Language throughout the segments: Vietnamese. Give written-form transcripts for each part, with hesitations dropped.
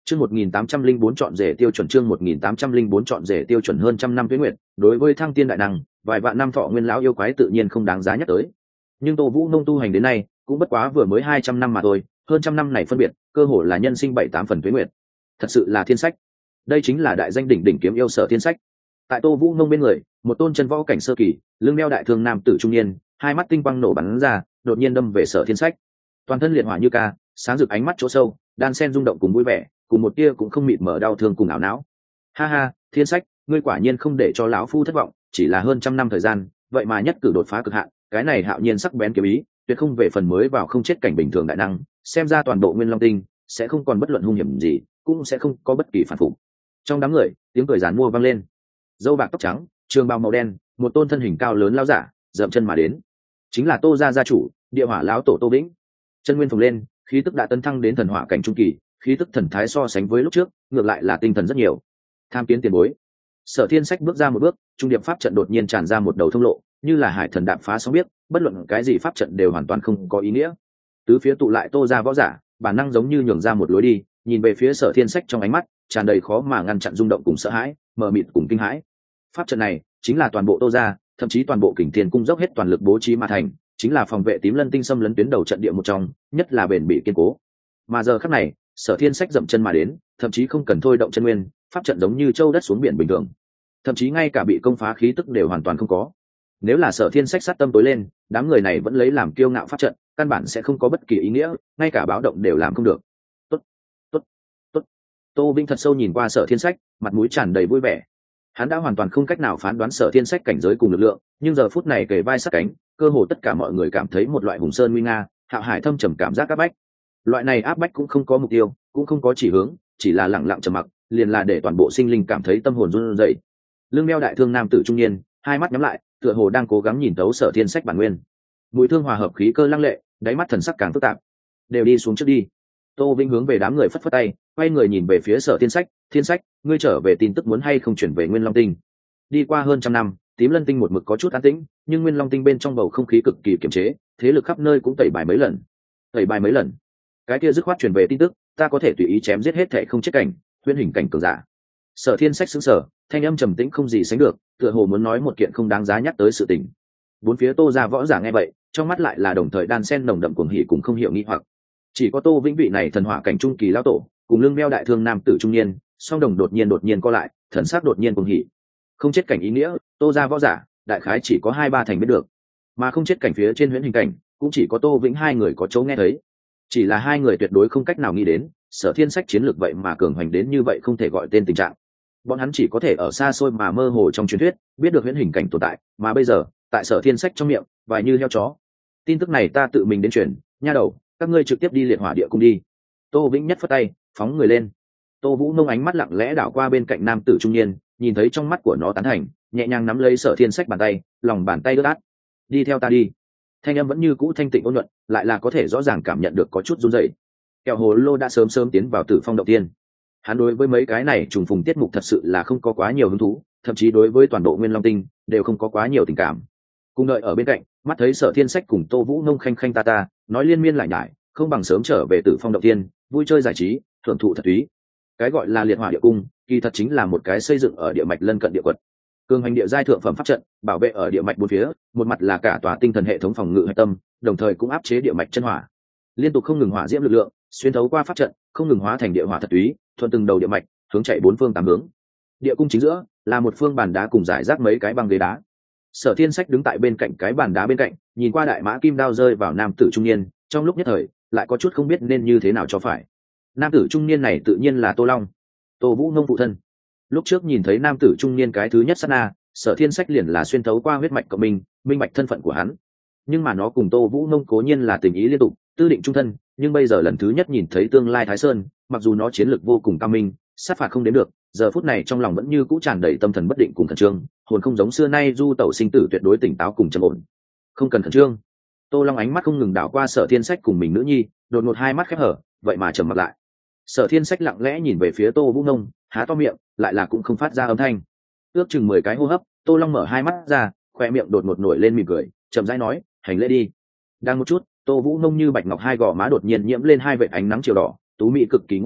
Chương 1804 chọn rể tiêu chuẩn, chương 1804 chọn rể tiêu chuẩn. Hơn trăm năm tuế nguyệt, đối với thăng tiên đại năng, vài vạn năm thọ nguyên lão yêu quái tự nhiên không đáng giá nhắc tới. Nhưng Tô Vũ Nông tu hành đến nay, cũng bất quá vừa mới 200 năm mà thôi, hơn trăm năm này phân biệt, cơ hồ là nhân sinh 7-8 phần tuế nguyệt. Thật sự là thiên sách. Đây chính là đại danh đỉnh đỉnh kiếm yêu Sở Thiên Sách. Tại Tô Vũ Nông bên người, một tôn chân võ cảnh sơ kỳ, lưng đeo đại thương nam tử trung niên, hai mắt tinh quang nổ bắn ra, đột nhiên đâm về Sở Thiên Sách. Toàn thân liệt hỏa như ca, sáng rực ánh mắt chỗ sâu, đan sen rung động cùng vui vẻ, cùng một tia cũng không mịt mở đau thương cùng ảo não. Ha ha, Thiên Sách, ngươi quả nhiên không để cho lão phu thất vọng, chỉ là hơn trăm năm thời gian, vậy mà nhất cử đột phá cực hạn, cái này hạo nhiên sắc bén kiếm ý, tuyệt không về phần mới vào không chết cảnh bình thường đại năng, xem ra toàn bộ Nguyên Long Tinh sẽ không còn bất luận hung hiểm gì, cũng sẽ không có bất kỳ phản phục. Trong đám người, tiếng cười giàn mua vang lên. Dâu bạc tóc trắng, trường bào màu đen, một tôn thân hình cao lớn lão giả, dậm chân mà đến. Chính là Tô gia gia chủ, Địa Hỏa lão tổ Tô Vĩnh. Chân nguyên phồng lên, khí tức đã tấn thăng đến thần hỏa cảnh trung kỳ, khí tức thần thái so sánh với lúc trước, ngược lại là tinh thần rất nhiều. Tham kiến tiền bối. Sở Thiên Sách bước ra một bước, trung điệp pháp trận đột nhiên tràn ra một đầu thông lộ, như là hải thần đạp phá sóng biết, bất luận cái gì pháp trận đều hoàn toàn không có ý nghĩa. Tứ phía tụ lại Tô gia võ giả, bản năng giống như nhường ra một lối đi, nhìn về phía Sở Thiên Sách trong ánh mắt tràn đầy khó mà ngăn chặn rung động cùng sợ hãi, mờ mịt cùng kinh hãi. Pháp trận này chính là toàn bộ Tô gia, thậm chí toàn bộ Kình Thiên cung dốc hết toàn lực bố trí mà thành, chính là phòng vệ Tím Lân Tinh xâm lấn tuyến đầu trận địa một trong, nhất là bền bỉ kiên cố. Mà giờ khắc này, Sở Thiên Sách dậm chân mà đến, thậm chí không cần thôi động chân nguyên, pháp trận giống như châu đất xuống biển bình thường, thậm chí ngay cả bị công phá khí tức đều hoàn toàn không có. Nếu là Sở Thiên Sách sát tâm tối lên, đám người này vẫn lấy làm kiêu ngạo pháp trận, căn bản sẽ không có bất kỳ ý nghĩa, ngay cả báo động đều làm không được. Tốt, tốt, tốt. Tô Vĩnh thật sâu nhìn qua Sở Thiên Sách, mặt mũi tràn đầy vui vẻ. Hắn đã hoàn toàn không cách nào phán đoán Sở Thiên Sách cảnh giới cùng lực lượng, nhưng giờ phút này kề vai sát cánh, cơ hồ tất cả mọi người cảm thấy một loại hùng sơn nguy nga, hạo hải thâm trầm cảm giác áp bách. Loại này áp bách cũng không có mục tiêu, cũng không có chỉ hướng, chỉ là lặng lặng trầm mặc, liền là để toàn bộ sinh linh cảm thấy tâm hồn run rẩy. Lưng đeo đại thương nam tử trung niên, hai mắt nhắm lại, tựa hồ đang cố gắng nhìn tấu Sở Thiên Sách bản nguyên. Mũi thương hòa hợp khí cơ lăng lệ, đáy mắt thần sắc càng phức tạp. Đều đi xuống trước đi. Tô Vĩnh hướng về đám người phất phất tay, quay người nhìn về phía Sở Thiên Sách. Thiên Sách, ngươi trở về tin tức muốn hay không chuyển về Nguyên Long Tinh? Đi qua hơn trăm năm, Tím Lân Tinh một mực có chút an tĩnh, nhưng Nguyên Long Tinh bên trong bầu không khí cực kỳ kiềm chế, thế lực khắp nơi cũng tẩy bài mấy lần. Tẩy bài mấy lần? Cái kia dứt khoát truyền về tin tức, ta có thể tùy ý chém giết hết thảy không chết cảnh, huyễn hình cảnh cường giả. Sở Thiên Sách sững sờ, thanh âm trầm tĩnh không gì sánh được, tựa hồ muốn nói một kiện không đáng giá nhắc tới sự tình. Bốn phía Tô gia võ giả nghe vậy, trong mắt lại là đồng thời đan sen nồng đậm cuồng hỉ cùng không hiểu nghi hoặc. Chỉ có Tô Vĩnh vị này thần hỏa cảnh trung kỳ lão tổ, cùng lưng đeo đại thương nam tử trung niên, song đồng đột nhiên co lại, thần sắc đột nhiên cuồng hỉ. Không chết cảnh ý nghĩa, Tô gia võ giả, đại khái chỉ có 2-3 thành biết được. Mà không chết cảnh phía trên huyễn hình cảnh, cũng chỉ có Tô Vĩnh hai người có chỗ nghe thấy. Chỉ là hai người tuyệt đối không cách nào nghĩ đến, Sở Thiên Sách chiến lược vậy mà cường hoành đến như vậy không thể gọi tên tình trạng. Bọn hắn chỉ có thể ở xa xôi mà mơ hồ trong truyền thuyết, biết được huyễn hình cảnh tồn tại, mà bây giờ, tại Sở Thiên Sách trong miệng, vài như heo chó. Tin tức này ta tự mình đến truyền, nha đầu, các ngươi trực tiếp đi Liệt Hỏa Địa Cung đi. Tô Vĩnh nhất phất tay, phóng người lên. Tô Vũ Nông ánh mắt lặng lẽ đảo qua bên cạnh nam tử trung niên, nhìn thấy trong mắt của nó tán thành, nhẹ nhàng nắm lấy Sở Thiên Sách bàn tay, lòng bàn tay ướt át. Đi theo ta đi. Thanh âm vẫn như cũ thanh tịnh ôn nhuận, lại là có thể rõ ràng cảm nhận được có chút run rẩy. Kẹo hồ lô đã sớm tiến vào Tử Phong động tiên. Hắn đối với mấy cái này trùng phùng tiết mục thật sự là không có quá nhiều hứng thú, thậm chí đối với toàn bộ Nguyên Long Tinh đều không có quá nhiều tình cảm. Cùng đợi ở bên cạnh, mắt thấy Sở Thiên Sách cùng Tô Vũ Nông khanh khanh ta ta, nói liên miên lại nhải, không bằng sớm trở về Tử Phong động tiên, vui chơi giải trí, thưởng thụ thật túy. Cái gọi là Liệt Hỏa Địa Cung, kỳ thật chính là một cái xây dựng ở địa mạch lân cận địa quật. Cường hành địa giai thượng phẩm pháp trận, bảo vệ ở địa mạch bốn phía, một mặt là cả tòa tinh thần hệ thống phòng ngự hạch tâm, đồng thời cũng áp chế địa mạch chân hỏa. Liên tục không ngừng hỏa diễm lực lượng, xuyên thấu qua pháp trận, không ngừng hóa thành địa hỏa thật túy, thuận từng đầu địa mạch, hướng chạy bốn phương tám hướng. Địa cung chính giữa là một phương bàn đá cùng rải rác mấy cái băng ghế đá. Sở Thiên Sách đứng tại bên cạnh cái bàn đá bên cạnh, nhìn qua đại mã kim đao rơi vào nam tử trung niên, trong lúc nhất thời lại có chút không biết nên như thế nào cho phải. Nam tử trung niên này tự nhiên là Tô Long, Tô Vũ Nông phụ thân. Lúc trước nhìn thấy nam tử trung niên cái thứ nhất sát na, Sở Thiên Sách liền là xuyên thấu qua huyết mạch của mình, minh bạch thân phận của hắn. Nhưng mà nó cùng Tô Vũ Nông cố nhiên là tình ý liên tục, tư định trung thân, nhưng bây giờ lần thứ nhất nhìn thấy tương lai Thái Sơn, mặc dù nó chiến lược vô cùng cao minh, sát phạt không đến được, giờ phút này trong lòng vẫn như cũ tràn đầy tâm thần bất định cùng khẩn trương, hồn không giống xưa nay du tẩu sinh tử tuyệt đối tỉnh táo cùng trầm ổn. Không cần khẩn trương. Tô Long ánh mắt không ngừng đảo qua Sở Thiên Sách cùng mình nữ nhi, đột ngột hai mắt khép hở, vậy mà trầm mặt lại. Sở Thiên Sách lặng lẽ nhìn về phía Tô Vũ Nông, há to miệng, lại là cũng không phát ra âm thanh. Ước chừng 10 cái hô hấp, Tô Long mở hai mắt ra, khoe miệng đột ngột nổi lên mỉm cười, chậm rãi nói, hành lễ đi. Đang một chút, Tô Vũ Nông như bạch ngọc hai gò má đột nhiên nhiễm lên hai vệt ánh nắng chiều đỏ, tú mỹ cực kỳ ngũ quan,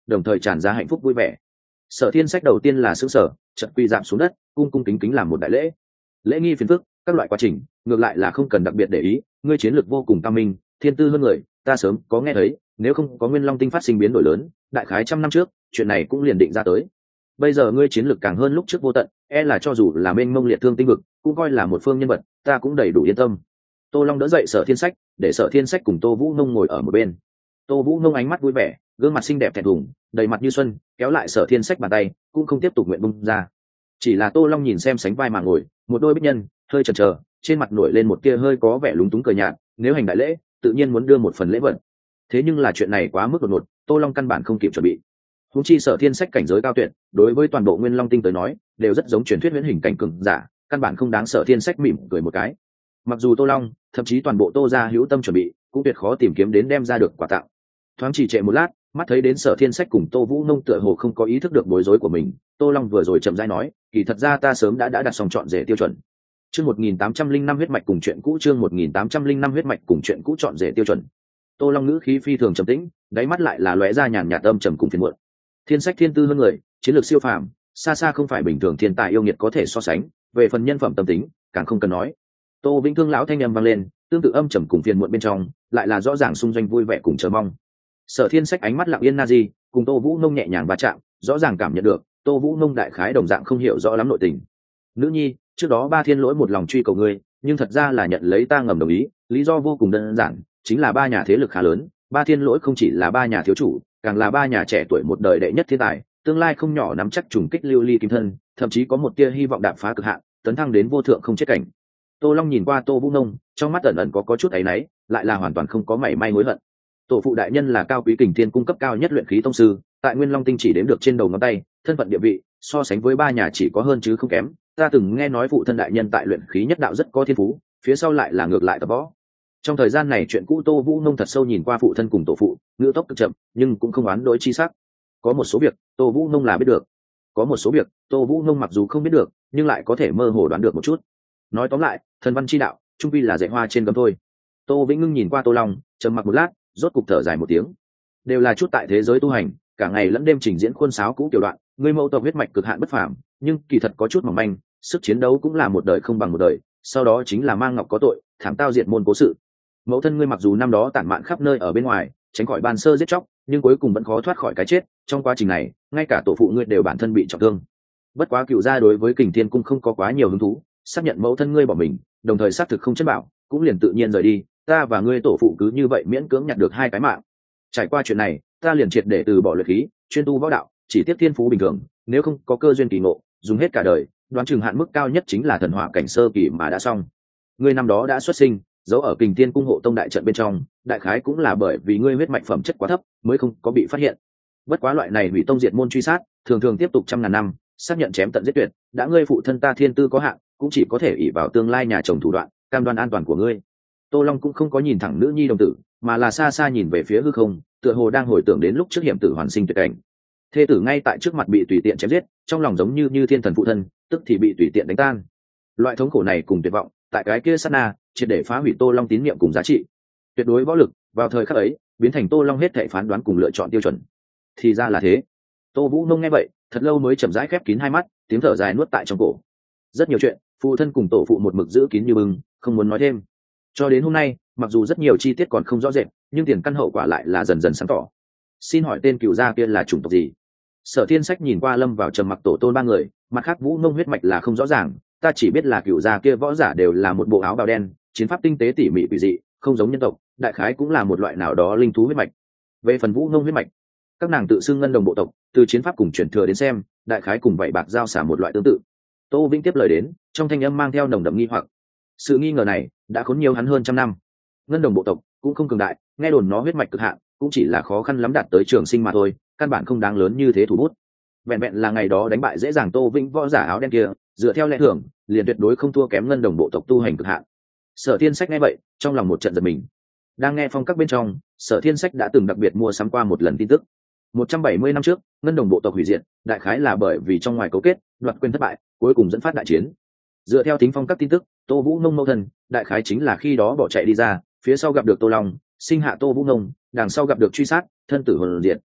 đồng thời tràn ra hạnh phúc vui vẻ. Sở Thiên Sách đầu tiên là xứng sở, chợt quỳ rạp xuống đất, cung cung kính kính làm một đại lễ. Lễ nghi phiền phức, các loại quá trình, ngược lại là không cần đặc biệt để ý, ngươi chiến lược vô cùng cao minh, thiên tư hơn người, ta sớm có nghe thấy, nếu không có Nguyên Long tinh phát sinh biến đổi lớn, đại khái trăm năm trước, chuyện này cũng liền định ra tới. Bây giờ ngươi chiến lược càng hơn lúc trước vô tận, e là cho dù là mênh mông liệt thương tinh vực, cũng coi là một phương nhân vật, ta cũng đầy đủ yên tâm. Tô Long đỡ dậy Sở Thiên Sách, để Sở Thiên Sách cùng Tô Vũ Nông ngồi ở một bên. Tô Vũ Nông ánh mắt vui vẻ, gương mặt xinh đẹp thẹn thùng, đầy mặt như xuân, kéo lại Sở Thiên Sách bàn tay, cũng không tiếp tục nguyện bung ra. Chỉ là Tô Long nhìn xem sánh vai mà ngồi, một đôi bích nhân, hơi chần chờ, trên mặt nổi lên một tia hơi có vẻ lúng túng cười nhạt, nếu hành đại lễ, tự nhiên muốn đưa một phần lễ vật. Thế nhưng là chuyện này quá mức đột ngột, Tô Long căn bản không kịp chuẩn bị. Huống chi Sở Thiên Sách cảnh giới cao tuyệt, đối với toàn bộ Nguyên Long tinh tới nói, đều rất giống truyền thuyết huyễn hình cảnh cường giả, căn bản không đáng Sở Thiên Sách mỉm cười một cái. Mặc dù Tô Long, thậm chí toàn bộ Tô gia hữu tâm chuẩn bị, cũng tuyệt khó tìm kiếm đến đem ra được quà tặng. Thoáng chỉ trệ một lát, mắt thấy đến Sở Thiên Sách cùng Tô Vũ Nông tựa hồ không có ý thức được bối rối của mình, Tô Long vừa rồi chậm rãi nói, kỳ thật ra ta sớm đã đặt xong chọn rể tiêu chuẩn. Chương 1805 huyết mạch cùng chuyện cũ, chương 1805 huyết mạch cùng chuyện cũ chọn rể tiêu chuẩn. Tô Long ngữ khí phi thường trầm tĩnh, đáy mắt lại là lóe ra nhàn nhạt âm trầm cùng phiền muộn. Thiên Sách thiên tư hơn người, chiến lược siêu phàm, xa xa không phải bình thường thiên tài yêu nghiệt có thể so sánh, về phần nhân phẩm tâm tính, càng không cần nói. Tô Vĩnh Thương lão thanh âm vang lên, tương tự âm trầm cùng phiền muộn bên trong, lại là rõ ràng xung doanh vui vẻ cùng chờ mong. Sở Thiên Sách ánh mắt lặng yên na di, cùng Tô Vũ Nông nhẹ nhàng va chạm, rõ ràng cảm nhận được Tô Vũ Nông đại khái đồng dạng không hiểu rõ lắm nội tình. Nữ nhi, trước đó Ba Thiên Lỗi một lòng truy cầu ngươi, nhưng thật ra là nhận lấy ta ngầm đồng ý, lý do vô cùng đơn giản, chính là ba nhà thế lực khá lớn, Ba Thiên Lỗi không chỉ là ba nhà thiếu chủ, càng là ba nhà trẻ tuổi một đời đệ nhất thiên tài, tương lai không nhỏ nắm chắc trùng kích lưu ly kim thân, thậm chí có một tia hy vọng đạp phá cực hạn, tấn thăng đến vô thượng không chết cảnh. Tô Long nhìn qua Tô Vũ Nông, trong mắt ẩn ẩn có chút áy náy, lại là hoàn toàn không có mảy may hối hận. Tổ phụ đại nhân là cao quý kình thiên cung cấp cao nhất luyện khí tông sư, tại Nguyên Long tinh chỉ đếm được trên đầu ngón tay, thân phận địa vị so sánh với ba nhà chỉ có hơn chứ không kém. Ta từng nghe nói phụ thân đại nhân tại luyện khí nhất đạo rất có thiên phú, phía sau lại là ngược lại tập võ. Trong thời gian này chuyện cũ Tô Vũ Nông thật sâu nhìn qua phụ thân cùng tổ phụ, ngữ tốc cực chậm, nhưng cũng không oán đối chi sắc. Có một số việc Tô Vũ Nông là biết được, có một số việc Tô Vũ Nông mặc dù không biết được, nhưng lại có thể mơ hồ đoán được một chút. Nói tóm lại, thần văn chi đạo trung quy là dạy hoa trên gấm thôi. Tô Vĩnh Ngưng nhìn qua Tô Long, trầm mặc một lát, rốt cục thở dài một tiếng. Đều là chút tại thế giới tu hành, cả ngày lẫn đêm trình diễn khuôn sáo cũ tiểu đoạn, người mẫu tộc huyết mạch cực hạn bất phàm, nhưng kỳ thật có chút mỏng manh, sức chiến đấu cũng là một đời không bằng một đời, sau đó chính là mang ngọc có tội, thảm tao diệt môn cố sự. Mẫu thân ngươi mặc dù năm đó tản mạn khắp nơi ở bên ngoài, tránh khỏi ban sơ giết chóc, nhưng cuối cùng vẫn khó thoát khỏi cái chết, trong quá trình này, ngay cả tổ phụ ngươi đều bản thân bị trọng thương. Bất quá Cửu gia đối với Kình Thiên cung không có quá nhiều hứng thú, xác nhận mẫu thân ngươi bỏ mình, đồng thời xác thực không chất bảo, cũng liền tự nhiên rời đi, ta và ngươi tổ phụ cứ như vậy miễn cưỡng nhặt được hai cái mạng. Trải qua chuyện này, ta liền triệt để từ bỏ luyện khí, chuyên tu võ đạo, chỉ tiếp thiên phú bình thường, nếu không có cơ duyên kỳ ngộ, dùng hết cả đời, đoán chừng hạn mức cao nhất chính là thần hỏa cảnh sơ kỳ mà đã xong. Ngươi năm đó đã xuất sinh, giấu ở Kình Thiên cung hộ tông đại trận bên trong, đại khái cũng là bởi vì ngươi huyết mạch phẩm chất quá thấp, mới không có bị phát hiện. Bất quá loại này hủy tông diệt môn truy sát, thường thường tiếp tục trăm ngàn năm, xác nhận chém tận giết tuyệt, đã ngươi phụ thân ta thiên tư có hạn, cũng chỉ có thể ỷ vào tương lai nhà chồng thủ đoạn, cam đoan an toàn của ngươi. Tô Long cũng không có nhìn thẳng nữ nhi đồng tử, mà là xa xa nhìn về phía hư không, tựa hồ đang hồi tưởng đến lúc trước hiểm tử hoàn sinh tuyệt cảnh. Thê tử ngay tại trước mặt bị tùy tiện chém giết, trong lòng giống như thiên thần phụ thân, tức thì bị tùy tiện đánh tan. Loại thống khổ này cùng tuyệt vọng, tại cái kia sát na, triệt để phá hủy Tô Long tín niệm cùng giá trị. Tuyệt đối võ lực, vào thời khắc ấy, biến thành Tô Long hết thảy phán đoán cùng lựa chọn tiêu chuẩn. Thì ra là thế. Tô Vũ Nông nghe vậy, thật lâu mới chậm rãi khép kín hai mắt, tiếng thở dài nuốt tại trong cổ. Rất nhiều chuyện, phụ thân cùng tổ phụ một mực giữ kín như bưng, không muốn nói thêm. Cho đến hôm nay, mặc dù rất nhiều chi tiết còn không rõ rệt, nhưng tiền căn hậu quả lại là dần dần sáng tỏ. Xin hỏi tên Cửu gia kia là chủng tộc gì? Sở Thiên Sách nhìn qua lâm vào trầm mặc tổ tôn ba người, mặt khác Vũ Nông huyết mạch là không rõ ràng, ta chỉ biết là Cửu gia kia võ giả đều là một bộ áo bào đen, chiến pháp tinh tế tỉ mỉ quỷ dị, không giống nhân tộc, đại khái cũng là một loại nào đó linh thú huyết mạch. Về phần Vũ Nông huyết mạch, các nàng tự xưng ngân đồng bộ tộc, từ chiến pháp cùng truyền thừa đến xem, đại khái cùng vậy bạc giao xả một loại tương tự. Tô Vĩnh tiếp lời đến, trong thanh âm mang theo nồng đậm nghi hoặc. Sự nghi ngờ này đã khốn nhiều hắn hơn trăm năm. Ngân đồng bộ tộc cũng không cường đại, nghe đồn nó huyết mạch cực hạn, cũng chỉ là khó khăn lắm đạt tới trường sinh mà thôi, căn bản không đáng lớn như thế thủ bút. Vẹn vẹn là ngày đó đánh bại dễ dàng Tô Vĩnh võ giả áo đen kia, dựa theo lẽ thường, liền tuyệt đối không thua kém ngân đồng bộ tộc tu hành cực hạn. Sở Thiên Sách nghe vậy, trong lòng một trận giật mình. Đang nghe phong các bên trong, Sở Thiên Sách đã từng đặc biệt mua sắm qua một lần tin tức. 170 năm trước, ngân đồng bộ tộc hủy diệt, đại khái là bởi vì trong ngoài cấu kết, đoạt quyền thất bại, cuối cùng dẫn phát đại chiến. Dựa theo tính phong các tin tức, Tô Vũ Nông mẫu thân, đại khái chính là khi đó bỏ chạy đi ra, phía sau gặp được Tô Long, sinh hạ Tô Vũ Nông, đằng sau gặp được truy sát, thân tử hồn diệt.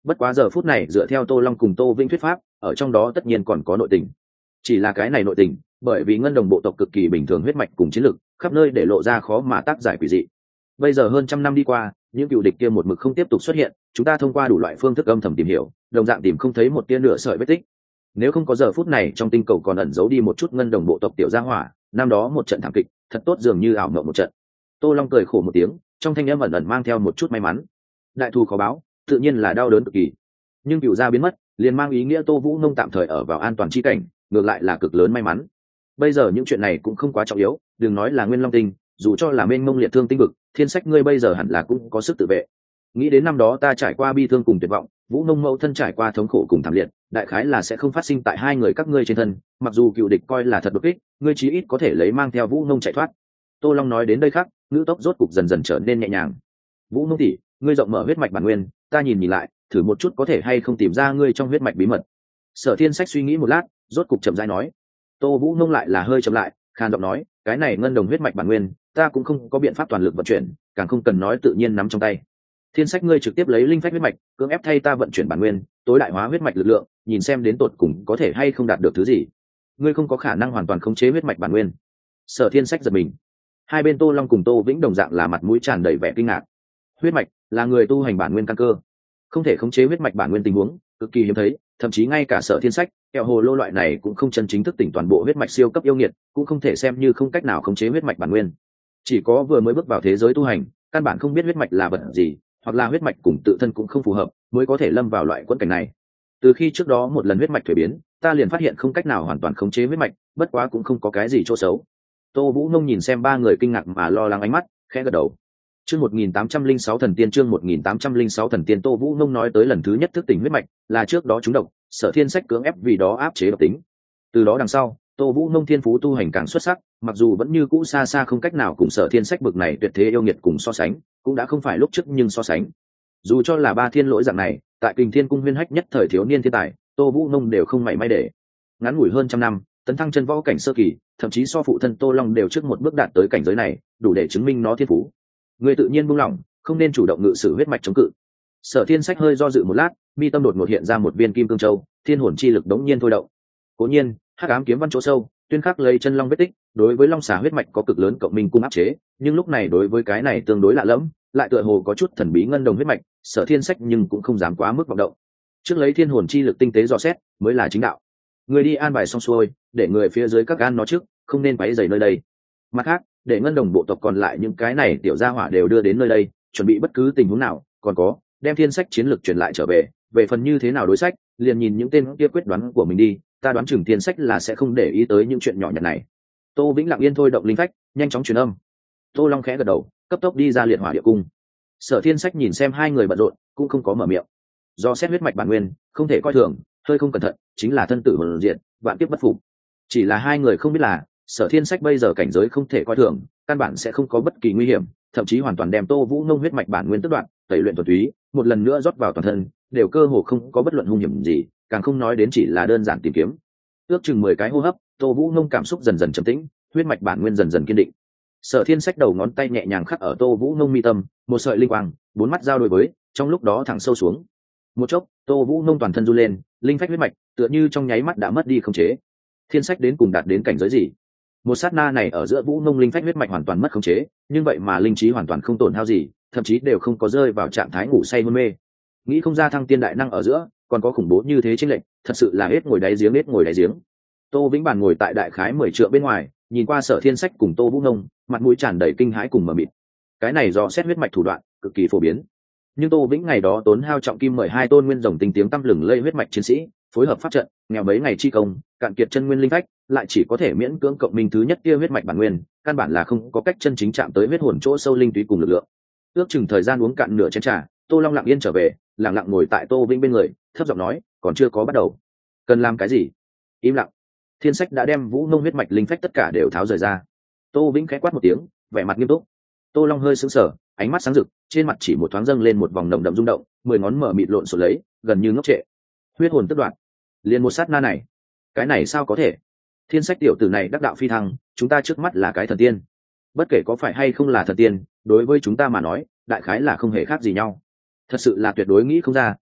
Bất quá giờ phút này dựa theo Tô Long cùng Tô Vĩnh thuyết pháp, ở trong đó tất nhiên còn có nội tình. Chỉ là cái này nội tình, bởi vì ngân đồng bộ tộc cực kỳ bình thường huyết mạch cùng chiến lực, khắp nơi để lộ ra khó mà tác giải quỷ dị. Bây giờ hơn trăm năm đi qua, những cựu địch kia một mực không tiếp tục xuất hiện, chúng ta thông qua đủ loại phương thức âm thầm tìm hiểu, đồng dạng tìm không thấy một tia nửa sợi vết tích. Nếu không có giờ phút này trong tinh cầu còn ẩn giấu đi một chút ngân đồng bộ tộc tiểu gia hỏa, năm đó một trận thảm kịch, thật tốt dường như ảo mộng một trận. Tô Long cười khổ một tiếng, trong thanh âm ẩn ẩn mang theo một chút may mắn. Đại thù khó báo, tự nhiên là đau đớn cực kỳ. Nhưng cựu gia biến mất, liền mang ý nghĩa Tô Vũ Nông tạm thời ở vào an toàn chi cảnh, ngược lại là cực lớn may mắn. Bây giờ những chuyện này cũng không quá trọng yếu, đừng nói là Nguyên Long Tinh, dù cho là mênh mông liệt thương tinh vực, Thiên Sách ngươi bây giờ hẳn là cũng có sức tự vệ. Nghĩ đến năm đó ta trải qua bi thương cùng tuyệt vọng, Vũ Nông mẫu thân trải qua thống khổ cùng thảm liệt, đại khái là sẽ không phát sinh tại hai người các ngươi trên thân, mặc dù cựu địch coi là thật đột kích, ngươi chí ít có thể lấy mang theo Vũ Nông chạy thoát. Tô Long nói đến đây khác, ngữ tốc rốt cục dần dần trở nên nhẹ nhàng. Vũ Nông tỷ, ngươi rộng mở huyết mạch bản nguyên, ta nhìn lại, thử một chút có thể hay không tìm ra ngươi trong huyết mạch bí mật. Sở Thiên Sách suy nghĩ một lát, rốt cục chậm rãi nói. Tô Vũ Nông lại là hơi chậm lại, khan giọng nói, cái này ngân đồng huyết mạch bản nguyên, ta cũng không có biện pháp toàn lực vận chuyển, càng không cần nói tự nhiên nắm trong tay. Thiên Sách ngươi trực tiếp lấy linh phách huyết mạch, cưỡng ép thay ta vận chuyển bản nguyên, tối đại hóa huyết mạch lực lượng, nhìn xem đến tột cùng có thể hay không đạt được thứ gì. Ngươi không có khả năng hoàn toàn khống chế huyết mạch bản nguyên. Sở Thiên Sách giật mình. Hai bên Tô Long cùng Tô Vĩnh đồng dạng là mặt mũi tràn đầy vẻ kinh ngạc. Huyết mạch là người tu hành bản nguyên căn cơ, không thể khống chế huyết mạch bản nguyên tình huống cực kỳ hiếm thấy, thậm chí ngay cả Sở Thiên Sách, kẹo hồ lô loại này cũng không chân chính thức tỉnh toàn bộ huyết mạch siêu cấp yêu nghiệt, cũng không thể xem như không cách nào khống chế huyết mạch bản nguyên. Chỉ có vừa mới bước vào thế giới tu hành, căn bản không biết huyết mạch là vật gì, hoặc là huyết mạch cùng tự thân cũng không phù hợp, mới có thể lâm vào loại quẫn cảnh này. Từ khi trước đó một lần huyết mạch thuế biến, ta liền phát hiện không cách nào hoàn toàn khống chế huyết mạch, bất quá cũng không có cái gì chỗ xấu. Tô Vũ Nông nhìn xem ba người kinh ngạc mà lo lắng ánh mắt, khẽ gật đầu. Chương 1806 thần tiên, chương 1806 thần tiên. Tô Vũ Nông nói tới lần thứ nhất thức tỉnh huyết mạch, là trước đó trúng độc, Sở Thiên Sách cưỡng ép vì đó áp chế độc tính. Từ đó đằng sau, Tô Vũ Nông thiên phú tu hành càng xuất sắc, mặc dù vẫn như cũ xa xa không cách nào cùng Sở Thiên Sách bực này tuyệt thế yêu nghiệt cùng so sánh, cũng đã không phải lúc trước nhưng so sánh. Dù cho là ba thiên lỗi dạng này, tại Kình Thiên cung huyên hách nhất thời thiếu niên thiên tài, Tô Vũ Nông đều không mảy may để. Ngắn ngủi hơn trăm năm, tấn thăng chân võ cảnh sơ kỳ, thậm chí so phụ thân Tô Long đều trước một bước đạt tới cảnh giới này, đủ để chứng minh nó thiên phú. Người tự nhiên buông lỏng, không nên chủ động ngự sử huyết mạch chống cự. Sở Thiên Sách hơi do dự một lát, mi tâm đột ngột hiện ra một viên kim cương châu, thiên hồn chi lực đống nhiên thôi động. Cố nhiên, hắc ám kiếm văn chỗ sâu, tuyên khắc lấy chân long vết tích, đối với long xà huyết mạch có cực lớn cộng minh cung áp chế, nhưng lúc này đối với cái này tương đối lạ lẫm, lại tựa hồ có chút thần bí ngân đồng huyết mạch, Sở Thiên Sách nhưng cũng không dám quá mức vọng động. Trước lấy thiên hồn chi lực tinh tế dò xét, mới là chính đạo. Người đi an bài xong xuôi, để người phía dưới các gan nó trước, không nên quấy rầy nơi đây. Mặt khác, để ngân đồng bộ tộc còn lại những cái này tiểu gia hỏa đều đưa đến nơi đây, chuẩn bị bất cứ tình huống nào, còn có, đem thiên sách chiến lược truyền lại trở về, về phần như thế nào đối sách, liền nhìn những tên kia quyết đoán của mình đi, ta đoán chừng thiên sách là sẽ không để ý tới những chuyện nhỏ nhặt này. Tô Vĩnh lặng yên thôi động linh phách, nhanh chóng truyền âm. Tô Long khẽ gật đầu, cấp tốc đi ra liệt hỏa địa cung. Sở Thiên Sách nhìn xem hai người bận rộn, cũng không có mở miệng. Do xét huyết mạch bản nguyên, không thể coi thường, hơi không cẩn thận, chính là thân tử hồn diệt, vạn kiếp bất phục. Chỉ là hai người không biết là, Sở Thiên Sách bây giờ cảnh giới không thể coi thường, căn bản sẽ không có bất kỳ nguy hiểm, thậm chí hoàn toàn đem Tô Vũ Nông huyết mạch bản nguyên tức đoạn, tẩy luyện thuần túy, một lần nữa rót vào toàn thân, đều cơ hồ không có bất luận hung hiểm gì, càng không nói đến chỉ là đơn giản tìm kiếm. Ước chừng 10 cái hô hấp, Tô Vũ Nông cảm xúc dần dần trầm tĩnh, huyết mạch bản nguyên dần dần kiên định. Sở Thiên Sách đầu ngón tay nhẹ nhàng khắc ở Tô Vũ Nông mi tâm, một sợi linh quang, bốn mắt giao đối với, trong lúc đó thẳng sâu xuống. Một chốc, Tô Vũ Nông toàn thân run lên, linh phách huyết mạch, tựa như trong nháy mắt đã mất đi khống chế. Thiên Sách đến cùng đạt đến cảnh giới gì? Một sát na này ở giữa Vũ Nông linh phách huyết mạch hoàn toàn mất khống chế, nhưng vậy mà linh trí hoàn toàn không tổn hao gì, thậm chí đều không có rơi vào trạng thái ngủ say hôn mê. Nghĩ không ra thăng tiên đại năng ở giữa, còn có khủng bố như thế chênh lệch, thật sự là hết ngồi đáy giếng hết ngồi đáy giếng. Tô Vĩnh Bản ngồi tại đại khái 10 trượng bên ngoài, nhìn qua Sở Thiên Sách cùng Tô Vũ Nông, mặt mũi tràn đầy kinh hãi cùng mờ mịt. Cái này do xét huyết mạch thủ đoạn cực kỳ phổ biến, nhưng Tô Vĩnh ngày đó tốn hao trọng kim mời hai tôn nguyên rồng tinh tiếng tăm lừng lây huyết mạch chiến sĩ, phối hợp pháp trận, nghèo mấy ngày chi công, cạn kiệt chân nguyên linh phách, lại chỉ có thể miễn cưỡng cộng minh thứ nhất kia huyết mạch bản nguyên, căn bản là không có cách chân chính chạm tới huyết hồn chỗ sâu linh túy cùng lực lượng. Ước chừng thời gian uống cạn nửa chén trà, Tô Long lặng yên trở về, lặng lặng ngồi tại Tô Vĩnh bên người, thấp giọng nói, còn chưa có bắt đầu. Cần làm cái gì? Im lặng. Thiên Sách đã đem Vũ Nông huyết mạch linh phách tất cả đều tháo rời ra. Tô Vĩnh khẽ quát một tiếng, vẻ mặt nghiêm túc. Tô Long hơi sững sờ, ánh mắt sáng rực, trên mặt chỉ một thoáng dâng lên một vòng nồng đậm rung động, 10 ngón mở mịt lộn xộn lấy, gần như ngốc trệ. Huyết hồn tức đoạn. Liền một sát na này, cái này sao có thể? Thiên Sách tiểu tử này đắc đạo phi thăng, chúng ta trước mắt là cái thần tiên. Bất kể có phải hay không là thần tiên, đối với chúng ta mà nói, đại khái là không hề khác gì nhau. Thật sự là tuyệt đối nghĩ không ra,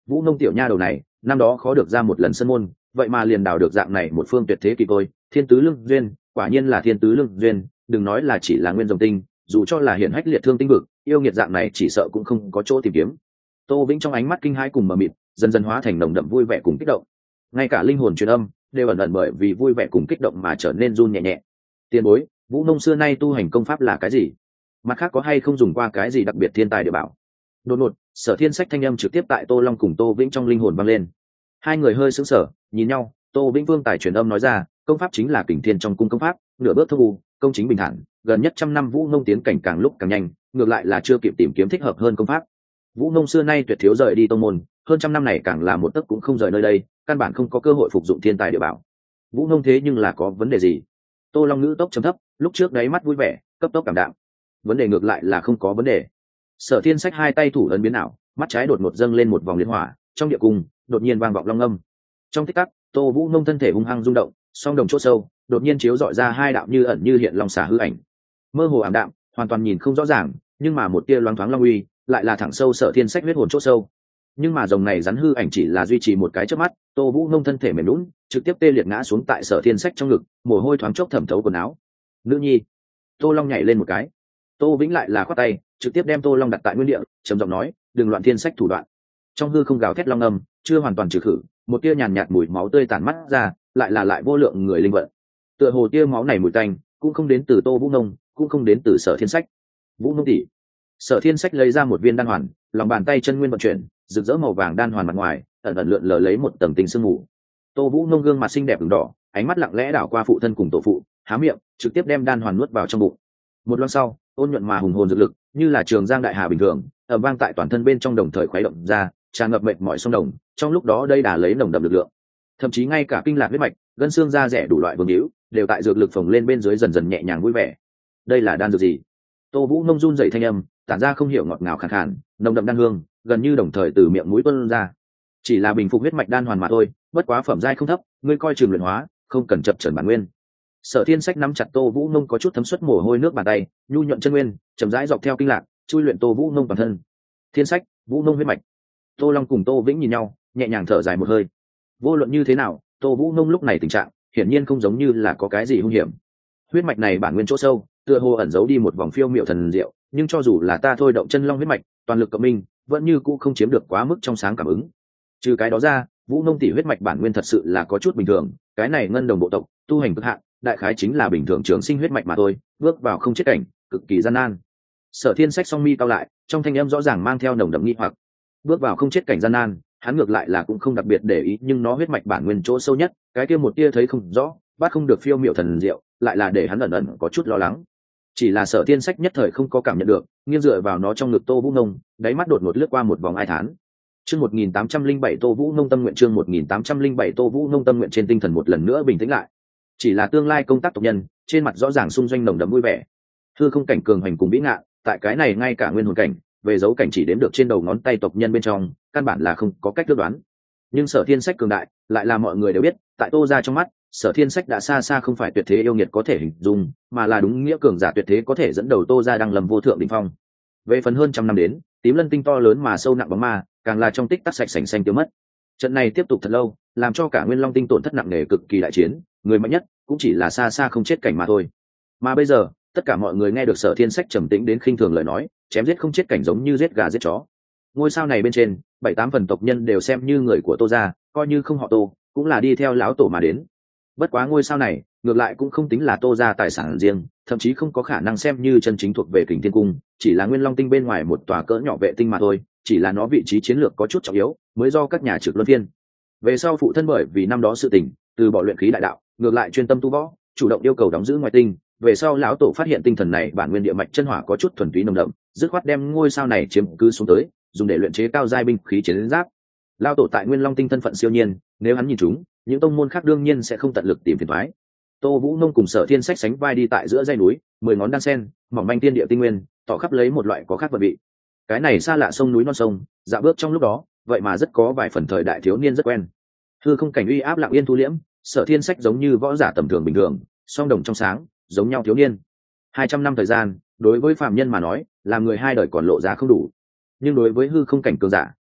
Vũ Nông tiểu nha đầu này năm đó khó được ra một lần sân môn, vậy mà liền đào được dạng này một phương tuyệt thế kỳ tôi, thiên tứ lương duyên, quả nhiên là thiên tứ lương duyên, đừng nói là chỉ là nguyên dòng tinh, dù cho là hiển hách liệt thương tinh vực, yêu nghiệt dạng này chỉ sợ cũng không có chỗ tìm kiếm. Tô Vĩnh trong ánh mắt kinh hãi cùng mờ mịt dần dần hóa thành nồng đậm vui vẻ cùng kích động, ngay cả linh hồn truyền âm đều ẩn ẩn bởi vì vui vẻ cùng kích động mà trở nên run nhẹ nhẹ. Tiền bối, Vũ Nông xưa nay tu hành công pháp là cái gì? Mặt khác có hay không dùng qua cái gì đặc biệt thiên tài địa bảo? Đột ngột, Sở Thiên Sách thanh âm trực tiếp tại Tô Long cùng Tô Vĩnh trong linh hồn vang lên. Hai người hơi sững sờ, nhìn nhau. Tô Vĩnh Vương tài truyền âm nói ra, công pháp chính là Kình Thiên trong cung công pháp, nửa bước thông u, công chính bình thản, gần nhất trăm năm Vũ Nông tiến cảnh càng lúc càng nhanh, ngược lại là chưa kịp tìm kiếm thích hợp hơn công pháp. Vũ Nông xưa nay tuyệt thiếu rời đi tông môn, hơn trăm năm này càng là một tấc cũng không rời nơi đây, căn bản không có cơ hội phục dụng thiên tài địa bảo. Vũ Nông thế nhưng là có vấn đề gì? Tô Long ngữ tốc trầm thấp, lúc trước đáy mắt vui vẻ, cấp tốc cảm đạm. Vấn đề ngược lại là không có vấn đề. Sở Thiên Sách hai tay thủ ấn biến ảo, mắt trái đột ngột dâng lên một vòng liên hỏa, trong địa cung đột nhiên vang vọng long âm. Trong tích tắc, Tô Vũ Nông thân thể hung hăng rung động, song đồng chỗ sâu đột nhiên chiếu dọi ra hai đạo như ẩn như hiện long xả hư ảnh, mơ hồ ảm đạm, hoàn toàn nhìn không rõ ràng, nhưng mà một tia loáng thoáng long uy lại là thẳng sâu Sở Thiên Sách huyết hồn chỗ sâu. Nhưng mà dòng này rắn hư ảnh chỉ là duy trì một cái chớp mắt, Tô Vũ Nông thân thể mềm nhũn, trực tiếp tê liệt ngã xuống tại Sở Thiên Sách trong ngực, mồ hôi thoáng chốc thẩm thấu quần áo. Nữ nhi. Tô Long nhảy lên một cái. Tô Vĩnh lại là khoát tay, trực tiếp đem Tô Long đặt tại nguyên địa, trầm giọng nói, đừng loạn Thiên Sách thủ đoạn. Trong hư không gào thét long âm, chưa hoàn toàn trừ khử, một tia nhàn nhạt mùi máu tươi tản mắt ra, lại vô lượng người linh vận. Tựa hồ tia máu này mùi tanh, cũng không đến từ Tô Vũ Nông, cũng không đến từ Sở Thiên Sách. Vũ Nông tỷ. Sở Thiên Sách lấy ra một viên đan hoàn, lòng bàn tay chân nguyên vận chuyển, rực rỡ màu vàng đan hoàn mặt ngoài ẩn ẩn lượn lờ lấy một tầng tinh sương mù. Tô Vũ Nông gương mặt xinh đẹp ửng đỏ, ánh mắt lặng lẽ đảo qua phụ thân cùng tổ phụ, há miệng trực tiếp đem đan hoàn nuốt vào trong bụng. Một lát sau, ôn nhuận mà hùng hồn dược lực như là trường giang đại hà bình thường ầm vang tại toàn thân bên trong đồng thời khuấy động ra, tràn ngập mệt mỏi sông đồng. Trong lúc đó đây đà lấy nồng đậm lực lượng, thậm chí ngay cả kinh lạc huyết mạch, gân xương da rẻ đủ loại vương hữu đều tại dược lực phồng lên bên dưới dần dần nhẹ nhàng vui vẻ. Đây là đan dược gì? Tô Vũ Nông run rẩy thanh âm tản ra không hiểu ngọt ngào khàn khàn, nồng đậm đan hương gần như đồng thời từ miệng mũi tuôn ra. Chỉ là bình phục huyết mạch đan hoàn mà thôi, bất quá phẩm giai không thấp, ngươi coi chừng luyện hóa, không cần chập chờn bản nguyên. Sở Thiên Sách nắm chặt Tô Vũ Nông có chút thấm suất mồ hôi nước bàn tay, nhu nhuận chân nguyên chậm rãi dọc theo kinh lạc chui luyện Tô Vũ Nông toàn thân. Thiên Sách, Vũ Nông huyết mạch. Tô Long cùng Tô Vĩnh nhìn nhau, nhẹ nhàng thở dài một hơi. Vô luận như thế nào, Tô Vũ Nông lúc này tình trạng hiển nhiên không giống như là có cái gì hung hiểm. Huyết mạch này bản nguyên chỗ sâu, tựa hồ ẩn giấu đi một vòng phiêu miệu thần diệu, nhưng cho dù là ta thôi động chân long huyết mạch, toàn lực cộng minh, vẫn như cũ không chiếm được quá mức trong sáng cảm ứng. Trừ cái đó ra, Vũ Nông tỷ huyết mạch bản nguyên thật sự là có chút bình thường, cái này ngân đồng bộ tộc, tu hành cực hạn, đại khái chính là bình thường trường sinh huyết mạch mà thôi, bước vào không chết cảnh, cực kỳ gian nan. Sở Thiên Sách song mi cao lại, trong thanh âm rõ ràng mang theo nồng đậm nghi hoặc. Bước vào không chết cảnh gian nan, hắn ngược lại là cũng không đặc biệt để ý, nhưng nó huyết mạch bản nguyên chỗ sâu nhất, cái kia một tia thấy không rõ, bắt không được phiêu miệu thần diệu, lại là để hắn ẩn ẩn có chút lo lắng. Chỉ là Sở Thiên Sách nhất thời không có cảm nhận được, nghiêng dựa vào nó trong ngực Tô Vũ Nông, đáy mắt đột ngột lướt qua một vòng ai thán. Chương 1807 Tô Vũ Nông tâm nguyện, chương 1807 Tô Vũ Nông tâm nguyện, trên tinh thần một lần nữa bình tĩnh lại. Chỉ là tương lai công tác tộc nhân, trên mặt rõ ràng xung doanh nồng đậm vui vẻ. Hư không cảnh cường hành cùng vĩ ngạn, tại cái này ngay cả nguyên hồn cảnh, về dấu cảnh chỉ đếm được trên đầu ngón tay tộc nhân bên trong, căn bản là không có cách phán đoán. Nhưng Sở Thiên Sách cường đại, lại là mọi người đều biết, tại Tô gia trong mắt, Sở Thiên Sách đã xa xa không phải tuyệt thế yêu nghiệt có thể hình dung, mà là đúng nghĩa cường giả tuyệt thế có thể dẫn đầu Tô gia đang lầm vô thượng đỉnh phong. Về phần hơn trăm năm đến, tím lân tinh to lớn mà sâu nặng bóng ma, càng là trong tích tắc sạch sành xanh tiêu mất. Trận này tiếp tục thật lâu, làm cho cả Nguyên Long tinh tổn thất nặng nề cực kỳ đại chiến, người mạnh nhất cũng chỉ là xa xa không chết cảnh mà thôi. Mà bây giờ, tất cả mọi người nghe được Sở Thiên Sách trầm tĩnh đến khinh thường lời nói, chém giết không chết cảnh giống như giết gà giết chó. Ngôi sao này bên trên, 7-8 phần tộc nhân đều xem như người của Tô gia, coi như không họ Tô, cũng là đi theo lão tổ mà đến. Bất quá ngôi sao này, ngược lại cũng không tính là Tô gia tài sản riêng, thậm chí không có khả năng xem như chân chính thuộc về Kình Thiên cung, chỉ là Nguyên Long tinh bên ngoài một tòa cỡ nhỏ vệ tinh mà thôi, chỉ là nó vị trí chiến lược có chút trọng yếu, mới do các nhà trực luân phiên. Về sau phụ thân bởi vì năm đó sự tình, từ bỏ luyện khí đại đạo, ngược lại chuyên tâm tu võ, chủ động yêu cầu đóng giữ ngoài tinh. Về sau lão tổ phát hiện tinh thần này bản nguyên địa mạch chân hỏa có chút thuần túy nồng đậm, dứt khoát đem ngôi sao này chiếm cứ xuống tới, dùng để luyện chế cao giai binh khí chiến giáp. Lão tổ tại Nguyên Long tinh thân phận siêu nhiên, nếu hắn nhìn chúng, những tông môn khác đương nhiên sẽ không tận lực tìm phiền toái. Tô Vũ Nông cùng Sở Thiên Sách sánh vai đi tại giữa dãy núi, 10 ngón đan sen, mỏng manh tiên địa tinh nguyên, tỏ khắp lấy một loại có khác vật vị. Cái này xa lạ sông núi non sông, dạo bước trong lúc đó, vậy mà rất có vài phần thời đại thiếu niên rất quen. Hư không cảnh uy áp lặng yên thu liễm, Sở Thiên Sách giống như võ giả tầm thường bình thường, song đồng trong sáng, giống nhau thiếu niên. 200 năm thời gian, đối với phàm nhân mà nói, làm người hai đời còn lộ giá không đủ, nhưng đối với hư không cảnh cường giả,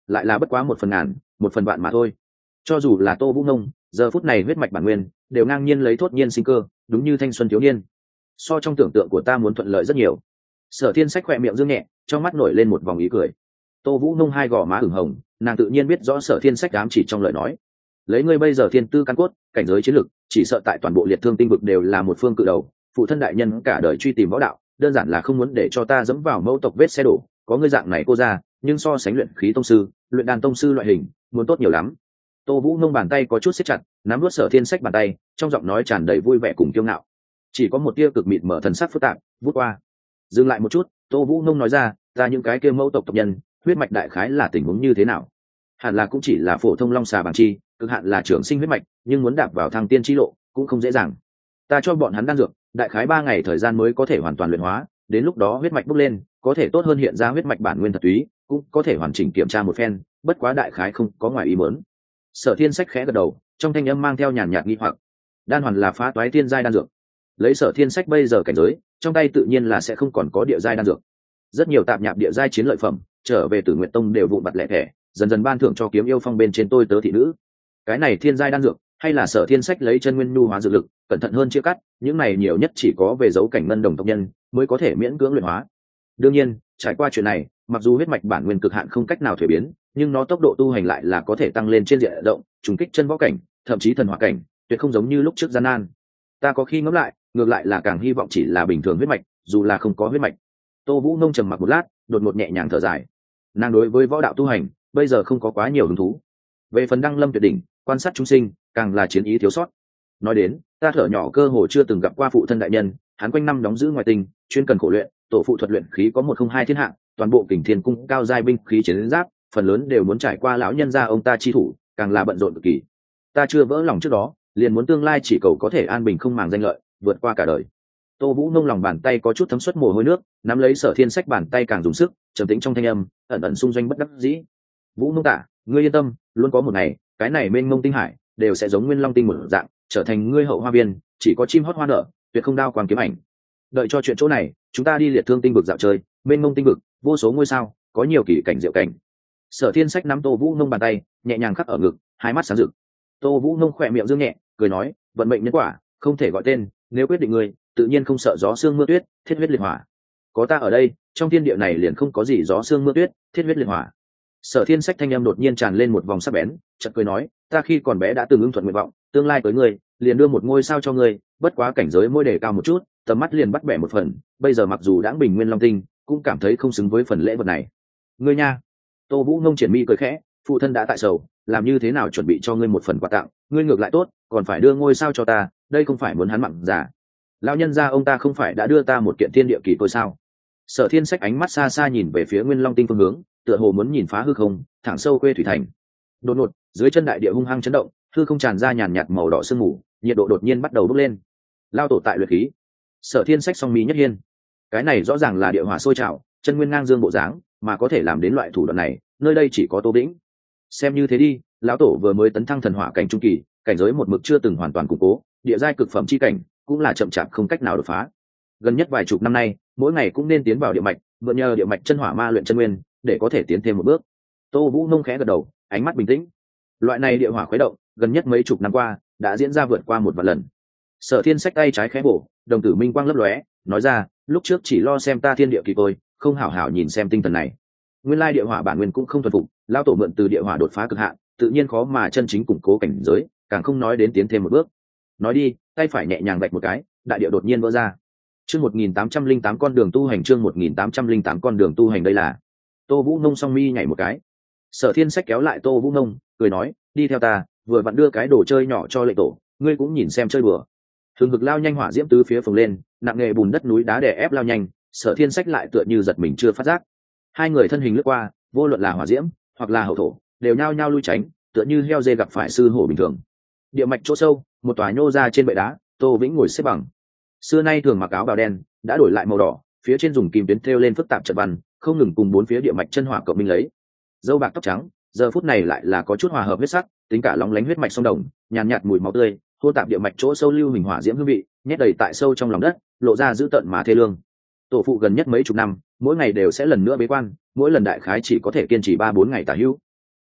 lại là bất quá 1/1000, 1/1000 mà thôi. Cho dù là Tô Vũ Nông, giờ phút này huyết mạch bản nguyên đều ngang nhiên lấy thốt nhiên sinh cơ, đúng như thanh xuân thiếu niên. So trong tưởng tượng của ta muốn thuận lợi rất nhiều. Sở Thiên Sách khỏe miệng dương nhẹ, trong mắt nổi lên một vòng ý cười. Tô Vũ Nông hai gò má ửng hồng, nàng tự nhiên biết rõ Sở Thiên Sách ám chỉ trong lời nói. Lấy ngươi bây giờ thiên tư căn cốt, cảnh giới chiến lực, chỉ sợ tại toàn bộ liệt thương tinh vực đều là một phương cự đầu. Phụ thân đại nhân cả đời truy tìm võ đạo, đơn giản là không muốn để cho ta dẫm vào mẫu tộc vết xe đổ. Có ngươi dạng này cô ra, nhưng so sánh luyện khí tông sư, luyện đàn tông sư loại hình, muốn tốt nhiều lắm. Tô Vũ Nông bàn tay có chút siết chặt, nắm nuốt Sở Thiên Sách bàn tay, trong giọng nói tràn đầy vui vẻ cùng kiêu ngạo. Chỉ có một tia cực mịt mở thần sắc phức tạp, vút qua. Dừng lại một chút, Tô Vũ Nông nói ra, ta những cái kia mẫu tộc tộc nhân, huyết mạch đại khái là tình huống như thế nào? Hẳn là cũng chỉ là phổ thông long xà bằng chi, cực hạn là trưởng sinh huyết mạch, nhưng muốn đạp vào thăng tiên chi lộ cũng không dễ dàng. Ta cho bọn hắn đan dược, đại khái 3 ngày thời gian mới có thể hoàn toàn luyện hóa, đến lúc đó huyết mạch bốc lên, có thể tốt hơn hiện ra huyết mạch bản nguyên thật túy, cũng có thể hoàn chỉnh kiểm tra một phen, bất quá đại khái không có ngoài ý muốn. Sở Thiên Sách khẽ gật đầu, trong thanh âm mang theo nhàn nhạt nghi hoặc. Đan hoàn là phá toái tiên giai đan dược. Lấy Sở Thiên Sách bây giờ cảnh giới, trong tay tự nhiên là sẽ không còn có địa giai đan dược. Rất nhiều tạp nhạp địa giai chiến lợi phẩm, trở về Tử Nguyệt Tông đều vụn vặt lẻ thẻ, dần dần ban thưởng cho Kiếm Yêu Phong bên trên tôi tớ thị nữ. Cái này thiên giai đan dược, hay là Sở Thiên Sách lấy chân nguyên nhu hóa dược lực, cẩn thận hơn chia cắt, những này nhiều nhất chỉ có về dấu cảnh ngân đồng tộc nhân mới có thể miễn cưỡng luyện hóa. Đương nhiên, trải qua chuyện này, mặc dù huyết mạch bản nguyên cực hạn không cách nào thuế biến, nhưng nó tốc độ tu hành lại là có thể tăng lên trên diện rộng, trùng kích chân võ cảnh, thậm chí thần hỏa cảnh, tuyệt không giống như lúc trước gian nan. Ta có khi ngẫm lại, ngược lại là càng hy vọng chỉ là bình thường huyết mạch, dù là không có huyết mạch. Tô Vũ Nông trầm mặc một lát, đột ngột nhẹ nhàng thở dài. Nàng đối với võ đạo tu hành, bây giờ không có quá nhiều hứng thú. Về phần đăng lâm tuyệt đỉnh, quan sát chúng sinh, càng là chiến ý thiếu sót. Nói đến, ta thở nhỏ cơ hồ chưa từng gặp qua phụ thân đại nhân, hắn quanh năm đóng giữ ngoài tinh, chuyên cần khổ luyện, tổ phụ thuật luyện khí có 102 thiên hạng, toàn bộ Kình Thiên cung cao giai binh khí chiến giáp, phần lớn đều muốn trải qua lão nhân gia ông ta chi thủ, càng là bận rộn cực kỳ. Ta chưa vỡ lòng trước đó, liền muốn tương lai chỉ cầu có thể an bình không màng danh lợi, vượt qua cả đời. Tô Vũ Nông lòng bàn tay có chút thấm suất mồ hôi nước, nắm lấy Sở Thiên Sách bàn tay càng dùng sức, trầm tĩnh trong thanh âm, ẩn ẩn xung doanh bất đắc dĩ. Vũ Nông tả, ngươi yên tâm, luôn có một ngày, cái này mênh mông tinh hải đều sẽ giống Nguyên Long tinh một dạng, trở thành ngươi hậu hoa viên, chỉ có chim hót hoa nở, tuyệt không đao quang kiếm ảnh. Đợi cho chuyện chỗ này, chúng ta đi liệt thương tinh vực dạo chơi, mênh mông tinh vực, vô số ngôi sao, có nhiều kỳ cảnh diệu cảnh. Sở Thiên Sách nắm Tô Vũ Nông bàn tay, nhẹ nhàng khắc ở ngực, hai mắt sáng rực. Tô Vũ Nông khỏe miệng dương nhẹ, cười nói, vận mệnh nhân quả, không thể gọi tên, nếu quyết định ngươi, tự nhiên không sợ gió sương mưa tuyết, thiết huyết liệt hỏa. Có ta ở đây, trong thiên địa này liền không có gì gió sương mưa tuyết, thiết huyết liệt hỏa. Sở Thiên Sách thanh âm đột nhiên tràn lên một vòng sắc bén, chợt cười nói, ta khi còn bé đã từng ưng thuận nguyện vọng, tương lai tới ngươi, liền đưa một ngôi sao cho ngươi, bất quá cảnh giới mỗi đề cao một chút, tầm mắt liền bắt bẻ một phần, bây giờ mặc dù đã bình nguyên long tinh, cũng cảm thấy không xứng với phần lễ vật này. Ngươi nha. Tô Vũ Nông triển mi cười khẽ, phụ thân đã tại sầu, làm như thế nào chuẩn bị cho ngươi một phần quà tặng, ngươi ngược lại tốt, còn phải đưa ngôi sao cho ta, đây không phải muốn hắn mặn giả. Lão nhân gia ông ta không phải đã đưa ta một kiện thiên địa kỳ tôi sao? Sở Thiên Sách ánh mắt xa xa nhìn về phía Nguyên Long tinh phương hướng, tựa hồ muốn nhìn phá hư không, thẳng sâu quê thủy thành. Đột ngột, dưới chân đại địa hung hăng chấn động, hư không tràn ra nhàn nhạt màu đỏ sương mù, nhiệt độ đột nhiên bắt đầu bốc lên. Lao tổ tại luyện khí. Sở Thiên Sách song mi nhất hiên. Cái này rõ ràng là địa hỏa sôi trào, chân nguyên ngang dương bộ dáng, mà có thể làm đến loại thủ đoạn này, nơi đây chỉ có Tô Vĩnh. Xem như thế đi, lão tổ vừa mới tấn thăng thần hỏa cảnh trung kỳ, cảnh giới một mực chưa từng hoàn toàn củng cố, địa giai cực phẩm chi cảnh cũng là chậm chạp không cách nào đột phá. Gần nhất vài chục năm nay, mỗi ngày cũng nên tiến vào địa mạch, mượn nhờ địa mạch chân hỏa ma luyện chân nguyên, để có thể tiến thêm một bước. Tô Vũ Nông khẽ gật đầu, ánh mắt bình tĩnh. Loại này địa hỏa khuấy động, gần nhất mấy chục năm qua, đã diễn ra vượt qua một vài lần. Sở Thiên Sách tay trái khẽ bổ, đồng tử minh quang lấp lóe, nói ra, lúc trước chỉ lo xem ta thiên địa kỳ tôi, không hảo hảo nhìn xem tinh thần này. Nguyên lai địa hỏa bản nguyên cũng không thuần phục, lão tổ mượn từ địa hỏa đột phá cực hạn, tự nhiên khó mà chân chính củng cố cảnh giới, càng không nói đến tiến thêm một bước. Nói đi, tay phải nhẹ nhàng vạch một cái, đại địa đột nhiên vỡ ra. Chương 1808 con đường tu hành, chương 1808 con đường tu hành, đây là. Tô Vũ Nông song mi nhảy một cái. Sở Thiên Sách kéo lại Tô Vũ Nông, cười nói, đi theo ta, vừa vặn đưa cái đồ chơi nhỏ cho lệnh tổ, ngươi cũng nhìn xem chơi bừa. Thường hực lao nhanh hỏa diễm tứ phía phồng lên, nặng nghề bùn đất núi đá đè ép lao nhanh, Sở Thiên Sách lại tựa như giật mình chưa phát giác. Hai người thân hình lướt qua, vô luận là hỏa diễm hoặc là hậu thổ, đều nhao nhao lui tránh, tựa như heo dê gặp phải sư hổ bình thường. Địa mạch chỗ sâu, một tòa nhô ra trên bệ đá, Tô Vĩnh ngồi xếp bằng. Xưa nay thường mặc áo bào đen, đã đổi lại màu đỏ, phía trên dùng kim tuyến thêu lên phức tạp trận văn, không ngừng cùng bốn phía địa mạch chân hỏa cộng minh lấy. Dâu bạc tóc trắng, giờ phút này lại là có chút hòa hợp huyết sắc, tính cả lóng lánh huyết mạch sông đồng, nhàn nhạt mùi máu tươi, hô tạp địa mạch chỗ sâu lưu hình hỏa diễm hương vị, nhét đầy tại sâu trong lòng đất, lộ ra dữ tợn mà thê lương. Tổ phụ gần nhất mấy chục năm, mỗi ngày đều sẽ lần nữa bế quan, mỗi lần đại khái chỉ có thể kiên trì 3-4 ngày tả hữu.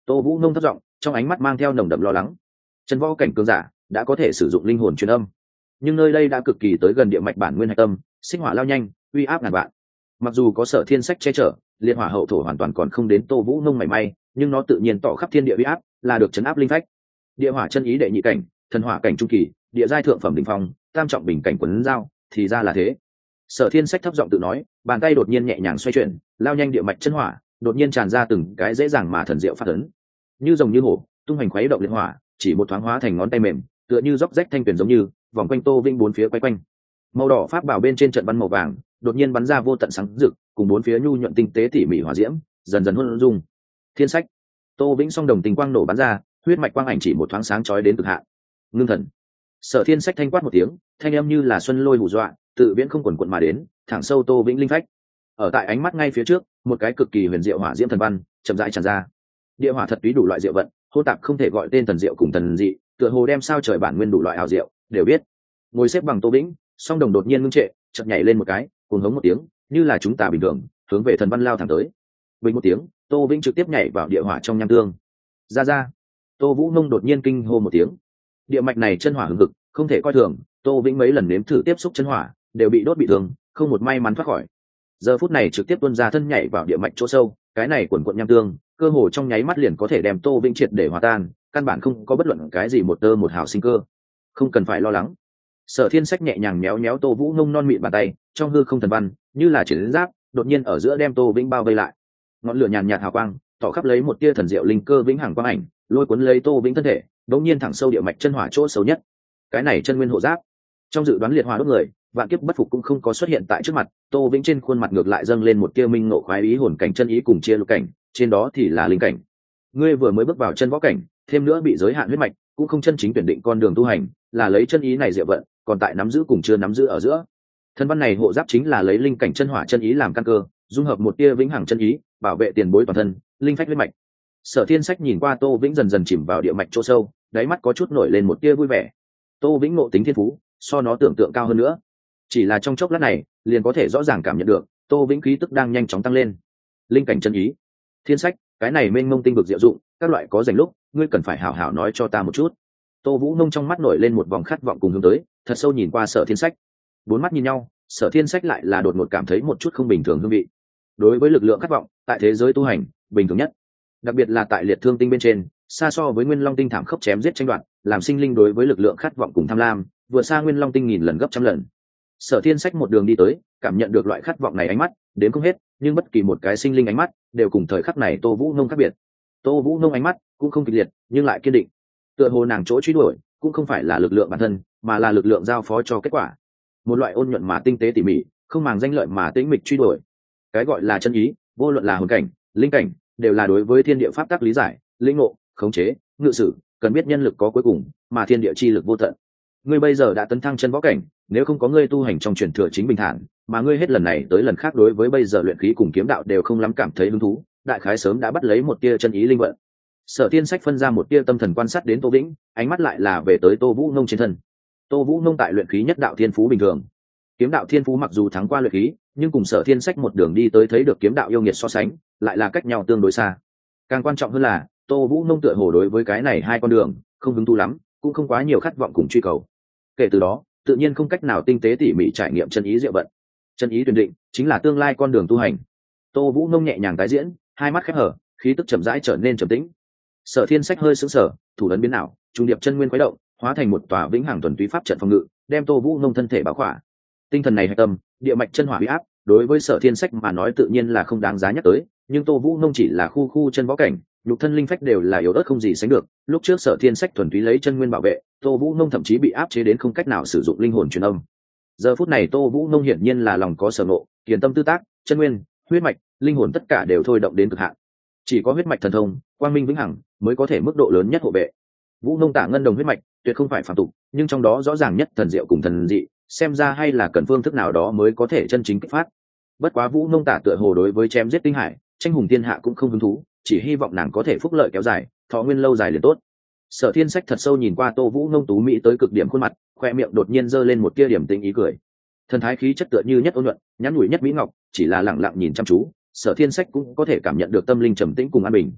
Tô Vũ Nông thấp giọng, trong ánh mắt mang theo nồng đậm lo lắng. Chân võ cảnh cường giả đã có thể sử dụng linh hồn truyền âm, nhưng nơi đây đã cực kỳ tới gần địa mạch bản nguyên hạch tâm, sinh hỏa lao nhanh, uy áp ngàn vạn. Mặc dù có Sở Thiên Sách che chở, liệt hỏa hậu thổ hoàn toàn còn không đến Tô Vũ Nông mảy may, nhưng nó tự nhiên tỏ khắp thiên địa uy áp, là được chấn áp linh phách. Địa hỏa chân ý đệ nhị cảnh, thần hỏa cảnh trung kỳ, địa giai thượng phẩm đỉnh phong, tam trọng bình cảnh quấn giao, thì ra là thế. Sở Thiên Sách thấp giọng tự nói, bàn tay đột nhiên nhẹ nhàng xoay chuyển, lao nhanh địa mạch chân hỏa, đột nhiên tràn ra từng cái dễ dàng mà thần diệu phát ấn. Như rồng như hổ, tung hành khuấy động liệt hỏa, chỉ một thoáng hóa thành ngón tay mềm, tựa như róc rách thanh tuyển giống như, vòng quanh Tô Vĩnh bốn phía quay quanh. Màu đỏ pháp bảo bên trên trận bắn màu vàng, đột nhiên bắn ra vô tận sáng rực, cùng bốn phía nhu nhuận tinh tế tỉ mỉ hỏa diễm, dần dần huân dung. Thiên Sách, Tô Vĩnh song đồng tình quang nổ bắn ra, huyết mạch quang ảnh chỉ một thoáng sáng chói đến cực hạn. Ngưng thần. Sở Thiên Sách thanh quát một tiếng, thanh âm như là xuân lôi hù dọa, tự viễn không quần quần mà đến, thẳng sâu Tô Vĩnh linh phách. Ở tại ánh mắt ngay phía trước, một cái cực kỳ huyền diệu hỏa diễm thần văn chậm rãi tràn ra. Địa hỏa thật túy đủ loại diệu vận, hô tạp không thể gọi tên thần diệu cùng thần dị, tựa hồ đem sao trời bản nguyên đủ loại ảo diệu đều biết. Ngồi xếp bằng Tô Vĩnh, song đồng đột nhiên ngưng trệ, chợt nhảy lên một cái, cuồng hống một tiếng, như là chúng ta bình thường, hướng về thần văn lao thẳng tới. Bình một tiếng, Tô Vĩnh trực tiếp nhảy vào địa hỏa trong nham tương. Ra. Tô Vũ Nông đột nhiên kinh hô một tiếng. Địa mạch này chân hỏa hừng hực, không thể coi thường, Tô Vĩnh mấy lần nếm thử tiếp xúc chân hỏa, đều bị đốt bị thương, không một may mắn thoát khỏi. Giờ phút này trực tiếp tuôn ra thân nhảy vào địa mạch chỗ sâu, cái này quần quần nham tương, cơ hồ trong nháy mắt liền có thể đem Tô Vĩnh triệt để hòa tan, căn bản không có bất luận cái gì một tơ một hào sinh cơ. Không cần phải lo lắng. Sở Thiên Sách nhẹ nhàng méo méo Tô Vũ Nông non mịn bàn tay, trong hư không thần văn, như là triển giáp, đột nhiên ở giữa đem Tô Vĩnh bao vây lại. Ngọn lửa nhàn nhạt hào quang, tỏ khắp lấy một tia thần diệu linh cơ vĩnh hằng quang ảnh, lôi cuốn lấy Tô Vĩnh thân thể, đột nhiên thẳng sâu địa mạch chân hỏa chỗ sâu nhất. Cái này chân nguyên hộ giáp. Trong dự đoán liệt hỏa đốt người, vạn kiếp bất phục cũng không có xuất hiện tại trước mặt, Tô Vĩnh trên khuôn mặt ngược lại dâng lên một tia minh ngộ khoái ý hồn cảnh chân ý cùng chia lục cảnh, trên đó thì là linh cảnh. Ngươi vừa mới bước vào chân võ cảnh, thêm nữa bị giới hạn huyết mạch, cũng không chân chính tuyển định con đường tu hành, là lấy chân ý này diệu vận, còn tại nắm giữ cùng chưa nắm giữ ở giữa. Thân văn này hộ giáp chính là lấy linh cảnh chân hỏa chân ý làm căn cơ, dung hợp một tia vĩnh hằng chân ý, bảo vệ tiền bối toàn thân, linh phách huyết mạch. Sở Thiên Sách nhìn qua Tô Vĩnh dần dần chìm vào địa mạch chỗ sâu, đáy mắt có chút nổi lên một tia vui vẻ. Tô Vĩnh ngộ tính thiên phú, so nó tưởng tượng cao hơn nữa. Chỉ là trong chốc lát này, liền có thể rõ ràng cảm nhận được, Tô Vĩnh khí tức đang nhanh chóng tăng lên. Linh cảnh chân ý. Thiên Sách, cái này mênh mông tinh vực diệu dụng, các loại có rảnh lúc, ngươi cần phải hảo hảo nói cho ta một chút. Tô Vũ Nông trong mắt nổi lên một vòng khát vọng cùng hướng tới, thật sâu nhìn qua Sở Thiên Sách. Bốn mắt nhìn nhau, Sở Thiên Sách lại là đột ngột cảm thấy một chút không bình thường hương vị. Đối với lực lượng khát vọng, tại thế giới tu hành, bình thường nhất, đặc biệt là tại liệt thương tinh bên trên, xa so với Nguyên Long tinh thảm khốc chém giết tranh đoạt, làm sinh linh đối với lực lượng khát vọng cùng tham lam, vượt xa Nguyên Long tinh nghìn lần gấp trăm lần. Sở Thiên Sách một đường đi tới, cảm nhận được loại khát vọng này ánh mắt, đến không hết, nhưng bất kỳ một cái sinh linh ánh mắt, đều cùng thời khắc này Tô Vũ Nông khác biệt. Tô Vũ Nông ánh mắt cũng không kịch liệt, nhưng lại kiên định. Tựa hồ nàng chỗ truy đuổi, cũng không phải là lực lượng bản thân, mà là lực lượng giao phó cho kết quả. Một loại ôn nhuận mà tinh tế tỉ mỉ, không màng danh lợi mà tĩnh mịch truy đuổi. Cái gọi là chân ý, vô luận là hồn cảnh, linh cảnh, đều là đối với thiên địa pháp tắc lý giải, lĩnh ngộ, khống chế, ngự sử, cần biết nhân lực có cuối cùng, mà thiên địa chi lực vô tận. Ngươi bây giờ đã tấn thăng chân võ cảnh, nếu không có ngươi tu hành trong truyền thừa chính bình thản, mà ngươi hết lần này tới lần khác đối với bây giờ luyện khí cùng kiếm đạo đều không lắm cảm thấy hứng thú, đại khái sớm đã bắt lấy một tia chân ý linh vận. Sở Thiên Sách phân ra một tia tâm thần quan sát đến Tô Vĩnh, ánh mắt lại là về tới Tô Vũ Nông trên thân. Tô Vũ Nông tại luyện khí nhất đạo thiên phú bình thường, kiếm đạo thiên phú mặc dù thắng qua luyện khí, nhưng cùng Sở Thiên Sách một đường đi tới thấy được kiếm đạo yêu nghiệt so sánh, lại là cách nhau tương đối xa. Càng quan trọng hơn là, Tô Vũ Nông tựa hồ đối với cái này hai con đường không hứng thú lắm, cũng không quá nhiều khát vọng cùng truy cầu. Kể từ đó, tự nhiên không cách nào tinh tế tỉ mỉ trải nghiệm chân ý diệu vận. Chân ý tuyển định chính là tương lai con đường tu hành. Tô Vũ Nông nhẹ nhàng tái diễn, hai mắt khép hở, khí tức chậm rãi trở nên trầm tĩnh. Sở Thiên Sách hơi sững sờ, thủ ấn biến ảo, trung điệp chân nguyên khuấy động, hóa thành một tòa vĩnh hằng thuần túy pháp trận phòng ngự, đem Tô Vũ Nông thân thể bảo khỏa. Tinh thần này hạch tâm, địa mạch chân hỏa uy áp, đối với Sở Thiên Sách mà nói tự nhiên là không đáng giá nhắc tới, nhưng Tô Vũ Nông chỉ là khu chân võ cảnh, nhục thân linh phách đều là yếu ớt không gì sánh được. Lúc trước Sở Thiên Sách thuần túy lấy chân nguyên bảo vệ, Tô Vũ Nông thậm chí bị áp chế đến không cách nào sử dụng linh hồn truyền âm. Giờ phút này Tô Vũ Nông hiển nhiên là lòng có sở ngộ, kiền tâm tư tác, chân nguyên, huyết mạch, linh hồn tất cả đều thôi động đến cực hạn. Chỉ có huyết mạch thần thông, quang minh vĩnh hằng mới có thể mức độ lớn nhất hộ vệ. Vũ Nông Tả ngân đồng huyết mạch, tuyệt không phải phàm tục, nhưng trong đó rõ ràng nhất thần diệu cùng thần dị, xem ra hay là cần phương thức nào đó mới có thể chân chính kích phát. Bất quá Vũ Nông Tả tựa hồ đối với chém giết tinh hải, tranh hùng thiên hạ cũng không hứng thú, chỉ hy vọng nàng có thể phúc lợi kéo dài, thọ nguyên lâu dài liền tốt. Sở Thiên Sách thật sâu nhìn qua Tô Vũ Nông tú mỹ tới cực điểm khuôn mặt, khoe miệng đột nhiên giơ lên một tia điểm tình ý cười. Thần thái khí chất tựa như nhất ôn nhuận, nhắn nhủi nhất mỹ ngọc, chỉ là lặng lặng nhìn chăm chú, Sở Thiên Sách cũng có thể cảm nhận được tâm linh trầm tĩnh cùng an bình.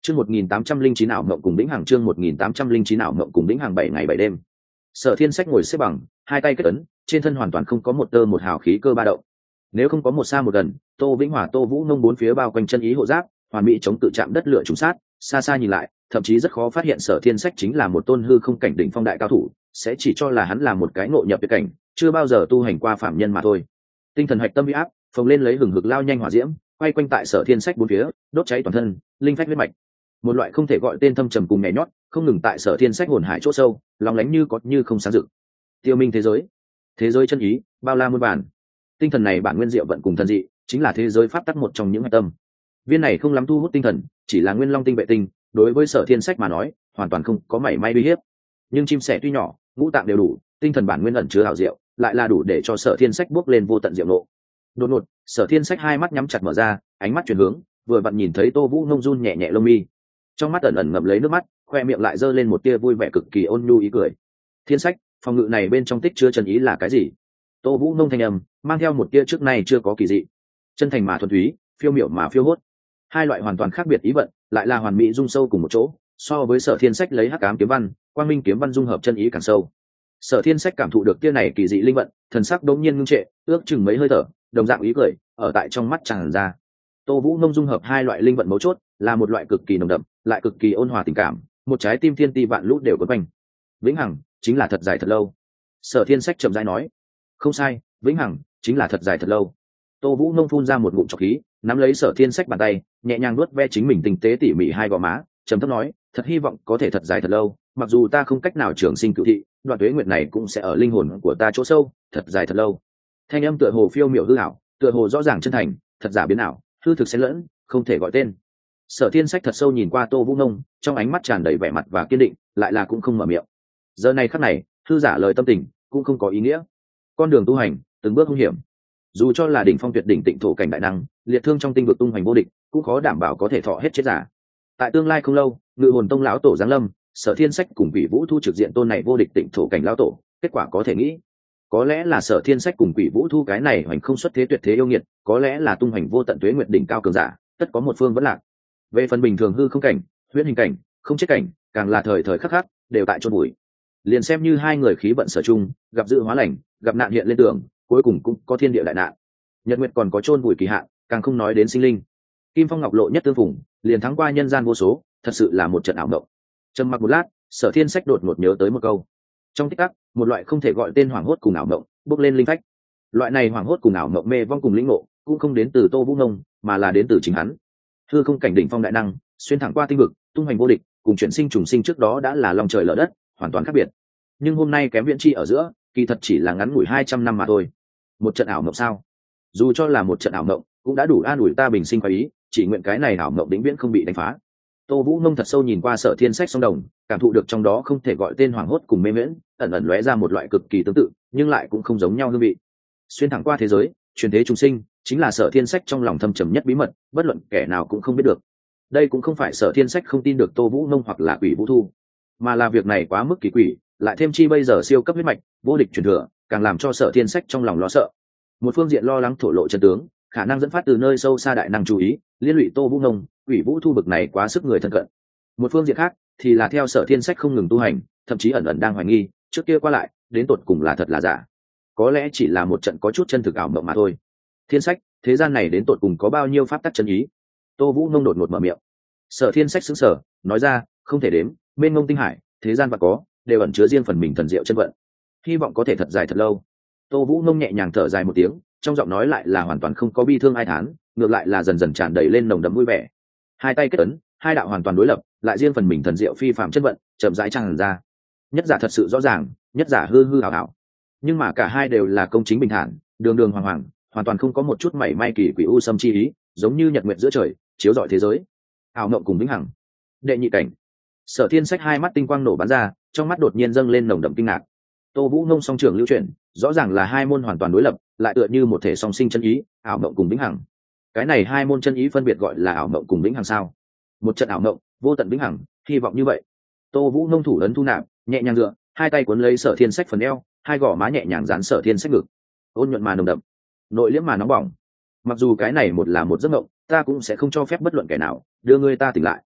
Chương 1809 ảo mộng cùng vĩnh hằng, chương 1809 ảo mộng cùng vĩnh hằng, 7 ngày 7 đêm. Sở Thiên Sách ngồi xếp bằng, hai tay kết ấn, trên thân hoàn toàn không có một tơ một hào khí cơ ba động. Nếu không có một xa một gần, Tô Vĩnh Hòa, Tô Vũ Nông bốn phía bao quanh chân ý hộ giáp, hoàn mỹ chống tự chạm đất lửa trùng sát, xa xa nhìn lại, thậm chí rất khó phát hiện Sở Thiên Sách chính là một tôn hư không cảnh đỉnh phong đại cao thủ, sẽ chỉ cho là hắn là một cái ngộ nhập biệt cảnh, chưa bao giờ tu hành qua phạm nhân mà thôi. Tinh thần hạch tâm uy áp, phồng lên lấy hừng hực lao nhanh hỏa diễm, quay quanh tại Sở Thiên Sách bốn phía, đốt cháy toàn thân, linh phách huyết mạch. Một loại không thể gọi tên thâm trầm cùng nhảy nhót, không ngừng tại Sở Thiên Sách hồn hải chỗ sâu, long lánh như có như không sáng rực. Tiêu minh thế giới chân ý, bao la muôn bản. Tinh thần này bản nguyên diệu vận cùng thần dị, chính là thế giới pháp tắc một trong những hạch tâm. Viên này không lắm thu hút tinh thần, chỉ là nguyên long tinh vệ tinh, đối với Sở Thiên Sách mà nói, hoàn toàn không có mảy may uy hiếp. Nhưng chim sẻ tuy nhỏ, ngũ tạng đều đủ, tinh thần bản nguyên ẩn chứa hảo diệu, lại là đủ để cho Sở Thiên Sách bước lên vô tận diệu nộ. Đột ngột, Sở Thiên Sách hai mắt nhắm chặt mở ra, ánh mắt chuyển hướng, vừa vặn nhìn thấy Tô Vũ Nông run nhẹ nhẹ lông mi, trong mắt ẩn ẩn ngậm lấy nước mắt, khoe miệng lại giơ lên một tia vui vẻ cực kỳ ôn nhu ý cười. Thiên Sách, phòng ngự này bên trong tích chứa chân ý là cái gì? Tô Vũ Nông thanh âm mang theo một tia trước nay chưa có kỳ dị, chân thành mà thuần túy, phiêu miểu mà phiêu hốt. Hai loại hoàn toàn khác biệt ý vận, lại là hoàn mỹ dung sâu cùng một chỗ. So với Sở Thiên Sách lấy hắc ám kiếm văn, quang minh kiếm văn dung hợp chân ý càng sâu. Sở Thiên Sách cảm thụ được tia này kỳ dị linh vận, thần sắc đống nhiên ngưng trệ, ước chừng mấy hơi thở, đồng dạng ý cười ở tại trong mắt tràn ra. Tô Vũ Nông dung hợp hai loại linh vận mấu chốt, là một loại cực kỳ nồng đậm, lại cực kỳ ôn hòa tình cảm, một trái tim thiên ti vạn lũ đều quấn quanh. Vĩnh hằng chính là thật dài thật lâu. Sở Thiên Sách chậm rãi nói. Không sai, vĩnh hằng chính là thật dài thật lâu. Tô Vũ Nông phun ra một ngụm trọc khí, nắm lấy Sở Thiên Sách bàn tay, nhẹ nhàng nuốt ve chính mình tinh tế tỉ mỉ hai gò má, trầm thấp nói, thật hy vọng có thể thật dài thật lâu, mặc dù ta không cách nào trường sinh cửu thị, đoạn tuế nguyệt này cũng sẽ ở linh hồn của ta chỗ sâu, thật dài thật lâu. Thanh âm tựa hồ phiêu miểu hư ảo, tựa hồ rõ ràng chân thành, thật giả biến ảo, hư thực xen lẫn, không thể gọi tên. Sở Thiên Sách thật sâu nhìn qua Tô Vũ Nông, trong ánh mắt tràn đầy vẻ mặt và kiên định, lại là cũng không mở miệng. Giờ này khắc này, hư giả lời tâm tình cũng không có ý nghĩa. Con đường tu hành từng bước hung hiểm, dù cho là đỉnh phong tuyệt đỉnh tịnh thổ cảnh đại năng, liệt thương trong tinh vực tung hoành vô địch, cũng khó đảm bảo có thể thọ hết chết giả. Tại tương lai không lâu, Ngự Hồn Tông lão tổ giáng lâm, Sở Thiên Sách cùng Quỷ Vũ Thu trực diện tôn này vô địch tịnh thổ cảnh lão tổ, kết quả có thể nghĩ, có lẽ là Sở Thiên Sách cùng Quỷ Vũ Thu cái này hoành không xuất thế tuyệt thế yêu nghiệt, có lẽ là tung hoành vô tận tuế nguyệt đỉnh cao cường giả, tất có một phương vẫn lạc. Về phần bình thường hư không cảnh, huyễn hình cảnh, không chết cảnh, càng là thời thời khắc khắc đều tại chôn bụi. Liền xem như hai người khí vận sở chung, gặp dự hóa lành, gặp nạn hiện lên tường, cuối cùng cũng có thiên địa đại nạn. Nhật nguyệt còn có chôn bụi kỳ hạn, càng không nói đến sinh linh. Kim phong ngọc lộ nhất tương phùng, liền thắng qua nhân gian vô số, thật sự là một trận ảo mộng. Trầm mặc một lát, Sở Thiên Sách đột ngột nhớ tới một câu. Trong tích tắc, một loại không thể gọi tên hoảng hốt cùng ảo mộng bốc lên linh phách. Loại này hoảng hốt cùng ảo mộng mê vong cùng lĩnh ngộ, cũng không đến từ Tô Vũ Nông, mà là đến từ chính hắn. Hư không cảnh đỉnh phong đại năng, xuyên thẳng qua tinh vực, tung hoành vô địch, cùng chuyển sinh trùng sinh trước đó đã là lòng trời lở đất, hoàn toàn khác biệt. Nhưng hôm nay kém viễn chi ở giữa, kỳ thật chỉ là ngắn ngủi 200 năm mà thôi. Một trận ảo mộng sao? Dù cho là một trận ảo mộng, cũng đã đủ an ủi ta bình sinh khoái ý, chỉ nguyện cái này ảo mộng vĩnh viễn không bị đánh phá. Tô Vũ Nông thật sâu nhìn qua Sở Thiên Sách song đồng, cảm thụ được trong đó không thể gọi tên hoảng hốt cùng mê miễn, ẩn ẩn lóe ra một loại cực kỳ tương tự, nhưng lại cũng không giống nhau hương vị. Xuyên thẳng qua thế giới, truyền thế trùng sinh, chính là Sở Thiên Sách trong lòng thâm trầm nhất bí mật, bất luận kẻ nào cũng không biết được. Đây cũng không phải Sở Thiên Sách không tin được Tô Vũ Nông hoặc là Quỷ Vũ Thu, mà là việc này quá mức kỳ quỷ, lại thêm chi bây giờ siêu cấp huyết mạch, vô địch truyền thừa, càng làm cho Sở Thiên Sách trong lòng lo sợ. Một phương diện lo lắng thổ lộ chân tướng, khả năng dẫn phát từ nơi sâu xa đại năng chú ý, liên lụy Tô Vũ Nông, Quỷ Vũ Thu bực này quá sức người thân cận. Một phương diện khác thì là theo Sở Thiên Sách không ngừng tu hành, thậm chí ẩn ẩn đang hoài nghi, trước kia qua lại, đến tột cùng là thật là giả. Có lẽ chỉ là một trận có chút chân thực ảo mộng mà thôi. Thiên Sách, thế gian này đến tột cùng có bao nhiêu pháp tắc chân ý? Tô Vũ Nông đột ngột mở miệng. Sở Thiên Sách sững sờ, nói ra, không thể đếm, mênh mông tinh hải, thế gian và có, đều ẩn chứa riêng phần mình thần diệu chân vận. Hy vọng có thể thật dài thật lâu. Tô Vũ Nông nhẹ nhàng thở dài một tiếng, trong giọng nói lại là hoàn toàn không có bi thương ai thán, ngược lại là dần dần tràn đầy lên nồng đậm vui vẻ. Hai tay kết ấn, hai đạo hoàn toàn đối lập, lại riêng phần mình thần diệu phi phàm chân vận, chậm rãi tràn ra. Nhất giả thật sự rõ ràng, nhất giả hư hư ảo ảo. Nhưng mà cả hai đều là công chính bình thản, đường đường hoàng hoàng, hoàn toàn không có một chút mảy may kỳ quỷ u xâm chi ý, giống như nhật nguyệt giữa trời, chiếu rọi thế giới. Ảo mộng cùng vĩnh hằng. Đệ nhị cảnh. Sở Thiên Sách hai mắt tinh quang nổ bắn ra, trong mắt đột nhiên dâng lên nồng đậm kinh ngạc. Tô Vũ Nông song trường lưu chuyển, rõ ràng là hai môn hoàn toàn đối lập, lại tựa như một thể song sinh chân ý, ảo mộng cùng vĩnh hằng. Cái này hai môn chân ý phân biệt gọi là ảo mộng cùng vĩnh hằng sao? Một trận ảo mộng, vô tận vĩnh hằng, hy vọng như vậy. Tô Vũ Nông thủ ấn thu nạp, nhẹ nhàng dựa, hai tay cuốn lấy Sở Thiên Sách phần eo, hai gò má nhẹ nhàng dán Sở Thiên Sách ngực. Ôn nhuận mà nồng đậm, nội liễm mà nóng bỏng. Mặc dù cái này một là một giấc mộng, ta cũng sẽ không cho phép bất luận kẻ nào đưa ngươi ta tỉnh lại.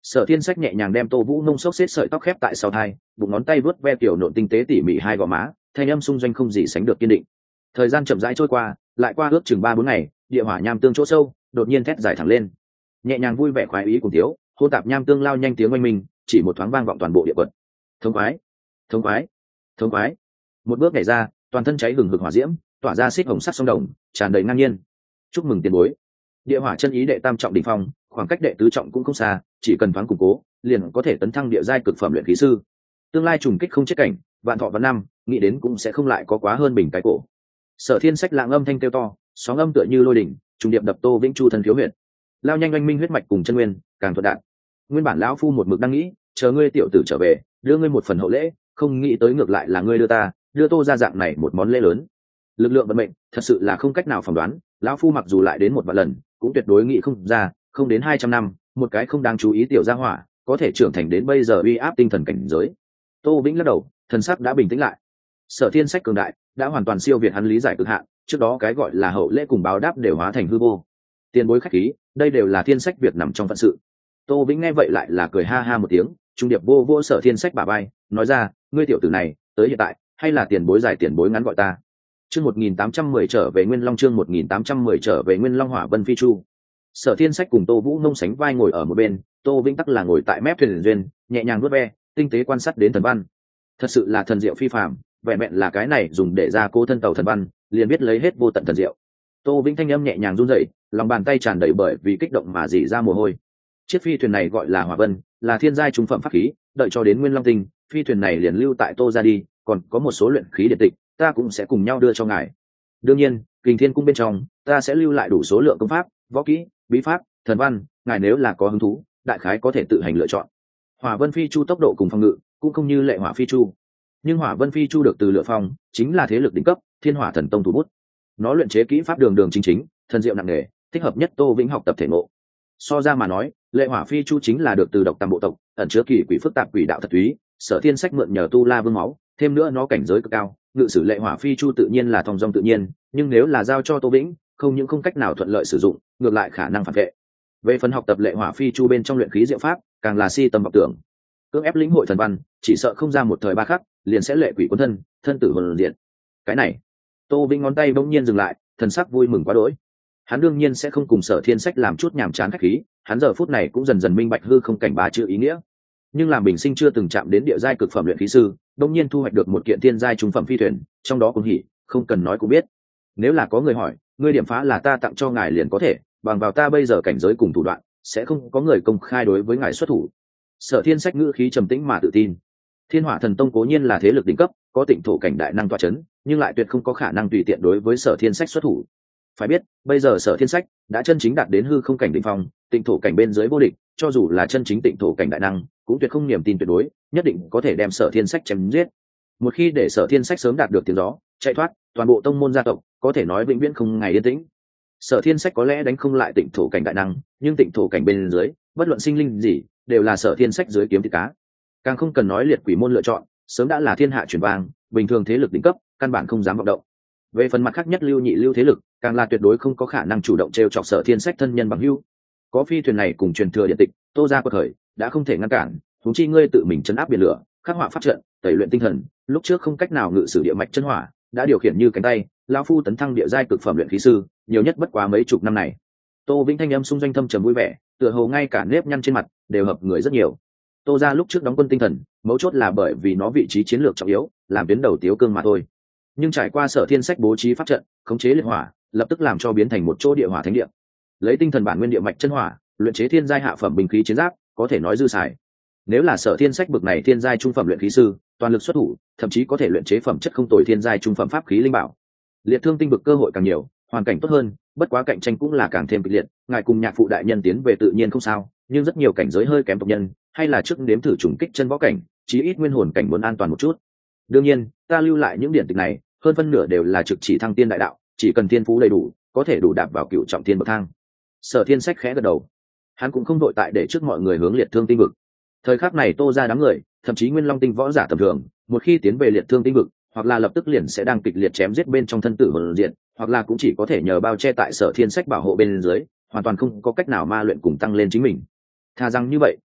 Sở Thiên Sách nhẹ nhàng đem Tô Vũ Nông xốc xếp sợi tóc khép tại sau tai, bụng ngón tay vuốt ve tiểu nộn tinh tế tỉ mỉ hai gò má, thanh âm xung doanh không gì sánh được kiên định. Thời gian chậm rãi trôi qua, lại qua ước chừng 3-4 ngày, địa hỏa nham tương chỗ sâu, đột nhiên thét dài thẳng lên. Nhẹ nhàng vui vẻ khoái ý cùng thiếu, hôn tạp nham tương lao nhanh tiếng oanh minh, chỉ một thoáng vang vọng toàn bộ địa quật. Thống khoái, thống khoái, thống khoái. Một bước nhảy ra, toàn thân cháy hừng hực hỏa diễm, tỏa ra xích hồng sắc sông đồng, tràn đầy ngang nhiên. Chúc mừng tiền bối. Địa hỏa chân ý đệ tam trọng đỉnh phong, khoảng cách đệ tứ trọng cũng không xa, chỉ cần thoáng củng cố, liền có thể tấn thăng địa giai cực phẩm luyện khí sư. Tương lai trùng kích không chết cảnh, vạn thọ vạn năm, nghĩ đến cũng sẽ không lại có quá hơn bình cái cổ. Sở Thiên Sách lạng âm thanh kêu to, sóng âm tựa như lôi đỉnh, trùng điệp đập Tô Vĩnh Chu thân khiếu huyệt. Lao nhanh oanh minh huyết mạch cùng chân nguyên, càng thuận đạn. Nguyên bản lão phu một mực đang nghĩ, chờ ngươi tiểu tử trở về, đưa ngươi một phần hậu lễ, không nghĩ tới ngược lại là ngươi đưa Tô ra dạng này một món lễ lớn. Lực lượng vận mệnh, thật sự là không cách nào phỏng đoán, lão phu mặc dù lại đến một vạn lần, cũng tuyệt đối nghĩ không ra, không đến 200 năm, một cái không đáng chú ý tiểu gia hỏa, có thể trưởng thành đến bây giờ uy áp tinh thần cảnh giới. Tô Vĩnh lắc đầu, thần sắc đã bình tĩnh lại. Sở Thiên Sách cường đại, đã hoàn toàn siêu việt hắn lý giải cực hạn, trước đó cái gọi là hậu lễ cùng báo đáp đều hóa thành hư vô. Tiền bối khách khí, đây đều là Thiên Sách việc nằm trong phận sự. Tô Vĩnh nghe vậy lại là cười ha ha một tiếng, trung điệp vô vô Sở Thiên Sách bả vai, nói ra, ngươi tiểu tử này, tới hiện tại, hay là tiền bối dài tiền bối ngắn gọi ta. Chương 1810 trở về Nguyên Long, chương 1810 trở về Nguyên Long Hỏa Vân Phi Chu. Sở Thiên Sách cùng Tô Vũ Nông sánh vai ngồi ở một bên, Tô Vĩnh tắc là ngồi tại mép thuyền duyên, nhẹ nhàng vuốt ve, tinh tế quan sát đến thần văn. Thật sự là thần diệu phi phàm, vẹn vẹn là cái này dùng để ra cố thân tàu thần văn, liền biết lấy hết vô tận thần diệu. Tô Vĩnh thanh âm nhẹ nhàng run rẩy, lòng bàn tay tràn đầy bởi vì kích động mà rỉ ra mồ hôi. Chiếc phi thuyền này gọi là Hỏa Vân, là thiên giai trung phẩm pháp khí, đợi cho đến Nguyên Long Tinh, phi thuyền này liền lưu tại Tô ra đi, còn có một số luyện khí điện tịch, ta cũng sẽ cùng nhau đưa cho ngài. Đương nhiên, Kình Thiên cung bên trong, ta sẽ lưu lại đủ số lượng công pháp, võ kỹ, bí pháp, thần văn, ngài nếu là có hứng thú, đại khái có thể tự hành lựa chọn. Hỏa Vân Phi Chu tốc độ cùng phòng ngự cũng không như Lệ Hỏa Phi Chu, nhưng Hỏa Vân Phi Chu được từ Lựa Phong, chính là thế lực đỉnh cấp, Thiên Hỏa Thần Tông thủ bút. Nó luyện chế kỹ pháp đường đường chính chính, thần diệu nặng nề, thích hợp nhất Tô Vĩnh học tập thể ngộ. So ra mà nói, Lệ Hỏa Phi Chu chính là được từ độc tam bộ tộc, ẩn chứa kỳ quỷ phức tạp quỷ đạo thật túy, Sở Thiên Sách mượn nhờ tu la vương máu, thêm nữa nó cảnh giới cực cao, ngự sử Lệ Hỏa Phi Chu tự nhiên là thong dong tự nhiên, nhưng nếu là giao cho Tô Vĩnh, không những không cách nào thuận lợi sử dụng, ngược lại khả năng phản vệ. Về phần học tập Lệ Hỏa Phi Chu bên trong luyện khí diệu pháp, càng là si tâm vọng tưởng. Cưỡng ép lĩnh hội thần văn, chỉ sợ không ra một thời ba khắc, liền sẽ lệ quỷ cuốn thân, thân tử hồn diệt. Cái này, Tô Vĩnh ngón tay bỗng nhiên dừng lại, thần sắc vui mừng quá đỗi. Hắn đương nhiên sẽ không cùng Sở Thiên Sách làm chút nhàm chán khách khí, hắn giờ phút này cũng dần dần minh bạch hư không cảnh ba chữ ý nghĩa. Nhưng làm bình sinh chưa từng chạm đến địa giai cực phẩm luyện khí sư, đống nhiên thu hoạch được một kiện thiên giai trung phẩm phi thuyền, trong đó cũng hỉ, không cần nói cũng biết. Nếu là có người hỏi, ngươi điểm phá là ta tặng cho ngài liền có thể, bằng vào ta bây giờ cảnh giới cùng thủ đoạn, sẽ không có người công khai đối với ngài xuất thủ. Sở Thiên Sách ngữ khí trầm tĩnh mà tự tin. Thiên Hỏa Thần Tông cố nhiên là thế lực đỉnh cấp, có tịnh thổ cảnh đại năng tọa chấn, nhưng lại tuyệt không có khả năng tùy tiện đối với Sở Thiên Sách xuất thủ. Phải biết, bây giờ Sở Thiên Sách đã chân chính đạt đến hư không cảnh đỉnh phong, tịnh thổ cảnh bên dưới vô địch, cho dù là chân chính tịnh thổ cảnh đại năng, cũng tuyệt không niềm tin tuyệt đối, nhất định có thể đem Sở Thiên Sách chém giết. Một khi để Sở Thiên Sách sớm đạt được tiếng gió, chạy thoát, toàn bộ tông môn gia tộc có thể nói vĩnh viễn không ngày yên tĩnh. Sở Thiên Sách có lẽ đánh không lại tịnh thổ cảnh đại năng, nhưng tịnh thổ cảnh bên dưới, bất luận sinh linh gì, đều là Sở Thiên Sách dưới kiếm thịt cá. Càng không cần nói liệt quỷ môn lựa chọn, sớm đã là thiên hạ truyền vang, bình thường thế lực đỉnh cấp, căn bản không dám vọng động. Về phần mặt khác nhất lưu nhị lưu thế lực, càng là tuyệt đối không có khả năng chủ động trêu chọc Sở Thiên Sách thân nhân bằng hữu. Có phi thuyền này cùng truyền thừa điện tịch, Tô gia quật khởi đã không thể ngăn cản, huống chi ngươi tự mình trấn áp biển lửa, khắc họa pháp trận, tẩy luyện tinh thần, lúc trước không cách nào ngự sử địa mạch chân hỏa, đã điều khiển như cánh tay, lão phu tấn thăng địa giai cực phẩm luyện khí sư, nhiều nhất bất quá mấy chục năm này. Tô Vĩnh thanh âm xung doanh thâm trầm vui vẻ, tựa hồ ngay cả nếp nhăn trên mặt đều hợp người rất nhiều. Tô gia lúc trước đóng quân tinh thần, mấu chốt là bởi vì nó vị trí chiến lược trọng yếu, làm tuyến đầu tiếu cương mà thôi. Nhưng trải qua Sở Thiên Sách bố trí pháp trận, khống chế liệt hỏa, lập tức làm cho biến thành một chỗ địa hỏa thánh địa. Lấy tinh thần bản nguyên địa mạch chân hỏa, luyện chế thiên giai hạ phẩm binh khí chiến giáp, có thể nói dư xài. Nếu là Sở Thiên Sách bực này thiên giai trung phẩm luyện khí sư, toàn lực xuất thủ, thậm chí có thể luyện chế phẩm chất không tồi thiên giai trung phẩm pháp khí linh bảo. Liệt thương tinh vực cơ hội càng nhiều, hoàn cảnh tốt hơn, bất quá cạnh tranh cũng là càng thêm kịch liệt, ngài cùng Nhạc phụ đại nhân tiến về tự nhiên không sao, nhưng rất nhiều cảnh giới hơi kém tộc nhân, hay là trước nếm thử trùng kích chân võ cảnh, chí ít nguyên hồn cảnh muốn an toàn một chút. Đương nhiên, ta lưu lại những điển tịch này, hơn phân nửa đều là trực chỉ thăng tiên đại đạo, chỉ cần thiên phú đầy đủ, có thể đủ đạp vào cựu trọng thiên bậc thang. Sở Thiên Sách khẽ gật đầu, hắn cũng không đội tại để trước mọi người hướng liệt thương tinh vực. Thời khắc này Tô ra đám người, thậm chí Nguyên Long tinh võ giả tầm thường, một khi tiến về liệt thương tinh vực, hoặc là lập tức liền sẽ đang kịch liệt chém giết bên trong thân tử hồn diện, hoặc là cũng chỉ có thể nhờ bao che tại Sở Thiên Sách bảo hộ bên dưới, hoàn toàn không có cách nào ma luyện cùng tăng lên chính mình. Thà rằng như vậy,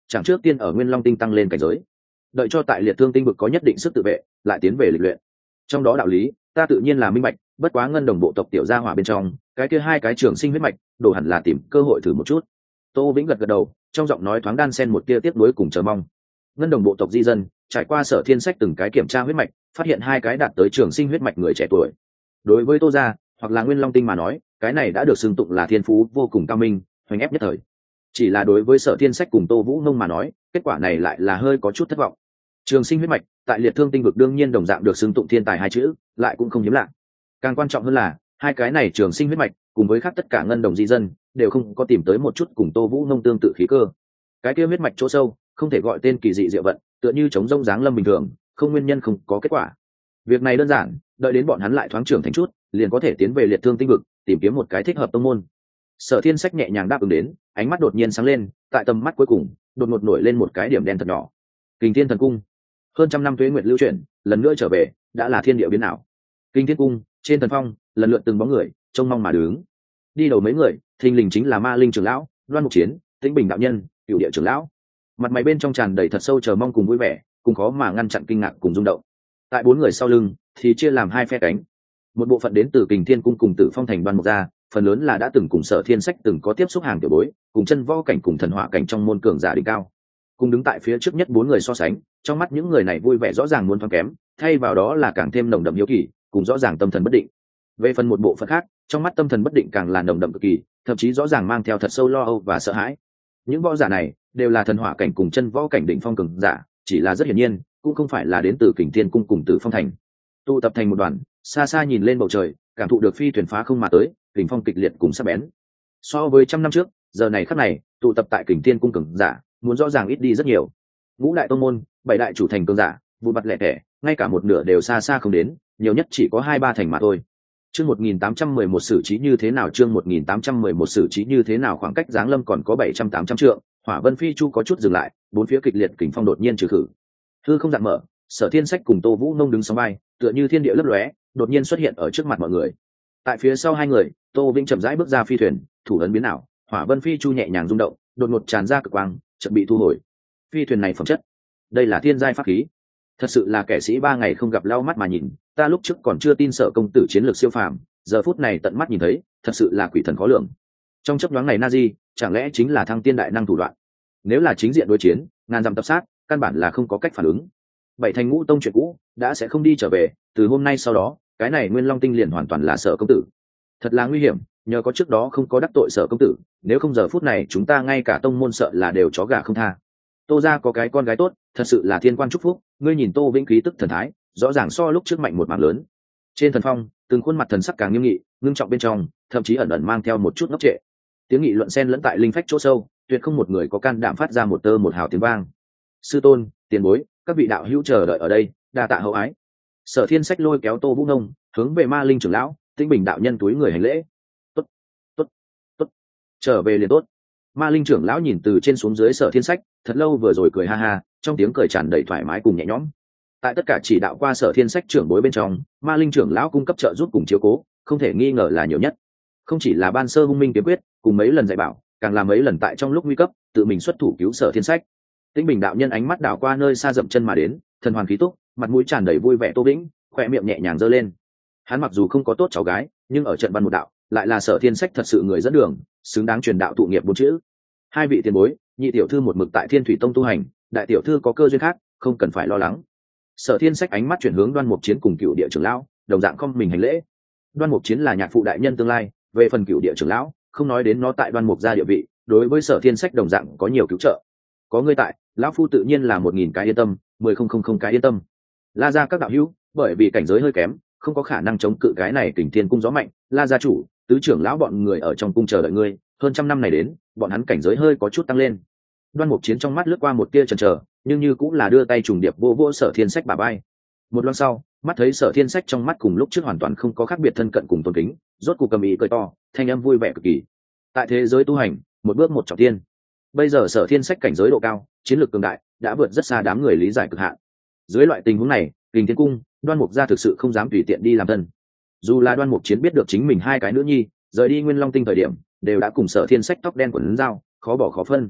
chẳng trước tiên ở Nguyên Long tinh tăng lên cảnh giới, đợi cho tại Liệt Thương tinh vực có nhất định sức tự vệ lại tiến về lịch luyện. Trong đó đạo lý ta tự nhiên là minh bạch, bất quá Ngân Đồng bộ tộc tiểu gia hỏa bên trong cái kia hai cái trường sinh huyết mạch đồ hẳn là tìm cơ hội thử một chút. Tô Vĩnh gật gật đầu, trong giọng nói thoáng đan xen một tia tiếc nuối cùng chờ mong. Ngân Đồng bộ tộc di dân trải qua Sở Thiên Sách từng cái kiểm tra huyết mạch, phát hiện hai cái đạt tới trường sinh huyết mạch người trẻ tuổi. Đối với Tô gia hoặc là Nguyên Long tinh mà nói, cái này đã được xưng tụng là thiên phú vô cùng cao minh, hoành ép nhất thời. Chỉ là đối với Sở Thiên Sách cùng Tô Vũ Nông mà nói, kết quả này lại là hơi có chút thất vọng. Trường sinh huyết mạch tại Liệt Thương tinh vực đương nhiên đồng dạng được xưng tụng thiên tài hai chữ, lại cũng không hiếm lạ. Càng quan trọng hơn là hai cái này trường sinh huyết mạch cùng với khác tất cả Ngân Đồng di dân đều không có tìm tới một chút cùng Tô Vũ Nông tương tự khí cơ. Cái kia huyết mạch chỗ sâu không thể gọi tên kỳ dị diệu vận, tựa như chống rông dáng lâm bình thường, không nguyên nhân không có kết quả. Việc này đơn giản, đợi đến bọn hắn lại thoáng trưởng thành chút, liền có thể tiến về Liệt Thương tinh vực, tìm kiếm một cái thích hợp tông môn. Sở Thiên Sách nhẹ nhàng đáp ứng đến, ánh mắt đột nhiên sáng lên, tại tầm mắt cuối cùng, đột ngột nổi lên một cái điểm đen thật nhỏ. Kình Thiên Thần Cung, hơn trăm năm tuế nguyệt lưu chuyển, lần nữa trở về, đã là thiên địa biến ảo. Kình Thiên Cung, trên thần phong, lần lượt từng bóng người, trông mong mà đứng. Đi đầu mấy người, thình lình chính là Ma Linh trưởng lão, Loan Mục Chiến, Tĩnh Bình đạo nhân, Cửu Địa trưởng lão. Mặt mày bên trong tràn đầy thật sâu chờ mong cùng vui vẻ, cùng khó mà ngăn chặn kinh ngạc cùng rung động. Tại bốn người sau lưng thì chia làm hai phe cánh. Một bộ phận đến từ Kình Thiên Cung cùng Tử Phong thành Đoan Mục gia, phần lớn là đã từng cùng Sở Thiên Sách từng có tiếp xúc hàng tiểu bối, cùng chân võ cảnh cùng thần hỏa cảnh trong môn cường giả đỉnh cao. Cùng đứng tại phía trước nhất bốn người so sánh, trong mắt những người này vui vẻ rõ ràng muốn thoáng kém, thay vào đó là càng thêm nồng đậm hiếu kỳ, cùng rõ ràng tâm thần bất định. Về phần một bộ phận khác, trong mắt tâm thần bất định càng là nồng đậm cực kỳ, thậm chí rõ ràng mang theo thật sâu lo âu và sợ hãi. Những võ giả này đều là thần hỏa cảnh cùng chân võ cảnh đỉnh phong cường giả, chỉ là rất hiển nhiên cũng không phải là đến từ Kình Thiên Cung cùng Tử Phong thành. Tụ tập thành một đoàn, xa xa nhìn lên bầu trời, cảm thụ được phi thuyền phá không mà tới, kình phong kịch liệt cùng sắc bén. So với trăm năm trước, giờ này khắc này, tụ tập tại Kình Thiên Cung cường giả, muốn rõ ràng ít đi rất nhiều. Ngũ đại tông môn, bảy đại chủ thành cường giả, vụ mặt lẻ tẻ, ngay cả một nửa đều xa xa không đến, nhiều nhất chỉ có 2-3 thành mà thôi. Chương 1811 xử trí như thế nào? Chương 1811 xử trí như thế nào? Khoảng cách giáng lâm còn có 700-800 trượng, Hỏa Vân Phi Chu có chút dừng lại, bốn phía kịch liệt kình phong đột nhiên trừ khử. Hư không dạn mở, Sở Thiên Sách cùng Tô Vũ Nông đứng sóng vai, tựa như thiên địa lấp lóe, đột nhiên xuất hiện ở trước mặt mọi người. Tại phía sau hai người, Tô Vĩnh chậm rãi bước ra phi thuyền, thủ ấn biến ảo, Hỏa Vân Phi Chu nhẹ nhàng rung động, đột ngột tràn ra cực quang, chợt bị thu hồi. Phi thuyền này phẩm chất, đây là thiên giai pháp khí, thật sự là kẻ sĩ 3 ngày không gặp lau mắt mà nhìn. Ta lúc trước còn chưa tin Sở công tử chiến lược siêu phàm, giờ phút này tận mắt nhìn thấy, thật sự là quỷ thần khó lường. Trong chớp nhoáng này Nazi, chẳng lẽ chính là thăng tiên đại năng thủ đoạn? Nếu là chính diện đối chiến, ngàn dặm tập sát, căn bản là không có cách phản ứng. Bảy thành ngũ tông chuyện cũ đã sẽ không đi trở về, từ hôm nay sau đó, cái này Nguyên Long tinh liền hoàn toàn là Sở công tử. Thật là nguy hiểm, nhờ có trước đó không có đắc tội Sở công tử, nếu không giờ phút này chúng ta ngay cả tông môn sợ là đều chó gà không tha. Tô gia có cái con gái tốt, thật sự là thiên quan chúc phúc. Ngươi nhìn Tô Vĩnh khí tức thần thái, rõ ràng so lúc trước mạnh một mảng lớn. Trên thần phong, từng khuôn mặt thần sắc càng nghiêm nghị, ngưng trọng bên trong, thậm chí ẩn ẩn mang theo một chút ngốc trệ. Tiếng nghị luận xen lẫn tại linh phách chỗ sâu, tuyệt không một người có can đảm phát ra một tơ một hào tiếng vang. Sư tôn, tiền bối, các vị đạo hữu chờ đợi ở đây, đa tạ hậu ái. Sở Thiên Sách lôi kéo Tô Vũ Nông, hướng về Ma Linh trưởng lão, Tĩnh Bình đạo nhân túi người hành lễ. Tốt, tốt, tốt, trở về liền tốt. Ma Linh trưởng lão nhìn từ trên xuống dưới Sở Thiên Sách, thật lâu vừa rồi cười ha ha, trong tiếng cười tràn đầy thoải mái cùng nhẹ nhõm. Tại tất cả chỉ đạo qua Sở Thiên Sách trưởng bối bên trong, Ma Linh trưởng lão cung cấp trợ giúp cùng chiếu cố, không thể nghi ngờ là nhiều nhất. Không chỉ là ban sơ hung minh kiếm quyết, cùng mấy lần dạy bảo, càng là mấy lần tại trong lúc nguy cấp, tự mình xuất thủ cứu Sở Thiên Sách. Tĩnh Bình đạo nhân ánh mắt đảo qua nơi xa dậm chân mà đến, thần hoàn khí túc, mặt mũi tràn đầy vui vẻ. Tô Vĩnh khỏe miệng nhẹ nhàng giơ lên. Hắn mặc dù không có tốt cháu gái, nhưng ở trận văn một đạo, lại là Sở Thiên Sách thật sự người dẫn đường, xứng đáng truyền đạo thụ nghiệp 4 chữ. Hai vị tiền bối, nhị tiểu thư một mực tại Thiên Thủy Tông tu hành, đại tiểu thư có cơ duyên khác, không cần phải lo lắng. Sở Thiên Sách ánh mắt chuyển hướng Đoan Mục Chiến cùng Cửu Địa trưởng lão, đồng dạng không mình hành lễ. Đoan Mục Chiến là nhạc phụ đại nhân tương lai, về phần Cửu Địa trưởng lão, không nói đến nó tại Đoan Mục gia địa vị, đối với Sở Thiên Sách đồng dạng có nhiều cứu trợ. Có ngươi tại, lão phu tự nhiên là 1000 cái yên tâm, 10,000 cái yên tâm. La gia các đạo hữu, bởi vì cảnh giới hơi kém, không có khả năng chống cự cái này Kình Thiên cung gió mạnh, La gia chủ, tứ trưởng lão bọn người ở trong cung chờ đợi ngươi, hơn trăm năm này đến, bọn hắn cảnh giới hơi có chút tăng lên. Đoan Mục Chiến trong mắt lướt qua một tia chần chờ, nhưng như cũng là đưa tay trùng điệp vô vỗ Sở Thiên Sách bả vai. Một loang sau, mắt thấy Sở Thiên Sách trong mắt cùng lúc trước hoàn toàn không có khác biệt, thân cận cùng tôn kính, rốt cuộc cầm ý cười to, thanh âm vui vẻ cực kỳ. Tại thế giới tu hành, một bước một trọng thiên. Bây giờ Sở Thiên Sách cảnh giới độ cao, chiến lược cường đại, đã vượt rất xa đám người lý giải cực hạn. Dưới loại tình huống này, Kình Thiên cung, Đoan Mục gia thực sự không dám tùy tiện đi làm thân. Dù là Đoan Mục Chiến biết được chính mình hai cái nữ nhi rời đi Nguyên Long tinh thời điểm, đều đã cùng Sở Thiên Sách tóc đen quần dao, khó bỏ khó phân.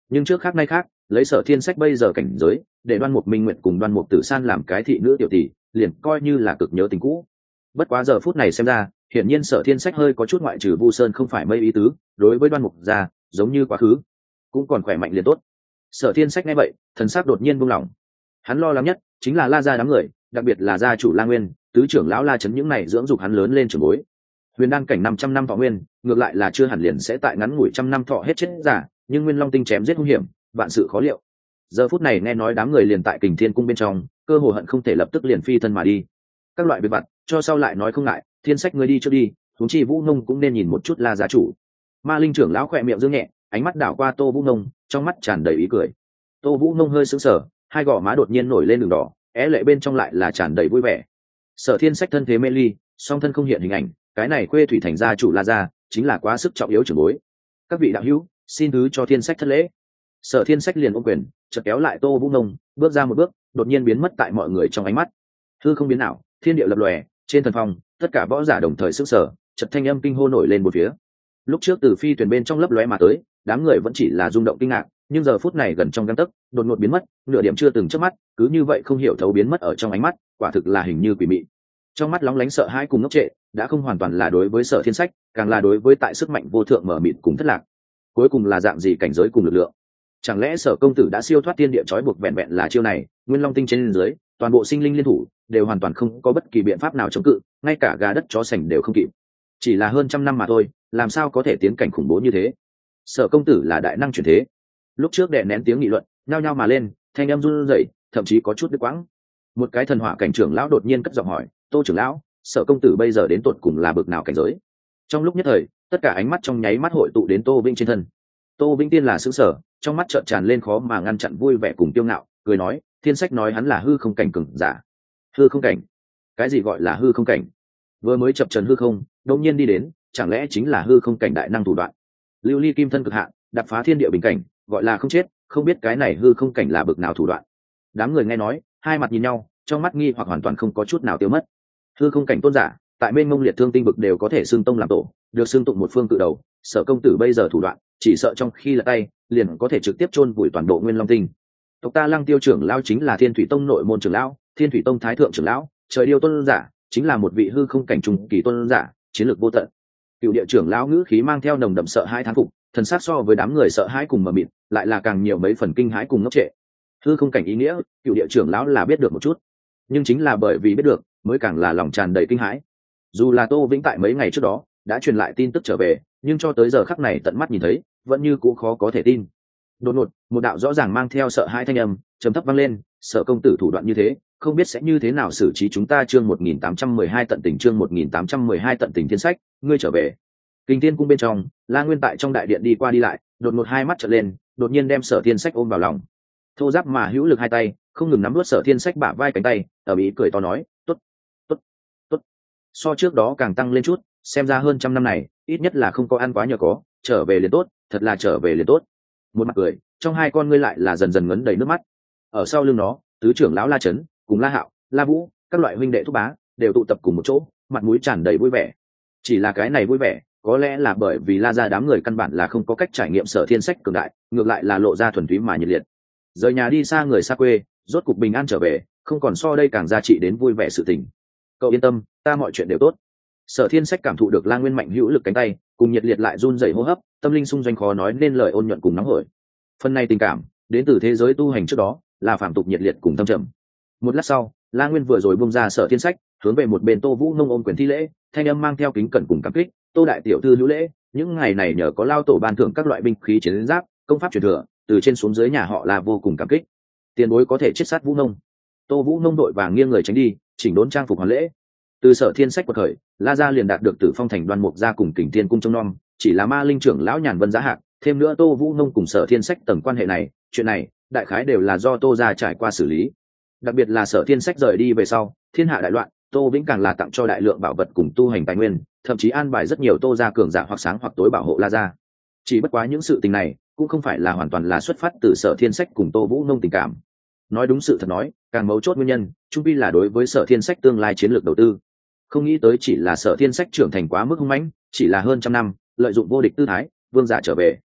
nhưng trước khác nay khác, lấy Sở Thiên Sách bây giờ cảnh giới, để Đoan Mục Minh Nguyệt cùng Đoan Mục Tử San làm cái thị nữ tiểu tỷ, liền coi như là cực nhớ tình cũ. Bất quá giờ phút này xem ra, hiển nhiên Sở Thiên Sách hơi có chút ngoại trừ Vu Sơn không phải mây ý tứ, đối với Đoan Mục gia, giống như quá khứ, cũng còn khỏe mạnh liền tốt. Sở Thiên Sách nghe vậy, thần sắc đột nhiên buông lỏng. Hắn lo lắng nhất chính là La gia đám người, đặc biệt là gia chủ La Nguyên, tứ trưởng lão La Chấn những này dưỡng dục hắn lớn lên trưởng bối. Huyền đan cảnh 500 năm thọ nguyên, ngược lại là chưa hẳn liền sẽ tại ngắn ngủi trăm năm thọ hết chết giả, nhưng Nguyên Long tinh chém giết hung hiểm, vạn sự khó liệu. Giờ phút này nghe nói đám người liền tại Kình Thiên cung bên trong, cơ hồ hận không thể lập tức liền phi thân mà đi. Các loại việc vặt, cho sau lại nói không ngại, Thiên Sách ngươi đi trước đi, huống chi Vũ Nông cũng nên nhìn một chút La gia chủ. Ma Linh trưởng lão khẽ miệng dương nhẹ, ánh mắt đảo qua Tô Vũ Nông, trong mắt tràn đầy ý cười. Tô Vũ Nông hơi sững sờ, hai gò má đột nhiên nổi lên đường đỏ, é lệ bên trong lại là tràn đầy vui vẻ. Sở Thiên Sách thân thế mê ly, song thân không hiện hình ảnh, cái này quê thủy thành gia chủ La gia, chính là quá sức trọng yếu trưởng bối. Các vị đạo hữu, xin thứ cho Thiên Sách thất lễ. Sở Thiên Sách liền ôm quyền, chợt kéo lại Tô Vũ Nông, bước ra một bước, đột nhiên biến mất tại mọi người trong ánh mắt. Hư không biến nào, thiên địa lập lòe, trên thần phong, tất cả võ giả đồng thời sức sở, chợt thanh âm kinh hô nổi lên một phía. Lúc trước từ phi thuyền bên trong lấp lóe mà tới, đám người vẫn chỉ là rung động kinh ngạc, nhưng giờ phút này gần trong gang tấc, đột ngột biến mất, nửa điểm chưa từng chớp mắt, cứ như vậy không hiểu thấu biến mất ở trong ánh mắt, quả thực là hình như quỷ mị. Trong mắt lóng lánh sợ hãi cùng ngốc trệ, đã không hoàn toàn là đối với Sở Thiên Sách, càng là đối với tại sức mạnh vô thượng mở mịt cùng thất lạc. Cuối cùng là dạng gì cảnh giới cùng lực lượng? Chẳng lẽ Sở công tử đã siêu thoát tiên địa trói buộc vẹn vẹn là chiêu này, Nguyên Long tinh trên dưới, toàn bộ sinh linh liên thủ, đều hoàn toàn không có bất kỳ biện pháp nào chống cự, ngay cả gà đất chó sành đều không kịp. Chỉ là hơn trăm năm mà thôi, làm sao có thể tiến cảnh khủng bố như thế? Sở công tử là đại năng chuyển thế. Lúc trước đè nén tiếng nghị luận, nhao nhao mà lên, thanh âm run rẩy, thậm chí có chút đứt quãng. Một cái thần hỏa cảnh trưởng lão đột nhiên cất giọng hỏi, Tô trưởng lão, Sở công tử bây giờ đến tột cùng là bậc nào cảnh giới? Trong lúc nhất thời, tất cả ánh mắt trong nháy mắt hội tụ đến Tô Vĩnh trên thân. Tô Vĩnh tiên là sững sờ, trong mắt trợn tràn lên khó mà ngăn chặn vui vẻ cùng kiêu ngạo, cười nói, Thiên Sách nói hắn là hư không cảnh cường giả. Hư không cảnh? Cái gì gọi là hư không cảnh? Vừa mới chập trần hư không, đột nhiên đi đến, chẳng lẽ chính là hư không cảnh đại năng thủ đoạn? Lưu ly kim thân cực hạn, đập phá thiên địa bình cảnh, gọi là không chết, không biết cái này hư không cảnh là bậc nào thủ đoạn. Đám người nghe nói, hai mặt nhìn nhau, trong mắt nghi hoặc hoàn toàn không có chút nào tiêu mất. Hư không cảnh tôn giả, tại mênh mông liệt thương tinh vực đều có thể xưng tông làm tổ, được xưng tụng một phương cự đầu. Sở công tử bây giờ thủ đoạn, chỉ sợ trong khi là tay, liền có thể trực tiếp chôn vùi toàn bộ Nguyên Long tinh. Tộc ta Lăng Tiêu trưởng lão chính là Thiên Thủy Tông nội môn trưởng lão, Thiên Thủy Tông thái thượng trưởng lão, trời điêu tôn giả, chính là một vị hư không cảnh trung kỳ tôn giả, chiến lược vô tận. Cựu địa trưởng lão ngữ khí mang theo nồng đậm sợ hãi thán phục, thần sắc so với đám người sợ hãi cùng mờ mịt, lại là càng nhiều mấy phần kinh hãi cùng ngốc trệ. Hư không cảnh ý nghĩa, cựu địa trưởng lão là biết được một chút, nhưng chính là bởi vì biết được, mới càng là lòng tràn đầy kinh hãi. Dù là Tô Vĩnh tại mấy ngày trước đó đã truyền lại tin tức trở về, nhưng cho tới giờ khắc này tận mắt nhìn thấy, vẫn như cũ khó có thể tin. Đột ngột, một đạo rõ ràng mang theo sợ hãi thanh âm trầm thấp vang lên, Sở công tử thủ đoạn như thế, không biết sẽ như thế nào xử trí chúng ta. Chương 1812 tận tình, chương 1812 tận tình. Thiên Sách, ngươi trở về. Kinh Thiên cung bên trong, La Nguyên tại trong đại điện đi qua đi lại, đột ngột hai mắt trợn lên, đột nhiên đem Sở Thiên Sách ôm vào lòng. Thô giáp mà hữu lực hai tay, không ngừng nắm nuốt Sở Thiên Sách bả vai cánh tay, ở ý cười to nói, "Tốt, tốt, tốt." So trước đó càng tăng lên chút, xem ra hơn trăm năm này, ít nhất là không có ăn quá nhờ có, trở về liền tốt, thật là trở về liền tốt. Một mặt cười, trong hai con ngươi lại là dần dần ngấn đầy nước mắt. Ở sau lưng nó, tứ trưởng lão La Chấn, cùng La Hạo, La Vũ, các loại huynh đệ thúc bá, đều tụ tập cùng một chỗ, mặt mũi tràn đầy vui vẻ. Chỉ là cái này vui vẻ, có lẽ là bởi vì La gia đám người căn bản là không có cách trải nghiệm Sở Thiên Sách cường đại, ngược lại là lộ ra thuần túy mà nhiệt liệt. Rời nhà đi xa người xa quê, rốt cục bình an trở về, không còn so đây càng giá trị đến vui vẻ sự tình. Cậu yên tâm, ta mọi chuyện đều tốt. Sở Thiên Sách cảm thụ được La Nguyên mạnh hữu lực cánh tay, cùng nhiệt liệt lại run rẩy hô hấp, tâm linh xung doanh khó nói nên lời ôn nhuận cùng nóng hổi. Phần này tình cảm, đến từ thế giới tu hành trước đó, là phàm tục nhiệt liệt cùng tâm trầm. Một lát sau, La Nguyên vừa rồi buông ra Sở Thiên Sách, hướng về một bên Tô Vũ Nông ôm quyền thi lễ, thanh âm mang theo kính cẩn cùng cảm kích, "Tô đại tiểu thư hữu lễ, những ngày này nhờ có lao tổ ban thưởng các loại binh khí chiến giáp, công pháp truyền thừa, từ trên xuống dưới nhà họ là vô cùng cảm kích. Tiền bối có thể chết sát Vũ Nông." Tô Vũ Nông đội vàng nghiêng người tránh đi, chỉnh đốn trang phục hoàn lễ. Từ Sở Thiên Sách quật khởi, La gia liền đạt được Tử Phong thành Đoan Mục gia cùng Kình Thiên cung trông nom, chỉ là Ma Linh trưởng lão Nhàn Vân giá hạc, thêm nữa Tô Vũ Nông cùng Sở Thiên Sách tầng quan hệ này, chuyện này, đại khái đều là do Tô gia trải qua xử lý. Đặc biệt là Sở Thiên Sách rời đi về sau, thiên hạ đại loạn, Tô Vĩnh càng là tặng cho đại lượng bảo vật cùng tu hành tài nguyên, thậm chí an bài rất nhiều Tô gia cường giả hoặc sáng hoặc tối bảo hộ La gia. Chỉ bất quá những sự tình này, cũng không phải là hoàn toàn là xuất phát từ Sở Thiên Sách cùng Tô Vũ Nông tình cảm. Nói đúng sự thật nói, càng mấu chốt nguyên nhân, chung quy là đối với Sở Thiên Sách tương lai chiến lược đầu tư. Không nghĩ tới chỉ là Sở Thiên Sách trưởng thành quá mức hung mãnh, chỉ là hơn trăm năm, lợi dụng vô địch tư thái, vương giả trở về.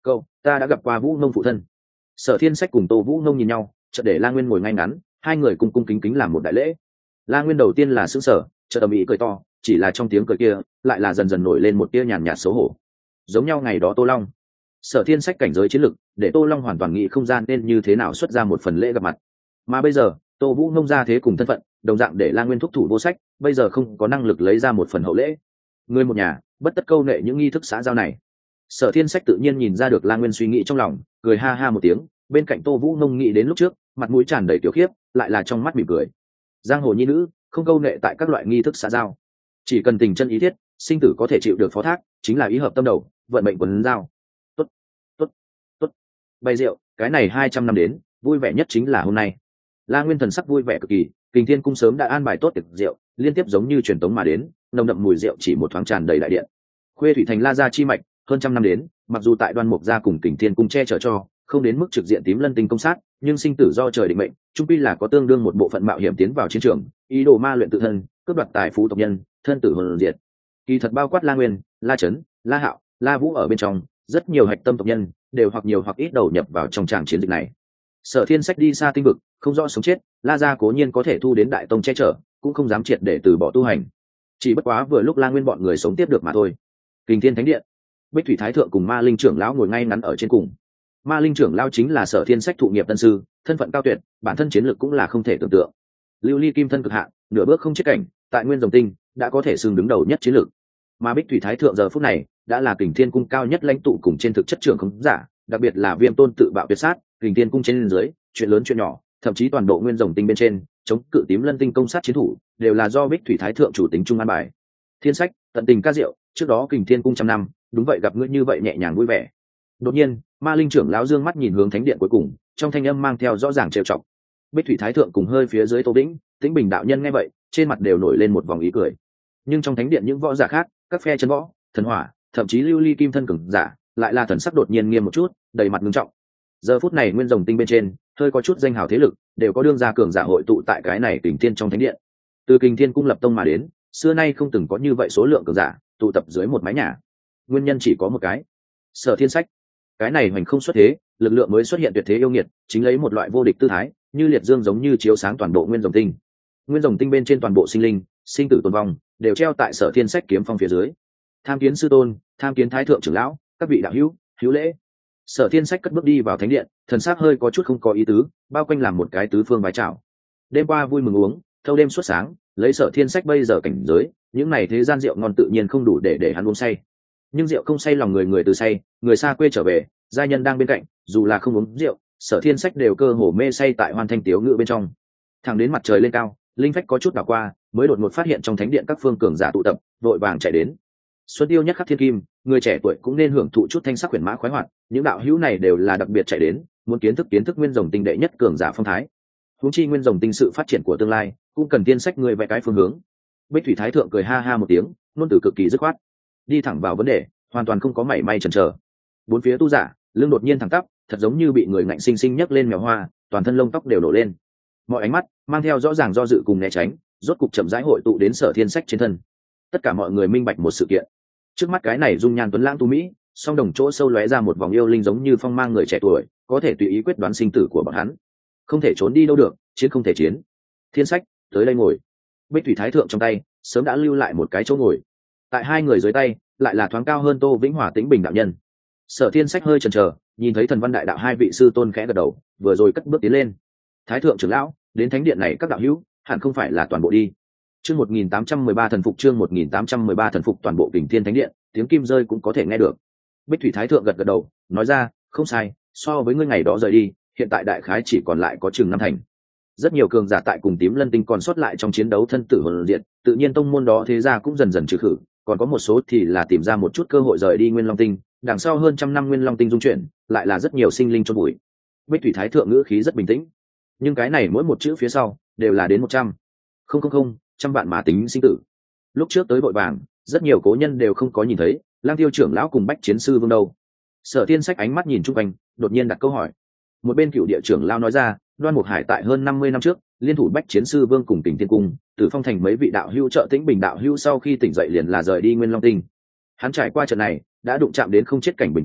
cậu ta đã gặp qua Vũ Nông phụ thân. Sở Thiên Sách cùng Tô Vũ Nông nhìn nhau, chợt để La Nguyên ngồi ngay ngắn, hai người cung cung kính kính làm một đại lễ. La Nguyên đầu tiên là sững sờ, chợt ầm ĩ cười to, chỉ là trong tiếng cười kia lại là dần dần nổi lên một tia nhàn nhạt xấu hổ. Giống nhau ngày đó Tô Long, Sở Thiên Sách cảnh giới chiến lực, để Tô Long hoàn toàn nghĩ không gian nên như thế nào xuất ra một phần lễ gặp mặt. Mà bây giờ, Tô Vũ Nông ra thế cùng thân phận, đồng dạng để La Nguyên thúc thủ vô sách, bây giờ không có năng lực lấy ra một phần hậu lễ. Người một nhà, bất tất câu nệ những nghi thức xã giao này. Sở Thiên Sách tự nhiên nhìn ra được La Nguyên suy nghĩ trong lòng, cười ha ha một tiếng, bên cạnh Tô Vũ Nông nghĩ đến lúc trước, mặt mũi tràn đầy tiểu khiếp, lại là trong mắt mỉm cười. Giang hồ nhi nữ, không câu nệ tại các loại nghi thức xã giao, chỉ cần tình chân ý thiết, sinh tử có thể chịu được phó thác, chính là ý hợp tâm đầu, vận mệnh quấn giao. Tốt, tốt, tốt. Bày rượu, cái này 200 năm đến, vui vẻ nhất chính là hôm nay. La Nguyên thần sắc vui vẻ cực kỳ, Kình Thiên cung sớm đã an bài tốt tiệc rượu, liên tiếp giống như truyền tống mà đến, nồng đậm mùi rượu chỉ một thoáng tràn đầy đại điện. Khuê thủy thành La gia chi mạch, hơn trăm năm đến, mặc dù tại Đoan Mục gia cùng Kình Thiên cung che chở cho, không đến mức trực diện tím lân tinh công sát, nhưng sinh tử do trời định mệnh, chung quy là có tương đương một bộ phận mạo hiểm tiến vào chiến trường, ý đồ ma luyện tự thân, cướp đoạt tài phú tộc nhân, thân tử hồn diệt. Kỳ thật bao quát La Nguyên, La Chấn, La Hạo, La Vũ ở bên trong, rất nhiều hạch tâm tộc nhân đều hoặc nhiều hoặc ít đầu nhập vào trong tràng chiến dịch này. Sở Thiên Sách đi xa tinh vực, không rõ sống chết, La gia cố nhiên có thể thu đến đại tông che chở, cũng không dám triệt để từ bỏ tu hành. Chỉ bất quá vừa lúc La Nguyên bọn người sống tiếp được mà thôi. Kình Thiên Thánh Điện, Bích Thủy Thái thượng cùng Ma Linh trưởng lão ngồi ngay ngắn ở trên cùng. Ma Linh trưởng lão chính là Sở Thiên Sách thụ nghiệp tân sư, thân phận cao tuyệt, bản thân chiến lược cũng là không thể tưởng tượng. Lưu Ly kim thân cực hạn, nửa bước không chết cảnh, tại Nguyên Rồng Tinh đã có thể xưng đứng đầu nhất chiến lược. Mà Bích Thủy Thái thượng giờ phút này đã là Kình Thiên cung cao nhất lãnh tụ cùng trên thực chất trưởng không giả, đặc biệt là Viêm Tôn tự bạo tuyệt sát, Kình Thiên cung trên dưới, chuyện lớn chuyện nhỏ, thậm chí toàn bộ Nguyên Rồng Tinh bên trên, chống cự tím lân tinh công sát chiến thủ, đều là do Bích Thủy Thái thượng chủ tính trung an bài. Thiên Sách, tận tình ca diệu, trước đó Kình Thiên cung trăm năm, đúng vậy gặp ngươi như vậy nhẹ nhàng vui vẻ. Đột nhiên, Ma Linh trưởng lão dương mắt nhìn hướng thánh điện cuối cùng, trong thanh âm mang theo rõ ràng trêu chọc. Bích Thủy Thái thượng cùng hơi phía dưới Tô Vĩnh, Tĩnh Bình đạo nhân nghe vậy, trên mặt đều nổi lên một vòng ý cười. Nhưng trong thánh điện những võ giả khác, các phe chân võ, thần hỏa, thậm chí Lưu Ly kim thân cường giả, lại là thần sắc đột nhiên nghiêm một chút, đầy mặt nghiêm trọng. Giờ phút này Nguyên Rồng Tinh bên trên, hơi có chút danh hào thế lực, đều có đương gia cường giả hội tụ tại cái này Kình Thiên trong thánh điện. Từ Kình Thiên cung lập tông mà đến, xưa nay không từng có như vậy số lượng cường giả tụ tập dưới một mái nhà. Nguyên nhân chỉ có một cái, Sở Thiên Sách. Cái này hoành không xuất thế, lực lượng mới xuất hiện tuyệt thế yêu nghiệt, chính lấy một loại vô địch tư thái, như liệt dương giống như chiếu sáng toàn bộ Nguyên Rồng Tinh. Nguyên Rồng Tinh bên trên toàn bộ sinh linh, sinh tử tồn vong, đều treo tại Sở Thiên Sách kiếm phong phía dưới. Tham kiến sư tôn, tham kiến thái thượng trưởng lão, các vị đạo hữu, hữu lễ. Sở Thiên Sách cất bước đi vào thánh điện, thần sắc hơi có chút không có ý tứ, bao quanh làm một cái tứ phương vái chào. Đêm qua vui mừng uống, thâu đêm suốt sáng, lấy Sở Thiên Sách bây giờ cảnh giới, những này thế gian rượu ngon tự nhiên không đủ để hắn uống say. Nhưng rượu không say lòng người, người từ say, người xa quê trở về, gia nhân đang bên cạnh, dù là không uống rượu, Sở Thiên Sách đều cơ hồ mê say tại hoàn thanh tiếu ngữ bên trong. Thẳng đến mặt trời lên cao, linh phách có chút đảo qua, mới đột ngột phát hiện trong thánh điện các phương cường giả tụ tập, vội vàng chạy đến. Xuân tiêu nhất khắc thiên kim, người trẻ tuổi cũng nên hưởng thụ chút thanh sắc huyền mã khoái hoạt, những đạo hữu này đều là đặc biệt chạy đến, muốn kiến thức Nguyên Rồng Tinh đệ nhất cường giả phong thái. Huống chi Nguyên Rồng Tinh sự phát triển của tương lai, cũng cần tiên sách người vẽ cái phương hướng. Bích Thủy Thái thượng cười ha ha một tiếng, luôn từ cực kỳ dứt khoát, đi thẳng vào vấn đề, hoàn toàn không có mảy may chần chờ. Bốn phía tu giả, lưng đột nhiên thẳng tắp, thật giống như bị người ngạnh sinh sinh nhấc lên mèo hoa, toàn thân lông tóc đều nổ lên. Mọi ánh mắt mang theo rõ ràng do dự cùng né tránh, rốt cục chậm rãi hội tụ đến Sở Thiên Sách trên thân. Tất cả mọi người minh bạch một sự kiện. Trước mắt cái này dung nhan tuấn lãng tu mỹ, song đồng chỗ sâu lóe ra một vòng yêu linh giống như phong mang người trẻ tuổi, có thể tùy ý quyết đoán sinh tử của bọn hắn. Không thể trốn đi đâu được, chiến không thể chiến. Thiên Sách, tới đây ngồi. Bích Thủy Thái thượng trong tay sớm đã lưu lại một cái chỗ ngồi. Tại hai người dưới tay, lại là thoáng cao hơn Tô Vĩnh Hòa Tĩnh Bình đạo nhân. Sở Thiên Sách hơi chần chờ, nhìn thấy Thần Văn đại đạo hai vị sư tôn khẽ gật đầu, vừa rồi cất bước tiến lên. Thái thượng trưởng lão, đến thánh điện này các đạo hữu, hẳn không phải là toàn bộ đi. Chương 1813 thần phục, chương 1813 thần phục toàn bộ Kình Thiên Thánh Điện, tiếng kim rơi cũng có thể nghe được. Bích Thủy Thái thượng gật gật đầu, nói ra, không sai, so với ngươi ngày đó rời đi, hiện tại đại khái chỉ còn lại có chừng năm thành. Rất nhiều cường giả tại cùng tím lân tinh còn sót lại trong chiến đấu thân tử hồn diệt, tự nhiên tông môn đó thế ra cũng dần dần trừ khử, còn có một số thì là tìm ra một chút cơ hội rời đi Nguyên Long Tinh, đằng sau hơn trăm năm Nguyên Long Tinh dung chuyển, lại là rất nhiều sinh linh chôn bụi. Bích Thủy Thái thượng ngữ khí rất bình tĩnh, nhưng cái này mỗi một chữ phía sau đều là đến 100. Không, trăm vạn mà tính sinh tử. Lúc trước tới vội vàng, rất nhiều cố nhân đều không có nhìn thấy, Lang Tiêu trưởng lão cùng Bách Chiến sư Vương đâu. Sở Thiên Sách ánh mắt nhìn chung quanh, đột nhiên đặt câu hỏi. Một bên Cựu Địa trưởng lão nói ra, Đoan Mục Hải tại hơn 50 năm trước, liên thủ Bách Chiến sư Vương cùng Kình Thiên cung, Tử Phong thành mấy vị đạo hữu trợ Tĩnh Bình đạo hữu sau khi tỉnh dậy liền là rời đi Nguyên Long Tinh. Hắn trải qua trận này, đã đụng chạm đến không chết cảnh bình cảnh,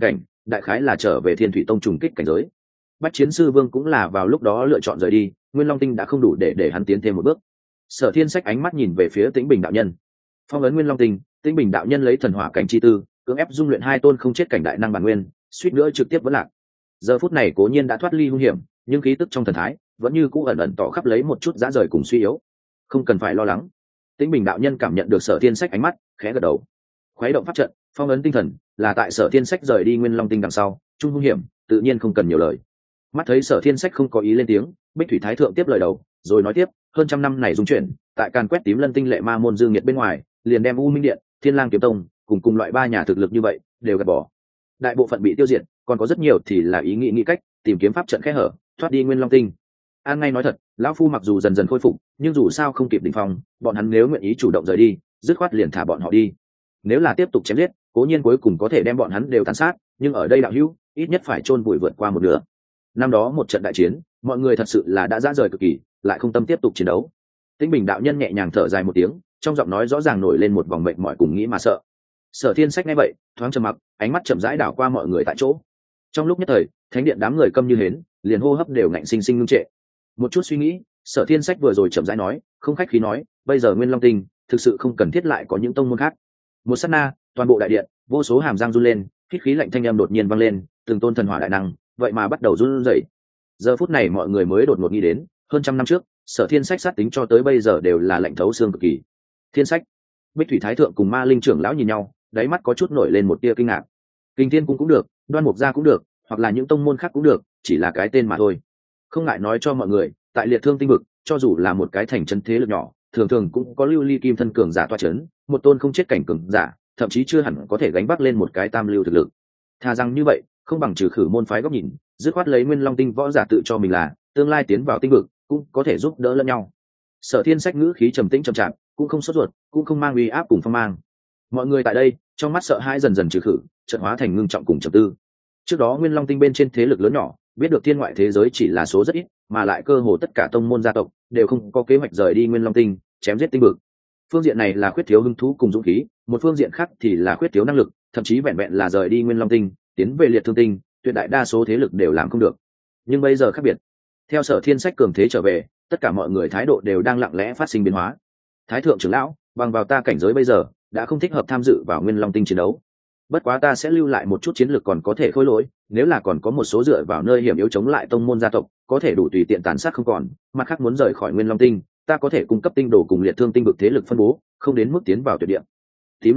đại khái là trở về Thiên Thủy Tông trùng kích cảnh giới. Bách Chiến Sư Vương cũng là vào lúc đó lựa chọn rời đi, Nguyên Long Tinh đã không đủ để hắn tiến thêm một bước. Sở Thiên Sách ánh mắt nhìn về phía Tĩnh Bình đạo nhân. Phong ấn Nguyên Long Tinh, Tĩnh Bình đạo nhân lấy thần hỏa cảnh chi tư, cưỡng ép dung luyện hai tôn không chết cảnh đại năng bản nguyên, suýt nữa trực tiếp vỡ lạc. Giờ phút này Cố Nhiên đã thoát ly hung hiểm, nhưng khí tức trong thần thái vẫn như cũ ẩn ẩn tỏ khắp lấy một chút dã rời cùng suy yếu. Không cần phải lo lắng. Tĩnh Bình đạo nhân cảm nhận được Sở Thiên Sách ánh mắt, khẽ gật đầu. Khuấy động pháp trận, phong ấn tinh thần, là tại Sở Thiên Sách rời đi Nguyên Long Tinh đằng sau, trung hung hiểm, tự nhiên không cần nhiều lời. Mắt thấy Sở Thiên Sách không có ý lên tiếng, Bích Thủy Thái thượng tiếp lời đầu, rồi nói tiếp, hơn trăm năm này dung chuyển, tại càn quét tím lân tinh lệ ma môn dương nhiệt bên ngoài, liền đem U Minh Điện, Thiên Lang kiếm tông, cùng loại ba nhà thực lực như vậy, đều gạt bỏ. Đại bộ phận bị tiêu diệt, còn có rất nhiều thì là ý nghĩ cách tìm kiếm pháp trận kẽ hở, thoát đi Nguyên Long Tinh. An ngay nói thật, lão phu mặc dù dần dần khôi phục, nhưng dù sao không kịp đỉnh phong, bọn hắn nếu nguyện ý chủ động rời đi, dứt khoát liền thả bọn họ đi. Nếu là tiếp tục chém giết, Cố Nhiên cuối cùng có thể đem bọn hắn đều tàn sát, nhưng ở đây đạo hữu, ít nhất phải chôn vùi vượt qua một nửa. Năm đó một trận đại chiến, mọi người thật sự là đã dã rời cực kỳ, lại không tâm tiếp tục chiến đấu. Tĩnh Bình đạo nhân nhẹ nhàng thở dài một tiếng, trong giọng nói rõ ràng nổi lên một vòng mệt mỏi cùng nghĩ mà sợ. Sở Thiên Sách nghe vậy, thoáng trầm mặc, ánh mắt chậm rãi đảo qua mọi người tại chỗ. Trong lúc nhất thời, thánh điện đám người câm như hến, liền hô hấp đều ngạnh sinh sinh ngưng trệ. Một chút suy nghĩ, Sở Thiên Sách vừa rồi chậm rãi nói, không khách khí nói, bây giờ Nguyên Long Tinh thực sự không cần thiết lại có những tông môn khác. Một sát na, toàn bộ đại điện, vô số hàm răng run lên, hít khí lạnh thanh âm đột nhiên vang lên, từng tôn thần hỏa đại năng, vậy mà bắt đầu run rẩy. Giờ phút này mọi người mới đột ngột nghĩ đến, hơn trăm năm trước, Sở Thiên Sách sát tính cho tới bây giờ đều là lạnh thấu xương cực kỳ. Thiên Sách, Bích Thủy Thái thượng cùng Ma Linh trưởng lão nhìn nhau, đáy mắt có chút nổi lên một tia kinh ngạc. Kinh Thiên cung cũng được, Đoan Mục gia cũng được, hoặc là những tông môn khác cũng được, chỉ là cái tên mà thôi. Không ngại nói cho mọi người, tại Liệt Thương tinh vực, cho dù là một cái thành trấn thế lực nhỏ, thường thường cũng có lưu ly kim thân cường giả toa chấn, một tôn không chết cảnh cường giả, thậm chí chưa hẳn có thể gánh vác lên một cái tam lưu thực lực. Thà rằng như vậy, không bằng trừ khử môn phái góc nhìn, dứt khoát lấy Nguyên Long Tinh võ giả tự cho mình là tương lai tiến vào tinh vực, cũng có thể giúp đỡ lẫn nhau. Sở Thiên Sách ngữ khí trầm tĩnh trầm chạp, cũng không sốt ruột, cũng không mang uy áp cùng phong mang. Mọi người tại đây, trong mắt sợ hãi dần dần trừ khử, chợt hóa thành ngưng trọng cùng trầm tư. Trước đó Nguyên Long Tinh bên trên thế lực lớn nhỏ, biết được thiên ngoại thế giới chỉ là số rất ít, mà lại cơ hồ tất cả tông môn gia tộc đều không có kế hoạch rời đi Nguyên Long Tinh, chém giết tinh vực. Phương diện này là khuyết thiếu hứng thú cùng dũng khí, một phương diện khác thì là khuyết thiếu năng lực, thậm chí vẹn vẹn là rời đi Nguyên Long Tinh, tiến về Liệt Thương Tinh, tuyệt đại đa số thế lực đều làm không được. Nhưng bây giờ khác biệt. Theo Sở Thiên Sách cường thế trở về, tất cả mọi người thái độ đều đang lặng lẽ phát sinh biến hóa. Thái thượng trưởng lão, bằng vào ta cảnh giới bây giờ, đã không thích hợp tham dự vào Nguyên Long Tinh chiến đấu. Bất quá ta sẽ lưu lại một chút chiến lược còn có thể khôi lỗi, nếu là còn có một số dựa vào nơi hiểm yếu chống lại tông môn gia tộc, có thể đủ tùy tiện tàn sát không còn, mặt khác muốn rời khỏi Nguyên Long Tinh, ta có thể cung cấp tinh đồ cùng Liệt Thương Tinh vực thế lực phân bố, không đến mức tiến vào tuyệt địa. Tím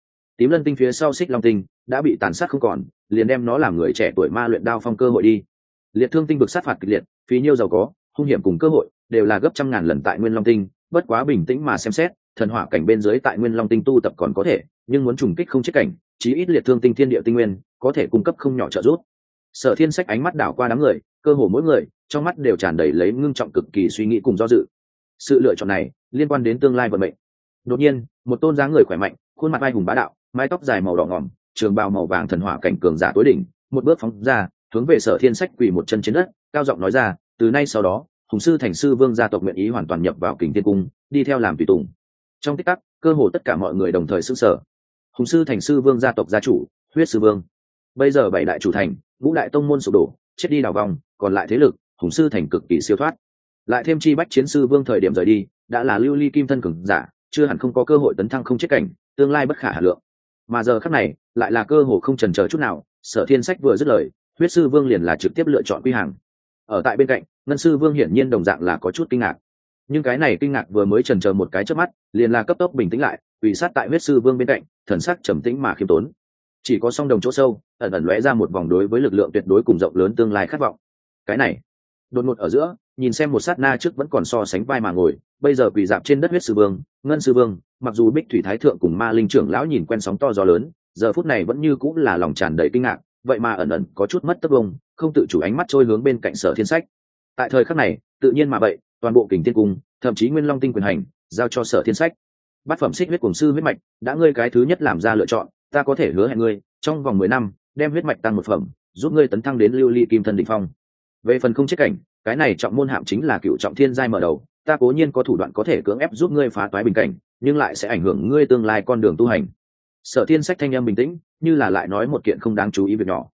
Lân Tinh phía sau Xích Long Tinh đã bị tàn sát không còn, liền đem nó làm người trẻ tuổi ma luyện đao phong cơ hội đi. Liệt Thương Tinh vực sát phạt kịch liệt, phí nhiêu giàu có, hung hiểm cùng cơ hội đều là gấp trăm ngàn lần tại Nguyên Long Tinh, bất quá bình tĩnh mà xem xét, thần hỏa cảnh bên dưới tại Nguyên Long Tinh tu tập còn có thể, nhưng muốn trùng kích không chết cảnh, chí ít Liệt Thương Tinh thiên địa tinh nguyên có thể cung cấp không nhỏ trợ giúp. Sở Thiên Sách ánh mắt đảo qua đám người, cơ hồ mỗi người trong mắt đều tràn đầy lấy ngưng trọng cực kỳ suy nghĩ cùng do dự. Sự lựa chọn này liên quan đến tương lai vận mệnh. Đột nhiên, một tôn dáng người khỏe mạnh, khuôn mặt vai hùng bá đạo, mái tóc dài màu đỏ ngòm, trường bào màu vàng thần hỏa cảnh cường giả tối đỉnh, một bước phóng ra, hướng về Sở Thiên Sách quỳ một chân trên đất, cao giọng nói ra, từ nay sau đó, Hùng sư Thành sư vương gia tộc nguyện ý hoàn toàn nhập vào Kình Thiên cung, đi theo làm tùy tùng. Trong tích tắc, cơ hồ tất cả mọi người đồng thời sững sờ. Hùng sư Thành sư vương gia tộc gia chủ, Huyết sư vương. Bây giờ bảy đại chủ thành, ngũ đại tông môn sụp đổ, chết đi đào vòng, còn lại thế lực, Hùng sư Thành cực kỳ siêu thoát. Lại thêm chi Bách Chiến sư vương thời điểm rời đi, đã là lưu ly kim thân cường giả, chưa hẳn không có cơ hội tấn thăng không chết cảnh, tương lai bất khả hà lượng. Mà giờ khắc này, lại là cơ hồ không chần chờ chút nào, Sở Thiên Sách vừa dứt lời, Huyết sư vương liền là trực tiếp lựa chọn quy hàng. Ở tại bên cạnh, Ngân sư vương hiển nhiên đồng dạng là có chút kinh ngạc, nhưng cái này kinh ngạc vừa mới chần chờ một cái chớp mắt, liền là cấp tốc bình tĩnh lại, quỳ sát tại Huyết sư vương bên cạnh, thần sắc trầm tĩnh mà khiêm tốn. Chỉ có song đồng chỗ sâu, ẩn ẩn lóe ra một vòng đối với lực lượng tuyệt đối cùng rộng lớn tương lai khát vọng. Cái này, đột ngột ở giữa, nhìn xem một sát na trước vẫn còn so sánh vai mà ngồi, bây giờ quỳ dạp trên đất Huyết sư vương, Ngân sư vương, mặc dù Bích Thủy Thái thượng cùng Ma Linh trưởng lão nhìn quen sóng to gió lớn, giờ phút này vẫn như cũng là lòng tràn đầy kinh ngạc, vậy mà ẩn ẩn có chút mất tất vông, không tự chủ ánh mắt trôi hướng bên cạnh Sở Thiên Sách. Tại thời khắc này, tự nhiên mà vậy, toàn bộ Kình Thiên cung, thậm chí Nguyên Long Tinh quyền hành, giao cho Sở Thiên Sách. Bát phẩm xích huyết cuồng sư huyết mạch, đã ngươi cái thứ nhất làm ra lựa chọn, ta có thể hứa hẹn ngươi, trong vòng 10 năm, đem huyết mạch tăng một phẩm, giúp ngươi tấn thăng đến lưu ly kim thân đỉnh phong. Về phần không chết cảnh, cái này trọng môn hạm chính là cựu trọng thiên giai mở đầu, ta cố nhiên có thủ đoạn có thể cưỡng ép giúp ngươi phá toái bình cảnh, nhưng lại sẽ ảnh hưởng ngươi tương lai con đường tu hành. Sở Thiên Sách thanh âm bình tĩnh, như là lại nói một kiện không đáng chú ý việc nhỏ.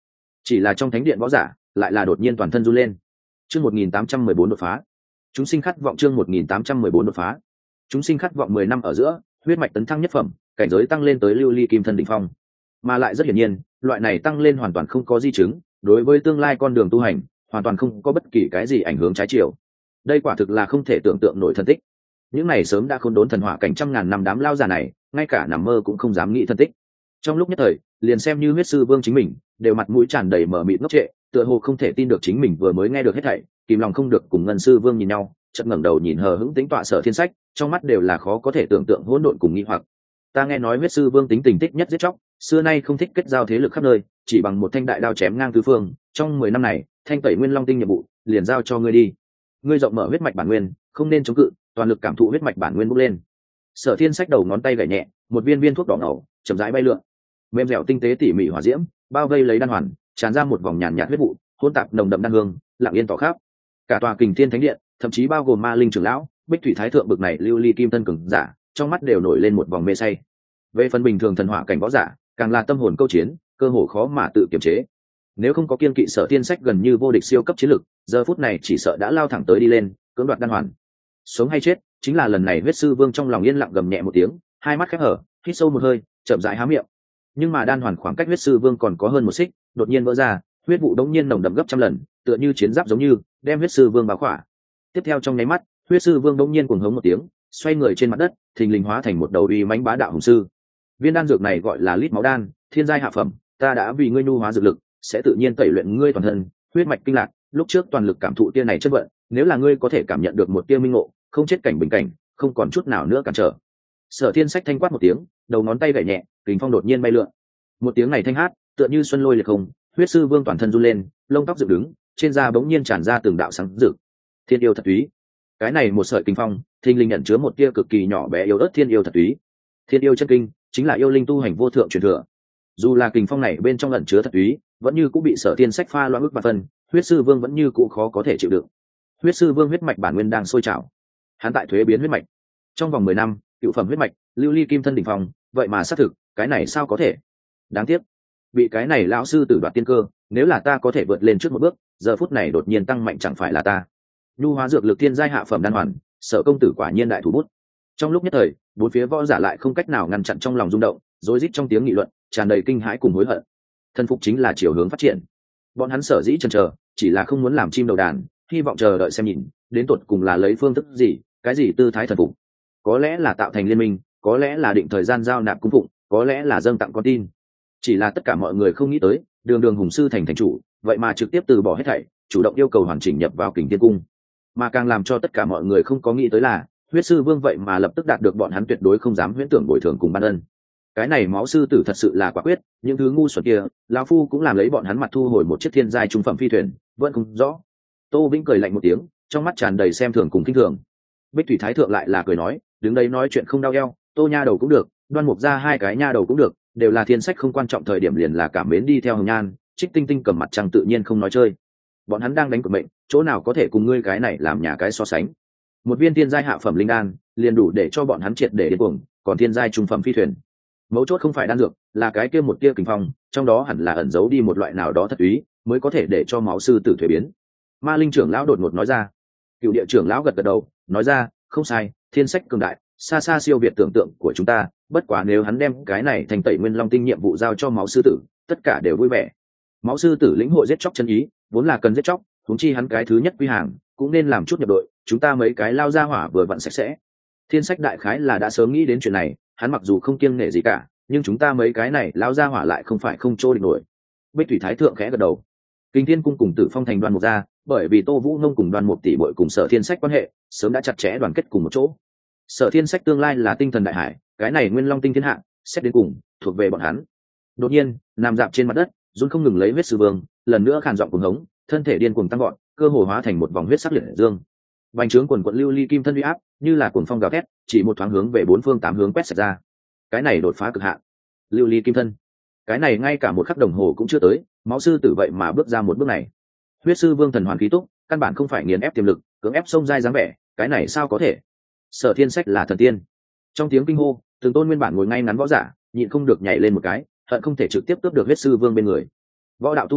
chỉ là trong thánh điện võ giả lại là đột nhiên toàn thân run lên. Chương 1814 đột phá. Chúng sinh khát vọng. Chương 1814 đột phá. Chúng sinh khát vọng 10 năm ở giữa, huyết mạch tấn thăng nhất phẩm, cảnh giới tăng lên tới lưu ly kim thân đỉnh phong. Mà lại rất hiển nhiên, loại này tăng lên hoàn toàn không có di chứng, đối với tương lai con đường tu hành, hoàn toàn không có bất kỳ cái gì ảnh hưởng trái chiều. Đây quả thực là không thể tưởng tượng nổi thân tích. Những này sớm đã khôn đốn thần hỏa cảnh trăm ngàn năm đám lao già này, ngay cả nằm mơ cũng không dám nghĩ thân tích. Trong lúc nhất thời, liền xem như huyết sư vương chính mình, đều mặt mũi tràn đầy mở mịt ngốc trệ, tựa hồ không thể tin được chính mình vừa mới nghe được hết thảy, kìm lòng không được cùng ngân sư vương nhìn nhau, chợt ngẩng đầu nhìn hờ hững tính tọa Sở Thiên Sách, trong mắt đều là khó có thể tưởng tượng hỗn độn cùng nghi hoặc. Ta nghe nói huyết sư vương tính tình thích nhất giết chóc, xưa nay không thích kết giao thế lực khắp nơi, chỉ bằng một thanh đại đao chém ngang tứ phương. Trong 10 năm này, thanh tẩy nguyên long tinh nhiệm vụ liền giao cho ngươi đi. Ngươi rộng mở huyết mạch bản nguyên, không nên chống cự, toàn lực cảm thụ huyết mạch bản nguyên bốc lên. Sở Thiên Sách đầu ngón tay gảy nhẹ, một viên viên thuốc đỏ ngầu chậm rãi bay lượn, mềm dẻo tinh tế tỉ mỉ hỏa diễm bao vây lấy đan hoàn, tràn ra một vòng nhàn nhạt huyết vụ, hỗn tạp nồng đậm đan hương, lặng yên tỏ khắp cả tòa Kình Thiên Thánh Điện, thậm chí bao gồm Ma Linh trưởng lão, Bích Thủy Thái thượng bực này lưu ly kim thân cường giả, trong mắt đều nổi lên một vòng mê say. Về phần bình thường thần hỏa cảnh võ giả, càng là tâm hồn câu chiến, cơ hồ khó mà tự kiềm chế. Nếu không có kiên kỵ Sở Thiên Sách gần như vô địch siêu cấp chiến lực, giờ phút này chỉ sợ đã lao thẳng tới đi lên, cưỡng đoạt đan hoàn. Sống hay chết, chính là lần này huyết sư vương trong lòng yên lặng gầm nhẹ một tiếng, hai mắt khép hở, hít sâu một hơi, chậm rãi há miệng. Nhưng mà đan hoàn khoảng cách huyết sư vương còn có hơn một xích, đột nhiên vỡ ra, huyết vụ đống nhiên nồng đậm gấp trăm lần, tựa như chiến giáp giống như đem huyết sư vương bao khỏa. Tiếp theo trong nháy mắt, huyết sư vương đống nhiên cuồng hống một tiếng, xoay người trên mặt đất, thình lình hóa thành một đầu uy mãnh bá đạo hùng sư. Viên đan dược này gọi là lít máu đan, thiên giai hạ phẩm, ta đã vì ngươi nhu hóa dược lực, sẽ tự nhiên tẩy luyện ngươi toàn thân, huyết mạch kinh lạc, lúc trước toàn lực cảm thụ tia này chất vận, nếu là ngươi có thể cảm nhận được một tia minh ngộ, không chết cảnh bình cảnh, không còn chút nào nữa cản trở. Sở Thiên Sách thanh quát một tiếng, đầu ngón tay gảy nhẹ, kình phong đột nhiên bay lượn. Một tiếng này thanh hát, tựa như xuân lôi liệt không, huyết sư vương toàn thân run lên, lông tóc dựng đứng, trên da bỗng nhiên tràn ra từng đạo sáng rực. Thiên yêu thật túy. Cái này một sợi kình phong, thình lình nhận chứa một tia cực kỳ nhỏ bé yếu ớt thiên yêu thật túy. Thiên yêu chân kinh chính là yêu linh tu hành vô thượng truyền thừa. Dù là kình phong này bên trong ẩn chứa thật túy, vẫn như cũng bị Sở Thiên Sách pha loãng ức và phân, huyết sư vương vẫn như cũ khó có thể chịu đựng. Huyết sư vương huyết mạch bản nguyên đang sôi trào. Hắn tại thuế biến huyết mạch. Trong vòng 10 năm, cựu phẩm huyết mạch, lưu ly kim thân đỉnh phong, vậy mà xác thực, cái này sao có thể? Đáng tiếc, bị cái này lão sư tử đoạt tiên cơ, nếu là ta có thể vượt lên trước một bước, giờ phút này đột nhiên tăng mạnh chẳng phải là ta. Nhu hóa dược lực thiên giai hạ phẩm đan hoàn, Sở công tử quả nhiên đại thủ bút. Trong lúc nhất thời, bốn phía võ giả lại không cách nào ngăn chặn trong lòng rung động, rối rít trong tiếng nghị luận, tràn đầy kinh hãi cùng hối hận. Thân phục chính là chiều hướng phát triển. Bọn hắn sở dĩ chần chờ, chỉ là không muốn làm chim đầu đàn, hy vọng chờ đợi xem nhìn, đến tột cùng là lấy phương thức gì, cái gì tư thái thần phục. Có lẽ là tạo thành liên minh, có lẽ là định thời gian giao nạp cung phụng, có lẽ là dâng tặng con tin. Chỉ là tất cả mọi người không nghĩ tới, đường đường hùng sư thành thành chủ, vậy mà trực tiếp từ bỏ hết thảy, chủ động yêu cầu hoàn chỉnh nhập vào Kình Thiên cung. Mà càng làm cho tất cả mọi người không có nghĩ tới là, huyết sư vương vậy mà lập tức đạt được bọn hắn tuyệt đối không dám huyễn tưởng bồi thường cùng ban ân. Cái này máu sư tử thật sự là quả quyết, những thứ ngu xuẩn kia, lão phu cũng làm lấy bọn hắn mặt thu hồi một chiếc thiên giai trung phẩm phi thuyền, vẫn không rõ. Tô Vĩnh cười lạnh một tiếng, trong mắt tràn đầy xem thường cùng kinh thường. Bích Thủy Thái thượng lại là cười nói, đứng đây nói chuyện không đau eo, Tô nha đầu cũng được, Đoan Mục ra hai cái nha đầu cũng được, đều là thiên sách không quan trọng thời điểm liền là cảm mến đi theo Hồng Nhan, Trích Tinh Tinh cầm mặt trăng tự nhiên không nói chơi. Bọn hắn đang đánh cược mệnh, chỗ nào có thể cùng ngươi cái này làm nhà cái so sánh. Một viên thiên giai hạ phẩm linh đan, liền đủ để cho bọn hắn triệt để điên cuồng, còn thiên giai trung phẩm phi thuyền. Mấu chốt không phải đan dược, là cái kia một tia kình phong, trong đó hẳn là ẩn giấu đi một loại nào đó thật úy, mới có thể để cho máu sư tử thuế biến. Ma Linh trưởng lão đột ngột nói ra. Cựu địa trưởng lão gật gật đầu, nói ra, không sai, thiên sách cường đại, xa xa siêu việt tưởng tượng của chúng ta, bất quá nếu hắn đem cái này thành tẩy nguyên long tinh nhiệm vụ giao cho máu sư tử, tất cả đều vui vẻ. Máu sư tử lĩnh hội giết chóc chân ý, vốn là cần giết chóc, huống chi hắn cái thứ nhất quy hàng, cũng nên làm chút nhập đội, chúng ta mấy cái lao ra hỏa vừa vặn sạch sẽ. Thiên sách đại khái là đã sớm nghĩ đến chuyện này, hắn mặc dù không kiêng nể gì cả, nhưng chúng ta mấy cái này lao ra hỏa lại không phải không trôi địch nổi. Bích Thủy Thái thượng khẽ gật đầu. Kinh Thiên cung cùng Tử Phong thành Đoan Mục gia, bởi vì Tô Vũ Nông cùng Đoan Mục tỷ muội cùng Sở Thiên Sách quan hệ, sớm đã chặt chẽ đoàn kết cùng một chỗ. Sở Thiên Sách tương lai là tinh thần đại hải, cái này Nguyên Long tinh thiên hạ, xét đến cùng thuộc về bọn hắn. Đột nhiên, nằm dạp trên mặt đất, run không ngừng lấy huyết sư vương, lần nữa khàn giọng cuồng hống, thân thể điên cuồng tăng vọt, cơ hồ hóa thành một vòng huyết sắc liệt dương. Bành trướng quần quận lưu ly kim thân uy áp, như là cuồng phong gào thét, chỉ một thoáng hướng về bốn phương tám hướng quét sạch ra. Cái này đột phá cực hạn. Lưu ly kim thân. Cái này ngay cả một khắc đồng hồ cũng chưa tới, máu sư tử vậy mà bước ra một bước này. Huyết sư vương thần hoàn khí túc, căn bản không phải nghiền ép tiềm lực, cưỡng ép sông dai dáng vẻ, cái này sao có thể? Sở Thiên Sách là thần tiên. Trong tiếng kinh hô, từng tôn nguyên bản ngồi ngay ngắn võ giả, nhịn không được nhảy lên một cái, hận không thể trực tiếp cướp được huyết sư vương bên người. Võ đạo tu hành,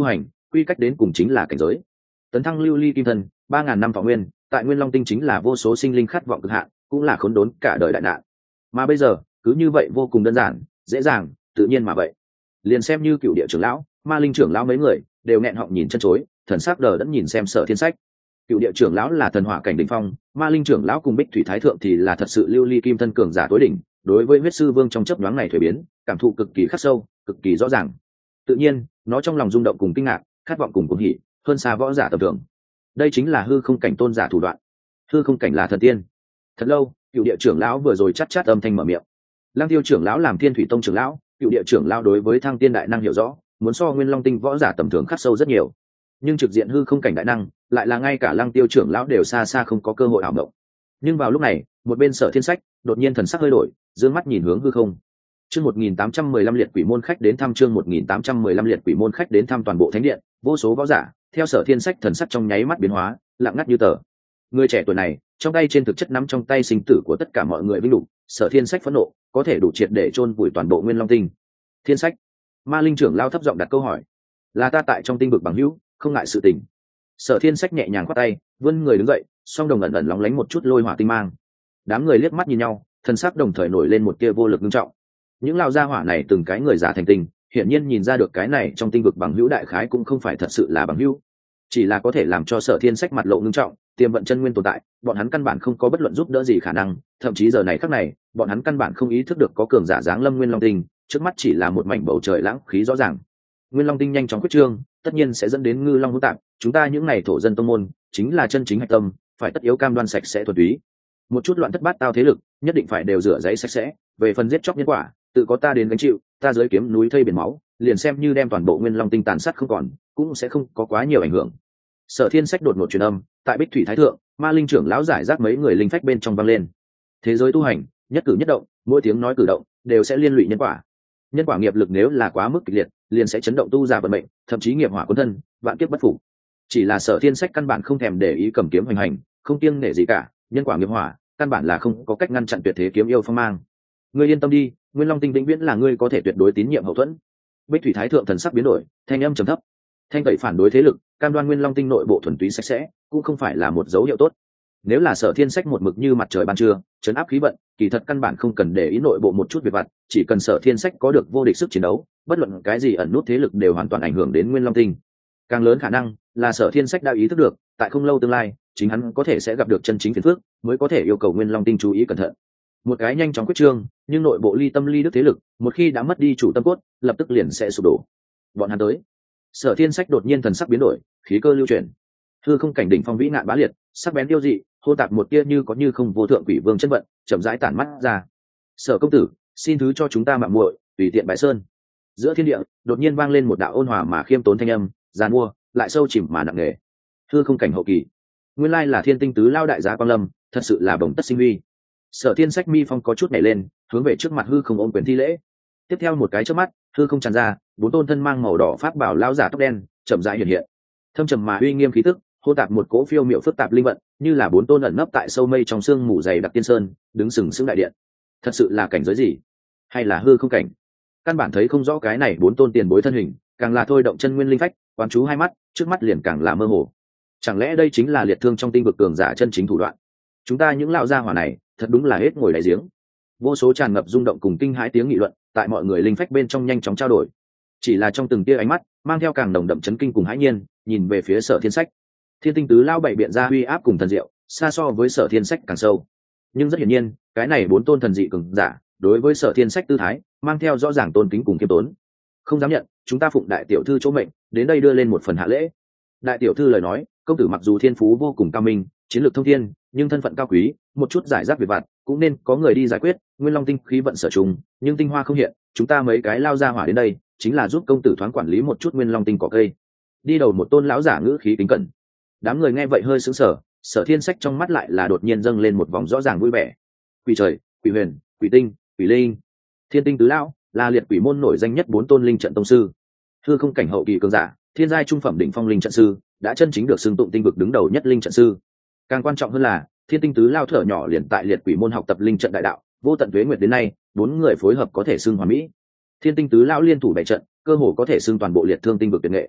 quy cách đến cùng chính là cảnh giới. Tấn thăng lưu ly kim thân, 3.000 năm thọ nguyên, tại Nguyên Long Tinh chính là vô số sinh linh khát vọng cực hạn, cũng là khốn đốn cả đời đại nạn. Mà bây giờ, cứ như vậy vô cùng đơn giản, dễ dàng, tự nhiên mà vậy. Liền xem như Cựu Địa trưởng lão, Ma Linh trưởng lão mấy người, đều nghẹn họng nhìn chân chối, thần sắc đờ đẫn nhìn xem Sở Thiên Sách. Cựu Địa trưởng lão là thần hỏa cảnh đỉnh phong, Ma Linh trưởng lão cùng Bích Thủy Thái thượng thì là thật sự lưu ly kim thân cường giả tối đỉnh, đối với huyết sư vương trong chớp nhoáng này thay biến, cảm thụ cực kỳ khắc sâu, cực kỳ rõ ràng. Tự nhiên, nó trong lòng rung động cùng kinh ngạc, khát vọng cùng cuồng hỉ, hơn xa võ giả tầm thường. Đây chính là hư không cảnh tôn giả thủ đoạn. Hư không cảnh là thần tiên. Thật lâu, Cựu Địa trưởng lão vừa rồi chát âm thanh mở miệng. Lăng Tiêu trưởng lão làm Thiên Thủy Tông trưởng lão, Cựu Địa trưởng lão đối với Thăng Tiên đại năng hiểu rõ, muốn so Nguyên Long Tinh võ giả tầm thường khắc sâu rất nhiều. Nhưng trực diện hư không cảnh đại năng, lại là ngay cả Lăng Tiêu trưởng lão đều xa xa không có cơ hội ảo động. Nhưng vào lúc này, một bên Sở Thiên Sách đột nhiên thần sắc hơi đổi, dương mắt nhìn hướng hư không. Chương 1815 liệt quỷ môn khách đến thăm, chương 1815 liệt quỷ môn khách đến thăm toàn bộ thánh điện, vô số võ giả, theo Sở Thiên Sách thần sắc trong nháy mắt biến hóa, lặng ngắt như tờ. Người trẻ tuổi này, trong tay trên thực chất nắm trong tay sinh tử của tất cả mọi người vinh lục, Sở Thiên Sách phẫn nộ, có thể đủ triệt để chôn vùi toàn bộ Nguyên Long Tinh. Thiên Sách, Ma Linh trưởng lao thấp giọng đặt câu hỏi, là ta tại trong tinh vực bằng hữu, không ngại sự tình. Sở Thiên Sách nhẹ nhàng khoát tay, vươn người đứng dậy, song đồng ẩn ẩn lóng lánh một chút lôi hỏa tinh mang. Đám người liếc mắt nhìn nhau, thần sắc đồng thời nổi lên một tia vô lực nghiêm trọng. Những lao gia hỏa này từng cái người giả thành tinh, hiển nhiên nhìn ra được cái này trong tinh vực bằng hữu đại khái cũng không phải thật sự là bằng hữu, chỉ là có thể làm cho Sở Thiên Sách mặt lộ nghiêm trọng, tiềm vận chân nguyên tồn tại, bọn hắn căn bản không có bất luận giúp đỡ gì khả năng, thậm chí giờ này khắc này, bọn hắn căn bản không ý thức được có cường giả giáng lâm Nguyên Long Tinh, trước mắt chỉ là một mảnh bầu trời lãng khí rõ ràng. Nguyên Long Tinh nhanh chóng quyết trương, tất nhiên sẽ dẫn đến ngư long hỗn tạp, chúng ta những này thổ dân tông môn, chính là chân chính hạch tâm, phải tất yếu cam đoan sạch sẽ thuần túy. Một chút loạn thất bát tao thế lực, nhất định phải đều rửa giấy sạch sẽ, về phần giết chóc nhân quả, tự có ta đến gánh chịu, ta dưới kiếm núi thây biển máu, liền xem như đem toàn bộ Nguyên Long Tinh tàn sát không còn, cũng sẽ không có quá nhiều ảnh hưởng. Sở Thiên Sách đột ngột truyền âm, tại Bích Thủy Thái thượng, Ma Linh trưởng lão giải rác mấy người linh phách bên trong vang lên. Thế giới tu hành, nhất cử nhất động, mỗi tiếng nói cử động đều sẽ liên lụy nhân quả. Nhân quả nghiệp lực nếu là quá mức kịch liệt, liền sẽ chấn động tu giả vận mệnh, thậm chí nghiệp hỏa cuốn thân, vạn kiếp bất phục. Chỉ là Sở Thiên Sách căn bản không thèm để ý cầm kiếm hoành hành, không kiêng nể gì cả, nhân quả nghiệp hỏa, căn bản là không có cách ngăn chặn tuyệt thế kiếm yêu phong mang. Ngươi yên tâm đi, Nguyên Long Tinh vĩnh viễn là ngươi có thể tuyệt đối tín nhiệm hậu thuẫn. Bích Thủy Thái thượng thần sắc biến đổi, thanh âm trầm thấp. Thanh tẩy phản đối thế lực, cam đoan Nguyên Long Tinh nội bộ thuần túy sạch sẽ, cũng không phải là một dấu hiệu tốt. Nếu là Sở Thiên Sách một mực như mặt trời ban trưa, trấn áp khí vận, kỳ thật căn bản không cần để ý nội bộ một chút việc vặt, chỉ cần Sở Thiên Sách có được vô địch sức chiến đấu, bất luận cái gì ẩn nút thế lực đều hoàn toàn ảnh hưởng đến Nguyên Long Tinh. Càng lớn khả năng là Sở Thiên Sách đã ý thức được, tại không lâu tương lai, chính hắn có thể sẽ gặp được chân chính phiền phức, mới có thể yêu cầu Nguyên Long Tinh chú ý cẩn thận. Một cái nhanh chóng quyết trương, nhưng nội bộ ly tâm ly đức thế lực, một khi đã mất đi chủ tâm cốt, lập tức liền sẽ sụp đổ. Bọn hắn tới. Sở Thiên Sách đột nhiên thần sắc biến đổi, khí cơ lưu chuyển. Hư không cảnh đỉnh phong vĩ ngạn bá liệt, sắc bén yêu dị, hô tạp một tia như có như không vô thượng quỷ vương chân vận, chậm rãi tản mắt ra. Sở công tử, xin thứ cho chúng ta mạo muội, tùy tiện bãi sơn. Giữa thiên địa, đột nhiên vang lên một đạo ôn hòa mà khiêm tốn thanh âm, giàn mua, lại sâu chìm mà nặng nề. Hư không cảnh hậu kỳ, nguyên lai là Thiên Tinh tứ lao đại giá quang lâm, thật sự là bồng tất sinh huy. Sở Thiên Sách mi phong có chút nhảy lên, hướng về trước mặt hư không ôm quyền thi lễ. Tiếp theo một cái chớp mắt, hư không tràn ra, bốn tôn thân mang màu đỏ pháp bảo lao giả tóc đen, chậm rãi hiện hiện. Thâm trầm mà uy nghiêm khí tức, hô tạp một cỗ phiêu miệu phức tạp linh vận, như là bốn tôn ẩn nấp tại sâu mây trong sương mù dày đặc tiên sơn, đứng sừng sững đại điện. Thật sự là cảnh giới gì? Hay là hư không cảnh? Căn bản thấy không rõ cái này bốn tôn tiền bối thân hình, càng là thôi động chân nguyên linh phách, quán chú hai mắt, trước mắt liền càng là mơ hồ. Chẳng lẽ đây chính là liệt thương trong tinh vực cường giả chân chính thủ đoạn? Chúng ta những lão gia hỏa này, thật đúng là hết ngồi đáy giếng. Vô số tràn ngập rung động cùng kinh hãi tiếng nghị luận, tại mọi người linh phách bên trong nhanh chóng trao đổi. Chỉ là trong từng tia ánh mắt, mang theo càng nồng đậm chấn kinh cùng hãi nhiên, nhìn về phía Sở Thiên Sách. Thiên Tinh tứ lao bảy biện ra uy áp cùng thần diệu, xa so với Sở Thiên Sách càng sâu. Nhưng rất hiển nhiên, cái này bốn tôn thần dị cường giả, đối với Sở Thiên Sách tư thái, mang theo rõ ràng tôn kính cùng kiêm tốn. Không dám nhận, chúng ta phụng đại tiểu thư chỗ mệnh, đến đây đưa lên một phần hạ lễ. Đại tiểu thư lời nói, công tử mặc dù thiên phú vô cùng cao minh, chiến lược thông thiên, nhưng thân phận cao quý, một chút giải rác việc vặt, cũng nên có người đi giải quyết. Nguyên Long Tinh khí vận sở trùng, nhưng tinh hoa không hiện, chúng ta mấy cái lao ra hỏa đến đây, chính là giúp công tử thoáng quản lý một chút Nguyên Long Tinh cỏ cây. Đi đầu một tôn lão giả ngữ khí kính cẩn. Đám người nghe vậy hơi sững sờ, Sở Thiên Sách trong mắt lại là đột nhiên dâng lên một vòng rõ ràng vui vẻ. Quỷ trời, quỷ huyền, quỷ tinh, quỷ linh, Thiên Tinh tứ lão là liệt quỷ môn nổi danh nhất bốn tôn linh trận tông sư. Hư không cảnh hậu kỳ cường giả, thiên giai trung phẩm đỉnh phong linh trận sư, đã chân chính được xưng tụng tinh vực đứng đầu nhất linh trận sư. Càng quan trọng hơn là, Thiên Tinh tứ lao thở nhỏ liền tại liệt quỷ môn học tập linh trận đại đạo, vô tận tuế nguyệt đến nay, bốn người phối hợp có thể xưng hoàn mỹ. Thiên Tinh tứ lão liên thủ bảy trận, cơ hồ có thể xưng toàn bộ liệt thương tinh vực tuyệt nghệ.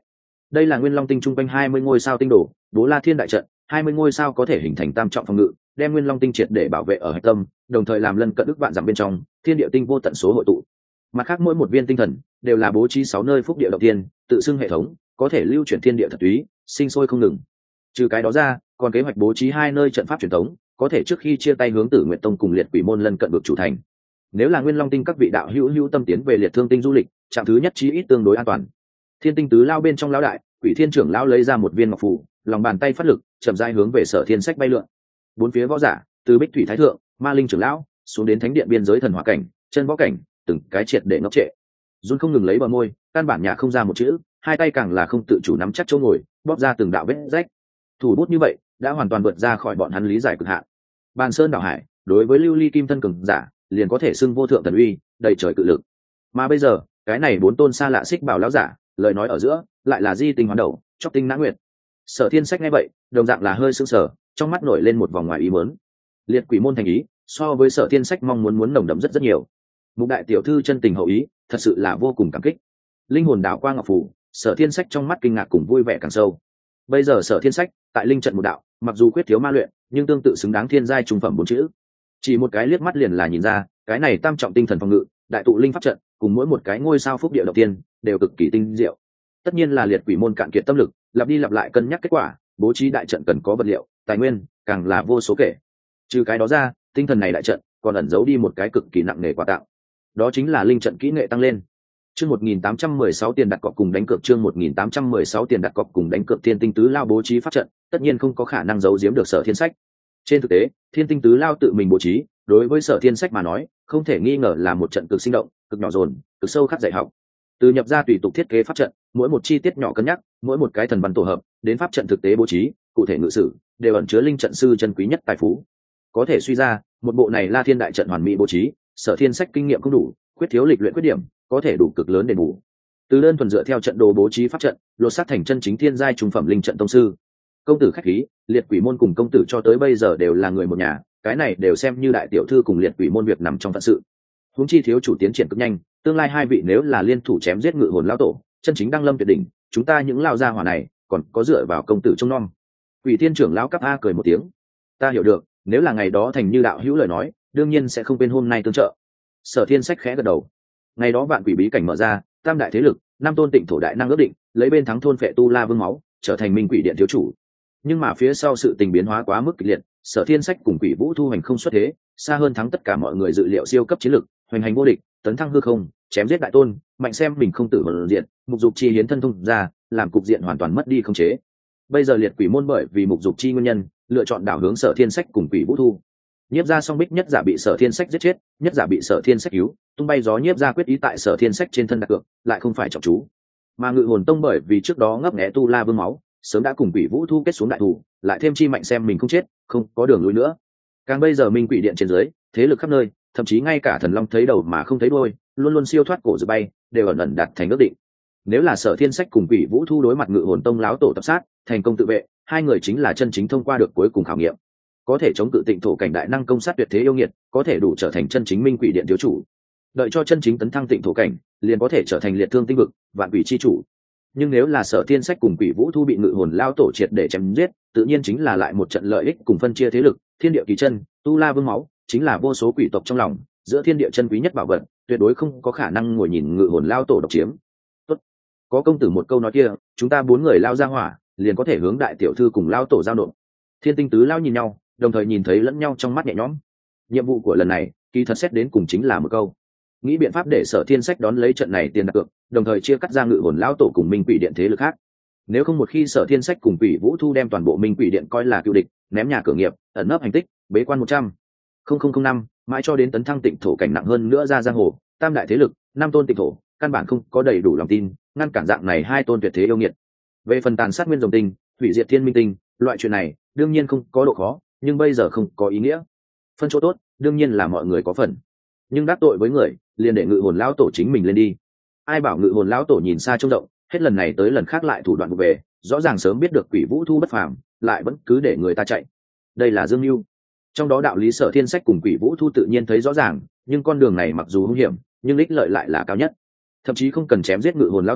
đây là nguyên long tinh trung quanh 20 ngôi sao tinh đồ, bố la thiên đại trận, 20 ngôi sao có thể hình thành tam trọng phòng ngự, đem nguyên long tinh triệt để bảo vệ ở hạch tâm, đồng thời làm lân cận ức vạn dặm bên trong thiên địa tinh vô tận số hội tụ. Mặt khác mỗi một viên tinh thần đều là bố trí 6 nơi phúc địa đầu tiên, tự xưng hệ thống, có thể lưu chuyển thiên địa thật túy, sinh sôi không ngừng. Trừ cái đó ra, còn kế hoạch bố trí 2 nơi trận pháp truyền thống, có thể trước khi chia tay hướng Tử Nguyệt Tông cùng Liệt Quỷ môn lân cận vực chủ thành. Nếu là Nguyên Long Tinh các vị đạo hữu tâm tiến về Liệt Thương Tinh du lịch, trạng thứ nhất chí ít tương đối an toàn. Thiên Tinh tứ lao bên trong lão đại, Quỷ Thiên trưởng lão lấy ra một viên ngọc phù, lòng bàn tay phát lực, chậm rãi hướng về Sở Thiên Sách bay lượn. Bốn phía võ giả, từ Bích Thủy Thái thượng, Ma Linh trưởng lão, xuống đến thánh điện biên giới thần hỏa cảnh, chân võ cảnh, từng cái triệt để ngốc trệ. Run không ngừng lấy bờ môi, căn bản nhà không ra một chữ, hai tay càng là không tự chủ nắm chắc chỗ ngồi, bóp ra từng đạo vết rách. Thủ bút như vậy, đã hoàn toàn vượt ra khỏi bọn hắn lý giải cực hạn. Bàn Sơn đảo hải, đối với lưu ly kim thân cường giả, liền có thể xưng vô thượng thần uy, đầy trời cự lực. Mà bây giờ, cái này bốn tôn xa lạ xích bảo lão giả, lời nói ở giữa, lại là di tinh hoán đầu, chóc tinh nã nguyệt. Sở Thiên Sách nghe vậy, đồng dạng là hơi sững sờ, trong mắt nổi lên một vòng ngoài ý muốn. Liệt Quỷ môn thành ý, so với Sở Thiên Sách mong muốn nồng đậm rất nhiều. Mục đại tiểu thư chân tình hậu ý, thật sự là vô cùng cảm kích. Linh hồn đạo quang ngọc phù, Sở Thiên Sách trong mắt kinh ngạc cùng vui vẻ càng sâu. Bây giờ Sở Thiên Sách tại linh trận một đạo, mặc dù quyết thiếu ma luyện, nhưng tương tự xứng đáng thiên giai trung phẩm bốn chữ. Chỉ một cái liếc mắt liền là nhìn ra, cái này tam trọng tinh thần phòng ngự, đại tụ linh pháp trận, cùng mỗi một cái ngôi sao phúc địa đầu tiên, đều cực kỳ tinh diệu. Tất nhiên là Liệt Quỷ môn cạn kiệt tâm lực, lặp đi lặp lại cân nhắc kết quả, bố trí đại trận cần có vật liệu, tài nguyên, càng là vô số kể. Trừ cái đó ra, tinh thần này đại trận còn ẩn giấu đi một cái cực kỳ nặng nề quà tặng. Đó chính là linh trận kỹ nghệ tăng lên. Chương 1816 tiền đặt cọc cùng đánh cược, chương 1816 tiền đặt cọc cùng đánh cược. Thiên Tinh tứ lao bố trí pháp trận, tất nhiên không có khả năng giấu giếm được Sở Thiên Sách. Trên thực tế, Thiên Tinh tứ lao tự mình bố trí, đối với Sở Thiên Sách mà nói, không thể nghi ngờ là một trận cực sinh động, cực nhỏ dồn, cực sâu khắc dạy học. Từ nhập ra tùy tục thiết kế pháp trận, mỗi một chi tiết nhỏ cân nhắc, mỗi một cái thần văn tổ hợp, đến pháp trận thực tế bố trí, cụ thể ngự sử, đều ẩn chứa linh trận sư chân quý nhất tài phú. Có thể suy ra, một bộ này La Thiên đại trận hoàn mỹ bố trí, Sở Thiên Sách kinh nghiệm không đủ, khuyết thiếu lịch luyện khuyết điểm, có thể đủ cực lớn đền bù. Từ đơn thuần dựa theo trận đồ bố trí pháp trận, lột xác thành chân chính thiên giai trung phẩm linh trận tông sư. Công tử khách khí, Liệt Quỷ môn cùng công tử cho tới bây giờ đều là người một nhà, cái này đều xem như đại tiểu thư cùng Liệt Quỷ môn việc nằm trong phận sự. Huống chi thiếu chủ tiến triển cực nhanh, tương lai hai vị nếu là liên thủ chém giết Ngự hồn lão tổ, chân chính đăng lâm tuyệt đỉnh, chúng ta những lao gia hỏa này còn có dựa vào công tử trông nom. Quỷ Thiên trưởng lão cấp a cười một tiếng, ta hiểu được, nếu là ngày đó thành như đạo hữu lời nói, đương nhiên sẽ không quên hôm nay tương trợ. Sở Thiên Sách khẽ gật đầu. Ngày đó vạn quỷ bí cảnh mở ra, tam đại thế lực, năm tôn tịnh thổ đại năng ước định lấy bên thắng thôn phệ tu la vương máu, trở thành minh quỷ điện thiếu chủ. Nhưng mà phía sau sự tình biến hóa quá mức kịch liệt, Sở Thiên Sách cùng Quỷ Vũ thu hành không xuất thế, xa hơn thắng tất cả mọi người dự liệu siêu cấp chiến lực, hoành hành vô địch, tấn thăng hư không, chém giết đại tôn, mạnh xem mình không tử vận diện, mục dục chi hiến thân thông ra, làm cục diện hoàn toàn mất đi không chế. Bây giờ Liệt Quỷ môn bởi vì mục dục chi nguyên nhân, lựa chọn đảo hướng Sở Thiên Sách cùng Quỷ Vũ thu. Nhiếp ra song bích nhất giả bị Sở Thiên Sách giết chết, nhất giả bị Sở Thiên Sách cứu, tung bay gió nhiếp ra quyết ý tại Sở Thiên Sách trên thân đặt cược, lại không phải trọng chú. Mà Ngự hồn tông bởi vì trước đó ngấp nghé tu la vương máu, sớm đã cùng Quỷ Vũ thu kết xuống đại thủ, lại thêm chi mạnh xem mình không chết, không có đường lui nữa. Càng bây giờ minh quỷ điện trên dưới, thế lực khắp nơi, thậm chí ngay cả thần long thấy đầu mà không thấy đuôi, luôn luôn siêu thoát cổ dự bay, đều ẩn ẩn đạt thành ước định. Nếu là Sở Thiên Sách cùng Quỷ Vũ thu đối mặt Ngự hồn tông láo tổ tập sát, thành công tự vệ, hai người chính là chân chính thông qua được cuối cùng khảo nghiệm. Có thể chống cự tịnh thổ cảnh đại năng công sát tuyệt thế yêu nghiệt, có thể đủ trở thành chân chính minh quỷ điện thiếu chủ. Đợi cho chân chính tấn thăng tịnh thổ cảnh, liền có thể trở thành liệt thương tinh vực, vạn quỷ chi chủ. Nhưng nếu là Sở Thiên Sách cùng Quỷ Vũ thu bị Ngự hồn lao tổ triệt để chém giết, tự nhiên chính là lại một trận lợi ích cùng phân chia thế lực, thiên địa kỳ chân, tu la vương máu, chính là vô số quỷ tộc trong lòng, giữa thiên địa chân quý nhất bảo vật, tuyệt đối không có khả năng ngồi nhìn Ngự hồn lao tổ độc chiếm. Tốt, có công tử một câu nói kia, chúng ta bốn người lao ra hỏa, liền có thể hướng đại tiểu thư cùng lao tổ giao nộp. Thiên Tinh tứ lao nhìn nhau, đồng thời nhìn thấy lẫn nhau trong mắt nhẹ nhõm. Nhiệm vụ của lần này, kỳ thật xét đến cùng chính là một câu, nghĩ biện pháp để Sở Thiên Sách đón lấy trận này tiền đặt cược, đồng thời chia cắt ra Ngự hồn lão tổ cùng minh quỷ điện thế lực khác. Nếu không một khi Sở Thiên Sách cùng Quỷ Vũ thu đem toàn bộ minh quỷ điện coi là cựu địch, ném nhà cửa nghiệp, ẩn nấp hành tích, bế quan 100,005, mãi cho đến tấn thăng tịnh thổ cảnh nặng hơn nữa ra giang hồ, tam đại thế lực, năm tôn tịnh thổ, căn bản không có đầy đủ lòng tin ngăn cản dạng này hai tôn tuyệt thế yêu nghiệt. Về phần tàn sát nguyên rồng tinh, hủy diệt thiên minh tinh, loại chuyện này đương nhiên không có độ khó, nhưng bây giờ không có ý nghĩa. Phân chỗ tốt đương nhiên là mọi người có phần, nhưng đắc tội với người liền để Ngự hồn lão tổ chính mình lên đi. Ai bảo Ngự hồn lão tổ nhìn xa trông rộng, hết lần này tới lần khác lại thủ đoạn vụ về, rõ ràng sớm biết được Quỷ Vũ thu bất phàm, lại vẫn cứ để người ta chạy. Đây là dương mưu. Trong đó đạo lý Sở Thiên Sách cùng Quỷ Vũ thu tự nhiên thấy rõ ràng, nhưng con đường này mặc dù hung hiểm, nhưng ích lợi lại là cao nhất. Thậm chí không cần chém giết Ngự hồn lão tổ,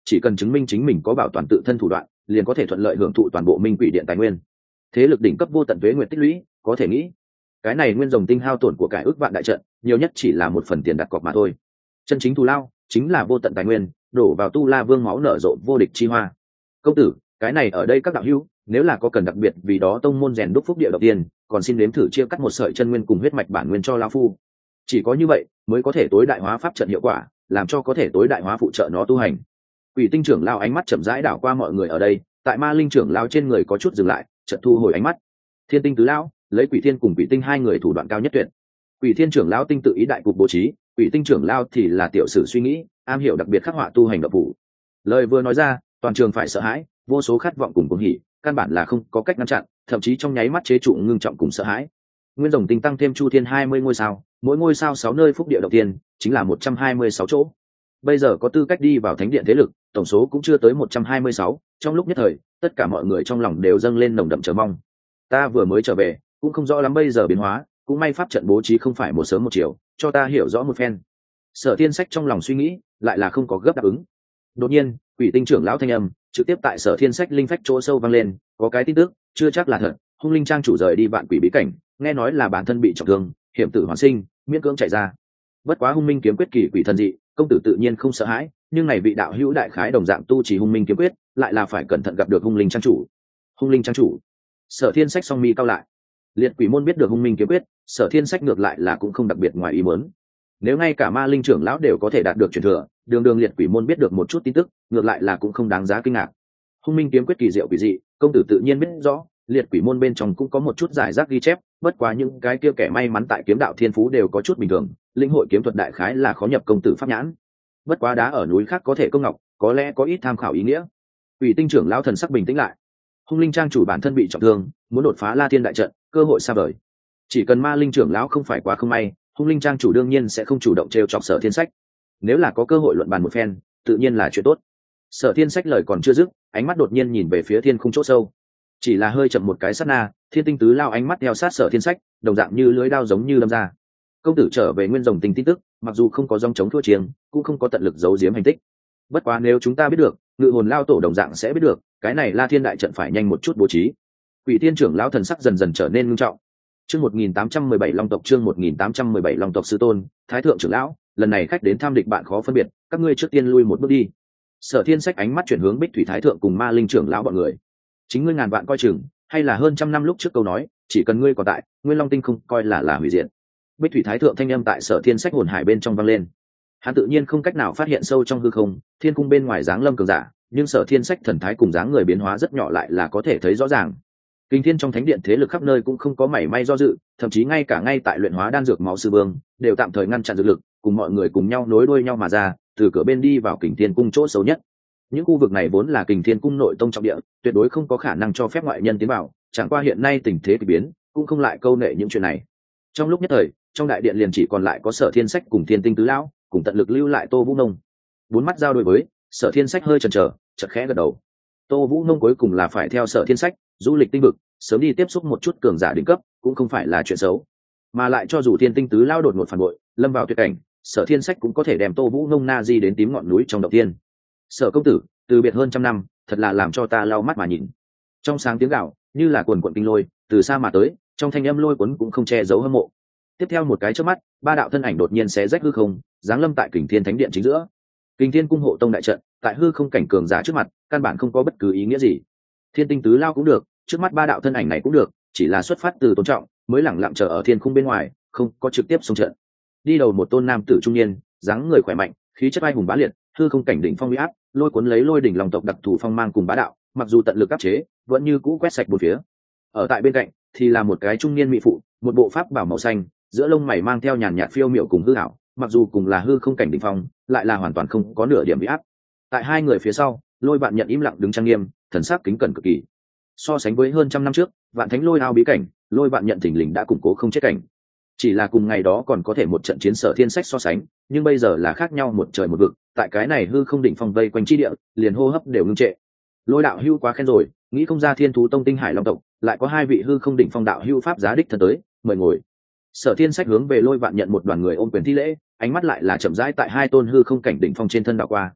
chỉ cần chứng minh chính mình có bảo toàn tự thân thủ đoạn liền có thể thuận lợi hưởng thụ toàn bộ minh quỷ điện tài nguyên. Thế lực đỉnh cấp vô tận tuế nguyện tích lũy, có thể nghĩ cái này nguyên rồng tinh hao tổn của cải ước vạn đại trận nhiều nhất chỉ là một phần tiền đặt cọc mà thôi. Chân chính thù lao chính là vô tận tài nguyên đổ vào Tu La Vương máu nở rộ vô địch chi hoa. Công tử, cái này ở đây các đạo hữu nếu là có cần đặc biệt vì đó tông môn rèn đúc phúc địa đầu tiên, còn xin nếm thử chia cắt một sợi chân nguyên cùng huyết mạch bản nguyên cho lão phu. Chỉ có như vậy mới có thể tối đại hóa pháp trận hiệu quả, làm cho có thể tối đại hóa phụ trợ nó tu hành. Quỷ tinh trưởng lao ánh mắt chậm rãi đảo qua mọi người ở đây, tại Ma Linh trưởng lao trên người có chút dừng lại, chợt thu hồi ánh mắt. Thiên Tinh tứ lão lấy Quỷ Thiên cùng Quỷ Tinh hai người thủ đoạn cao nhất tuyệt. Quỷ Thiên trưởng lao tinh tự ý đại cục bố trí, Quỷ Tinh trưởng lao thì là tiểu sử suy nghĩ, am hiểu đặc biệt khắc họa tu hành đạo phủ. Lời vừa nói ra, toàn trường phải sợ hãi, vô số khát vọng cùng cuồng hỉ, căn bản là không có cách ngăn chặn, thậm chí trong nháy mắt chế trụ ngưng trọng cùng sợ hãi. Nguyên rồng tinh tăng thêm chu thiên 20 ngôi sao, mỗi ngôi sao 6 nơi phúc địa đầu tiên, chính là 126 chỗ. Bây giờ có tư cách đi vào thánh điện thế lực, tổng số cũng chưa tới 126, trong lúc nhất thời, tất cả mọi người trong lòng đều dâng lên nồng đậm chờ mong. Ta vừa mới trở về, cũng không rõ lắm bây giờ biến hóa, cũng may pháp trận bố trí không phải một sớm một chiều, cho ta hiểu rõ một phen. Sở Thiên Sách trong lòng suy nghĩ, lại là không có gấp đáp ứng. Đột nhiên, Quỷ Tinh trưởng lão thanh âm trực tiếp tại Sở Thiên Sách linh phách chỗ sâu vang lên, có cái tin tức, chưa chắc là thật, Hung Linh Trang chủ rời đi vạn quỷ bí cảnh, nghe nói là bản thân bị trọng thương, hiểm tử hoàn sinh, miễn cưỡng chạy ra. Bất quá Hung Minh kiếm quyết kỳ quỷ thần dị, công tử tự nhiên không sợ hãi, nhưng này vị đạo hữu đại khái đồng dạng tu chỉ Hung Minh kiếm quyết, lại là phải cẩn thận gặp được Hung Linh Trang chủ. Hung Linh Trang chủ? Sở Thiên Sách song mi cao lại. Liệt quỷ môn biết được Hung Minh kiếm quyết, Sở Thiên Sách ngược lại là cũng không đặc biệt ngoài ý muốn. Nếu ngay cả Ma Linh trưởng lão đều có thể đạt được truyền thừa, đường liệt quỷ môn biết được một chút tin tức, ngược lại là cũng không đáng giá kinh ngạc. Hung Minh kiếm quyết kỳ diệu quỷ dị, công tử tự nhiên biết rõ, liệt quỷ môn bên trong cũng có một chút giải rác ghi chép, bất quá những cái kia kẻ may mắn tại kiếm đạo thiên phú đều có chút bình thường, linh hội kiếm thuật đại khái là khó nhập công tử pháp nhãn. Bất quá đá ở núi khác có thể công ngọc, có lẽ có ít tham khảo ý nghĩa. Quỷ Tinh trưởng lão thần sắc bình tĩnh lại. Hung Linh Trang chủ bản thân bị trọng thương, muốn đột phá La Thiên đại trận, cơ hội xa vời. Chỉ cần Ma Linh trưởng lão không phải quá không may, Hung Linh Trang chủ đương nhiên sẽ không chủ động trêu chọc Sở Thiên Sách. Nếu là có cơ hội luận bàn một phen, tự nhiên là chuyện tốt. Sở Thiên Sách lời còn chưa dứt, ánh mắt đột nhiên nhìn về phía thiên khung chỗ sâu. Chỉ là hơi chậm một cái sát na, Thiên Tinh tứ lao ánh mắt theo sát Sở Thiên Sách, đồng dạng như lưỡi đao giống như đâm ra. Công tử trở về nguyên rồng tình tin tức, mặc dù không có dòng chống thua chiêng, cũng không có tận lực giấu giếm hành tích. Bất quá nếu chúng ta biết được, Ngự Hồn lao tổ đồng dạng sẽ biết được, cái này La Thiên đại trận phải nhanh một chút bố trí. Quỷ Thiên trưởng lão thần sắc dần dần trở nên nghiêm trọng. Chương 1817 Long tộc, chương 1817 Long tộc sư tôn, Thái thượng trưởng lão, lần này khách đến tham địch bạn khó phân biệt, các ngươi trước tiên lui một bước đi. Sở Thiên Sách ánh mắt chuyển hướng Bích Thủy Thái thượng cùng Ma Linh trưởng lão bọn người. Chính ngươi ngàn vạn coi chừng, hay là hơn trăm năm lúc trước câu nói, chỉ cần ngươi còn tại, Nguyên Long tinh không coi là hủy diệt. Bích Thủy Thái thượng thanh âm tại Sở Thiên Sách hồn hải bên trong vang lên. Hắn tự nhiên không cách nào phát hiện sâu trong hư không, thiên cung bên ngoài dáng lâm cường giả, nhưng Sở Thiên Sách thần thái cùng dáng người biến hóa rất nhỏ lại là có thể thấy rõ ràng. Kinh thiên trong thánh điện thế lực khắp nơi cũng không có mảy may do dự, thậm chí ngay cả ngay tại luyện hóa đan dược máu sư vương đều tạm thời ngăn chặn dược lực, cùng mọi người cùng nhau nối đuôi nhau mà ra, từ cửa bên đi vào Kình Thiên cung chỗ xấu nhất. Những khu vực này vốn là Kình Thiên cung nội tông trọng địa, tuyệt đối không có khả năng cho phép ngoại nhân tiến vào, chẳng qua hiện nay tình thế kỳ biến, cũng không lại câu nệ những chuyện này. Trong lúc nhất thời, trong đại điện liền chỉ còn lại có Sở Thiên Sách cùng Thiên Tinh tứ lão, cùng tận lực lưu lại Tô Vũ Nông. Bốn mắt giao đối với, Sở Thiên Sách hơi chần chờ, chợt khẽ gật đầu. Tô Vũ Nông cuối cùng là phải theo Sở Thiên Sách du lịch tinh vực, sớm đi tiếp xúc một chút cường giả đỉnh cấp cũng không phải là chuyện xấu, mà lại cho dù Thiên Tinh tứ lao đột ngột phản bội, lâm vào tuyệt cảnh, Sở Thiên Sách cũng có thể đem Tô Vũ Nông na di đến tím ngọn núi trong động tiên. Sở công tử, từ biệt hơn trăm năm, thật là làm cho ta lau mắt mà nhìn. Trong sáng tiếng gạo như là quần quần kinh lôi từ xa mà tới, trong thanh âm lôi cuốn cũng không che giấu hâm mộ. Tiếp theo một cái chớp mắt, ba đạo thân ảnh đột nhiên xé rách hư không, giáng lâm tại Kình Thiên Thánh Điện chính giữa. Kình Thiên cung hộ tông đại trận, tại hư không cảnh cường giả trước mặt, căn bản không có bất cứ ý nghĩa gì. Thiên Tinh tứ lao cũng được, trước mắt ba đạo thân ảnh này cũng được, chỉ là xuất phát từ tôn trọng, mới lẳng lặng chờ ở thiên khung bên ngoài, không có trực tiếp xung trận. Đi đầu một tôn nam tử trung niên, dáng người khỏe mạnh, khí chất ai hùng bá liệt, hư không cảnh đỉnh phong uy áp, lôi cuốn lấy lôi đỉnh lòng tộc đặc thù phong mang cùng bá đạo, mặc dù tận lực áp chế, vẫn như cũ quét sạch bốn phía. Ở tại bên cạnh thì là một cái trung niên mỹ phụ, một bộ pháp bảo màu xanh, giữa lông mày mang theo nhàn nhạt phiêu miệu cùng hư ảo, mặc dù cùng là hư không cảnh đỉnh phong, lại là hoàn toàn không có nửa điểm uy áp. Tại hai người phía sau, Lôi Vạn Nhận im lặng đứng trang nghiêm, thần sắc kính cẩn cực kỳ. So sánh với hơn trăm năm trước, Vạn Thánh Lôi Ao bí cảnh, Lôi Vạn Nhận thình lình đã củng cố không chết cảnh. Chỉ là cùng ngày đó còn có thể một trận chiến Sở Thiên Sách so sánh, nhưng bây giờ là khác nhau một trời một vực, tại cái này hư không đỉnh phong vây quanh chi địa, liền hô hấp đều ngưng trệ. Lôi đạo hưu quá khen rồi, nghĩ không ra Thiên Thú Tông Tinh Hải Long tộc, lại có hai vị hư không đỉnh phong đạo hưu pháp giá đích thân tới, mời ngồi. Sở Thiên Sách hướng về Lôi Vạn Nhận một đoàn người ôm quyền thi lễ, ánh mắt lại là chậm rãi tại hai tôn hư không cảnh đỉnh phong trên thân đảo qua.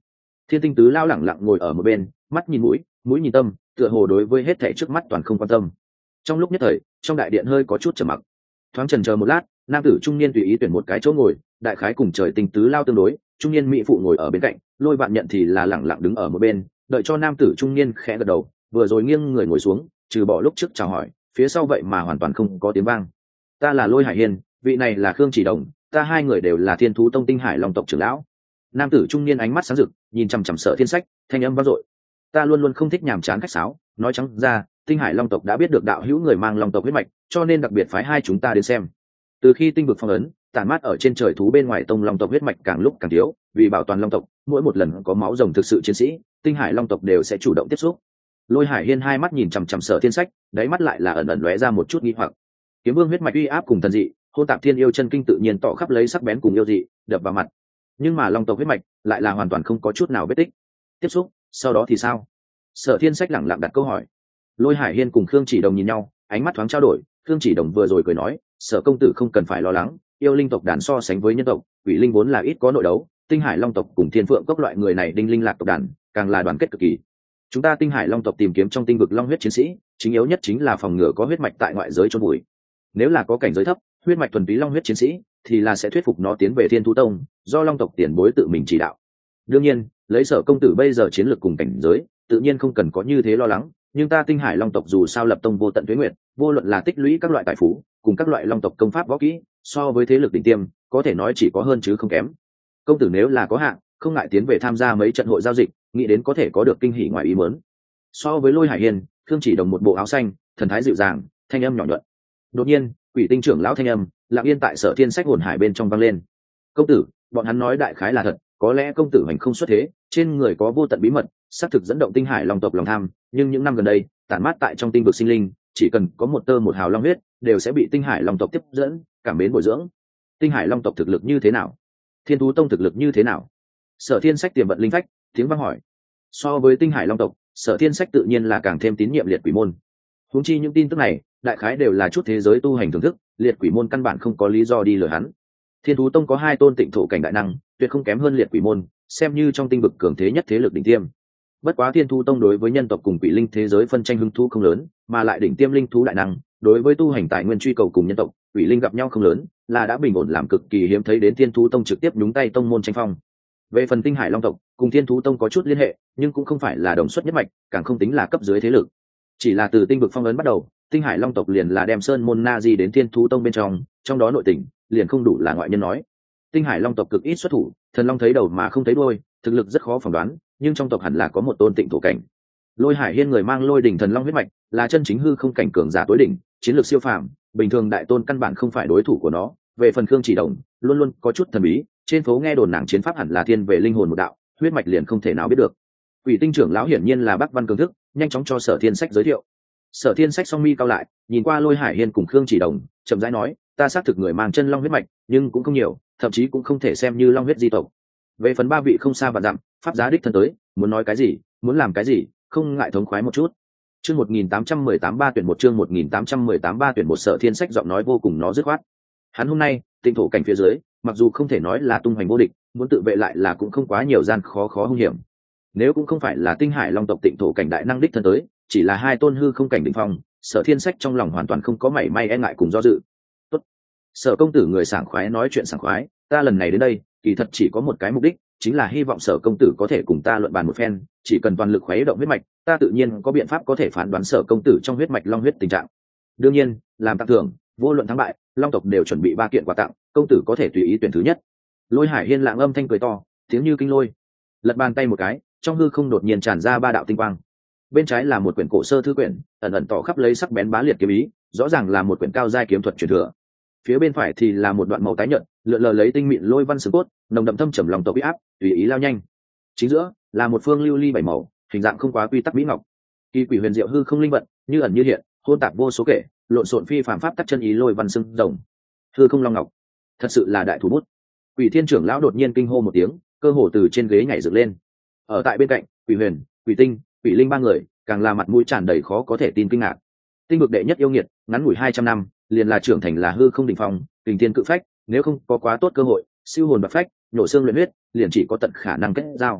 Thiên tinh tứ lao lẳng lặng ngồi ở một bên, mắt nhìn mũi, mũi nhìn tâm, tựa hồ đối với hết thảy trước mắt toàn không quan tâm. Trong lúc nhất thời, trong đại điện hơi có chút trầm mặc. Thoáng chần chờ một lát, nam tử trung niên tùy ý tuyển một cái chỗ ngồi, đại khái cùng trời tinh tứ lao tương đối, trung niên mỹ phụ ngồi ở bên cạnh, Lôi Vạn Nhận thì là lẳng lặng đứng ở một bên, đợi cho nam tử trung niên khẽ gật đầu, vừa rồi nghiêng người ngồi xuống, trừ bỏ lúc trước chào hỏi, phía sau vậy mà hoàn toàn không có tiếng vang. Ta là Lôi Hải Hiên, vị này là Khương Chỉ Đồng, ta hai người đều là Thiên Thú Tông Tinh Hải Long tộc trưởng lão. Nam tử trung niên ánh mắt sáng rực, nhìn chằm chằm Sở Thiên Sách, thanh âm vang dội. Ta luôn luôn không thích nhàm chán khách sáo, nói trắng ra, Tinh Hải Long tộc đã biết được đạo hữu người mang Long tộc huyết mạch, cho nên đặc biệt phái hai chúng ta đến xem. Từ khi tinh vực phong ấn, tản mát ở trên trời thú bên ngoài tông Long tộc huyết mạch càng lúc càng thiếu, vì bảo toàn Long tộc, mỗi một lần có máu rồng thực sự chiến sĩ, Tinh Hải Long tộc đều sẽ chủ động tiếp xúc. Lôi Hải Hiên hai mắt nhìn chằm chằm Sở Thiên Sách, đáy mắt lại là ẩn ẩn lóe ra một chút nghi hoặc. Kiếm Vương huyết mạch uy áp cùng thần dị, hôn tạp thiên yêu chân kinh tự nhiên tỏ khắp lấy sắc bén cùng yêu dị, đập vào mặt. Nhưng mà Long tộc huyết mạch lại là hoàn toàn không có chút nào vết tích. Tiếp xúc, sau đó thì sao? Sở Thiên Sách lẳng lặng đặt câu hỏi. Lôi Hải Hiên cùng Khương Chỉ Đồng nhìn nhau, ánh mắt thoáng trao đổi. Khương Chỉ Đồng vừa rồi cười nói, Sở công tử không cần phải lo lắng, yêu linh tộc đàn so sánh với nhân tộc, quỷ linh vốn là ít có nội đấu, Tinh Hải Long tộc cùng Thiên Phượng cốc loại người này đinh linh lạc tộc đàn, càng là đoàn kết cực kỳ. Chúng ta Tinh Hải Long tộc tìm kiếm trong tinh vực long huyết chiến sĩ, chính yếu nhất chính là phòng ngừa có huyết mạch tại ngoại giới chôn vùi. Nếu là có cảnh giới thấp, huyết mạch thuần túy long huyết chiến sĩ, thì là sẽ thuyết phục nó tiến về Thiên Thú Tông, do Long tộc tiền bối tự mình chỉ đạo. Đương nhiên, lấy Sở công tử bây giờ chiến lược cùng cảnh giới, tự nhiên không cần có như thế lo lắng, nhưng ta Tinh Hải Long tộc dù sao lập tông vô tận tuế nguyệt, vô luận là tích lũy các loại tài phú, cùng các loại long tộc công pháp võ kỹ, so với thế lực đỉnh tiêm, có thể nói chỉ có hơn chứ không kém. Công tử nếu là có hạn, không ngại tiến về tham gia mấy trận hội giao dịch, nghĩ đến có thể có được kinh hỉ ngoài ý muốn. So với Lôi Hải Hiên, Khương Chỉ Đồng một bộ áo xanh, thần thái dịu dàng, thanh âm nhỏ nhuận. Đột nhiên, Quỷ Tinh trưởng lão thanh âm lặng yên tại Sở Thiên Sách hồn hải bên trong vang lên. Công tử, bọn hắn nói đại khái là thật, có lẽ công tử hành không xuất thế, trên người có vô tận bí mật, xác thực dẫn động Tinh Hải Long tộc lòng tham, nhưng những năm gần đây, tản mát tại trong tinh vực sinh linh, chỉ cần có một tơ một hào long huyết, đều sẽ bị Tinh Hải Long tộc tiếp dẫn, cảm mến bồi dưỡng. Tinh Hải Long tộc thực lực như thế nào? Thiên Thú Tông thực lực như thế nào? Sở Thiên Sách tiềm vận linh phách, tiếng vang hỏi. So với Tinh Hải Long tộc, Sở Thiên Sách tự nhiên là càng thêm tín nhiệm liệt quỷ môn. Huống chi những tin tức này, đại khái đều là chút thế giới tu hành thưởng thức, liệt quỷ môn căn bản không có lý do đi lừa hắn. Thiên Thú Tông có hai tôn tịnh thổ cảnh đại năng, tuyệt không kém hơn liệt quỷ môn, xem như trong tinh vực cường thế nhất thế lực đỉnh tiêm. Bất quá Thiên Thú Tông đối với nhân tộc cùng quỷ linh thế giới phân tranh hứng thú không lớn, mà lại đỉnh tiêm linh thú đại năng, đối với tu hành tài nguyên truy cầu cùng nhân tộc, quỷ linh gặp nhau không lớn, là đã bình ổn làm cực kỳ hiếm thấy đến Thiên Thú Tông trực tiếp nhúng tay tông môn tranh phong. Về phần Tinh Hải Long tộc, cùng Thiên Thú Tông có chút liên hệ, nhưng cũng không phải là đồng xuất nhất mạch, càng không tính là cấp dưới thế lực. Chỉ là từ tinh vực phong ấn bắt đầu, Tinh Hải Long tộc liền là đem sơn môn na di đến Thiên Thú Tông bên trong đó nội tình liền không đủ là ngoại nhân nói. Tinh Hải Long tộc cực ít xuất thủ, thần long thấy đầu mà không thấy đuôi, thực lực rất khó phỏng đoán, nhưng trong tộc hẳn là có một tôn tịnh thổ cảnh. Lôi Hải Hiên người mang Lôi đỉnh thần long huyết mạch, là chân chính hư không cảnh cường giả tối đỉnh, chiến lược siêu phàm, bình thường đại tôn căn bản không phải đối thủ của nó. Về phần Khương Chỉ Đồng, luôn luôn có chút thần bí, trên phố nghe đồn nàng chiến pháp hẳn là thiên về linh hồn một đạo, huyết mạch liền không thể nào biết được. Quỷ Tinh trưởng lão hiển nhiên là Bắc Văn cường thức, nhanh chóng cho Sở Thiên Sách giới thiệu. Sở Thiên Sách song mi cao lại, nhìn qua Lôi Hải Hiên cùng Khương Chỉ Đồng, chậm rãi nói, ta xác thực người mang chân long huyết mạch, nhưng cũng không nhiều, thậm chí cũng không thể xem như long huyết di tộc. Về phần ba vị không xa và dặm, pháp giá đích thân tới, muốn nói cái gì, muốn làm cái gì, không ngại thống khoái một chút. Chương 1818 ba tuyển một chương 1818 ba tuyển một. Sở Thiên Sách giọng nói vô cùng nó dứt khoát. Hắn hôm nay, tinh thổ cảnh phía dưới, mặc dù không thể nói là tung hoành vô địch, muốn tự vệ lại là cũng không quá nhiều gian khó hung hiểm. Nếu cũng không phải là Tinh Hải Long tộc tịnh thổ cảnh đại năng đích thân tới, chỉ là hai tôn hư không cảnh đỉnh phong, Sở Thiên Sách trong lòng hoàn toàn không có mảy may e ngại cùng do dự. Tốt. Sở công tử người sảng khoái nói chuyện sảng khoái, ta lần này đến đây, kỳ thật chỉ có một cái mục đích, chính là hy vọng Sở công tử có thể cùng ta luận bàn một phen, chỉ cần toàn lực khuấy động huyết mạch, ta tự nhiên có biện pháp có thể phán đoán Sở công tử trong huyết mạch long huyết tình trạng. Đương nhiên, làm tặng thưởng, vô luận thắng bại, Long tộc đều chuẩn bị 3 kiện quà tặng, công tử có thể tùy ý tuyển thứ nhất. Lôi Hải Hiên lặng âm thanh cười to, tiếng như kinh lôi. Lật bàn tay một cái, trong hư không đột nhiên tràn ra 3 đạo tinh quang. Bên trái là một quyển cổ sơ thư quyển, ẩn ẩn tỏ khắp lấy sắc bén bá liệt kiếm ý, rõ ràng là một quyển cao giai kiếm thuật truyền thừa. Phía bên phải thì là một đoạn màu tái nhợt, lượn lờ lấy tinh mịn lôi văn xương cốt, nồng đậm thâm trầm lòng tộc uy áp, tùy ý lao nhanh. Chính giữa là một phương lưu ly 7 màu, hình dạng không quá quy tắc mỹ ngọc. Kỳ quỷ huyền diệu hư không linh vận, như ẩn như hiện, hôn tạp vô số kể, lộn xộn phi phàm pháp tắc chân ý lôi văn xương rồng. Hư không long ngọc, thật sự là đại thủ bút. Quỷ Thiên trưởng lão đột nhiên kinh hô một tiếng, cơ hồ từ trên ghế nhảy dựng lên. Ở tại bên cạnh, Quỷ Huyền, Quỷ Tinh, Quỷ Linh 3 người, càng là mặt mũi tràn đầy khó có thể tin kinh ngạc. Tinh vực đệ nhất yêu nghiệt, ngắn ngủi 200 năm, liền là trưởng thành là hư không đỉnh phong, kình thiên cự phách, nếu không có quá tốt cơ hội, siêu hồn bạc phách, nhổ xương luyện huyết, liền chỉ có tận khả năng kết giao.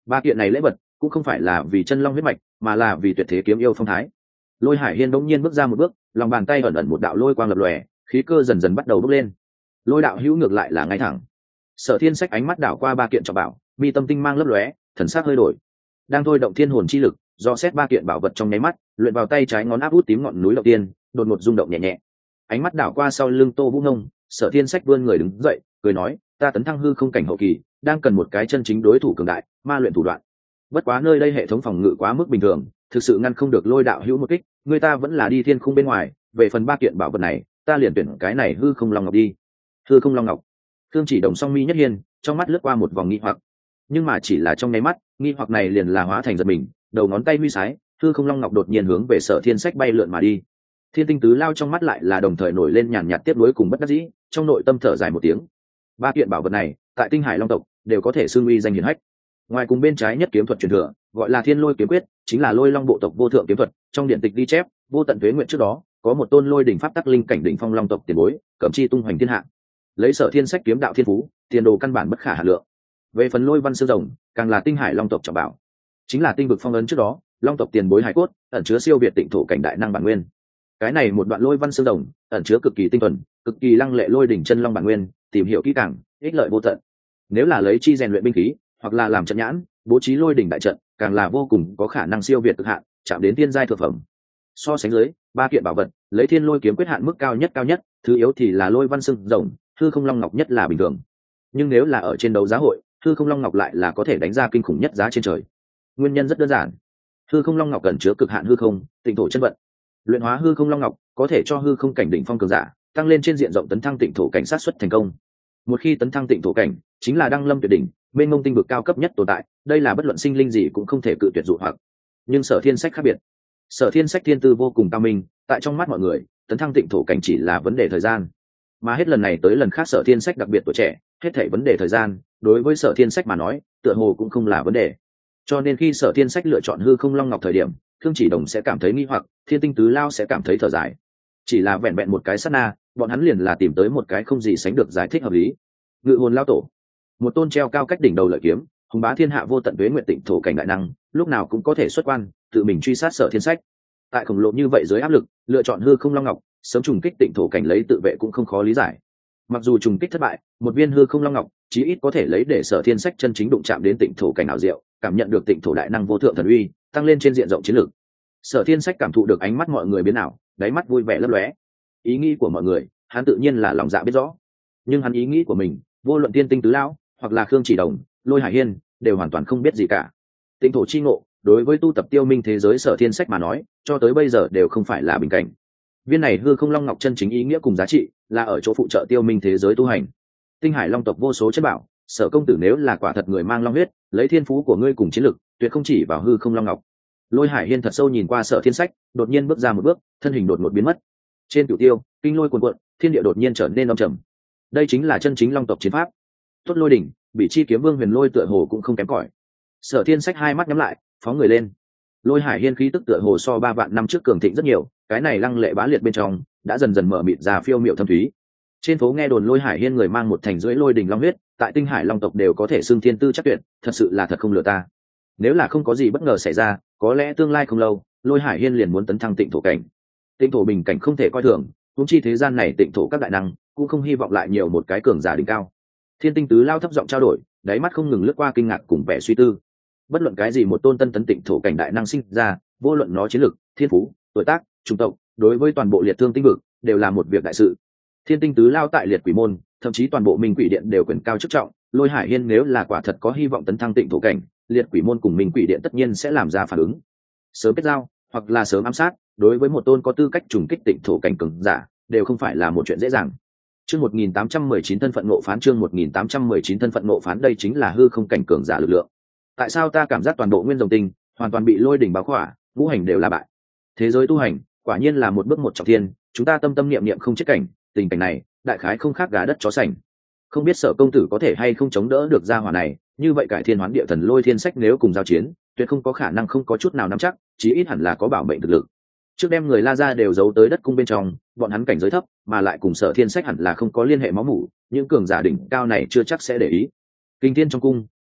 Ba kiện này lễ vật cũng không phải là vì chân long huyết mạch, mà là vì tuyệt thế kiếm yêu phong thái. Lôi Hải Hiên bỗng nhiên bước ra một bước, lòng bàn tay ẩn ẩn một đạo lôi quang lập lòe, khí cơ dần dần bắt đầu bốc lên. Lôi đạo hữu ngược lại là ngay thẳng. Sở Thiên Sách ánh mắt đảo qua ba kiện trọng bảo, mi tâm tinh mang lấp lóe, thần sắc hơi đổi. Đang thôi động thiên hồn chi lực, do xét ba kiện bảo vật trong nháy mắt, luyện vào tay trái ngón áp út tím ngọn núi đầu tiên, đột ngột rung động nhẹ nhẹ. Ánh mắt đảo qua sau lưng Tô Vũ Ngông, Sở Thiên Sách vươn người đứng dậy, cười nói, ta tấn thăng hư không cảnh hậu kỳ, đang cần một cái chân chính đối thủ cường đại, ma luyện thủ đoạn. Bất quá nơi đây hệ thống phòng ngự quá mức bình thường, thực sự ngăn không được Lôi đạo hữu một kích, người ta vẫn là đi thiên khung bên ngoài, về phần ba kiện bảo vật này, ta liền tuyển cái này hư không long ngọc đi. Hư không long ngọc. Thương Chỉ Đồng song mi nhất hiên, trong mắt lướt qua một vòng nghi hoặc, nhưng mà chỉ là trong nháy mắt, nghi hoặc này liền là hóa thành giật mình, đầu ngón tay huy sái, hư không long ngọc đột nhiên hướng về Sở Thiên Sách bay lượn mà đi. Thiên Tinh Tứ Lao trong mắt lại là đồng thời nổi lên nhàn nhạt tiếp nối cùng bất đắc dĩ, trong nội tâm thở dài một tiếng. Ba kiện bảo vật này, tại Tinh Hải Long tộc đều có thể xưng uy danh hiển hách. Ngoài cùng bên trái nhất kiếm thuật truyền thừa, gọi là Thiên Lôi kiếm quyết, chính là Lôi Long bộ tộc vô thượng kiếm thuật, trong điện tịch ghi chép, vô tận tuế nguyện trước đó, có một tôn Lôi đỉnh pháp tắc linh cảnh đỉnh phong long tộc tiền bối, cẩm chi tung hoành thiên hạ. Lấy Sở Thiên Sách kiếm đạo thiên phú, tiền đồ căn bản bất khả hà lượng. Về phần Lôi Văn Xương Rồng, càng là Tinh Hải Long tộc trọng bảo, chính là tinh vực phong ấn trước đó, long tộc tiền bối hải cốt, ẩn chứa siêu việt tịnh thổ cảnh đại năng bản nguyên. Cái này một đoạn Lôi Văn Xương Rồng, ẩn chứa cực kỳ tinh thuần, cực kỳ lăng lệ lôi đỉnh chân long bản nguyên, tìm hiểu kỹ càng, ích lợi vô tận. Nếu là lấy chi rèn luyện binh khí, hoặc là làm trận nhãn, bố trí lôi đỉnh đại trận, càng là vô cùng có khả năng siêu việt cực hạn, chạm đến tiên giai thượng phẩm. So sánh dưới, ba kiện bảo vật, lấy Thiên Lôi kiếm quyết hạn mức cao nhất, thứ yếu thì là Lôi Văn Xương Rồng, hư không long ngọc nhất là bình thường. Nhưng nếu là ở trên đấu giá hội, hư không long ngọc lại là có thể đánh ra kinh khủng nhất giá trên trời. Nguyên nhân rất đơn giản, hư không long ngọc cần chứa cực hạn hư không, tịnh thổ chân vận. Luyện hóa hư không long ngọc có thể cho hư không cảnh đỉnh phong cường giả tăng lên trên diện rộng tấn thăng tịnh thổ cảnh sát xuất thành công. Một khi tấn thăng tịnh thổ cảnh, chính là đăng lâm tuyệt đỉnh, bên ngông tinh vực cao cấp nhất tồn tại, đây là bất luận sinh linh gì cũng không thể cự tuyệt dụ hoặc. Nhưng Sở Thiên Sách khác biệt, Sở Thiên Sách thiên tư vô cùng cao minh, tại trong mắt mọi người, tấn thăng tịnh thổ cảnh chỉ là vấn đề thời gian. Mà hết lần này tới lần khác Sở Thiên Sách đặc biệt tuổi trẻ, hết thảy vấn đề thời gian, đối với Sở Thiên Sách mà nói, tựa hồ cũng không là vấn đề. Cho nên khi Sở Thiên Sách lựa chọn hư không long ngọc thời điểm, Thương Chỉ Đồng sẽ cảm thấy nghi hoặc, Thiên Tinh Tứ Lao sẽ cảm thấy thở dài. Chỉ là vẹn vẹn một cái sát na, bọn hắn liền là tìm tới một cái không gì sánh được giải thích hợp lý. Ngự hồn lao tổ, một tôn treo cao cách đỉnh đầu lợi kiếm, hùng bá thiên hạ vô tận tuế nguyện tịnh thổ cảnh đại năng, lúc nào cũng có thể xuất quan, tự mình truy sát Sở Thiên Sách. Tại khổng lồ như vậy dưới áp lực, lựa chọn hư không long ngọc, sớm trùng kích tịnh thổ cảnh lấy tự vệ cũng không khó lý giải. Mặc dù trùng kích thất bại, một viên hư không long ngọc chí ít có thể lấy để Sở Thiên Sách chân chính đụng chạm đến tịnh thổ cảnh ảo diệu, cảm nhận được tịnh thổ đại năng vô thượng thần uy, tăng lên trên diện rộng chiến lược. Sở Thiên Sách cảm thụ được ánh mắt mọi người biến ảo, đáy mắt vui vẻ lấp lóe. Ý nghĩ của mọi người, hắn tự nhiên là lòng dạ biết rõ, nhưng hắn ý nghĩ của mình, vô luận Tiên Tinh Tứ Lão hoặc là Khương Chỉ Đồng, Lôi Hải Hiên, đều hoàn toàn không biết gì cả. Tịnh thổ chi ngộ, đối với tu tập tiêu minh thế giới Sở Thiên Sách mà nói, cho tới bây giờ đều không phải là bình cảnh. Viên này hư không long ngọc chân chính ý nghĩa cùng giá trị, là ở chỗ phụ trợ tiêu minh thế giới tu hành. Tinh Hải Long tộc vô số chất bảo, Sở công tử nếu là quả thật người mang long huyết, lấy thiên phú của ngươi cùng chiến lực, tuyệt không chỉ vào hư không long ngọc. Lôi Hải Hiên thật sâu nhìn qua Sở Thiên Sách, đột nhiên bước ra một bước, thân hình đột ngột biến mất. Trên cửu tiêu, kinh lôi cuồn cuộn, thiên địa đột nhiên trở nên âm trầm. Đây chính là chân chính long tộc chiến pháp. Tốt lôi đỉnh, bị chi kiếm vương huyền lôi tựa hồ cũng không kém cỏi. Sở Thiên Sách hai mắt nhắm lại, phóng người lên. Lôi Hải Hiên khí tức tựa hồ so 3 vạn năm trước cường thịnh rất nhiều, cái này lăng lệ bá liệt bên trong đã dần dần mở mịt ra phiêu miệu thâm thúy. Trên phố nghe đồn Lôi Hải Hiên người mang một thành rưỡi lôi đỉnh long huyết, tại Tinh Hải Long tộc đều có thể xưng thiên tư chắc tuyệt, thật sự là thật không lừa ta. Nếu là không có gì bất ngờ xảy ra, có lẽ tương lai không lâu, Lôi Hải Hiên liền muốn tấn thăng tịnh thổ cảnh. Tịnh thổ bình cảnh không thể coi thường, huống chi thế gian này tịnh thổ các đại năng cũng không hy vọng lại nhiều một cái cường giả đỉnh cao. Thiên Tinh Tứ Lao thấp giọng trao đổi, đáy mắt không ngừng lướt qua kinh ngạc cùng vẻ suy tư. Bất luận cái gì một tôn tân tấn tịnh thổ cảnh đại năng sinh ra, vô luận nó chiến lực, thiên phú, tuổi tác, chủng tộc, đối với toàn bộ liệt thương tinh vực đều là một việc đại sự. Thiên Tinh Tứ Lao tại liệt quỷ môn, thậm chí toàn bộ minh quỷ điện đều quyền cao chức trọng. Lôi Hải Hiên nếu là quả thật có hy vọng tấn thăng tịnh thổ cảnh, liệt quỷ môn cùng minh quỷ điện tất nhiên sẽ làm ra phản ứng, sớm kết giao hoặc là sớm ám sát. Đối với một tôn có tư cách trùng kích tịnh thổ cảnh cường giả, đều không phải là một chuyện dễ dàng. Chương 1819 thân phận ngộ phán, chương 1819 thân phận ngộ phán, đây chính là hư không cảnh cường giả lực lượng. Tại sao ta cảm giác toàn bộ nguyên rồng tinh hoàn toàn bị lôi đỉnh bao khỏa, ngũ hành đều là bại. Thế giới tu hành quả nhiên là một bước một trọng thiên, chúng ta tâm tâm niệm niệm không chết cảnh, tình cảnh này đại khái không khác gà đất chó sành. Không biết Sở công tử có thể hay không chống đỡ được gia hỏa này, như vậy cải thiên hoán địa thần Lôi Thiên Sách nếu cùng giao chiến, tuyệt không có khả năng không có chút nào nắm chắc, chí ít hẳn là có bảo mệnh thực lực. Trước đem người La Gia đều giấu tới đất cung bên trong, bọn hắn cảnh giới thấp, mà lại cùng Sở Thiên Sách hẳn là không có liên hệ máu mủ, những cường giả đỉnh cao này chưa chắc sẽ để ý. Kinh thiên trong cung,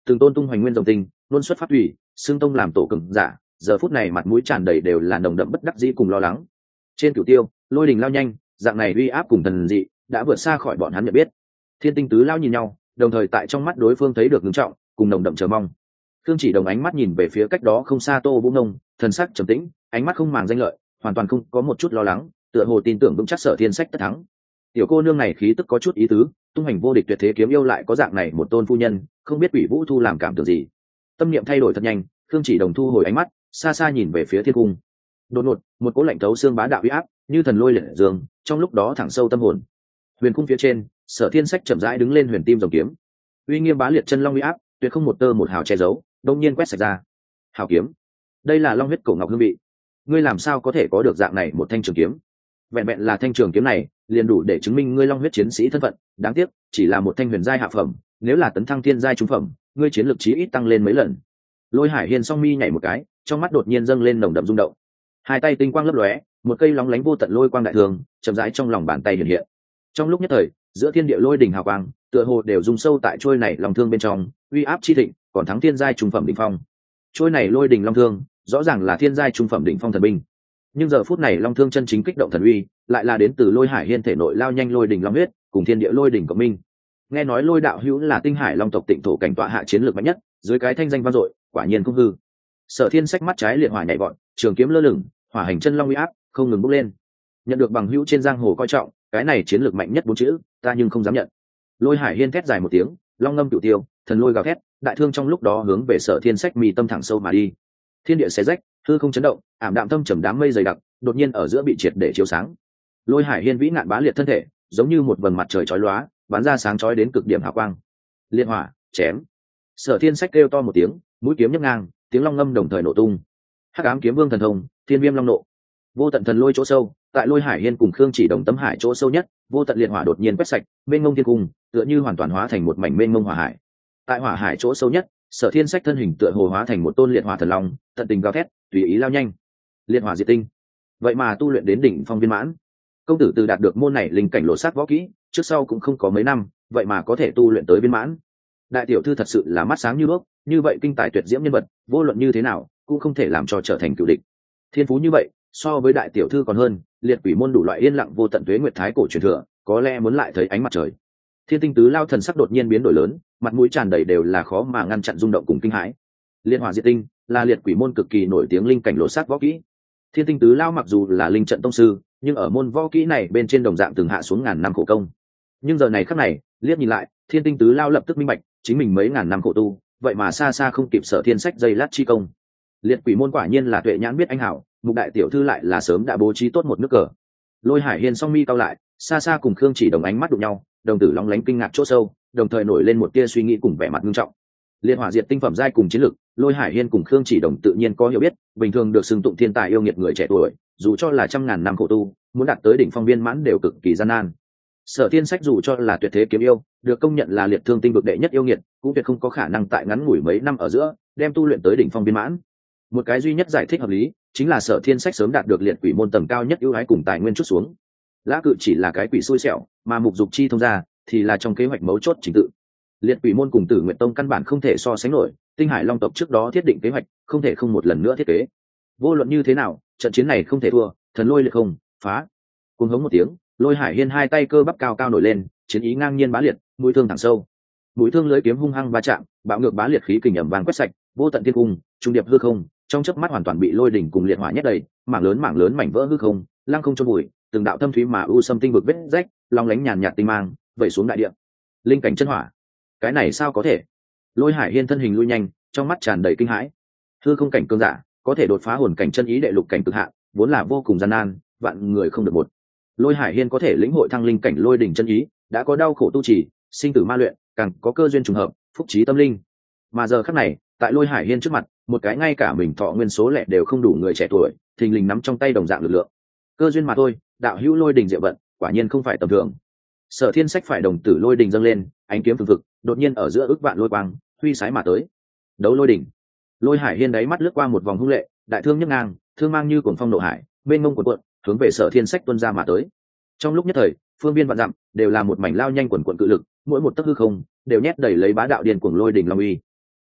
từng tôn tung hoành nguyên dòng tinh luôn xuất phát thủy xương tông làm tổ cường giả, giờ phút này mặt mũi tràn đầy đều là nồng đậm bất đắc dĩ cùng lo lắng. Trên cửu tiêu, lôi đình lao nhanh, dạng này uy áp cùng thần dị đã vượt xa khỏi bọn hắn nhận biết. Thiên tinh tứ lao nhìn nhau, đồng thời tại trong mắt đối phương thấy được ngưng trọng cùng nồng đậm chờ mong. Thương Chỉ Đồng ánh mắt nhìn về phía cách đó không xa Tô Vũ Ngông, thần sắc trầm tĩnh, ánh mắt không màng danh lợi, hoàn toàn không có một chút lo lắng, tựa hồ tin tưởng vững chắc Sở Thiên Sách tất thắng. Tiểu cô nương này khí tức có chút ý tứ, tung hành vô địch tuyệt thế kiếm yêu lại có dạng này một tôn phu nhân, không biết Quỷ Vũ Thu làm cảm tưởng gì. Tâm niệm thay đổi thật nhanh, Thương Chỉ Đồng thu hồi ánh mắt, xa xa nhìn về phía thiên cung. Đột ngột, một cỗ lạnh thấu xương bá đạo uy áp, như thần lôi liệt dương, trong lúc đó thẳng sâu tâm hồn. Huyền cung phía trên, Sở Thiên Sách chậm rãi đứng lên huyền tim rồng kiếm. Uy nghiêm bá liệt chân long uy áp, tuyệt không một tơ một hào che giấu, đông nhiên quét sạch ra. Hào kiếm, đây là long huyết cổ ngọc hương vị. Ngươi làm sao có thể có được dạng này một thanh trường kiếm? Vẹn vẹn là thanh trường kiếm này, liền đủ để chứng minh ngươi long huyết chiến sĩ thân phận. Đáng tiếc, chỉ là một thanh huyền giai hạ phẩm, nếu là tấn thăng thiên giai trung phẩm, ngươi chiến lực chí ít tăng lên mấy lần. Lôi Hải Hiên song mi nhảy một cái, trong mắt đột nhiên dâng lên nồng đậm rung động. Hai tay tinh quang lấp lóe, một cây lóng lánh vô tận lôi quang đại thường, chậm rãi trong lòng bàn tay hiện hiện. Trong lúc nhất thời, giữa thiên địa lôi đỉnh hào quang, tựa hồ đều rung sâu tại trôi này long thương bên trong, uy áp chi thịnh, còn thắng thiên giai trung phẩm đỉnh phong. Trôi này lôi đỉnh long thương, rõ ràng là thiên giai trung phẩm đỉnh phong thần binh. Nhưng giờ phút này long thương chân chính kích động thần uy, lại là đến từ Lôi Hải Hiên thể nội lao nhanh lôi đỉnh long huyết, cùng thiên địa lôi đỉnh cộng minh. Nghe nói Lôi đạo hữu là tinh hải long tộc tịnh thổ cảnh tọa hạ chiến lược mạnh nhất, dưới cái thanh danh vang dội, quả nhiên không hư. Sở Thiên Sách mắt trái liệt hỏa nhảy vọt, trường kiếm lơ lửng, hỏa hành chân long uy áp không ngừng bốc lên. Nhận được bằng hữu trên giang hồ coi trọng, cái này chiến lược mạnh nhất bốn chữ, ta nhưng không dám nhận. Lôi Hải Hiên thét dài một tiếng, long ngâm cửu tiêu, thần lôi gào thét, đại thương trong lúc đó hướng về Sở Thiên Sách mì tâm thẳng sâu mà đi. Thiên địa xé rách, hư không chấn động, ảm đạm thâm trầm đám mây dày đặc, đột nhiên ở giữa bị triệt để chiếu sáng. Lôi Hải Hiên vĩ ngạn bá liệt thân thể, giống như một vầng mặt trời chói lóa, bắn ra sáng chói đến cực điểm hào quang. Liên hỏa, chém. Sở Thiên Sách kêu to một tiếng, mũi kiếm nhấc ngang, tiếng long ngâm đồng thời nổ tung. Hắc ám kiếm vương thần thông, thiên viêm long nộ. Vô tận thần lôi chỗ sâu, tại Lôi Hải Hiên cùng Khương Chỉ Đồng tấm hải chỗ sâu nhất, vô tận liệt hỏa đột nhiên quét sạch, mênh mông thiên cung, tựa như hoàn toàn hóa thành một mảnh mênh mông hỏa hải. Tại hỏa hải chỗ sâu nhất, Sở Thiên Sách thân hình tựa hồ hóa thành một tôn liệt hỏa thần long, tận tình gào thét, tùy ý lao nhanh. Liệt hỏa diệt tinh. Vậy mà tu luyện đến đỉnh phong viên mãn. Công tử từ đạt được môn này linh cảnh lộ sát võ kỹ, trước sau cũng không có mấy năm, vậy mà có thể tu luyện tới viên mãn. Đại tiểu thư thật sự là mắt sáng như đuốc, như vậy kinh tài tuyệt diễm nhân vật, vô luận như thế nào, cũng không thể làm cho trở thành cựu địch. Thiên phú như vậy, so với đại tiểu thư còn hơn, liệt quỷ môn đủ loại yên lặng vô tận tuế nguyệt thái cổ truyền thừa, có lẽ muốn lại thấy ánh mặt trời. Thiên tinh tứ lao thần sắc đột nhiên biến đổi lớn, mặt mũi tràn đầy đều là khó mà ngăn chặn rung động cùng kinh hãi. Liên hỏa diệt tinh là liệt quỷ môn cực kỳ nổi tiếng linh cảnh lộ sát võ kỹ. Thiên tinh tứ lao mặc dù là linh trận tông sư, nhưng ở môn võ kỹ này bên trên đồng dạng từng hạ xuống ngàn năm khổ công. Nhưng giờ này khắc này, liếc nhìn lại, thiên tinh tứ lao lập tức minh bạch, chính mình mấy ngàn năm khổ tu, vậy mà xa xa không kịp Sở Thiên Sách dây lát chi công. Liệt quỷ môn quả nhiên là tuệ nhãn biết anh hảo, Mục đại tiểu thư lại là sớm đã bố trí tốt một nước cờ. Lôi Hải Hiên song mi cao lại, xa xa cùng Khương Chỉ Đồng ánh mắt đụng nhau, đồng tử lóng lánh kinh ngạc chỗ sâu, đồng thời nổi lên một tia suy nghĩ cùng vẻ mặt nghiêm trọng. Liên hỏa diệt tinh phẩm giai cùng chiến lực, Lôi Hải Hiên cùng Khương Chỉ Đồng tự nhiên có hiểu biết, bình thường được xưng tụng thiên tài yêu nghiệt người trẻ tuổi, dù cho là trăm ngàn năm khổ tu, muốn đạt tới đỉnh phong viên mãn đều cực kỳ gian nan. Sở Thiên Sách dù cho là tuyệt thế kiếm yêu, được công nhận là liệt thương tinh vực đệ nhất yêu nghiệt, cũng tuyệt không có khả năng tại ngắn ngủi mấy năm ở giữa đem tu luyện tới đỉnh phong viên mãn. Một cái duy nhất giải thích hợp lý, chính là Sở Thiên Sách sớm đạt được liệt quỷ môn tầng cao nhất ưu ái cùng tài nguyên chút xuống. Lã Cự chỉ là cái quỷ xui xẻo, mà Mục Dục Chi thông ra thì là trong kế hoạch mấu chốt trình tự. Liệt quỷ môn cùng Tử Nguyệt Tông căn bản không thể so sánh nổi, Tinh Hải Long tộc trước đó thiết định kế hoạch, không thể không một lần nữa thiết kế. Vô luận như thế nào, trận chiến này không thể thua, thần lôi liệt không, phá. Cuồng hống một tiếng, Lôi Hải Hiên hai tay cơ bắp cao cao nổi lên, chiến ý ngang nhiên bá liệt, mũi thương thẳng sâu. Mũi thương lưỡi kiếm hung hăng va chạm, bạo ngược bá liệt khí kình ầm vang quét sạch, vô tận thiên cung, trung điệp hư không, trong chớp mắt hoàn toàn bị lôi đỉnh cùng liệt hỏa nhét đầy, mảng lớn mảnh vỡ hư không, lăng không cho bụi, từng đạo thâm thúy mà u sâm tinh vực vết rách, long lánh nhàn nhạt tinh mang, vẩy xuống đại địa. Linh cảnh chân hỏa, cái này sao có thể? Lôi Hải Hiên thân hình lui nhanh, trong mắt tràn đầy kinh hãi. Hư không cảnh cương giả, có thể đột phá hồn cảnh chân ý đệ lục cảnh cực hạn, vốn là vô cùng gian nan, vạn người không được một. Lôi Hải Hiên có thể lĩnh hội thăng linh cảnh lôi đỉnh chân ý, đã có đau khổ tu trì, sinh tử ma luyện, càng có cơ duyên trùng hợp, phúc trí tâm linh. Mà giờ khắc này, tại Lôi Hải Hiên trước mặt, một cái ngay cả mình thọ nguyên số lẻ đều không đủ người trẻ tuổi, thình lình nắm trong tay đồng dạng lực lượng. Cơ duyên mà thôi, đạo hữu lôi đỉnh diệu vận, quả nhiên không phải tầm thường. Sở Thiên Sách phải đồng tử lôi đỉnh dâng lên, ánh kiếm phừng phực, đột nhiên ở giữa ức vạn lôi quang, huy sái mà tới. Đấu lôi đỉnh. Lôi Hải Hiên đáy mắt lướt qua một vòng hung lệ, đại thương nhấc ngang, thương mang như cuồng phong nộ hải, mênh mông cuộn cuộn, hướng về Sở Thiên Sách tuôn ra mà tới. Trong lúc nhất thời, phương viên vạn dặm đều là một mảnh lao nhanh quần quần cự lực, mỗi một tấc hư không đều nhét đầy lấy bá đạo điên cuồng lôi đỉnh long uy.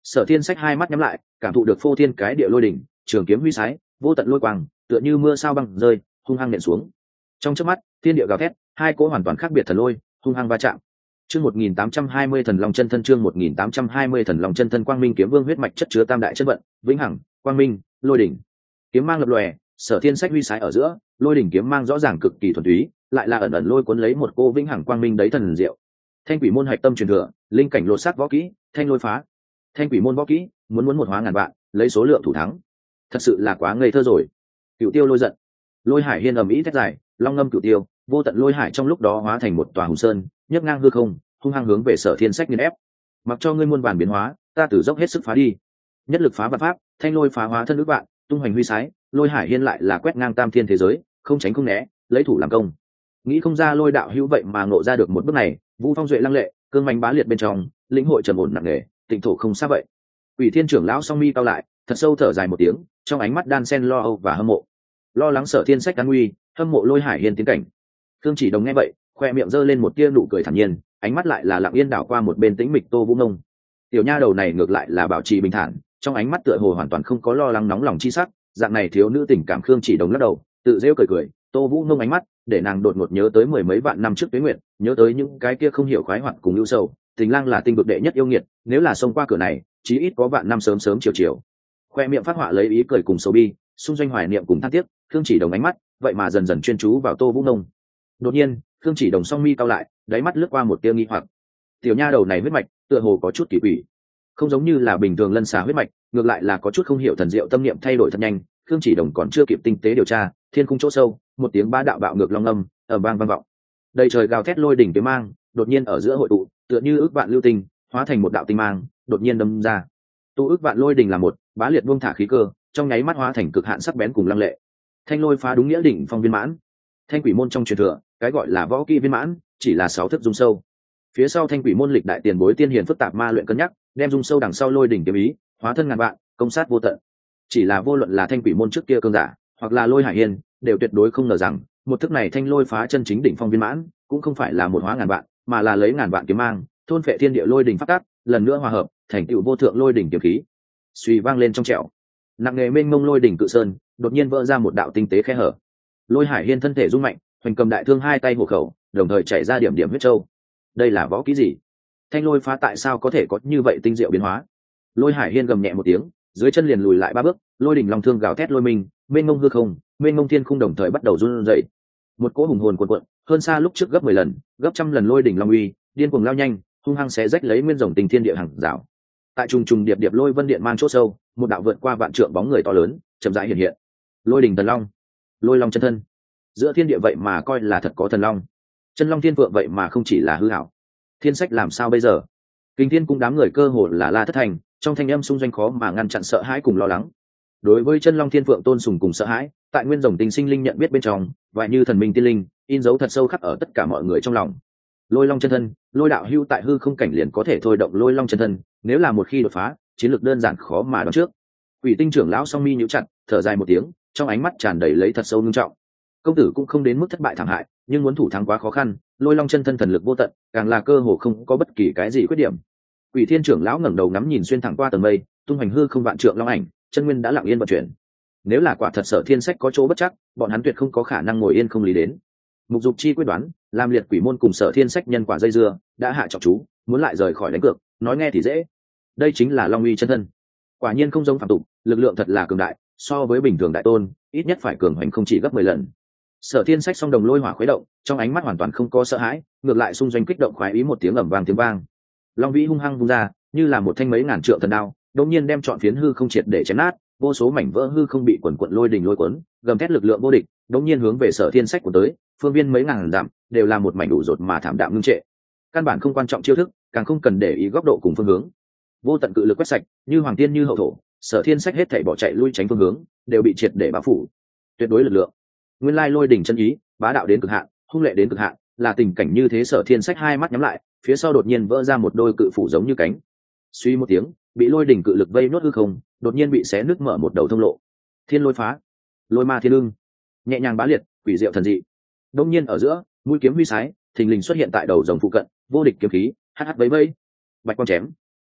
Sở Thiên Sách hai mắt nhắm lại, cảm thụ được phô thiên cái địa lôi đỉnh, trường kiếm huy sái, vô tận lôi quang, tựa như mưa sao băng rơi, hung hăng nện xuống. Trong chớp mắt, thiên địa gào thét, hai cỗ hoàn toàn khác biệt thần lôi, hung hăng va chạm. Chương 1820 Thần Long chân thân, chương 1820 Thần Long chân thân. Quang Minh kiếm vương huyết mạch chất chứa tam đại chân vận, vĩnh hằng, quang minh, lôi đỉnh. Kiếm mang lập lòe, Sở Thiên Sách huy sái ở giữa, lôi đỉnh kiếm mang rõ ràng cực kỳ thuần túy, lại là ẩn ẩn lôi cuốn lấy một cô vĩnh hằng quang minh đấy thần diệu. Thanh quỷ môn hạch tâm truyền thừa, linh cảnh lột xác võ kỹ, thanh lôi phá. Thanh quỷ môn võ kỹ, muốn một hóa ngàn vạn, lấy số lượng thủ thắng. Thật sự là quá ngây thơ rồi. Cửu Tiêu lôi giận. Lôi hải hiên ầm ĩ thét dài, long ngâm cửu tiêu, vô tận lôi hải trong lúc đó hóa thành một tòa hùng sơn, nhấc ngang hư không, hung hăng hướng về Sở Thiên Sách nghiền ép. Mặc cho ngươi muôn vàn biến hóa, ta tử dốc hết sức phá đi. Nhất lực phá vạn pháp, thanh lôi phá hóa thân ước vạn, tung hoành huy sái, lôi hải hiên lại là quét ngang tam thiên thế giới, không tránh không né, lấy thủ làm công. Nghĩ không ra lôi đạo hữu vậy mà ngộ ra được một bước này. Vũ phong duệ lăng lệ, cương manh bá liệt bên trong, lĩnh hội trầm ổn nặng nề, tịnh thổ không xa vậy. Ủy Thiên trưởng lão song mi cao lại, thật sâu thở dài một tiếng, trong ánh mắt đan sen lo âu và hâm mộ. Lo lắng Sở Thiên Sách an nguy, hâm mộ lôi hải hiên tiến cảnh. Thương Chỉ Đồng nghe vậy, khoe miệng giơ lên một tia nụ cười thản nhiên, ánh mắt lại là lặng yên đảo qua một bên tĩnh mịch Tô Vũ Nông. Tiểu nha đầu này ngược lại là bảo trì bình thản, trong ánh mắt tựa hồ hoàn toàn không có lo lắng nóng lòng chi sắc. Dạng này thiếu nữ tình cảm Khương Chỉ Đồng lắc đầu, tự rêu cười cười. Tô Vũ Nông ánh mắt để nàng đột ngột nhớ tới mười mấy vạn năm trước Tuế Nguyệt, nhớ tới những cái kia không hiểu khoái hoạt cùng ưu sầu. Tình lang là tinh vực đệ nhất yêu nghiệt, nếu là xông qua cửa này, chí ít có vạn năm sớm sớm chiều chiều. Khoe miệng phát họa lấy ý cười cùng sầu bi, xung doanh hoài niệm cùng than tiếc. Khương Chỉ Đồng ánh mắt vậy mà dần dần chuyên chú vào Tô Vũ Nông. Đột nhiên, Khương Chỉ Đồng song mi cao lại, đáy mắt lướt qua một tia nghi hoặc. Tiểu nha đầu này huyết mạch tựa hồ có chút kỳ quỷ, không giống như là bình thường lân xà huyết mạch, ngược lại là có chút không hiểu thần diệu, tâm niệm thay đổi thật nhanh. Khương Chỉ Đồng còn chưa kịp tinh tế điều tra, thiên khung chỗ sâu, một tiếng bá đạo bạo ngược long âm ầm vang vang vọng. Đầy trời gào thét lôi đỉnh kiếm mang, đột nhiên ở giữa hội tụ, tựa như ước vạn lưu tinh, hóa thành một đạo tinh mang, đột nhiên đâm ra. Tu ước vạn lôi đỉnh là một, bá liệt buông thả khí cơ, trong nháy mắt hóa thành cực hạn sắc bén cùng lăng lệ. Thanh lôi phá đúng nghĩa đỉnh phong viên mãn. Thanh quỷ môn trong truyền thừa, cái gọi là võ kỹ viên mãn, chỉ là 6 thức dung sâu. Phía sau thanh quỷ môn lịch đại tiền bối tiên hiền phức tạp ma luyện cân nhắc, đem dung sâu đằng sau lôi đỉnh kiếm ý, hóa thân ngàn vạn, công sát vô tận. Chỉ là vô luận là thanh quỷ môn trước kia cương giả, hoặc là lôi hải hiên, đều tuyệt đối không ngờ rằng, một thức này thanh lôi phá chân chính đỉnh phong viên mãn, cũng không phải là một hóa ngàn vạn, mà là lấy ngàn vạn kiếm mang, thôn phệ thiên địa lôi đỉnh phát tác, lần nữa hòa hợp, thành tựu vô thượng lôi đỉnh kiếm khí. Suy vang lên trong trẻo, nặng nề mênh mông lôi đỉnh cự sơn, đột nhiên vỡ ra một đạo tinh tế khe hở. Lôi hải hiên thân thể rung mạnh, hoành cầm đại thương hai tay hộ khẩu, đồng thời chảy ra điểm điểm huyết châu. Đây là võ kỹ gì? Thanh lôi phá tại sao có thể có như vậy tinh diệu biến hóa? Lôi hải hiên gầm nhẹ một tiếng, dưới chân liền lùi lại 3 bước, lôi đỉnh long thương gào thét lôi mình, mênh mông hư không, mênh mông thiên khung đồng thời bắt đầu run rẩy. Một cỗ hùng hồn cuồn cuộn, hơn xa lúc trước gấp 10 lần, gấp trăm lần lôi đỉnh long uy, điên cuồng lao nhanh, hung hăng xé rách lấy nguyên rồng tình thiên địa hàng rào. Tại trùng trùng điệp điệp lôi vân điện mang chỗ sâu, một đạo vượt qua vạn trượng bóng người to lớn, chậm rãi hiện hiện. Lôi đỉnh thần long, lôi long chân thân. Giữa thiên địa vậy mà coi là thật có thần long, chân long thiên vượng vậy mà không chỉ là hư ảo. Thiên Sách làm sao bây giờ? Kinh Thiên cung đám người cơ hồ là la thất thành, trong thanh âm xung doanh khó mà ngăn chặn sợ hãi cùng lo lắng. Đối với chân long thiên phượng tôn sùng cùng sợ hãi, tại nguyên rồng tình sinh linh nhận biết bên trong, và như thần minh tiên linh, in dấu thật sâu khắc ở tất cả mọi người trong lòng. Lôi long chân thân, lôi đạo hưu tại hư không cảnh liền có thể thôi động lôi long chân thân, nếu là một khi đột phá, chiến lược đơn giản khó mà đoán trước. Quỷ Tinh trưởng lão song mi nhíu chặt, thở dài một tiếng, trong ánh mắt tràn đầy lấy thật sâu nghiêm trọng. Công tử cũng không đến mức thất bại thảm hại, nhưng muốn thủ thắng quá khó khăn, lôi long chân thân thần lực vô tận, càng là cơ hồ không có bất kỳ cái gì khuyết điểm. Quỷ Thiên trưởng lão ngẩng đầu ngắm nhìn xuyên thẳng qua tầng mây, tung hoành hư không vạn trượng long ảnh, chân nguyên đã lặng yên vận chuyển. Nếu là quả thật Sở Thiên Sách có chỗ bất chắc, bọn hắn tuyệt không có khả năng ngồi yên không lý đến. Mục Dục Chi quyết đoán, làm liệt quỷ môn cùng Sở Thiên Sách nhân quả dây dưa, đã hạ trọng chú, muốn lại rời khỏi đánh cược, nói nghe thì dễ. Đây chính là Long Uy chân thân. Quả nhiên không giống phàm tục, lực lượng thật là cường đại, so với bình thường đại tôn, ít nhất phải cường hoành không chỉ gấp 10 lần. Sở Thiên Sách song đồng lôi hỏa khuấy động, trong ánh mắt hoàn toàn không có sợ hãi, ngược lại xung doanh kích động khoái ý một tiếng ầm vang tiếng vang. Long vĩ hung hăng vung ra, như là một thanh mấy ngàn trượng thần đao, đột nhiên đem trọn phiến hư không triệt để chém nát, vô số mảnh vỡ hư không bị quần quần lôi đình lôi cuốn, gầm thét lực lượng vô địch, đột nhiên hướng về Sở Thiên Sách của tới, phương viên mấy ngàn dặm đều là một mảnh đủ rột mà thảm đạm ngưng trệ. Căn bản không quan trọng chiêu thức, càng không cần để ý góc độ cùng phương hướng. Vô tận cự lực quét sạch, như hoàng tiên như hậu thổ, Sở Thiên Sách hết thảy bỏ chạy lui tránh phương hướng, đều bị triệt để bao phủ. Tuyệt đối lực lượng. Nguyên lai lôi đỉnh chân ý, bá đạo đến cực hạn, hung lệ đến cực hạn, là tình cảnh như thế. Sở Thiên Sách hai mắt nhắm lại, phía sau đột nhiên vỡ ra một đôi cự phủ giống như cánh. Suy một tiếng, bị lôi đỉnh cự lực vây nuốt hư không, đột nhiên bị xé nứt mở một đầu thông lộ. Thiên lôi phá, lôi ma thiên ưng, nhẹ nhàng bá liệt, quỷ diệu thần dị. Đột nhiên ở giữa, mũi kiếm huy sái, thình lình xuất hiện tại đầu rồng phụ cận, vô địch kiếm khí, hắc hắc vẫy vẫy, bạch quang chém.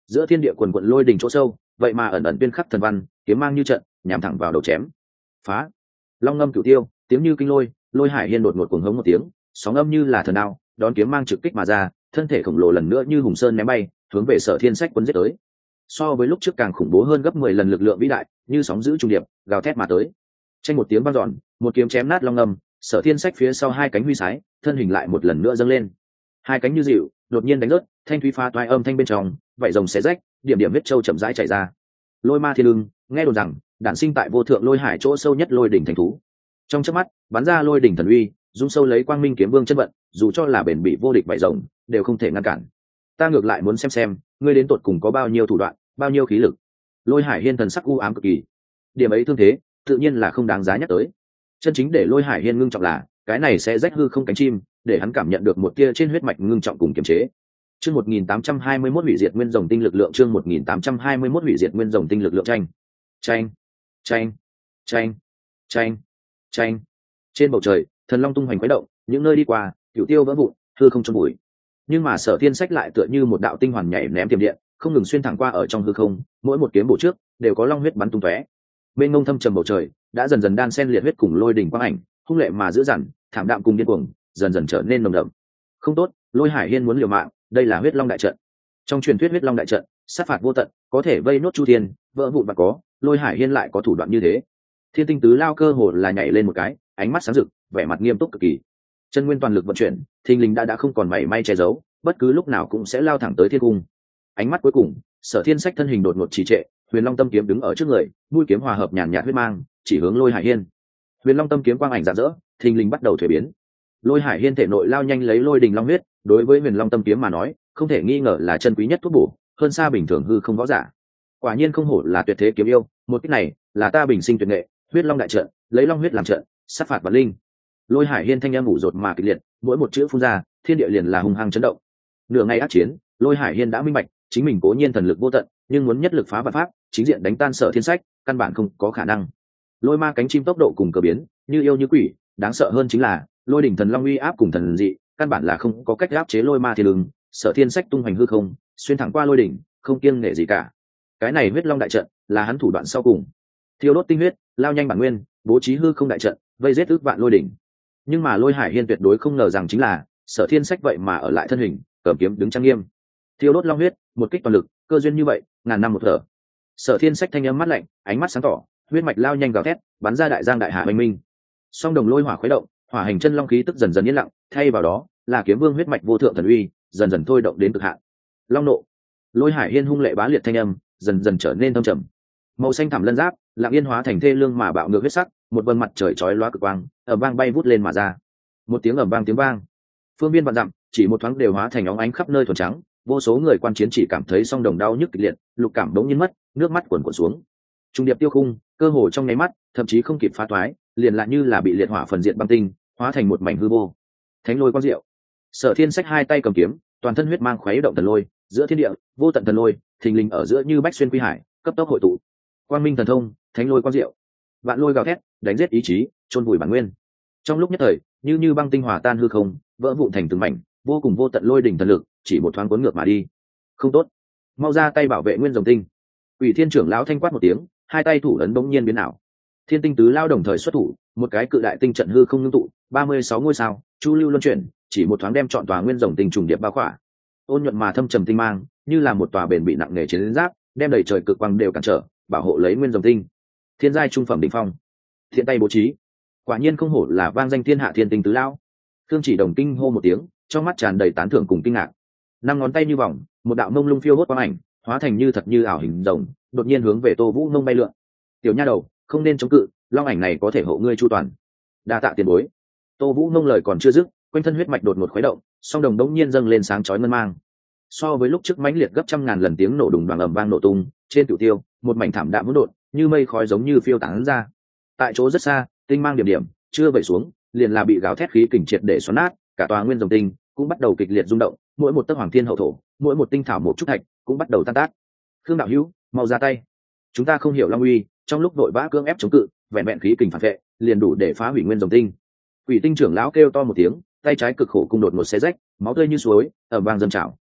giữa thiên địa quần quận lôi đình chỗ sâu, vậy mà ẩn ẩn tuyên khắc thần văn, kiếm mang như trận, nhằm thẳng vào đầu chém. Phá! Long ngâm cửu tiêu, tiếng như kinh lôi, Lôi Hải Hiên đột ngột cuồng hống một tiếng, sóng âm như là thần đao, đón kiếm mang trực kích mà ra, thân thể khổng lồ lần nữa như hùng sơn ném bay, hướng về Sở Thiên Sách cuốn giết tới. So với lúc trước càng khủng bố hơn gấp 10 lần lực lượng vĩ đại, như sóng dữ trung điệp, gào thét mà tới. Tranh một tiếng vang dọn, một kiếm chém nát long ngâm, Sở Thiên Sách phía sau hai cánh huy sái, thân hình lại một lần nữa dâng lên. Hai cánh như dịu, đột nhiên đánh rớt, thanh thúy phá toái âm thanh bên trong, vảy rồng xé rách, điểm điểm huyết châu chậm rãi chảy ra. Lôi ma thiên lưng, nghe đồn rằng, đản sinh tại vô thượng lôi hải chỗ sâu nhất lôi đỉnh thành thú. Trong chớp mắt, bắn ra lôi đỉnh thần uy, dung sâu lấy quang minh kiếm vương chân vận, dù cho là bền bị vô địch vảy rồng, đều không thể ngăn cản. Ta ngược lại muốn xem, ngươi đến tột cùng có bao nhiêu thủ đoạn, bao nhiêu khí lực. Lôi Hải Hiên thần sắc u ám cực kỳ. Điểm ấy thương thế, tự nhiên là không đáng giá nhắc tới. Chân chính để Lôi Hải Hiên ngưng trọng là, cái này sẽ rách hư không cánh chim, để hắn cảm nhận được một tia trên huyết mạch ngưng trọng cùng kiềm chế. Chương 1821 hủy diệt nguyên rồng tinh lực lượng, chương 1821 hủy diệt nguyên rồng tinh lực lượng. Chanh, chanh, chanh, chanh, chanh. Trên bầu trời, thần long tung hoành khuấy động, những nơi đi qua, cửu tiêu vỡ vụn, hư không chôn bụi. Nhưng mà Sở Thiên Sách lại tựa như một đạo tinh hoàn nhảy ném tiềm điện, không ngừng xuyên thẳng qua ở trong hư không, mỗi một kiếm bổ trước đều có long huyết bắn tung tóe. Bên ngông thâm trầm bầu trời đã dần dần đan xen liệt huyết cùng lôi đỉnh quang ảnh, hung lệ mà dữ dằn, thảm đạm cùng điên cuồng, dần dần trở nên nồng đậm. Không tốt, Lôi Hải Hiên muốn liều mạng, đây là huyết long đại trận. Trong truyền thuyết huyết long đại trận, sát phạt vô tận, có thể vây nốt chu thiên, vỡ vụn và có, Lôi Hải Hiên lại có thủ đoạn như thế. Thiên Tinh Tứ Lao cơ hồ là nhảy lên một cái, ánh mắt sáng rực, vẻ mặt nghiêm túc cực kỳ. Chân nguyên toàn lực vận chuyển, thình lình đã không còn mảy may che giấu, bất cứ lúc nào cũng sẽ lao thẳng tới thiên cung. Ánh mắt cuối cùng, Sở Thiên Sách thân hình đột ngột trì trệ, Huyền Long Tâm kiếm đứng ở trước người, mũi kiếm hòa hợp nhàn nhạt huyết mang, chỉ hướng Lôi Hải Hiên. Huyền Long Tâm kiếm quang ảnh rạng rỡ, thình lình bắt đầu thuế biến. Lôi Hải Hiên thể nội lao nhanh lấy lôi đình long huyết, đối với Huyền Long Tâm kiếm mà nói, không thể nghi ngờ là chân quý nhất thuốc bổ, hơn xa bình thường hư không võ giả. Quả nhiên không hổ là tuyệt thế kiếm yêu, một kích này là ta bình sinh tuyệt nghệ, huyết long đại trận, lấy long huyết làm trận, sát phạt vạn linh. Lôi Hải Hiên thanh âm ủ rột mà kịch liệt, mỗi một chữ phun ra, thiên địa liền là hung hăng chấn động. Nửa ngày ác chiến, Lôi Hải Hiên đã minh bạch, chính mình cố nhiên thần lực vô tận, nhưng muốn nhất lực phá vạn pháp, chính diện đánh tan Sở Thiên Sách, căn bản không có khả năng. Lôi ma cánh chim tốc độ cùng cờ biến, như yêu như quỷ, đáng sợ hơn chính là lôi đỉnh thần long uy áp cùng thần dị, căn bản là không có cách áp chế lôi ma thiên lưng. Sở Thiên Sách tung hoành hư không, xuyên thẳng qua lôi đỉnh, không kiêng nể gì cả. Cái này huyết long đại trận là hắn thủ đoạn sau cùng. Thiêu đốt tinh huyết, lao nhanh bản nguyên, bố trí hư không đại trận, vây giết ước vạn lôi đỉnh. Nhưng mà Lôi Hải Hiên tuyệt đối không ngờ rằng chính là Sở Thiên Sách vậy mà ở lại thân hình, cầm kiếm đứng trang nghiêm. Thiêu đốt long huyết, một kích toàn lực, cơ duyên như vậy, ngàn năm một thở. Sở Thiên Sách thanh âm mắt lạnh, ánh mắt sáng tỏ, huyết mạch lao nhanh gào thét, bắn ra đại giang đại hạ oanh minh. Song đồng lôi hỏa khuấy động, hỏa hành chân long khí tức dần dần yên lặng, thay vào đó là kiếm vương huyết mạch vô thượng thần uy, dần dần thôi động đến cực hạn. Long nộ. Lôi Hải Hiên hung lệ bá liệt thanh âm, dần dần trở nên thâm trầm. Màu xanh thẳm lân giáp, lặng yên hóa thành thê lương mà bạo ngược huyết sắc, một vầng mặt trời chói lóa cực quang, ầm vang bay vút lên mà ra. Một tiếng ầm vang tiếng vang, phương viên vạn dặm, chỉ một thoáng đều hóa thành óng ánh khắp nơi thuần trắng. Vô số người quan chiến chỉ cảm thấy song đồng đau nhức kịch liệt, lục cảm đống nhiên mất, nước mắt cuồn cuộn xuống. Trung điệp tiêu khung, cơ hồ trong nháy mắt, thậm chí không kịp phá toái, liền lại như là bị liệt hỏa phần diệt băng tinh, hóa thành một mảnh hư vô. Thánh lôi quang diệu. Sở Thiên Sách hai tay cầm kiếm, toàn thân huyết mang khuấy động thần lôi, giữa thiên địa, vô tận thần lôi, thình lình ở giữa như bách xuyên quy hải, cấp tốc hội tụ. Quang minh thần thông, thánh lôi quang diệu. Vạn lôi gào thét, đánh giết ý chí, chôn vùi bản nguyên. Trong lúc nhất thời, như băng tinh hòa tan hư không, vỡ vụn thành từng mảnh, vô cùng vô tận lôi đỉnh thần lực, chỉ một thoáng cuốn ngược mà đi. Không tốt, mau ra tay bảo vệ nguyên rồng tinh. Ủy Thiên trưởng lão thanh quát một tiếng, hai tay thủ ấn bỗng nhiên biến ảo. Thiên Tinh Tứ Lao đồng thời xuất thủ, một cái cự đại tinh trận hư không ngưng tụ, 36 ngôi sao, chu lưu luân chuyển, chỉ một thoáng đem trọn tòa nguyên rồng tinh trùng điệp bao khỏa. Ôn nhuận mà thâm trầm tinh mang, như là một tòa bền bị nặng nề chiến giáp, đem đầy trời cực quang đều cản trở, bảo hộ lấy nguyên rồng tinh. Thiên giai trung phẩm đỉnh phong. Thiện tay bố trí, quả nhiên không hổ là vang danh thiên hạ Thiên Tinh Tứ Lao. Thương Chỉ Đồng kinh hô một tiếng, trong mắt tràn đầy tán thưởng cùng kinh ngạc. Năm ngón tay như vòng, một đạo mông lung phiêu hốt quang ảnh, hóa thành như thật như ảo hình rồng, đột nhiên hướng về Tô Vũ Nông bay lượn. Tiểu nha đầu, không nên chống cự, long ảnh này có thể hộ ngươi chu toàn. Đa tạ tiền bối. Tô Vũ Nông lời còn chưa dứt, quanh thân huyết mạch đột ngột khuấy động, song đồng đống nhiên dâng lên sáng chói ngân mang. So với lúc trước mãnh liệt gấp trăm ngàn lần tiếng nổ đùng đoàng ầm vang nổ tung, trên Cửu Tiêu, một mảnh thảm đạm hỗn độn, như mây khói giống như phiêu tán ra. Tại chỗ rất xa, tinh mang điểm điểm, chưa vẩy xuống, liền là bị gáo thét khí kình triệt để xoắn nát, cả tòa nguyên rồng tinh cũng bắt đầu kịch liệt rung động, mỗi một tấc hoàng thiên hậu thổ, mỗi một tinh thảo một chút thạch cũng bắt đầu tan tác. Khương đạo hữu, mau ra tay. Chúng ta không hiểu long uy, trong lúc đội vã cưỡng ép chống cự, vẹn vẹn khí kình phản vệ, liền đủ để phá hủy nguyên rồng tinh. Quỷ tinh trưởng lão kêu to một tiếng, tay trái cực khổ cung đột một xé rách, máu tươi như suối, ở vang dâng trào.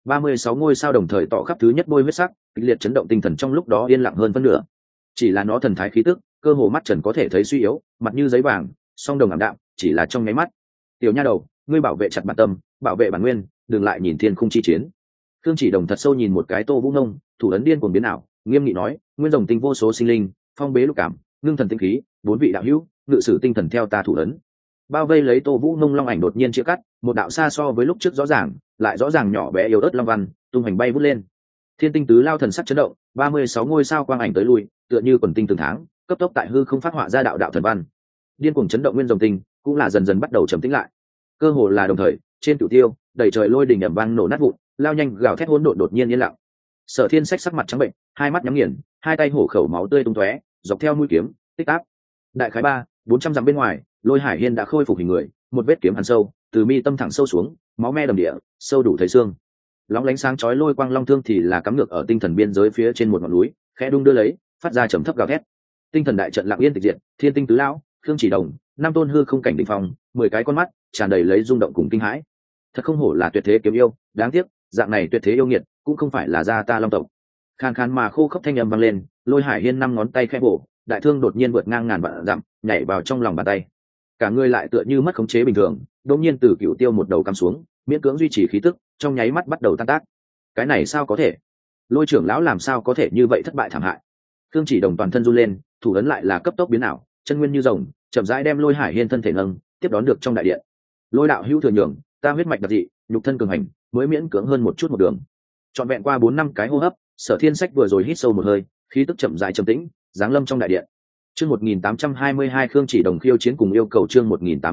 36 ngôi sao đồng thời tỏ khắp thứ nhất bôi huyết sắc, kịch liệt chấn động tinh thần trong lúc đó yên lặng hơn phân nửa. Chỉ là nó thần thái khí tức, cơ hồ mắt trần có thể thấy suy yếu, mặt như giấy vàng, song đồng ảm đạm, chỉ là trong nháy mắt. Tiểu nha đầu, ngươi bảo vệ chặt bản tâm, bảo vệ bản nguyên, đừng lại nhìn thiên khung chi chiến. Khương Chỉ Đồng thật sâu nhìn một cái Tô Vũ Nông, thủ ấn điên cuồng biến ảo, nghiêm nghị nói, nguyên rồng tinh vô số sinh linh, phong bế lục cảm, ngưng thần tinh khí, bốn vị đạo hữu, ngự sử tinh thần theo ta thủ ấn. Bao vây lấy Tô Vũ Nông long ảnh đột nhiên chia cắt, một đạo xa so với lúc trước rõ ràng, lại rõ ràng nhỏ bé yếu ớt long văn, tung hành bay vút lên. Thiên tinh tứ lao thần sắc chấn động, 36 ngôi sao quang ảnh tới lui, tựa như quần tinh từng tháng, cấp tốc tại hư không phát họa ra đạo đạo thần văn. Điên cuồng chấn động nguyên rồng tinh, cũng là dần dần bắt đầu trầm tĩnh lại. Cơ hồ là đồng thời, trên cửu tiêu, đầy trời lôi đình ầm vang nổ nát vụn, lao nhanh gào thét hỗn độn đột nhiên yên lặng. Sở Thiên Sách sắc mặt trắng bệnh, hai mắt nhắm nghiền, hai tay hổ khẩu máu tươi tung tóe, dọc theo mũi kiếm, tích tắc. Đại khái 400 dặm bên ngoài, Lôi Hải Hiên đã khôi phục hình người, một vết kiếm hằn sâu, từ mi tâm thẳng sâu xuống, máu me đầm địa, sâu đủ thấy xương. Lóng lánh sáng chói lôi quang long thương thì là cắm ngược ở tinh thần biên giới phía trên một ngọn núi, khẽ đung đưa lấy, phát ra trầm thấp gào thét. Tinh thần đại trận lặng yên tịch diệt, Thiên tinh tứ lão, Khương Chỉ Đồng, năm tôn hư không cảnh đỉnh phong, 10 cái con mắt tràn đầy lấy rung động cùng kinh hãi. Thật không hổ là tuyệt thế kiếm yêu, đáng tiếc, dạng này tuyệt thế yêu nghiệt, cũng không phải là gia ta long tộc. Khan khan mà khô khốc thanh âm vang lên, Lôi Hải Hiên năm ngón tay khẽ bổ, đại thương đột nhiên vượt ngang ngàn vạn dặm, nhảy vào trong lòng bàn tay. Cả người lại tựa như mất khống chế bình thường, đột nhiên từ cửu tiêu một đầu cắm xuống, miễn cưỡng duy trì khí tức, trong nháy mắt bắt đầu tan tác. Cái này sao có thể? Lôi trưởng lão làm sao có thể như vậy thất bại thảm hại? Khương Chỉ Đồng toàn thân run lên, thủ ấn lại là cấp tốc biến ảo, chân nguyên như rồng, chậm rãi đem Lôi Hải Hiên thân thể nâng, tiếp đón được trong đại điện. Lôi đạo hữu thừa nhường, ta huyết mạch đặc dị, nhục thân cường hành, mới miễn cưỡng hơn một chút một đường. Trọn vẹn qua 4 năm cái hô hấp, Sở Thiên Sách vừa rồi hít sâu một hơi, khí tức chậm rãi trầm tĩnh, giáng lâm trong đại điện. Chương 1822 Khương Chỉ Đồng khiêu chiến cùng yêu cầu chương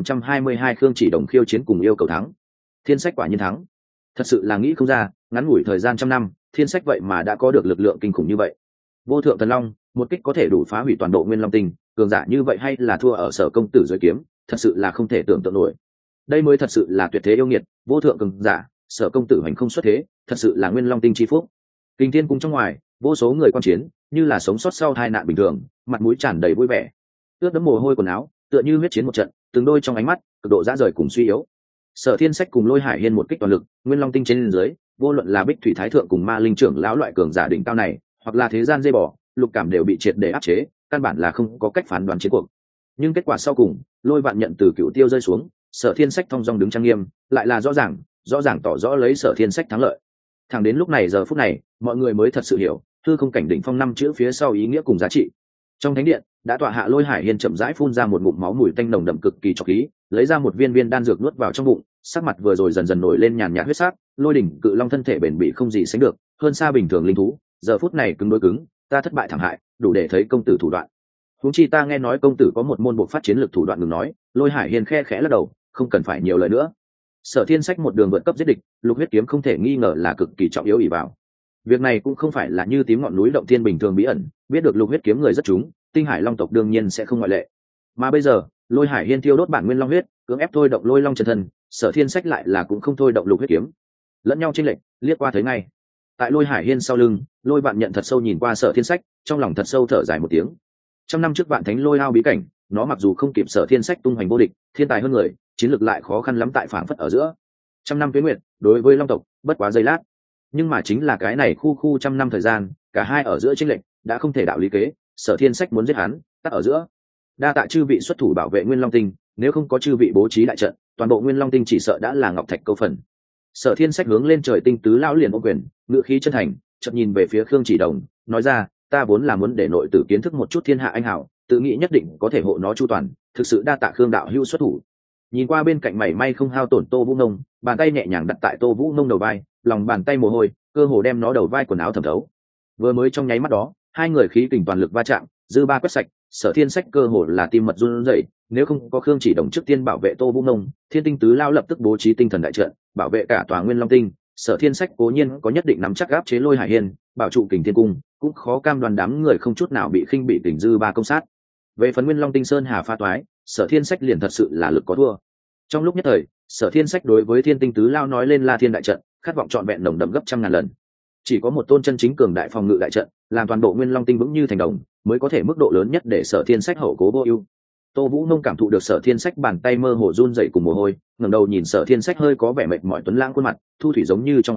1822 Khương Chỉ Đồng khiêu chiến cùng yêu cầu thắng. Thiên Sách quả nhiên thắng. Thật sự là nghĩ không ra, ngắn ngủi thời gian trăm năm, Thiên Sách vậy mà đã có được lực lượng kinh khủng như vậy. Vô thượng thần long, một kích có thể đủ phá hủy toàn bộ Nguyên Long Tinh, cường giả như vậy hay là thua ở Sở công tử dưới kiếm, thật sự là không thể tưởng tượng nổi. Đây mới thật sự là tuyệt thế yêu nghiệt, vô thượng cường giả, Sở công tử hành không xuất thế, thật sự là Nguyên Long Tinh chi phúc. Kinh Thiên cung trong ngoài, vô số người quan chiến, như là sống sót sau tai nạn bình thường, mặt mũi tràn đầy vui vẻ. Ướt đẫm mồ hôi quần áo, tựa như huyết chiến một trận, từng đôi trong ánh mắt, cực độ dã rời cùng suy yếu. Sở Thiên Sách cùng Lôi Hải Hiên một kích toàn lực, Nguyên Long Tinh trên dưới, vô luận là Bích Thủy Thái thượng cùng Ma Linh trưởng lão loại cường giả đỉnh cao này, hoặc là thế gian dây bỏ, lục cảm đều bị triệt để áp chế, căn bản là không có cách phán đoán chiến cuộc. Nhưng kết quả sau cùng, Lôi Vạn nhận từ cựu tiêu rơi xuống, Sở Thiên Sách thong dong đứng trang nghiêm, lại là rõ ràng tỏ rõ lấy Sở Thiên Sách thắng lợi. Thẳng đến lúc này giờ phút này, mọi người mới thật sự hiểu, hư không cảnh đỉnh phong năm chữ phía sau ý nghĩa cùng giá trị. Trong thánh điện, đã tọa hạ Lôi Hải Hiên chậm rãi phun ra một ngụm máu mùi tanh nồng đậm cực kỳ trọc khí, lấy ra một viên đan dược nuốt vào trong bụng, sắc mặt vừa rồi dần dần nổi lên nhàn nhạt huyết sắc, Lôi đỉnh cự long thân thể bền bỉ không gì sánh được, hơn xa bình thường linh thú, giờ phút này cứng đối cứng, ta thất bại thảm hại, đủ để thấy công tử thủ đoạn. Huống chi ta nghe nói công tử có một môn bộ phát chiến lực thủ đoạn ngừng nói, Lôi Hải Hiên khe khẽ lắc đầu, không cần phải nhiều lời nữa. Sở Thiên Sách một đường vượt cấp giết địch, lục huyết kiếm không thể nghi ngờ là cực kỳ trọng yếu ỷ vào. Việc này cũng không phải là như tím ngọn núi động thiên bình thường bí ẩn, biết được lục huyết kiếm người rất chúng, Tinh Hải Long tộc đương nhiên sẽ không ngoại lệ. Mà bây giờ, Lôi Hải Hiên thiêu đốt bản nguyên long huyết, cưỡng ép thôi động Lôi Long chân thân, Sở Thiên Sách lại là cũng không thôi động lục huyết kiếm. Lẫn nhau chênh lệch, liếc qua thấy ngay. Tại Lôi Hải Hiên sau lưng, Lôi Vạn nhận thật sâu nhìn qua Sở Thiên Sách, trong lòng thật sâu thở dài một tiếng. Trăm năm trước Vạn Thánh Lôi Ao bí cảnh, nó mặc dù không kịp Sở Thiên Sách tung hoành vô địch, thiên tài hơn người, chiến lược lại khó khăn lắm tại phảng phất ở giữa. Trăm năm tuế nguyệt, đối với Long tộc, bất quá giây lát. Nhưng mà chính là cái này khu trăm năm thời gian, cả hai ở giữa chênh lệch đã không thể đạo lý kế, Sở Thiên Sách muốn giết hắn, tắc ở giữa. Đa tạ chư vị xuất thủ bảo vệ Nguyên Long Tinh, nếu không có chư vị bố trí đại trận, toàn bộ Nguyên Long Tinh chỉ sợ đã là ngọc thạch câu phần. Sở Thiên Sách hướng lên trời tinh tứ lão liền ôm quyền, ngữ khí chân thành, chợt nhìn về phía Khương Chỉ Đồng, nói ra, ta vốn là muốn để nội tử kiến thức một chút thiên hạ anh hảo, tự nghĩ nhất định có thể hộ nó chu toàn, thực sự đa tạ Khương đạo hữu xuất thủ. Nhìn qua bên cạnh mảy may không hao tổn Tô Vũ Nông, bàn tay nhẹ nhàng đặt tại Tô Vũ Nông đầu vai, lòng bàn tay mồ hôi, cơ hồ đem nó đầu vai quần áo thẩm thấu. Vừa mới trong nháy mắt đó, hai người khí kình toàn lực va chạm, dư ba quét sạch, Sở Thiên Sách cơ hồ là tim mật run rẩy, nếu không có Khương Chỉ Đồng trước tiên bảo vệ Tô Vũ Nông, Thiên Tinh Tứ Lao lập tức bố trí tinh thần đại trận, bảo vệ cả tòa Nguyên Long Tinh, Sở Thiên Sách cố nhiên có nhất định nắm chắc áp chế Lôi Hải Hiên, bảo trụ Kình Thiên Cung, cũng khó cam đoan đám người không chút nào bị khinh bị kình dư ba công sát. Về phần Nguyên Long Tinh Sơn Hà pha toái, Sở Thiên Sách liền thật sự là lực có thua. Trong lúc nhất thời, Sở Thiên Sách đối với Thiên Tinh Tứ Lao nói lên La Thiên đại trận, khát vọng trọn vẹn nồng đậm gấp trăm ngàn lần. Chỉ có một tôn chân chính cường đại phòng ngự đại trận, làm toàn bộ Nguyên Long Tinh vững như thành đồng, mới có thể mức độ lớn nhất để Sở Thiên Sách hậu cố vô ưu. Tô Vũ Nông cảm thụ được Sở Thiên Sách bàn tay mơ hồ run rẩy cùng mồ hôi, ngẩng đầu nhìn Sở Thiên Sách hơi có vẻ mệt mỏi tuấn lãng khuôn mặt, thu thủy giống như trong ánh mắt,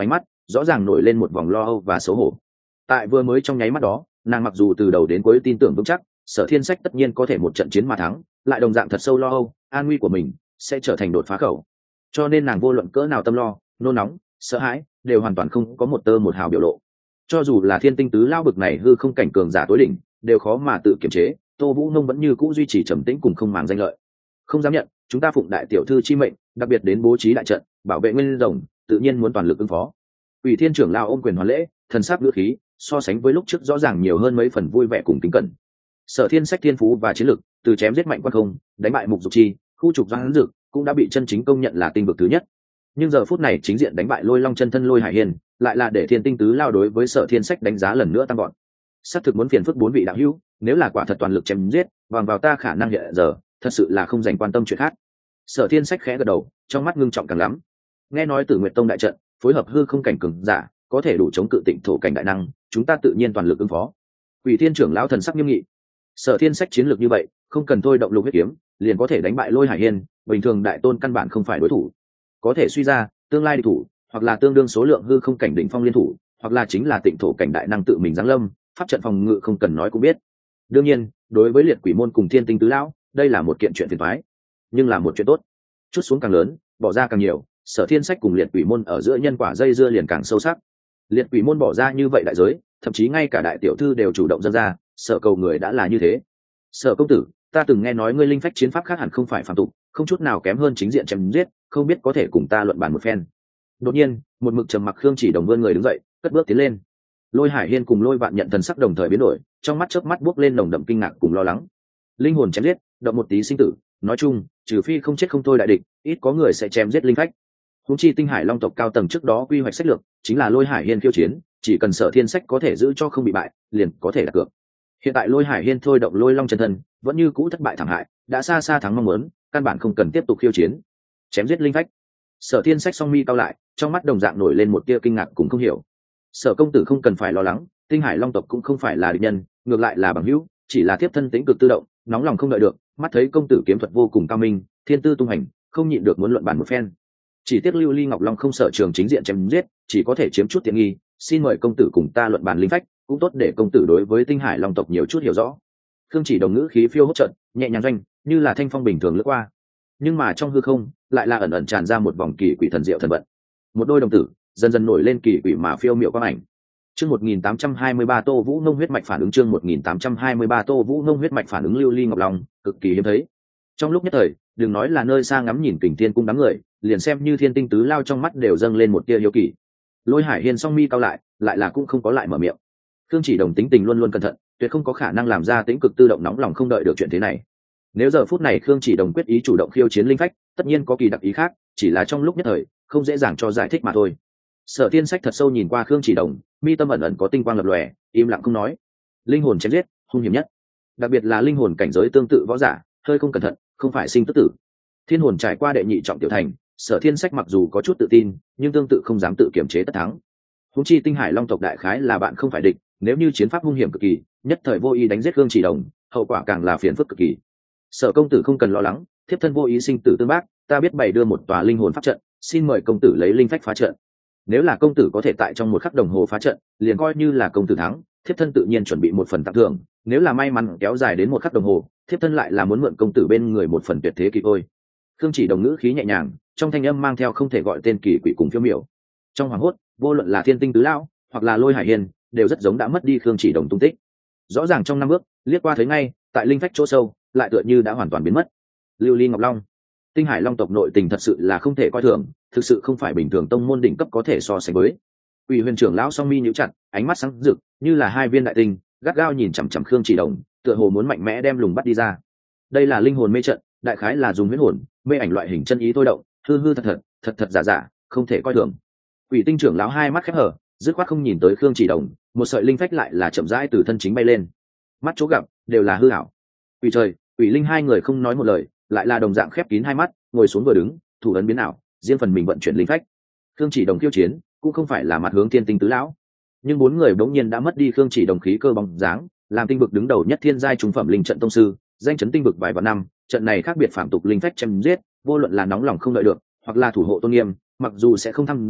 rõ ràng nổi lên một vòng lo âu và xấu hổ. Tại vừa mới trong nháy mắt đó, nàng mặc dù từ đầu đến cuối tin tưởng vững chắc Sở Thiên Sách tất nhiên có thể một trận chiến mà thắng, lại đồng dạng thật sâu lo âu an nguy của mình sẽ trở thành đột phá khẩu. Cho nên nàng vô luận cỡ nào tâm lo, nôn nóng, sợ hãi, đều hoàn toàn không có một tơ một hào biểu lộ. Cho dù là Thiên Tinh Tứ Lao bực này hư không cảnh cường giả tối đỉnh, đều khó mà tự kiềm chế. Tô Vũ Nông vẫn như cũ duy trì trầm tĩnh cùng không màng danh lợi. Không dám nhận, chúng ta phụng đại tiểu thư chi mệnh, đặc biệt đến bố trí đại trận, bảo vệ nguyên rồng, tự nhiên muốn toàn lực ứng phó. Ủy Thiên trưởng lao ôm quyền hoàn lễ, thần sắc ngữ khí so sánh với lúc trước rõ ràng nhiều hơn mấy phần vui vẻ cùng kính cẩn. Sở Thiên Sách thiên phú và chiến lực, từ chém giết mạnh quan không, đánh bại mục dục chi, khu trục doãn dực, cũng đã bị chân chính công nhận là tinh vực thứ nhất. Nhưng giờ phút này chính diện đánh bại Lôi Long chân thân Lôi Hải Hiên, lại là để Thiên Tinh Tứ Lao đối với Sở Thiên Sách đánh giá lần nữa tăng gọn. Sắp thực muốn phiền phức bốn vị đạo hữu, nếu là quả thật toàn lực chém giết, bằng vào ta khả năng hiện giờ, thật sự là không dành quan tâm chuyện khác. Sở Thiên Sách khẽ gật đầu, trong mắt ngưng trọng càng lắm. Nghe nói Tử Nguyệt Tông đại trận, phối hợp hư không cảnh cường giả, có thể đủ chống cự Tịnh thổ cảnh đại năng, chúng ta tự nhiên toàn lực ứng phó. Quỷ Thiên trưởng lão thần sắc nghiêm nghị. Sở Thiên Sách chiến lược như vậy, không cần thôi động lục huyết kiếm, liền có thể đánh bại Lôi Hải Hiên, bình thường đại tôn căn bản không phải đối thủ. Có thể suy ra, tương lai địch thủ, hoặc là tương đương số lượng hư không cảnh đỉnh phong liên thủ, hoặc là chính là Tịnh thổ cảnh đại năng tự mình giáng lâm, pháp trận phòng ngự không cần nói cũng biết. Đương nhiên, đối với Liệt Quỷ môn cùng Thiên Tinh Tứ lão, đây là một kiện chuyện phiền toái, nhưng là một chuyện tốt. Chút xuống càng lớn, bỏ ra càng nhiều, Sở Thiên Sách cùng Liệt Quỷ môn ở giữa nhân quả dây dưa liền càng sâu sắc. Liệt Quỷ môn bỏ ra như vậy đại giới, thậm chí ngay cả đại tiểu thư đều chủ động dâng ra, Sở cầu người đã là như thế. Sở công tử, ta từng nghe nói ngươi linh phách chiến pháp khác hẳn không phải phàm tục, không chút nào kém hơn chính diện chém giết, không biết có thể cùng ta luận bàn một phen. Đột nhiên, một mực trầm mặc Khương Chỉ Đồng vươn người đứng dậy, cất bước tiến lên. Lôi Hải Hiên cùng Lôi Vạn Nhận thần sắc đồng thời biến đổi, trong mắt chớp mắt buốc lên nồng đậm kinh ngạc cùng lo lắng. Linh hồn chém giết, động một tí sinh tử, nói chung, trừ phi không chết không thôi đại địch, ít có người sẽ chém giết linh phách. Huống chi Tinh Hải Long tộc cao tầng trước đó quy hoạch sách lược, chính là Lôi Hải Hiên khiêu chiến, chỉ cần Sở Thiên Sách có thể giữ cho không bị bại, liền có thể đặt cược. Hiện tại Lôi Hải Hiên thôi động Lôi Long chân thân, vẫn như cũ thất bại thảm hại, đã xa xa thắng mong muốn, căn bản không cần tiếp tục khiêu chiến. Chém giết linh phách. Sở Thiên Sách song mi cao lại, trong mắt đồng dạng nổi lên một tia kinh ngạc cùng không hiểu. Sở công tử không cần phải lo lắng, Tinh Hải Long tộc cũng không phải là địch nhân, ngược lại là bằng hữu, chỉ là tiếp thân tính cực tự động, nóng lòng không đợi được, mắt thấy công tử kiếm thuật vô cùng cao minh, thiên tư tung hành, không nhịn được muốn luận bàn một phen. Chỉ tiếc Lưu Ly Ngọc Long không sở trường chính diện chém giết, chỉ có thể chiếm chút tiện nghi, xin mời công tử cùng ta luận bàn linh phách, cũng tốt để công tử đối với Tinh Hải Long tộc nhiều chút hiểu rõ. Khương Chỉ Đồng ngữ khí phiêu hốt trận, nhẹ nhàng doanh, như là thanh phong bình thường lướt qua. Nhưng mà trong hư không, lại là ẩn ẩn tràn ra một vòng kỳ quỷ thần diệu thần vận. Một đôi đồng tử dần dần nổi lên kỳ quỷ mà phiêu miệu quang ảnh. Chương 1823 Tô Vũ Nông huyết mạch phản ứng, chương 1823 Tô Vũ Nông huyết mạch phản ứng Lưu Ly Ngọc Long, cực kỳ hiếm thấy. Trong lúc nhất thời, đừng nói là nơi xa ngắm nhìn Kình Thiên cung đám người, liền xem như Thiên Tinh Tứ Lao trong mắt đều dâng lên một tia hiếu kỳ. Lôi Hải Hiên song mi cao lại là cũng không có lại mở miệng. Khương Chỉ Đồng tính tình luôn luôn cẩn thận, tuyệt không có khả năng làm ra tính cực tự động nóng lòng không đợi được chuyện thế này. Nếu giờ phút này Khương Chỉ Đồng quyết ý chủ động khiêu chiến linh phách, tất nhiên có kỳ đặc ý khác, chỉ là trong lúc nhất thời, không dễ dàng cho giải thích mà thôi. Sở Thiên Sách thật sâu nhìn qua Khương Chỉ Đồng, mi tâm ẩn ẩn có tinh quang lập lòe, im lặng không nói. Linh hồn chém giết, hung hiểm nhất, đặc biệt là linh hồn cảnh giới tương tự võ giả, hơi không cẩn thận, không phải sinh tức tử. Thiên hồn trải qua đệ nhị trọng tiểu thành, Sở Thiên Sách mặc dù có chút tự tin, nhưng tương tự không dám tự kiểm chế tất thắng. Huống chi Tinh Hải Long tộc đại khái là bạn không phải địch, nếu như chiến pháp hung hiểm cực kỳ, nhất thời vô ý đánh giết Khương Chỉ Đồng, hậu quả càng là phiền phức cực kỳ. Sở công tử không cần lo lắng, thiếp thân vô ý sinh tử tương bác, ta biết bày đưa một tòa linh hồn pháp trận, xin mời công tử lấy linh phách phá trận. Nếu là công tử có thể tại trong một khắc đồng hồ phá trận, liền coi như là công tử thắng, thiếp thân tự nhiên chuẩn bị một phần tặng thưởng, nếu là may mắn kéo dài đến một khắc đồng hồ, thiếp thân lại là muốn mượn công tử bên người một phần tuyệt thế kỳ ôi. Khương Chỉ Đồng ngữ khí nhẹ nhàng, trong thanh âm mang theo không thể gọi tên kỳ quỷ cùng phiêu miểu. Trong hoàng hốt, vô luận là Thiên Tinh Tứ Lão hoặc là Lôi Hải Hiên, đều rất giống đã mất đi Khương Chỉ Đồng tung tích. Rõ ràng trong năm bước, liếc qua thấy ngay, tại linh phách chỗ sâu, lại tựa như đã hoàn toàn biến mất. Lưu Ly Ngọc Long, Tinh Hải Long tộc nội tình thật sự là không thể coi thường, thực sự không phải bình thường tông môn đỉnh cấp có thể so sánh với. Ủy Huyền trưởng lão song mi nhíu chặt, ánh mắt sáng rực, như là hai viên đại tinh, gắt gao nhìn chằm chằm Khương Chỉ Đồng, tựa hồ muốn mạnh mẽ đem lùng bắt đi ra. Đây là linh hồn mê trận, đại khái là dùng huyết hồn, mê ảnh loại hình chân ý thôi động, hư hư thật thật giả giả, không thể coi thường. Quỷ Tinh trưởng lão hai mắt khép hở, dứt khoát không nhìn tới Khương Chỉ Đồng, một sợi linh phách lại là chậm rãi từ thân chính bay lên. Mắt chỗ gặp đều là hư ảo. Quỷ trời, Quỷ Linh hai người không nói một lời, lại là đồng dạng khép kín hai mắt, ngồi xuống vừa đứng, thủ ấn biến ảo, riêng phần mình vận chuyển linh phách. Khương Chỉ Đồng khiêu chiến, cũng không phải là mặt hướng Thiên Tinh Tứ Lão, nhưng bốn người bỗng nhiên đã mất đi Khương Chỉ Đồng khí cơ bóng dáng, làm tinh vực đứng đầu nhất thiên giai trung phẩm linh trận tông sư, danh chấn tinh vực vài vạn năm, trận này khác biệt phạm tục linh phách chém giết, vô luận là nóng lòng không đợi được, hoặc là thủ hộ tôn nghiêm, mặc dù sẽ không tham dự,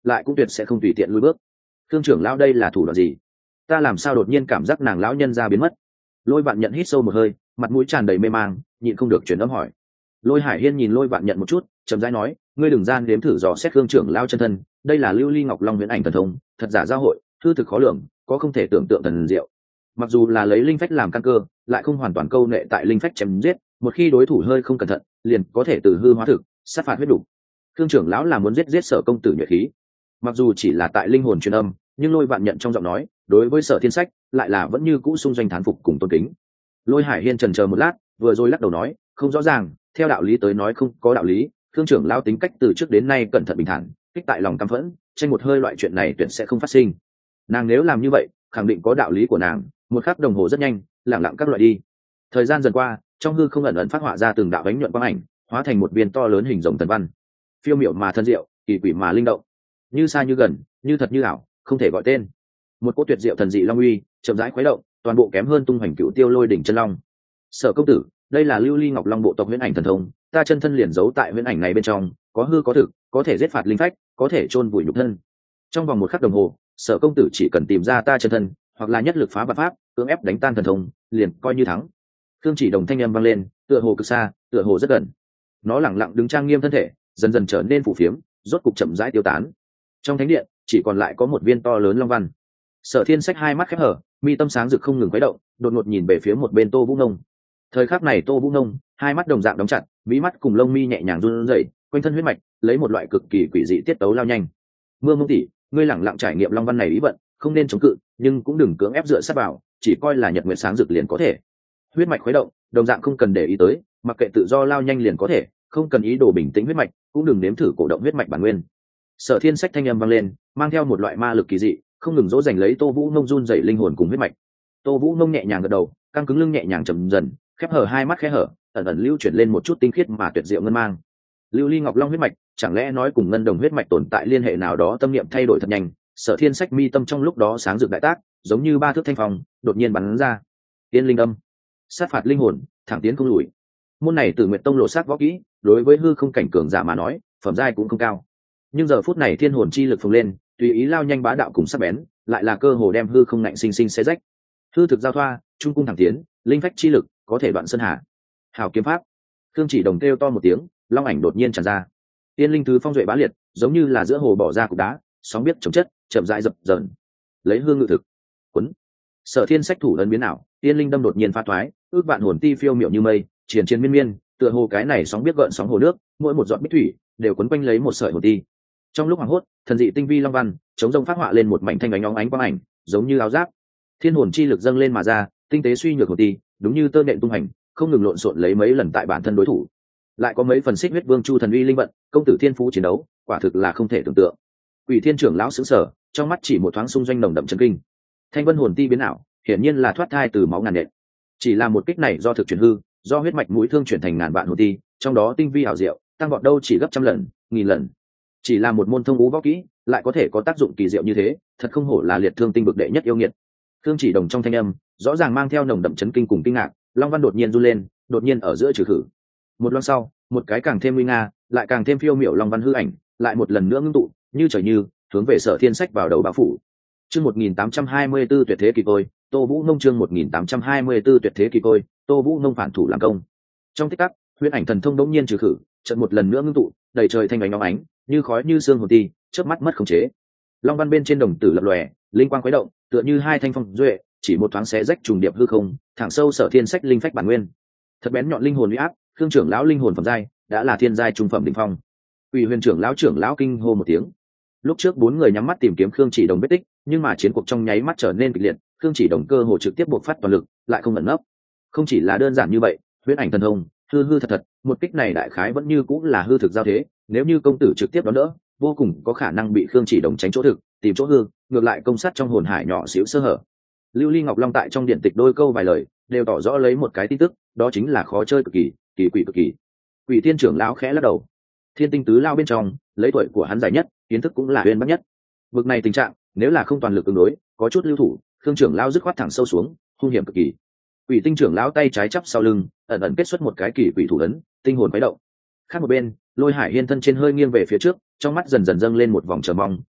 lại cũng tuyệt sẽ không tùy tiện lùi bước. Thương trưởng lão đây là thủ đoạn gì? Ta làm sao đột nhiên cảm giác nàng lão nhân ra biến mất? Lôi Vạn Nhận hít sâu một hơi, mặt mũi tràn đầy mê mang, nhịn không được truyền âm hỏi. Lôi Hải Hiên nhìn Lôi Vạn Nhận một chút, chậm rãi nói, ngươi đừng gian đếm thử dò xét Thương trưởng lão chân thân, đây là Lưu Ly Ngọc Long Huyễn Ảnh thần thông, thật giả giao hội, hư thực khó lường, có không thể tưởng tượng thần diệu. Mặc dù là lấy linh phách làm căn cơ, lại không hoàn toàn câu nệ tại linh phách chém giết, một khi đối thủ hơi không cẩn thận, liền có thể từ hư hóa thực, sát phạt huyết đủ. Thương trưởng lão là muốn giết Sở công tử nhuệ khí. Mặc dù chỉ là tại linh hồn truyền âm, nhưng Lôi Vạn Nhận trong giọng nói, đối với Sở Thiên Sách, lại là vẫn như cũ xung doanh thán phục cùng tôn kính. Lôi Hải Hiên chần chờ một lát, vừa rồi lắc đầu nói, không rõ ràng, theo đạo lý tới nói không có đạo lý, thương trưởng lão tính cách từ trước đến nay cẩn thận bình thản, kích tại lòng căm phẫn, tranh một hơi loại chuyện này tuyệt sẽ không phát sinh. Nàng nếu làm như vậy, khẳng định có đạo lý của nàng. Một khắc đồng hồ rất nhanh, lẳng lặng các loại đi. Thời gian dần qua, trong hư không ẩn ẩn phát họa ra từng đạo ánh nhuận quang ảnh, hóa thành một viên to lớn hình rồng thần văn, phiêu miểu mà thân diệu, kỳ quỷ mà linh động, như xa như gần, như thật như ảo, không thể gọi tên. Một cỗ tuyệt diệu thần dị long uy chậm rãi khuấy động, toàn bộ kém hơn tung hoành cựu tiêu lôi đỉnh chân long. Sở công tử, đây là Lưu Ly Ngọc Long bộ tộc huyễn ảnh thần thông, ta chân thân liền giấu tại huyễn ảnh này bên trong, có hư có thực, có thể giết phạt linh phách, có thể chôn vùi nhục thân. Trong vòng một khắc đồng hồ, Sở công tử chỉ cần tìm ra ta chân thân, hoặc là nhất lực phá vạn pháp, cưỡng ép đánh tan thần thông, liền coi như thắng. Thương Chỉ Đồng thanh âm vang lên, tựa hồ cực xa, tựa hồ rất gần. Nó lẳng lặng đứng trang nghiêm thân thể, dần dần trở nên phù phiếm, rốt cục chậm rãi tiêu tán. Trong thánh điện, chỉ còn lại có một viên to lớn long văn. Sở Thiên Sách hai mắt khép hở, mi tâm sáng rực không ngừng quấy động, đột ngột nhìn về phía một bên Tô Vũ Nông. Thời khắc này Tô Vũ Nông, hai mắt đồng dạng đóng chặt, mí mắt cùng lông mi nhẹ nhàng run rẩy, quanh thân huyết mạch lấy một loại cực kỳ quỷ dị tiết tấu lao nhanh. Mưa Mông tỷ, ngươi lẳng lặng trải nghiệm long văn này ý vận, không nên chống cự, nhưng cũng đừng cưỡng ép dựa sát vào, chỉ coi là nhật nguyệt sáng rực liền có thể. Huyết mạch khuấy động, đồng dạng không cần để ý tới, mặc kệ tự do lao nhanh liền có thể, không cần ý đồ bình tĩnh huyết mạch, cũng đừng nếm thử cổ động huyết mạch bản nguyên. Sở Thiên Sách thanh âm vang lên, mang theo một loại ma lực kỳ dị, không ngừng dỗ dành lấy Tô Vũ Nông run rẩy linh hồn cùng huyết mạch. Tô Vũ Nông nhẹ nhàng gật đầu, căng cứng lưng nhẹ nhàng chầm dần, khép hờ hai mắt khẽ hở, ẩn ẩn lưu chuyển lên một chút tinh khiết mà tuyệt diệu ngân mang. Lưu Ly Ngọc Long huyết mạch, chẳng lẽ nói cùng ngân đồng huyết mạch tồn tại liên hệ nào đó? Tâm niệm thay đổi thật nhanh, Sở Thiên Sách mi tâm trong lúc đó sáng rực đại tác, giống như ba thước thanh phong, đột nhiên bắn ra. Tiên linh âm, sát phạt linh hồn, thẳng tiến không lùi. Môn này Tử Nguyệt Tông lộ sát võ kỹ, đối với hư không cảnh cường giả mà nói, phẩm giai cũng không cao. Nhưng giờ phút này thiên hồn chi lực phồng lên, tùy ý lao nhanh bá đạo cùng sắc bén, lại là cơ hồ đem hư không ngạnh sinh sinh xé rách. Hư thực giao thoa, trung cung thẳng tiến, linh phách chi lực có thể đoạn sơn hà. Hảo kiếm pháp. Thương Chỉ Đồng kêu to một tiếng, long ảnh đột nhiên tràn ra. Tiên linh thứ phong duệ bá liệt, giống như là giữa hồ bỏ ra cục đá, sóng biết chống chất, chậm rãi dập dờn. Lấy hương ngự thực. Quấn. Sở Thiên Sách thủ ấn biến ảo, tiên linh đâm đột nhiên phá thoái, ước vạn hồn ti phiêu miệu như mây, triền triền miên miên, tựa hồ cái này sóng biết gợn sóng hồ nước, mỗi một giọt bích thủy đều quấn quanh lấy một sợi hồn ti. Trong lúc hoảng hốt, thần dị tinh vi long văn chống rông phát họa lên một mảnh thanh ánh óng ánh quang ảnh, giống như áo giáp. Thiên hồn chi lực dâng lên mà ra, tinh tế suy nhược hồn ti, đúng như tơ nện tung hành, không ngừng lộn xộn lấy mấy lần tại bản thân đối thủ. Lại có mấy phần xích huyết vương chu thần uy linh vận, công tử thiên phú chiến đấu, quả thực là không thể tưởng tượng. Quỷ Thiên trưởng lão sững sờ, trong mắt chỉ một thoáng xung doanh nồng đậm chấn kinh. Thanh vân hồn ti biến ảo, hiển nhiên là thoát thai từ máu ngàn nện. Chỉ là một kích này do thực chuyển hư, do huyết mạch mũi thương chuyển thành ngàn vạn hồn ti, trong đó tinh vi ảo diệu, tăng vọt đâu chỉ gấp trăm lần, nghìn lần. Chỉ là một môn thông ú võ kỹ, lại có thể có tác dụng kỳ diệu như thế, thật không hổ là liệt thương tinh bực đệ nhất yêu nghiệt. Thương Chỉ Đồng trong thanh âm, rõ ràng mang theo nồng đậm chấn kinh cùng kinh ngạc, long văn đột nhiên run lên, đột nhiên ở giữa trừ khử. Một loan sau, một cái càng thêm nguy nga, lại càng thêm phiêu miểu long văn hư ảnh, lại một lần nữa ngưng tụ, như trời như, hướng về Sở Thiên Sách vào đầu bao phủ. Chương 1824 tuyệt thế kỳ côi, Tô Vũ Nông chương 1824 tuyệt thế kỳ côi, Tô Vũ Nông phản thủ làm công. Trong tích tắc, huyễn ảnh thần thông đống nhiên trừ khử, chợt một lần nữa ngưng tụ, đầy trời thanh ánh óng ánh, như khói như sương hồn ti, chớp mắt mất khống chế. Long văn bên trên đồng tử lập lòe, linh quang quấy động, tựa như hai thanh phong duệ, chỉ một thoáng xé rách trùng điệp hư không, thẳng sâu Sở Thiên Sách linh phách bản nguyên. Thật bén nhọn linh hồn uy áp, Khương trưởng lão linh hồn phẩm giai đã là thiên giai trung phẩm đỉnh phong. Ủy Huyền trưởng lão kinh hô một tiếng. Lúc trước bốn người nhắm mắt tìm kiếm Khương Chỉ Đồng vết tích, nhưng mà chiến cuộc trong nháy mắt trở nên kịch liệt, Khương Chỉ Đồng cơ hồ trực tiếp buộc phát toàn lực, lại không ẩn nấp. Không chỉ là đơn giản như vậy, huyễn ảnh thần thông, hư hư thật thật, một kích này đại khái vẫn như cũng là hư thực giao thế, nếu như công tử trực tiếp đón đỡ, vô cùng có khả năng bị Khương Chỉ Đồng tránh chỗ thực, tìm chỗ hư, ngược lại công sát trong hồn hải nhỏ xíu sơ hở. Lưu Ly Ngọc Long tại trong điện tịch đôi câu vài lời, đều tỏ rõ lấy một cái tin tức, đó chính là khó chơi cực kỳ, kỳ quỷ cực kỳ. Quỷ Thiên trưởng lão khẽ lắc đầu. Thiên tinh tứ lao bên trong, lấy tuổi của hắn dài nhất, kiến thức cũng là uyên bác nhất. Vực này tình trạng, nếu là không toàn lực ứng đối, có chút lưu thủ, Khương trưởng lão dứt khoát thẳng sâu xuống, hung hiểm cực kỳ. Quỷ Tinh trưởng lão tay trái chắp sau lưng, ẩn ẩn kết xuất một cái kỳ quỷ thủ ấn, tinh hồn quấy động. Khác một bên, Lôi Hải Hiên thân trên hơi nghiêng về phía trước, trong mắt dần dần dâng lên một vòng chờ mong,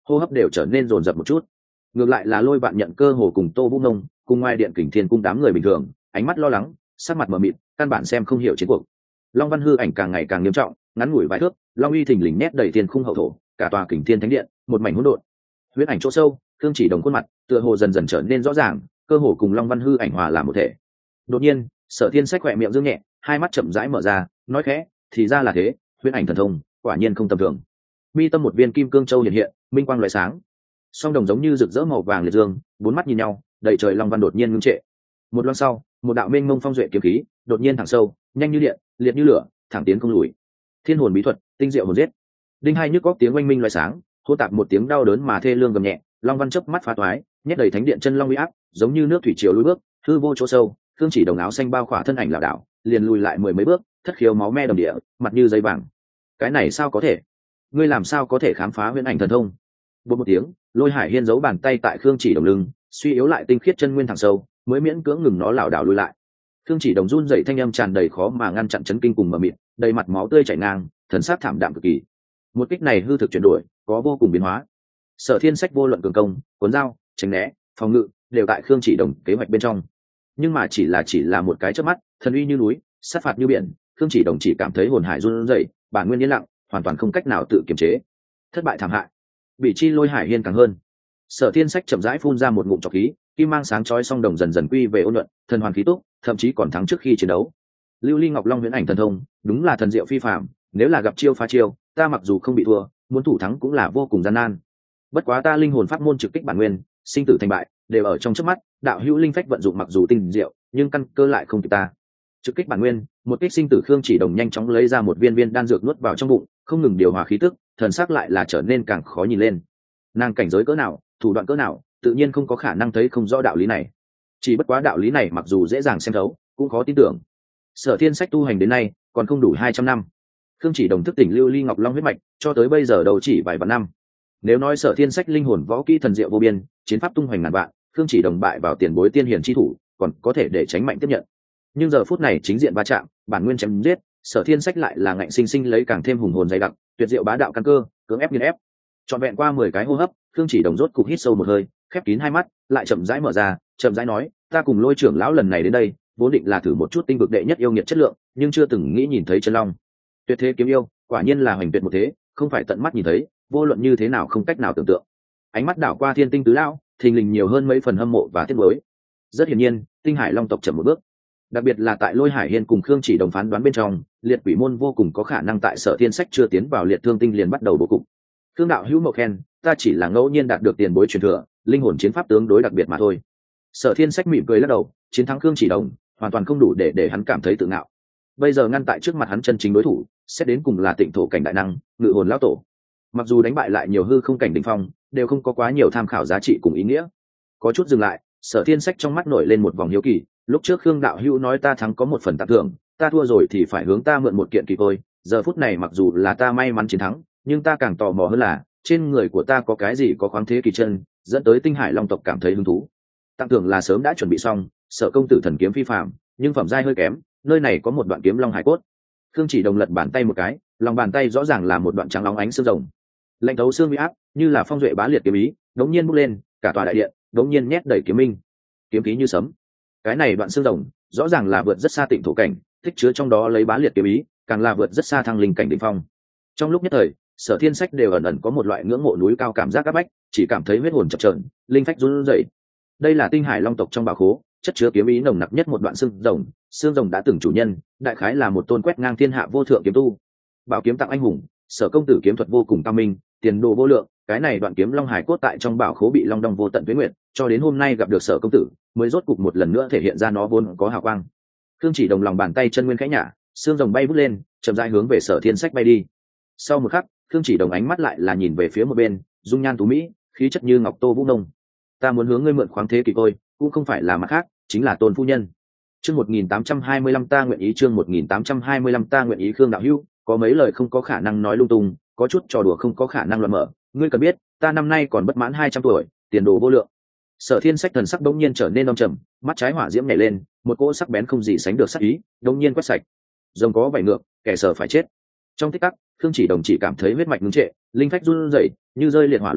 hô hấp đều trở nên rồn rập một chút. Ngược lại là Lôi Vạn Nhận cơ hồ cùng Tô Vũ Nông cùng ngoài điện Kình Thiên cung đám người bình thường, ánh mắt lo lắng, sắc mặt mờ mịt, căn bản xem không hiểu chiến cuộc. Long Văn hư ảnh càng ngày càng nghiêm trọng, ngắn ngủi vài thước, long uy thình lình nét đầy thiên khung hậu thổ, cả tòa Kình Thiên thánh điện một mảnh hỗn độn. Huyết ảnh chỗ sâu, Thương Chỉ Đồng khuôn mặt tựa hồ dần dần trở nên rõ ràng, cơ hồ cùng Long Văn hư ảnh hòa làm một thể. Đột nhiên, Sở Thiên Sách khỏe miệng dương nhẹ, hai mắt chậm rãi mở ra, nói khẽ, thì ra là thế, huyết ảnh thần thông quả nhiên không tầm thường. Mi tâm một viên kim cương châu hiện hiện, minh quang lóe sáng, song đồng giống như rực rỡ màu vàng liệt dương, bốn mắt nhìn nhau, đầy trời long văn đột nhiên ngưng trệ. Một loan sau, một đạo mênh mông phong duệ kiếm khí đột nhiên thẳng sâu, nhanh như điện, liệt như lửa, thẳng tiến không lùi. Thiên hồn bí thuật, tinh diệu hồn giết. Đinh hai nhức góc tiếng oanh minh lóe sáng, hô tạp một tiếng đau đớn mà thê lương gầm nhẹ, long văn chớp mắt phá toái, nhét đầy thánh điện chân long uy áp, giống như nước thủy triều lùi bước, hư vô chỗ sâu, Thương Chỉ Đồng áo xanh bao khỏa thân ảnh lảo đảo, liền lùi lại mười mấy bước, thất khiếu máu me đầm địa, mặt như giấy vàng. Cái này sao có thể? Ngươi làm sao có thể khám phá huyễn ảnh thần thông? Bột một tiếng, Lôi Hải Hiên giấu bàn tay tại Khương Chỉ Đồng lưng, suy yếu lại tinh khiết chân nguyên thẳng sâu, mới miễn cưỡng ngừng nó lảo đảo lùi lại. Khương Chỉ Đồng run rẩy thanh âm tràn đầy khó mà ngăn chặn chấn kinh cùng mờ mịt, đầy mặt máu tươi chảy ngang, thần sắc thảm đạm cực kỳ. Một kích này hư thực chuyển đổi, có vô cùng biến hóa. Sở Thiên Sách vô luận cường công, cuốn dao, tránh né, phòng ngự, đều tại Khương Chỉ Đồng kế hoạch bên trong. Nhưng mà chỉ là một cái chớp mắt, thần uy như núi, sát phạt như biển, Khương Chỉ Đồng chỉ cảm thấy hồn hải run rẩy, bản nguyên yên lặng, hoàn toàn không cách nào tự kiềm chế. Thất bại thảm hại. Bị chi Lôi Hải Hiên càng hơn. Sở Thiên Sách chậm rãi phun ra một ngụm trọc khí, kim mang sáng chói song đồng dần dần quy về ôn nhuận, thần hoàn khí túc, thậm chí còn thắng trước khi chiến đấu. Lưu Ly Ngọc Long huyễn ảnh thần thông, đúng là thần diệu phi phàm, nếu là gặp chiêu phá chiêu, ta mặc dù không bị thua, muốn thủ thắng cũng là vô cùng gian nan. Bất quá ta linh hồn pháp môn trực kích bản nguyên, sinh tử thành bại đều ở trong chớp mắt, đạo hữu linh phách vận dụng mặc dù tinh diệu, nhưng căn cơ lại không kịp ta. Trực kích bản nguyên, một kích sinh tử. Khương Chỉ Đồng nhanh chóng lấy ra một viên viên đan dược nuốt vào trong bụng, không ngừng điều hòa khí tức, thần sắc lại là trở nên càng khó nhìn lên. Nàng cảnh giới cỡ nào, thủ đoạn cỡ nào, tự nhiên không có khả năng thấy không rõ đạo lý này. Chỉ bất quá đạo lý này mặc dù dễ dàng xem thấu, cũng khó tin tưởng. Sở Thiên Sách tu hành đến nay còn không đủ 200 năm. Khương Chỉ Đồng thức tỉnh Lưu Ly Ngọc Long huyết mạch, cho tới bây giờ đầu chỉ vài vạn năm. Nếu nói Sở Thiên Sách linh hồn võ kỹ thần diệu vô biên, chiến pháp tung hoành ngàn vạn, Khương Chỉ Đồng bại vào tiền bối tiên hiền chi thủ, còn có thể để tránh mạnh tiếp nhận. Nhưng giờ phút này chính diện va chạm, bản nguyên chém giết, Sở Thiên Sách lại là ngạnh sinh sinh lấy càng thêm hùng hồn dày đặc, tuyệt diệu bá đạo căn cơ, cưỡng ép nghiền ép. Trọn vẹn qua 10 cái hô hấp, Khương Chỉ Đồng rốt cục hít sâu một hơi, khép kín hai mắt, lại chậm rãi mở ra, chậm rãi nói, ta cùng Lôi trưởng lão lần này đến đây, vốn định là thử một chút tinh vực đệ nhất yêu nghiệt chất lượng, nhưng chưa từng nghĩ nhìn thấy chân long. Tuyệt thế kiếm yêu, quả nhiên là hoành tuyệt một thế, không phải tận mắt nhìn thấy, vô luận như thế nào không cách nào tưởng tượng. Ánh mắt đảo qua Thiên Tinh tứ lão, thình lình nhiều hơn mấy phần hâm mộ và tiếc nuối. Rất hiển nhiên, Tinh Hải Long tộc chậm một bước. Đặc biệt là tại Lôi Hải Hiên cùng Khương Chỉ Đồng phán đoán bên trong, Liệt Quỷ môn vô cùng có khả năng tại Sở Thiên Sách chưa tiến vào Liệt Thương Tinh liền bắt đầu bố cục. Khương đạo hữu mộ khen, ta chỉ là ngẫu nhiên đạt được tiền bối truyền thừa, linh hồn chiến pháp tướng đối đặc biệt mà thôi. Sở Thiên Sách mỉm cười lắc đầu, chiến thắng Khương Chỉ Đồng hoàn toàn không đủ để hắn cảm thấy tự ngạo. Bây giờ ngăn tại trước mặt hắn chân chính đối thủ, xét đến cùng là Tịnh Thổ cảnh đại năng, Ngự hồn lão tổ. Mặc dù đánh bại lại nhiều hư không cảnh đỉnh phong, đều không có quá nhiều tham khảo giá trị cùng ý nghĩa. Có chút dừng lại, Sở Thiên Sách trong mắt nổi lên một vòng hiếu kỳ, lúc trước Khương đạo hữu nói ta thắng có một phần tặng thưởng, ta thua rồi thì phải hướng ta mượn một kiện kỳ thôi. Giờ phút này mặc dù là ta may mắn chiến thắng, nhưng ta càng tò mò hơn là trên người của ta có cái gì có khoáng thế kỳ chân, dẫn tới Tinh Hải Long tộc cảm thấy hứng thú. Tặng thưởng là sớm đã chuẩn bị xong, Sở công tử thần kiếm phi phàm, nhưng phẩm giai hơi kém, nơi này có một đoạn kiếm long hải cốt. Khương Chỉ Đồng lật bàn tay một cái, lòng bàn tay rõ ràng là một đoạn trắng óng ánh xương rồng, lạnh thấu xương uy áp, như là phong duệ bá liệt kiếm ý, đống nhiên bốc lên, cả tòa đại điện đống nhiên nhét đầy kiếm minh, kiếm khí như sấm. Cái này đoạn xương rồng rõ ràng là vượt rất xa Tịnh Thổ cảnh, tích chứa trong đó lấy bá liệt kiếm ý, càng là vượt rất xa thăng linh cảnh đỉnh phong. Trong lúc nhất thời, Sở Thiên Sách đều ẩn ẩn có một loại ngưỡng mộ núi cao cảm giác áp bách, chỉ cảm thấy huyết hồn chập chờn, linh phách run rẩy. Đây là Tinh Hải Long tộc trong bảo khố, chất chứa kiếm ý nồng nặc nhất một đoạn xương rồng đã từng chủ nhân, đại khái là một tôn quét ngang thiên hạ vô thượng kiếm tu. Bảo kiếm tặng anh hùng, Sở công tử kiếm thuật vô cùng cao minh, tiền đồ vô lượng, cái này đoạn kiếm long hải cốt tại trong bảo khố bị long đong vô tận tuế nguyệt, cho đến hôm nay gặp được Sở công tử, mới rốt cục một lần nữa thể hiện ra nó vốn có hào quang. Khương Chỉ Đồng lòng bàn tay chân nguyên khẽ nhả, xương rồng bay vút lên, chậm rãi hướng về Sở Thiên Sách bay đi. Sau một khắc, Khương Chỉ Đồng ánh mắt lại là nhìn về phía một bên, dung nhan tú mỹ, khí chất như ngọc tô vũ nông. Ta muốn hướng ngươi mượn khoáng thế kỳ tôi, cũng không phải là mặt khác, chính là Tôn phu nhân. Chương 1825 ta nguyện ý, chương 1825 ta nguyện ý. Khương đạo hữu, có mấy lời không có khả năng nói lung tung, có chút trò đùa không có khả năng luận mở, ngươi cần biết, ta năm nay còn bất mãn 200 tuổi, tiền đồ vô lượng. Sở Thiên Sách thần sắc bỗng nhiên trở nên âm trầm, mắt trái hỏa diễm nhảy lên, một cỗ sắc bén không gì sánh được sắc ý, bỗng nhiên quét sạch. Rồng có vảy ngược, kẻ sở phải chết. Trong tích tắc, Khương Chỉ Đồng chỉ cảm thấy huyết mạch ngưng trệ, linh phách run rẩy, như rơi liệt hỏa luyện ngục,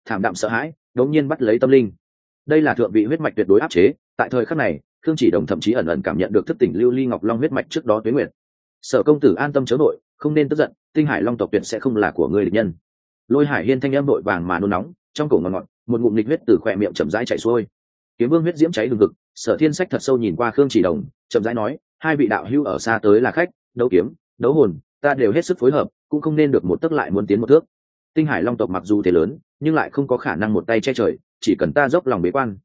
thảm đạm sợ hãi đống nhiên bắt lấy tâm linh. Đây là thượng vị huyết mạch tuyệt đối áp chế, tại thời khắc này Khương Chỉ Đồng thậm chí ẩn ẩn cảm nhận được thức tỉnh lưu ly ngọc long huyết mạch trước đó tuế nguyệt. Sở công tử an tâm chớ nội, không nên tức giận, tinh hải long tộc tuyệt sẽ không là của ngươi địch nhân. Lôi Hải Hiên thanh âm vội vàng mà nôn nóng, trong cổ ngọt ngọt, một ngụm nghịch huyết từ khỏe miệng chậm rãi chảy xuôi. Kiếm Vương huyết diễm cháy hừng hực, Sở Thiên Sách thật sâu nhìn qua Khương Chỉ Đồng, chậm rãi nói, hai vị đạo hữu ở xa tới là khách, đấu kiếm, đấu hồn, ta đều hết sức phối hợp, cũng không nên được một tấc lại muốn tiến một thước. Tinh hải long tộc mặc dù thế lớn, nhưng lại không có khả năng một tay che trời, chỉ cần ta dốc lòng bế quan,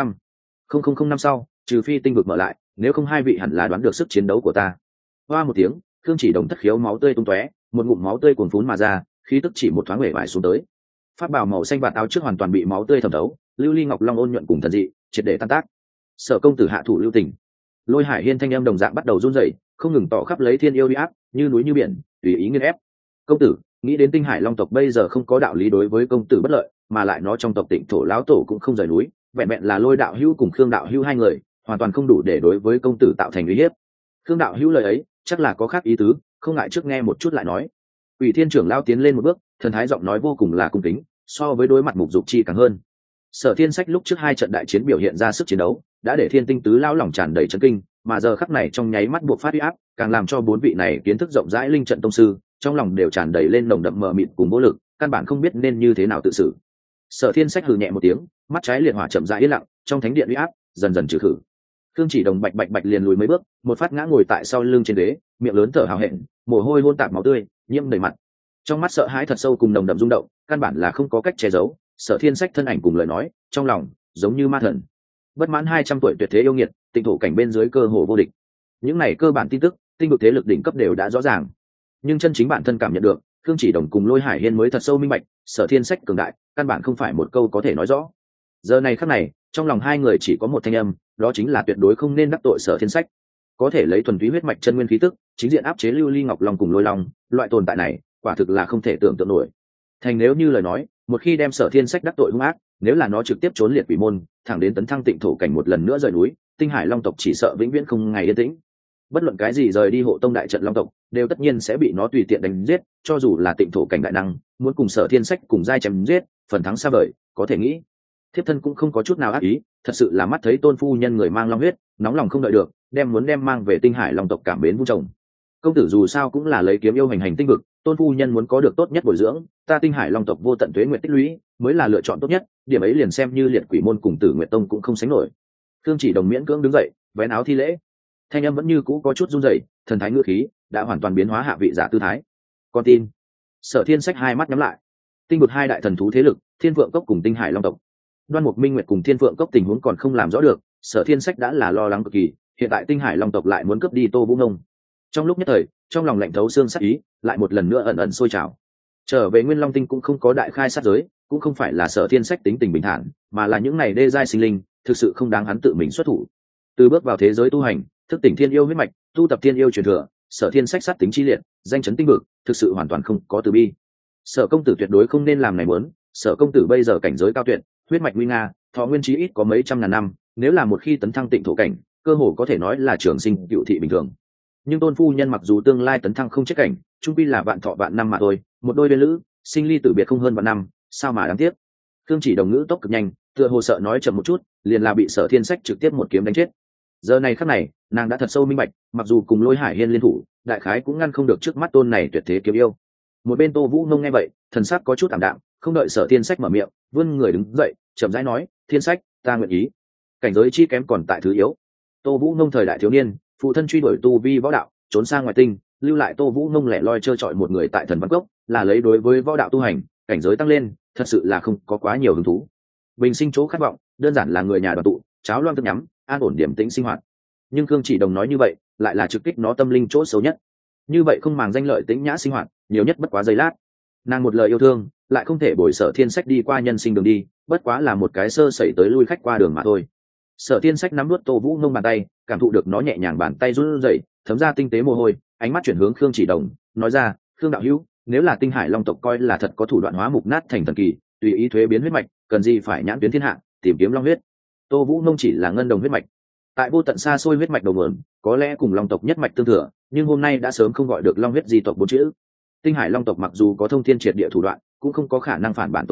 100 năm sau, trừ phi tinh vực mở lại, nếu không hai vị hẳn là đoán được sức chiến đấu của ta. Hoa một tiếng, Khương Chỉ Đồng thất khiếu máu tươi tung tóe, một ngụm máu tươi cuồn phún mà ra, khí tức chỉ một thoáng bể bại xuống tới. Pháp bào màu xanh vạt áo trước hoàn toàn bị máu tươi thẩm thấu, lưu ly ngọc long ôn nhuận cùng thần dị, triệt để tan tác. Sở công tử hạ thủ lưu tình. Lôi Hải Hiên thanh em đồng dạng bắt đầu run rẩy, không ngừng tỏ khắp lấy thiên yêu uy áp, như núi như biển, tùy ý nghiền ép. Công tử, nghĩ đến tinh hải long tộc bây giờ không có đạo lý đối với công tử bất lợi, mà lại nó trong tộc Tịnh Thổ lão tổ cũng không rời núi, vẹn vẹn là Lôi đạo hữu cùng Khương đạo hữu hai người, hoàn toàn không đủ để đối với công tử tạo thành uy hiếp. Khương đạo hữu lời ấy, chắc là có khác ý tứ, không ngại trước nghe một chút lại nói. Ủy Thiên trưởng lao tiến lên một bước, thần thái giọng nói vô cùng là cung kính, so với đối mặt Mục Dục Chi càng hơn. Sở Thiên Sách lúc trước hai trận đại chiến biểu hiện ra sức chiến đấu, đã để Thiên Tinh tứ lão lòng tràn đầy chấn kinh, mà giờ khắc này trong nháy mắt buộc phát uy áp, càng làm cho bốn vị này kiến thức rộng rãi linh trận tông sư, trong lòng đều tràn đầy lên nồng đậm mờ mịt cùng vô lực, căn bản không biết nên như thế nào tự xử. Sở Thiên Sách hừ nhẹ một tiếng, mắt trái liệt hỏa chậm rãi yên lặng, trong thánh điện uy áp dần dần trừ khử. Khương Chỉ Đồng bạch bạch bạch liền lùi mấy bước, một phát ngã ngồi tại sau lưng trên ghế, miệng lớn thở hào hẹn, mồ hôi hôn tạp máu tươi, nhiễm đầy mặt. Trong mắt sợ hãi thật sâu cùng nồng đậm rung động, căn bản là không có cách che giấu. Sở Thiên Sách thân ảnh cùng lời nói, trong lòng giống như ma thần. Bất mãn 200 tuổi tuyệt thế yêu nghiệt, Tịnh Thổ cảnh bên dưới cơ hồ vô địch. Những này cơ bản tin tức, tinh vực thế lực đỉnh cấp đều đã rõ ràng. Nhưng chân chính bản thân cảm nhận được, Khương Chỉ Đồng cùng Lôi Hải Hiên mới thật sâu minh bạch, Sở Thiên Sách cường đại, căn bản không phải một câu có thể nói rõ. Giờ này khắc này, trong lòng hai người chỉ có một thanh âm, đó chính là tuyệt đối không nên đắc tội Sở Thiên Sách. Có thể lấy thuần túy huyết mạch chân nguyên khí tức, chính diện áp chế lưu ly ngọc long cùng lôi long, loại tồn tại này, quả thực là không thể tưởng tượng nổi. Thành nếu như lời nói, một khi đem Sở Thiên Sách đắc tội hung ác, nếu là nó trực tiếp trốn liệt quỷ môn, thẳng đến tấn thăng Tịnh Thổ cảnh một lần nữa rời núi, tinh hải long tộc chỉ sợ vĩnh viễn không ngày yên tĩnh. Bất luận cái gì rời đi hộ tông đại trận long tộc, đều tất nhiên sẽ bị nó tùy tiện đánh giết, cho dù là Tịnh Thổ cảnh đại năng, muốn cùng Sở Thiên Sách cùng giai chém giết, phần thắng xa vời, có thể nghĩ. Thiếp thân cũng không có chút nào ác ý, thật sự là mắt thấy tôn phu nhân người mang long huyết, nóng lòng không đợi được, muốn đem mang về tinh hải long tộc cảm mến vun trồng. Công tử dù sao cũng là lấy kiếm yêu hành hành tinh vực, tôn phu nhân muốn có được tốt nhất bồi dưỡng, ta tinh hải long tộc vô tận tuế nguyện tích lũy, mới là lựa chọn tốt nhất, điểm ấy liền xem như liệt quỷ môn cùng Tử Nguyệt tông cũng không sánh nổi. Khương Chỉ Đồng miễn cưỡng đứng dậy, vén áo thi lễ, thanh âm vẫn như cũ có chút run rẩy, thần thái ngữ khí đã hoàn toàn biến hóa hạ vị giả tư thái. Con tin. Sở Thiên Sách hai mắt nhắm lại. Tinh vực hai đại thần thú thế lực, Thiên Phượng Cốc cùng Tinh Hải Long tộc. Đoan Mục Minh Nguyệt cùng Thiên Phượng Cốc tình huống còn không làm rõ được, Sở Thiên Sách đã là lo lắng cực kỳ, hiện tại Tinh Hải Long tộc lại muốn cướp đi Tô Vũ Ngông. Trong lúc nhất thời, trong lòng lạnh thấu xương sát ý, lại một lần nữa ẩn ẩn sôi trào. Trở về Nguyên Long Tinh cũng không có đại khai sát giới, cũng không phải là Sở Thiên Sách tính tình bình thản, mà là những này đê giai sinh linh, thực sự không đáng hắn tự mình xuất thủ. Từ bước vào thế giới tu hành, thức tỉnh thiên yêu huyết mạch, tu tập thiên yêu truyền thừa, Sở Thiên Sách sát tính chi liệt, danh chấn tinh vực, thực sự hoàn toàn không có từ bi. Sở công tử tuyệt đối không nên làm này muốn, Sở công tử bây giờ cảnh giới cao tuyệt, huyết mạch nguy nga, thọ nguyên chí ít có mấy trăm ngàn năm, nếu là một khi tấn thăng Tịnh Thổ cảnh, cơ hồ có thể nói là trường sinh cựu thị bình thường. Nhưng tôn phu nhân mặc dù tương lai tấn thăng không chết cảnh, chung quy là vạn thọ vạn năm mà thôi, một đôi bên lữ, sinh ly tử biệt không hơn vạn năm, sao mà đáng tiếc. Khương Chỉ Đồng ngữ tốc cực nhanh, tựa hồ sợ nói chậm một chút, liền là bị Sở Thiên Sách trực tiếp một kiếm đánh chết. Giờ này khắc này, nàng đã thật sâu minh bạch, mặc dù cùng Lôi Hải Hiên liên thủ, đại khái cũng ngăn không được trước mắt tôn này tuyệt thế kiếm yêu. Một bên Tô Vũ Nông nghe vậy, thần sắc có chút ảm đạm, không đợi Sở Thiên Sách mở miệng, vươn người đứng dậy, chậm rãi nói, "Thiên Sách, ta nguyện ý." Cảnh giới chi kém còn tại thứ yếu. Tô Vũ Nông thời đại thiếu niên, phụ thân truy đuổi tu vi võ đạo, trốn sang ngoài tinh, lưu lại Tô Vũ Nông lẻ loi trơ trọi một người tại Thần Văn Cốc, là lấy đối với võ đạo tu hành, cảnh giới tăng lên, thật sự là không có quá nhiều hứng thú. Bình sinh chỗ khát vọng, đơn giản là người nhà đoàn tụ, cháo loang thức nhắm, an ổn điểm tĩnh sinh hoạt. Nhưng Khương Chỉ Đồng nói như vậy, lại là trực kích nó tâm linh chỗ xấu nhất. Như vậy không màng danh lợi tĩnh nhã sinh hoạt, nhiều nhất bất quá giây lát. Nàng một lời yêu thương, lại không thể bồi Sở Thiên Sách đi qua nhân sinh đường đi, bất quá là một cái sơ sẩy tới lui khách qua đường mà thôi. Sở Thiên Sách nắm nuốt Tô Vũ Nông bàn tay, cảm thụ được nó nhẹ nhàng bàn tay run rẩy, thấm ra tinh tế mồ hôi, ánh mắt chuyển hướng Khương Chỉ Đồng, nói ra, "Khương đạo hữu, nếu là Tinh Hải Long tộc coi là thật có thủ đoạn hóa mục nát thành thần kỳ, tùy ý thuế biến huyết mạch, cần gì phải nhãn tuyến thiên hạ, tìm kiếm long huyết?" Tô Vũ Nông chỉ là ngân đồng huyết mạch, tại vô tận xa xôi huyết mạch đầu nguồn, có lẽ cùng long tộc nhất mạch tương thừa, nhưng hôm nay đã sớm không gọi được long huyết di tộc bốn chữ. Tinh Hải Long tộc mặc dù có thông thiên triệt địa thủ đoạn, cũng không có khả năng phản bản Tố Nguyên,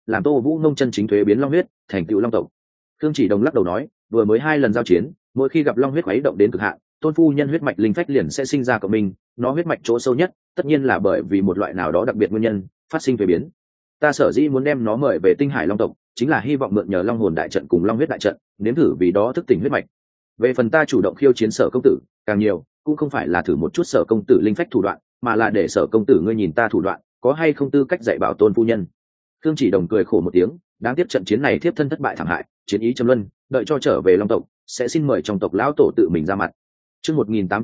làm Tô Vũ Nông chân chính thuế biến long huyết thành tựu long tộc. Khương Chỉ Đồng lắc đầu nói, vừa mới 2 lần giao chiến, mỗi khi gặp long huyết khuấy động đến cực hạn, tôn phu nhân huyết mạch linh phách liền sẽ sinh ra cộng minh, nó huyết mạch chỗ sâu nhất tất nhiên là bởi vì một loại nào đó đặc biệt nguyên nhân phát sinh thuế biến. Ta sở dĩ muốn đem nó mời về Tinh Hải long tộc, chính là hy vọng mượn nhờ long hồn đại trận cùng long huyết đại trận, nếm thử vì đó thức tỉnh huyết mạch. Về phần ta chủ động khiêu chiến Sở công tử, càng nhiều cũng không phải là thử một chút Sở công tử linh phách thủ đoạn, mà là để Sở công tử ngươi nhìn ta thủ đoạn có hay không tư cách dạy bảo tôn phu nhân. Khương Chỉ Đồng cười khổ một tiếng, đáng tiếc trận chiến này thiếp thân thất bại thảm hại, chiến ý trầm luân, đợi cho trở về long tộc sẽ xin mời trong tộc lão tổ tự mình ra mặt. Chương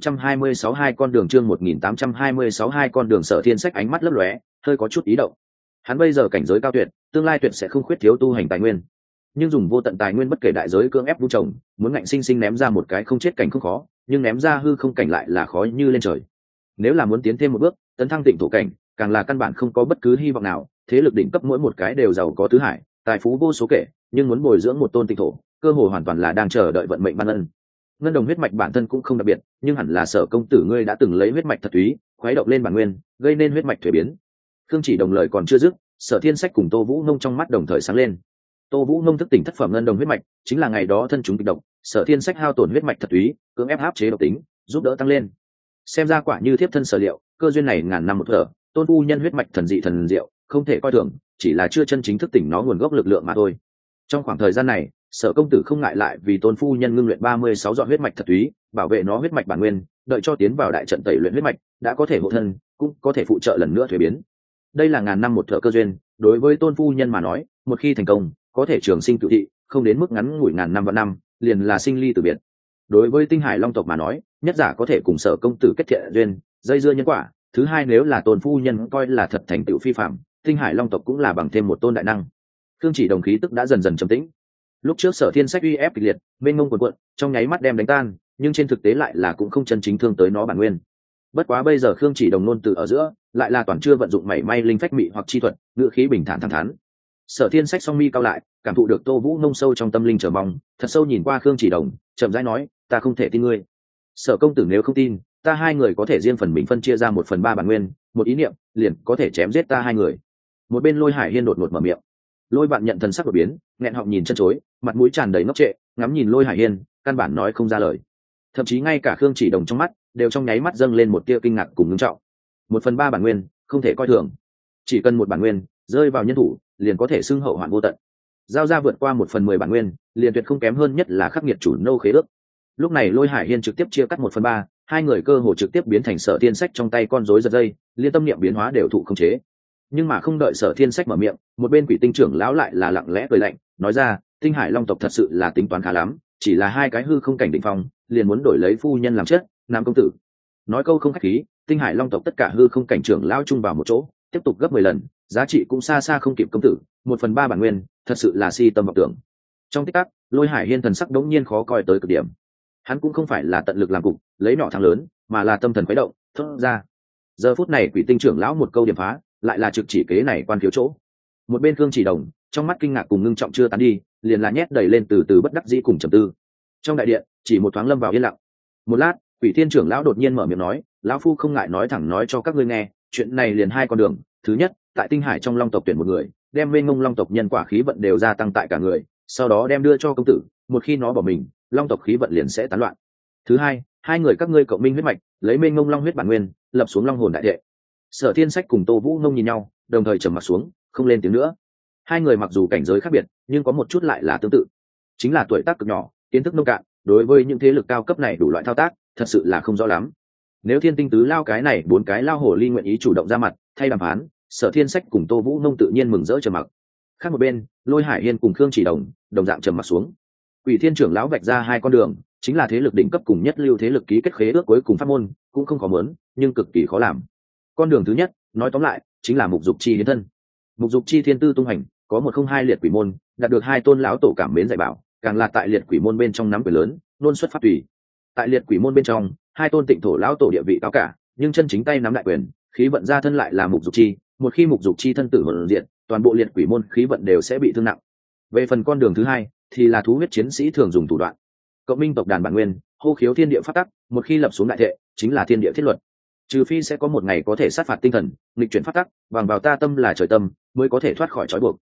1826 hai con đường, chương 1826 hai con đường. Sở Thiên Sách ánh mắt lấp lóe, hơi có chút ý động. Hắn bây giờ cảnh giới cao tuyệt, tương lai tuyệt sẽ không khuyết thiếu tu hành tài nguyên, nhưng dùng vô tận tài nguyên bất kể đại giới cưỡng ép vun trồng, muốn ngạnh sinh sinh ném ra một cái không chết cảnh không khó, nhưng ném ra hư không cảnh lại là khó như lên trời. Nếu là muốn tiến thêm một bước, tấn thăng tịnh thổ cảnh, càng là căn bản không có bất cứ hy vọng nào. Thế lực đỉnh cấp mỗi một cái đều giàu có tứ hải, tài phú vô số kể, nhưng muốn bồi dưỡng một tôn tịnh thổ, cơ hội hoàn toàn là đang chờ đợi vận mệnh ban ân. Ngân đồng huyết mạch bản thân cũng không đặc biệt, nhưng hẳn là Sở công tử ngươi đã từng lấy huyết mạch thật túy khuấy động lên bản nguyên, gây nên huyết mạch thuế biến. Khương Chỉ Đồng lời còn chưa dứt, Sở Thiên Sách cùng Tô Vũ Nông trong mắt đồng thời sáng lên. Tô Vũ Nông thức tỉnh thất phẩm ngân đồng huyết mạch, chính là ngày đó thân chúng kịch độc, Sở Thiên Sách hao tổn huyết mạch thật túy, cưỡng ép áp chế độc tính, giúp đỡ tăng lên. Xem ra quả như thiếp thân sở liệu, cơ duyên này ngàn năm một thở, tôn phu nhân huyết mạch thần dị thần diệu, không thể coi thường, chỉ là chưa chân chính thức tỉnh nó nguồn gốc lực lượng mà thôi. Trong khoảng thời gian này, Sở công tử không ngại lại vì tôn phu nhân ngưng luyện 36 giọt huyết mạch thật túy, bảo vệ nó huyết mạch bản nguyên, đợi cho tiến vào đại trận tẩy luyện huyết mạch, đã có thể hộ thân, cũng có thể phụ trợ lần nữa thuế biến. Đây là ngàn năm một thở cơ duyên, đối với tôn phu nhân mà nói, một khi thành công, có thể trường sinh cửu thị, không đến mức ngắn ngủi ngàn năm vạn năm, liền là sinh ly tử biệt. Đối với Tinh Hải long tộc mà nói, nhất giả có thể cùng Sở công tử kết thiện duyên, dây dưa nhân quả, thứ hai nếu là tôn phu nhân coi là thật thành tựu phi phạm, Tinh Hải long tộc cũng là bằng thêm một tôn đại năng. Khương Chỉ Đồng khí tức đã dần dần trầm tĩnh. Lúc trước Sở Thiên Sách uy ép kịch liệt, mênh mông cuồn cuộn, trong nháy mắt đem đánh tan, nhưng trên thực tế lại là cũng không chân chính thương tới nó bản nguyên. Bất quá bây giờ Khương Chỉ Đồng nôn từ ở giữa, lại là toàn chưa vận dụng mảy may linh phách mị hoặc chi thuật, ngữ khí bình thản thẳng thắn. Sở Thiên Sách song mi cao lại, cảm thụ được Tô Vũ Nông sâu trong tâm linh chờ mong, thật sâu nhìn qua Khương Chỉ Đồng, chậm rãi nói, ta không thể tin ngươi. Sở công tử nếu không tin, ta hai người có thể riêng phần mình phân chia ra 1/3 bản nguyên, một ý niệm liền có thể chém giết ta hai người. Một bên Lôi Hải Hiên đột ngột mở miệng. Lôi Bạn nhận thần sắc đột biến, nghẹn họng nhìn chân chối, mặt mũi tràn đầy ngốc trệ, ngắm nhìn Lôi Hải Hiên, căn bản nói không ra lời. Thậm chí ngay cả Khương Chỉ Đồng trong mắt đều trong nháy mắt dâng lên một tia kinh ngạc cùng ngưng trọng. 1/3 bản nguyên, không thể coi thường. Chỉ cần một bản nguyên rơi vào nhân thủ, liền có thể xưng hậu hoạn vô tận. Giao ra vượt qua 1/10 bản nguyên, liền tuyệt không kém hơn, nhất là khắc nghiệt chủ nô khế ước. Lúc này Lôi Hải Hiên trực tiếp chia cắt 1/3, hai người cơ hồ trực tiếp biến thành Sở Thiên Sách trong tay con rối giật dây, liên tâm niệm biến hóa đều thụ khống chế. Nhưng mà không đợi Sở Thiên Sách mở miệng, một bên Quỷ Tinh trưởng lão lại là lặng lẽ cười lạnh, nói ra, Tinh Hải long tộc thật sự là tính toán khá lắm, chỉ là hai cái hư không cảnh đỉnh phong, liền muốn đổi lấy phu nhân làm chết, Nam công tử. Nói câu không khách khí, Tinh Hải long tộc tất cả hư không cảnh trưởng lão chung vào một chỗ, tiếp tục gấp 10 lần, giá trị cũng xa xa không kịp công tử, 1/3 bản nguyên, thật sự là si tâm vọng tưởng. Trong tích tắc, Lôi Hải Hiên thần sắc đống nhiên khó coi tới cực điểm. Hắn cũng không phải là tận lực làm cục, lấy nhỏ thắng lớn, mà là tâm thần khuấy động, thốt ra. Giờ phút này Quỷ Tinh trưởng lão một câu điểm phá, lại là trực chỉ kế này quan khiếu chỗ. Một bên Khương Chỉ Đồng, trong mắt kinh ngạc cùng ngưng trọng chưa tán đi, liền là nhét đầy lên từ từ bất đắc dĩ cùng trầm tư. Trong đại điện, chỉ một thoáng lâm vào yên lặng. Một lát, Quỷ Thiên trưởng lão đột nhiên mở miệng nói, lão phu không ngại nói thẳng nói cho các ngươi nghe, chuyện này liền hai con đường. Thứ nhất, tại Tinh Hải trong long tộc tuyển một người, đem mênh mông long tộc nhân quả khí vận đều gia tăng tại cả người, sau đó đem đưa cho công tử, một khi nó bỏ mình, long tộc khí vận liền sẽ tán loạn. Thứ hai, hai người các ngươi cộng minh huyết mạch, lấy mênh mông long huyết bản nguyên, lập xuống long hồn đại đệ. Sở Thiên Sách cùng Tô Vũ Nông nhìn nhau, đồng thời trầm mặt xuống, không lên tiếng nữa. Hai người mặc dù cảnh giới khác biệt, nhưng có một chút lại là tương tự, chính là tuổi tác cực nhỏ, kiến thức nông cạn, đối với những thế lực cao cấp này đủ loại thao tác, thật sự là không rõ lắm. Nếu Thiên Tinh tứ lao cái này 4 cái lao hồ ly nguyện ý chủ động ra mặt, thay đàm phán, Sở Thiên Sách cùng Tô Vũ Nông tự nhiên mừng rỡ trầm mặc. Khác một bên, Lôi Hải Hiên cùng Khương Chỉ Đồng, đồng dạng trầm mặc xuống. Quỷ Thiên trưởng lão vạch ra hai con đường, chính là thế lực đỉnh cấp cùng nhất lưu thế lực ký kết khế ước cuối cùng pháp môn, cũng không khó muốn, nhưng cực kỳ khó làm. Con đường thứ nhất, nói tóm lại, chính là mục dục chi hiến thân. Mục dục chi thiên tư tung hành, có 102 liệt quỷ môn, đạt được hai tôn lão tổ cảm mến dạy bảo, càng là tại liệt quỷ môn bên trong nắm quyền lớn, luôn xuất pháp tùy. Tại liệt quỷ môn bên trong, hai tôn tịnh thổ lão tổ địa vị cao cả, nhưng chân chính tay nắm đại quyền, khí vận ra thân lại là mục dục chi, một khi mục dục chi thân tử hồn diện, toàn bộ liệt quỷ môn khí vận đều sẽ bị thương nặng. Về phần con đường thứ hai, thì là thú huyết chiến sĩ thường dùng thủ đoạn. Cộng minh tộc đàn bản nguyên, hô khiếu thiên địa pháp tắc, một khi lập xuống đại thệ, chính là thiên địa thiết luật. Trừ phi sẽ có một ngày có thể sát phạt tinh thần, nghịch chuyển pháp tắc, bằng vào ta tâm là trời tâm, mới có thể thoát khỏi trói buộc.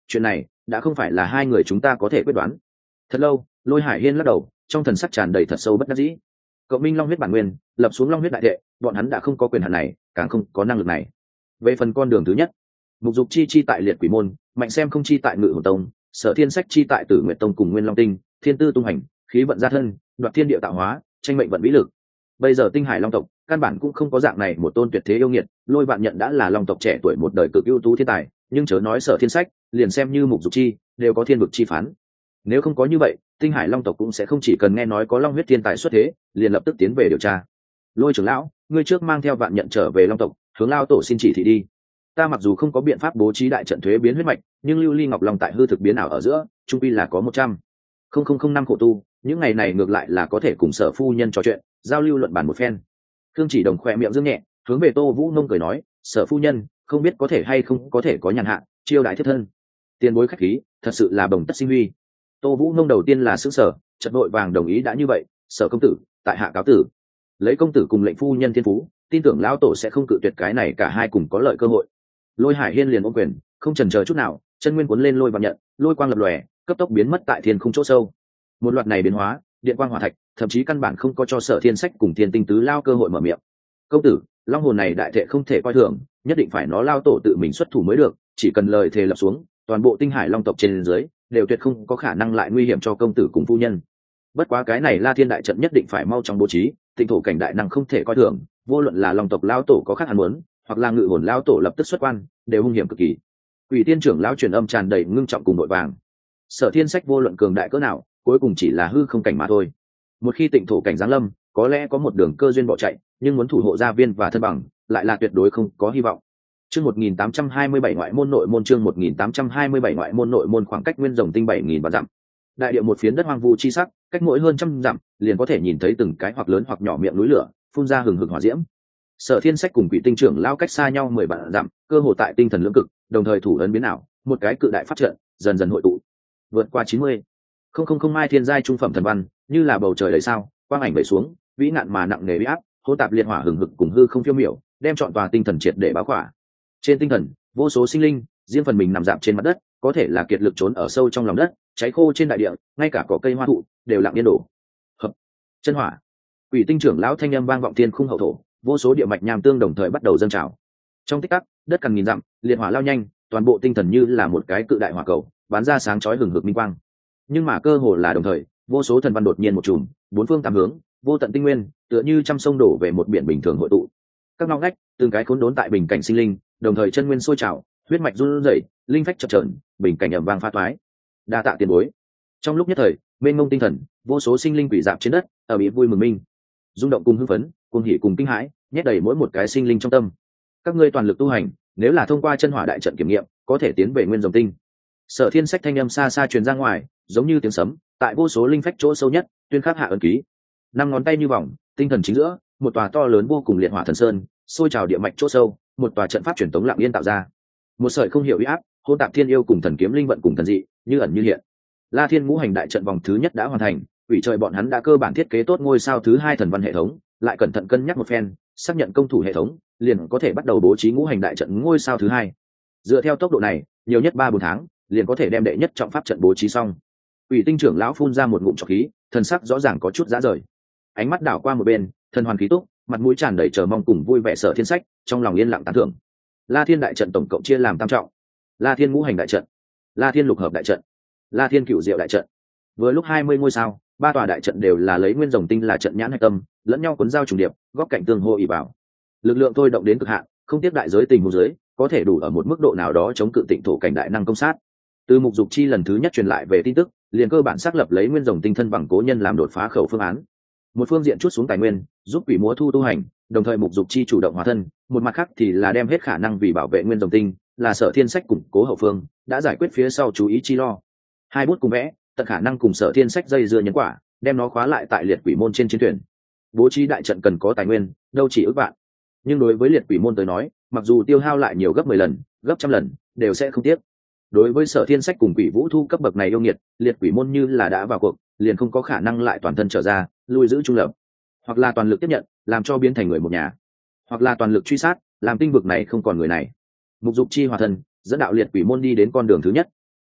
chuyện này đã không phải là hai người chúng ta có thể quyết đoán. Thật lâu, Lôi Hải Hiên lắc đầu, trong thần sắc tràn đầy thật sâu bất đắc dĩ. Cậu Minh Long huyết bản nguyên, lập xuống Long huyết đại thệ, bọn hắn đã không có quyền hạn này, càng không có năng lực này. Về phần con đường thứ nhất, Mục Dục chi tại Liệt Quỷ môn, Mạnh Xem không chi tại Ngự Hồn tông, Sở Thiên Sách chi tại Tử Nguyệt tông cùng Nguyên Long tinh, Thiên Tư tung hành, khí vận gia thân, đoạt thiên địa tạo hóa, tranh mệnh vận vĩ lực. Bây giờ Tinh Hải Long tộc, căn bản cũng không có dạng này một tôn tuyệt thế yêu nghiệt, Lôi Vạn Nhận đã là Long tộc trẻ tuổi một đời cực ưu tú thiên tài, nhưng chớ nói Sở Thiên Sách, liền xem như Mục Dục chi, đều có thiên vực chi phán. Nếu không có như vậy, Tinh Hải Long tộc cũng sẽ không chỉ cần nghe nói có Long huyết thiên tài xuất thế, liền lập tức tiến về điều tra. Lôi trưởng lão, ngươi trước mang theo Vạn Nhận trở về Long tộc, hướng lao tổ xin chỉ thị đi. Ta mặc dù không có biện pháp bố trí đại trận thuế biến huyết mạch, nhưng lưu ly ngọc long tại hư thực biến ảo ở giữa, trung quy là có 100,000 khổ tu, những ngày này ngược lại là có thể cùng Sở phu nhân trò chuyện, giao lưu luận bàn một phen. Thương Chỉ Đồng khỏe miệng dương nhẹ, hướng về Tô Vũ Nông cười nói, Sở phu nhân, không biết có thể hay không có thể có nhàn hạ, chiêu đại thiết thân. Tiền bối khách khí, thật sự là bồng tất sinh huy. Tô Vũ Nông đầu tiên là sững sờ, chợt vội vàng đồng ý đã như vậy, Sở công tử, tại hạ cáo tử. Lấy công tử cùng lệnh phu nhân thiên phú, tin tưởng lão tổ sẽ không cự tuyệt cái này cả hai cùng có lợi cơ hội. Lôi Hải Hiên liền ôm quyền, không chần chờ chút nào, chân nguyên cuốn lên Lôi Vạn Nhận, lôi quang lập lòe, cấp tốc biến mất tại thiên khung chỗ sâu. Một loạt này biến hóa, điện quang hỏa thạch, thậm chí căn bản không có cho Sở Thiên Sách cùng Thiên Tinh Tứ lao cơ hội mở miệng. Công tử, long hồn này đại thệ không thể coi thường, nhất định phải nó lao tổ tự mình xuất thủ mới được, chỉ cần lời thề lập xuống, toàn bộ Tinh Hải Long tộc trên dưới đều tuyệt không có khả năng lại nguy hiểm cho công tử cùng phu nhân. Bất quá cái này La Thiên đại trận nhất định phải mau chóng bố trí, Tịnh thổ cảnh đại năng không thể coi thường, vô luận là Long tộc lao tổ có khác hắn muốn, hoặc là Ngự hồn lao tổ lập tức xuất quan, đều hung hiểm cực kỳ. Quỷ Tiên trưởng lão truyền âm tràn đầy ngưng trọng cùng nội vàng. Sở Thiên Sách vô luận cường đại cỡ nào, cuối cùng chỉ là hư không cảnh mà thôi. Một khi Tịnh thổ cảnh giáng lâm, có lẽ có một đường cơ duyên bỏ chạy, nhưng muốn thủ hộ gia viên và thân bằng, lại là tuyệt đối không có hy vọng. Chương 1827 ngoại môn nội môn, chương 1827 ngoại môn nội môn, khoảng cách Nguyên Rồng tinh 7000 vạn dặm. Đại địa một phiến đất hoang vu chi sắc, cách mỗi hơn trăm dặm, liền có thể nhìn thấy từng cái hoặc lớn hoặc nhỏ miệng núi lửa, phun ra hừng hực hỏa diễm. Sở Thiên Sách cùng Quỷ Tinh trưởng lao cách xa nhau 10 vạn dặm, cơ hồ tại tinh thần lưỡng cực, đồng thời thủ ấn biến ảo, một cái cự đại phát trận dần dần hội tụ. Vượt qua 90,000 mai thiên giai trung phẩm thần văn, như là bầu trời đầy sao, quang ảnh vẩy xuống, vĩ ngạn mà nặng nề uy áp, hỗn tạp liệt hỏa hừng hực cùng hư không phiêu miểu, đem trọn tòa tinh thần triệt để báo khỏa. Trên tinh thần, vô số sinh linh, riêng phần mình nằm dạp trên mặt đất, có thể là kiệt lực trốn ở sâu trong lòng đất, cháy khô trên đại địa, ngay cả cỏ cây hoa thụ đều lặng yên đổ. Hợp, chân hỏa. Quỷ Tinh trưởng lão thanh âm vang vọng thiên khung hậu thổ, vô số địa mạch nham tương đồng thời bắt đầu dâng trào. Trong tích tắc, đất cằn nghìn dặm, liệt hỏa lao nhanh, toàn bộ tinh thần như là một cái cự đại hỏa cầu, bắn ra sáng chói hừng hực minh quang. Nhưng mà cơ hồ là đồng thời, vô số thần văn đột nhiên một chùm, bốn phương tám hướng, vô tận tinh nguyên, tựa như trăm sông đổ về một biển bình thường hội tụ. Các ngóc ngách, từng cái khốn đốn tại bình cảnh sinh linh, đồng thời chân nguyên sôi trào, huyết mạch run rẩy, linh phách chập chờn, bình cảnh ầm vang phá toái. Đa tạ tiền bối. Trong lúc nhất thời, mênh mông tinh thần, vô số sinh linh quỷ dạp trên đất, ở bị vui mừng minh, rung động cùng hưng phấn, cùng hỉ cùng kinh hãi, nhét đầy mỗi một cái sinh linh trong tâm. Các ngươi toàn lực tu hành, nếu là thông qua chân hỏa đại trận kiểm nghiệm, có thể tiến về Nguyên Rồng tinh. Sở Thiên Sách thanh âm xa xa truyền ra ngoài, giống như tiếng sấm, tại vô số linh phách chỗ sâu nhất, tuyên khắc hạ ấn ký. Năm ngón tay như vòng, tinh thần chính giữa, một tòa to lớn vô cùng liệt hỏa thần sơn, sôi trào địa mạch chỗ sâu, một tòa trận pháp truyền tống lặng yên tạo ra. Một sợi không hiểu uy áp, hỗn tạp thiên yêu cùng thần kiếm linh vận cùng thần dị, như ẩn như hiện. La Thiên ngũ hành đại trận vòng thứ nhất đã hoàn thành, ủy trời bọn hắn đã cơ bản thiết kế tốt ngôi sao thứ hai thần văn hệ thống, lại cẩn thận cân nhắc một phen, xác nhận công thủ hệ thống, liền có thể bắt đầu bố trí ngũ hành đại trận ngôi sao thứ hai. Dựa theo tốc độ này, nhiều nhất 3-4 tháng, liền có thể đem đệ nhất trọng pháp trận bố trí xong. Ủy Tinh trưởng lão phun ra một ngụm trọc khí, thần sắc rõ ràng có chút rã rời. Ánh mắt đảo qua một bên, thần hoàn khí túc, mặt mũi tràn đầy chờ mong cùng vui vẻ. Sở Thiên Sách trong lòng yên lặng tán thưởng. La Thiên đại trận tổng cộng chia làm tam trọng: La Thiên ngũ hành đại trận, La Thiên lục hợp đại trận, La Thiên cửu diệu đại trận. Vừa lúc 20 ngôi sao, ba tòa đại trận đều là lấy Nguyên Rồng tinh là trận nhãn hạch tâm, lẫn nhau cuốn giao trùng điệp, góc cạnh tương hô ỉ vào. Lực lượng thôi động đến cực hạn, không tiếp đại giới tình huống dưới, có thể đủ ở một mức độ nào đó chống cự Tịnh thổ cảnh đại năng công sát. Từ Mục Dục chi lần thứ nhất truyền lại về tin tức, liền cơ bản xác lập lấy Nguyên Rồng tinh thân bằng cố nhân làm đột phá khẩu phương án. Một phương diện chút xuống tài nguyên, giúp quỷ múa thu tu hành, đồng thời Mục Dục chi chủ động hóa thân, một mặt khác thì là đem hết khả năng vì bảo vệ Nguyên Rồng tinh, là Sở Thiên Sách củng cố hậu phương, đã giải quyết phía sau chú ý chi lo. Hai bút cùng vẽ, tận khả năng cùng Sở Thiên Sách dây dưa nhân quả, đem nó khóa lại tại liệt quỷ môn trên chiến thuyền. Bố trí đại trận cần có tài nguyên, đâu chỉ ước vạn. Nhưng đối với liệt quỷ môn tới nói, mặc dù tiêu hao lại nhiều gấp 10 lần, gấp trăm lần, đều sẽ không tiếc. Đối với Sở Thiên Sách cùng Quỷ Vũ Thu cấp bậc này yêu nghiệt, liệt quỷ môn như là đã vào cuộc, liền không có khả năng lại toàn thân trở ra, lui giữ trung lập, hoặc là toàn lực tiếp nhận, làm cho biến thành người một nhà, hoặc là toàn lực truy sát, làm tinh vực này không còn người này. Mục Dục chi hòa thân, dẫn đạo liệt quỷ môn đi đến con đường thứ nhất.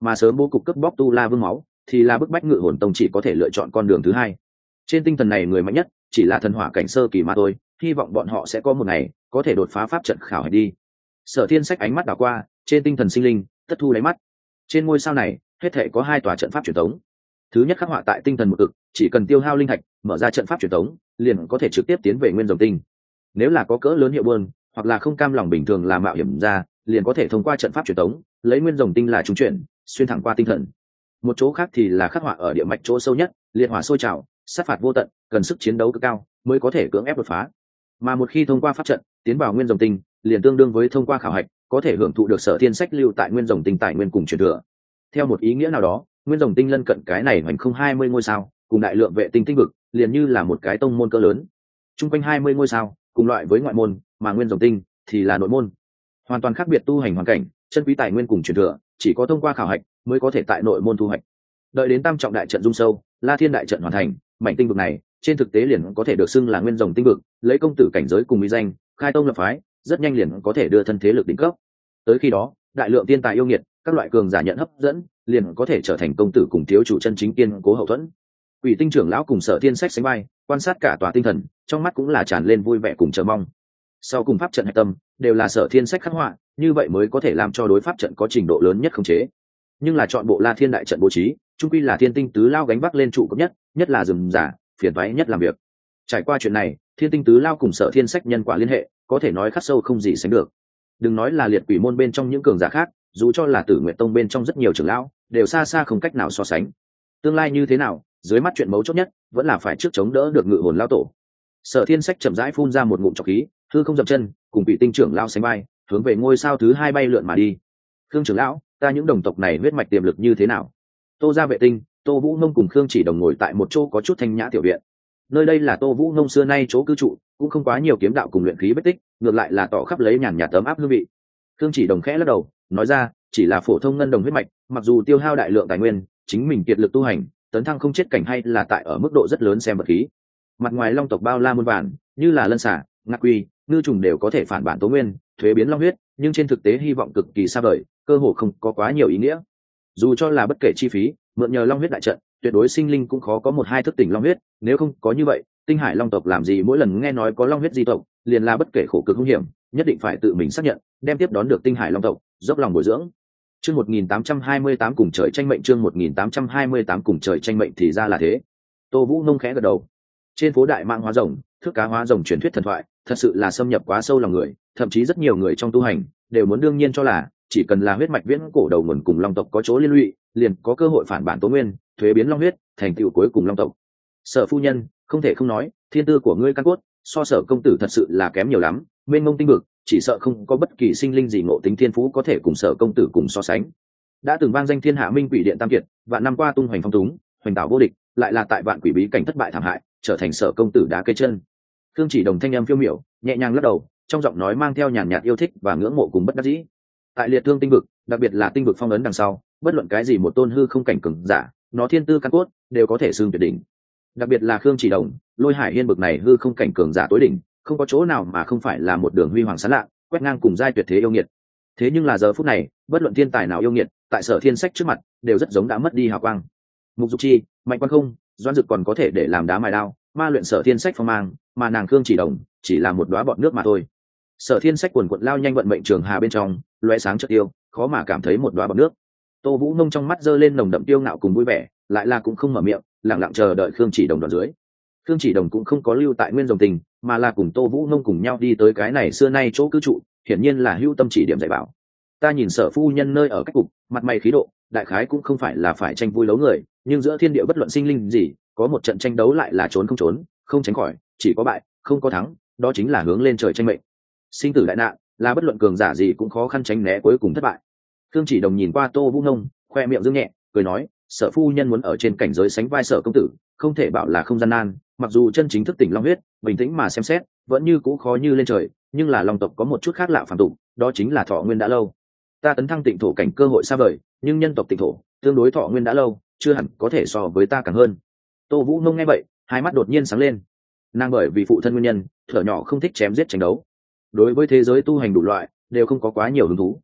mà sớm bố cục cướp bóc tu la vương máu thì là bức bách ngự hồn tông chỉ có thể lựa chọn con đường thứ hai. Trên tinh thần này người mạnh nhất chỉ là thần hỏa cảnh sơ kỳ mà thôi, hy vọng bọn họ sẽ có một ngày có thể đột phá pháp trận khảo hạch đi. Sở Thiên Sách ánh mắt đảo qua trên tinh thần sinh linh, tất thu đáy mắt. Trên ngôi sao này hết thể có 2 tòa trận pháp truyền thống. Thứ nhất khắc họa tại tinh thần một cực, chỉ cần tiêu hao linh thạch mở ra trận pháp truyền thống liền có thể trực tiếp tiến về nguyên rồng tinh. Nếu là có cỡ lớn hiệu buôn hoặc là không cam lòng bình thường làm mạo hiểm ra, liền có thể thông qua trận pháp truyền thống lấy nguyên rồng tinh là trung chuyển xuyên thẳng qua tinh thần. Một chỗ khác thì là khắc họa ở địa mạch chỗ sâu nhất, liệt hỏa sôi trào, sát phạt vô tận, cần sức chiến đấu cực cao mới có thể cưỡng ép đột phá. Mà một khi thông qua pháp trận tiến vào nguyên rồng tinh, liền tương đương với thông qua khảo hạch, có thể hưởng thụ được Sở Thiên Sách lưu tại nguyên rồng tinh tài nguyên cùng truyền thừa. Theo một ý nghĩa nào đó, nguyên rồng tinh lân cận cái này hoành không 20 ngôi sao cùng đại lượng vệ tinh tinh vực liền như là một cái tông môn cỡ lớn. Trung quanh 20 ngôi sao cùng loại với ngoại môn, mà nguyên rồng tinh thì là nội môn. Hoàn toàn khác biệt tu hành hoàn cảnh, chân quý tài nguyên cùng truyền thừa, chỉ có thông qua khảo hạch mới có thể tại nội môn thu hoạch. Đợi đến tam trọng đại trận dung sâu, La Thiên đại trận hoàn thành, mảnh tinh vực này trên thực tế liền có thể được xưng là nguyên rồng tinh vực, lấy công tử cảnh giới cùng uy danh khai tông lập phái, rất nhanh liền có thể đưa thân thế lực đỉnh cấp. Tới khi đó, đại lượng tiên tài yêu nghiệt, các loại cường giả nhận hấp dẫn, liền có thể trở thành công tử cùng thiếu chủ chân chính tiên cố hậu thuẫn. Quỷ Tinh trưởng lão cùng Sở Thiên Sách sánh vai, quan sát cả tòa tinh thần, trong mắt cũng là tràn lên vui vẻ cùng chờ mong. Sau cùng pháp trận hạch tâm đều là Sở Thiên Sách khắc họa, như vậy mới có thể làm cho đối pháp trận có trình độ lớn nhất khống chế. Nhưng là chọn bộ La Thiên đại trận bố trí, chung quy là Thiên Tinh tứ lao gánh vác lên trụ cấp nhất, nhất là rườm rà, phiền toái nhất làm việc. Trải qua chuyện này, Thiên Tinh tứ lao cùng Sở Thiên Sách nhân quả liên hệ, có thể nói khắc sâu không gì sánh được. Đừng nói là liệt quỷ môn bên trong những cường giả khác, dù cho là Tử Nguyệt tông bên trong rất nhiều trưởng lão, đều xa xa không cách nào so sánh. Tương lai như thế nào, dưới mắt chuyện mấu chốt nhất vẫn là phải trước chống đỡ được ngự hồn lao tổ. Sở Thiên Sách chậm rãi phun ra một ngụm trọc khí, hư không dậm chân, cùng Quỷ Tinh trưởng lão sánh vai, hướng về ngôi sao thứ 2 bay lượn mà đi. Khương trưởng lão, ta những đồng tộc này huyết mạch tiềm lực như thế nào? Tô gia vệ tinh, Tô Vũ Nông cùng Khương Chỉ Đồng ngồi tại một chỗ có chút thanh nhã tiểu viện. Nơi đây là Tô Vũ Nông xưa nay chỗ cư trụ, cũng không quá nhiều kiếm đạo cùng luyện khí bất tích, ngược lại là tỏ khắp lấy nhàn nhạt ấm áp hương vị. Khương Chỉ Đồng khẽ lắc đầu, nói ra, chỉ là phổ thông ngân đồng huyết mạch, mặc dù tiêu hao đại lượng tài nguyên, chính mình kiệt lực tu hành, tấn thăng không chết cảnh hay là tại ở mức độ rất lớn xem vật khí. Mặt ngoài long tộc bao la muôn vàn, như là lân xả, ngạc quy, ngư trùng đều có thể phản bản tố nguyên, thuế biến long huyết, nhưng trên thực tế hy vọng cực kỳ xa vời, cơ hồ không có quá nhiều ý nghĩa. Dù cho là bất kể chi phí, mượn nhờ long huyết đại trận, tuyệt đối sinh linh cũng khó có 1-2 thức tỉnh long huyết, nếu không có như vậy, Tinh Hải long tộc làm gì mỗi lần nghe nói có long huyết di tộc, liền là bất kể khổ cực hung hiểm, nhất định phải tự mình xác nhận, đem tiếp đón được Tinh Hải long tộc, dốc lòng bồi dưỡng. Chương 1828 cùng trời tranh mệnh, chương 1828 cùng trời tranh mệnh thì ra là thế. Tô Vũ Nông khẽ gật đầu. Trên phố Đại Mạng Hóa Rồng, thước cá hóa rồng truyền thuyết thần thoại, thật sự là xâm nhập quá sâu lòng người, thậm chí rất nhiều người trong tu hành đều muốn đương nhiên cho là chỉ cần là huyết mạch viễn cổ đầu nguồn cùng long tộc có chỗ liên lụy, liền có cơ hội phản bản tố nguyên, thuế biến long huyết, thành tựu cuối cùng long tộc. Sở phu nhân, không thể không nói, thiên tư của ngươi căn cốt so Sở công tử thật sự là kém nhiều lắm, mênh mông tinh vực, chỉ sợ không có bất kỳ sinh linh gì ngộ tính thiên phú có thể cùng Sở công tử cùng so sánh. Đã từng vang danh thiên hạ minh quỷ điện tam kiệt, vạn năm qua tung hoành phong túng, hoành tạo vô địch, lại là tại vạn quỷ bí cảnh thất bại thảm hại, trở thành Sở công tử đá cây chân. Khương Chỉ Đồng thanh âm phiêu miểu, nhẹ nhàng lắc đầu, trong giọng nói mang theo nhàn nhạt yêu thích và ngưỡng mộ cùng bất đắc dĩ. Tại liệt thương tinh vực, đặc biệt là tinh vực phong ấn đằng sau, bất luận cái gì một tôn hư không cảnh cường giả, nó thiên tư căn cốt đều có thể xưng tuyệt đỉnh. Đặc biệt là Khương Chỉ Đồng, Lôi Hải Hiên bực này hư không cảnh cường giả tối đỉnh, không có chỗ nào mà không phải là một đường huy hoàng sáng lạ, quét ngang cùng giai tuyệt thế yêu nghiệt. Thế nhưng là giờ phút này, bất luận thiên tài nào yêu nghiệt, tại Sở Thiên Sách trước mặt, đều rất giống đã mất đi hào quang. Mục Dục Chi, Mạnh Quan Không, Doãn Dực còn có thể để làm đá mài đao, ma luyện Sở Thiên Sách phong mang, mà nàng Khương Chỉ Đồng chỉ là một đóa bọt nước mà thôi. Sở Thiên Sách cuồn cuộn lao nhanh vận mệnh trường hà bên trong, lóe sáng chợt tiêu, khó mà cảm thấy một đóa bọt nước. Tô Vũ Nông trong mắt giơ lên nồng đậm tiêu ngạo cùng vui vẻ, lại là cũng không mở miệng, lặng lặng chờ đợi Khương Chỉ Đồng đoạn dưới. Khương Chỉ Đồng cũng không có lưu tại Nguyên Rồng Tình, mà là cùng Tô Vũ Nông cùng nhau đi tới cái này xưa nay chỗ cư trụ, hiển nhiên là hữu tâm chỉ điểm dạy bảo. Ta nhìn Sở phu nhân nơi ở cách cục, mặt mày khí độ, đại khái cũng không phải là phải tranh vui lấu người, nhưng giữa thiên địa bất luận sinh linh gì, có một trận tranh đấu lại là trốn không trốn, không tránh khỏi, chỉ có bại, không có thắng, đó chính là hướng lên trời tranh mệnh. Sinh tử đại nạn, là bất luận cường giả gì cũng khó khăn tránh né cuối cùng thất bại. Khương Chỉ Đồng nhìn qua Tô Vũ Nông, khoe miệng dương nhẹ, cười nói, Sở phu nhân muốn ở trên cảnh giới sánh vai Sở công tử, không thể bảo là không gian nan, mặc dù chân chính thức tỉnh long huyết, bình tĩnh mà xem xét, vẫn như cũ khó như lên trời, nhưng là long tộc có một chút khác lạ phàm tục, đó chính là thọ nguyên đã lâu. Ta tấn thăng tịnh thổ cảnh cơ hội xa vời, nhưng nhân tộc tịnh thổ tương đối thọ nguyên đã lâu, chưa hẳn có thể so với ta càng hơn. Tô Vũ Nông nghe vậy, hai mắt đột nhiên sáng lên. Nàng bởi vì phụ thân nguyên nhân, thuở nhỏ không thích chém giết tranh đấu, đối với thế giới tu hành đủ loại đều không có quá nhiều hứng thú.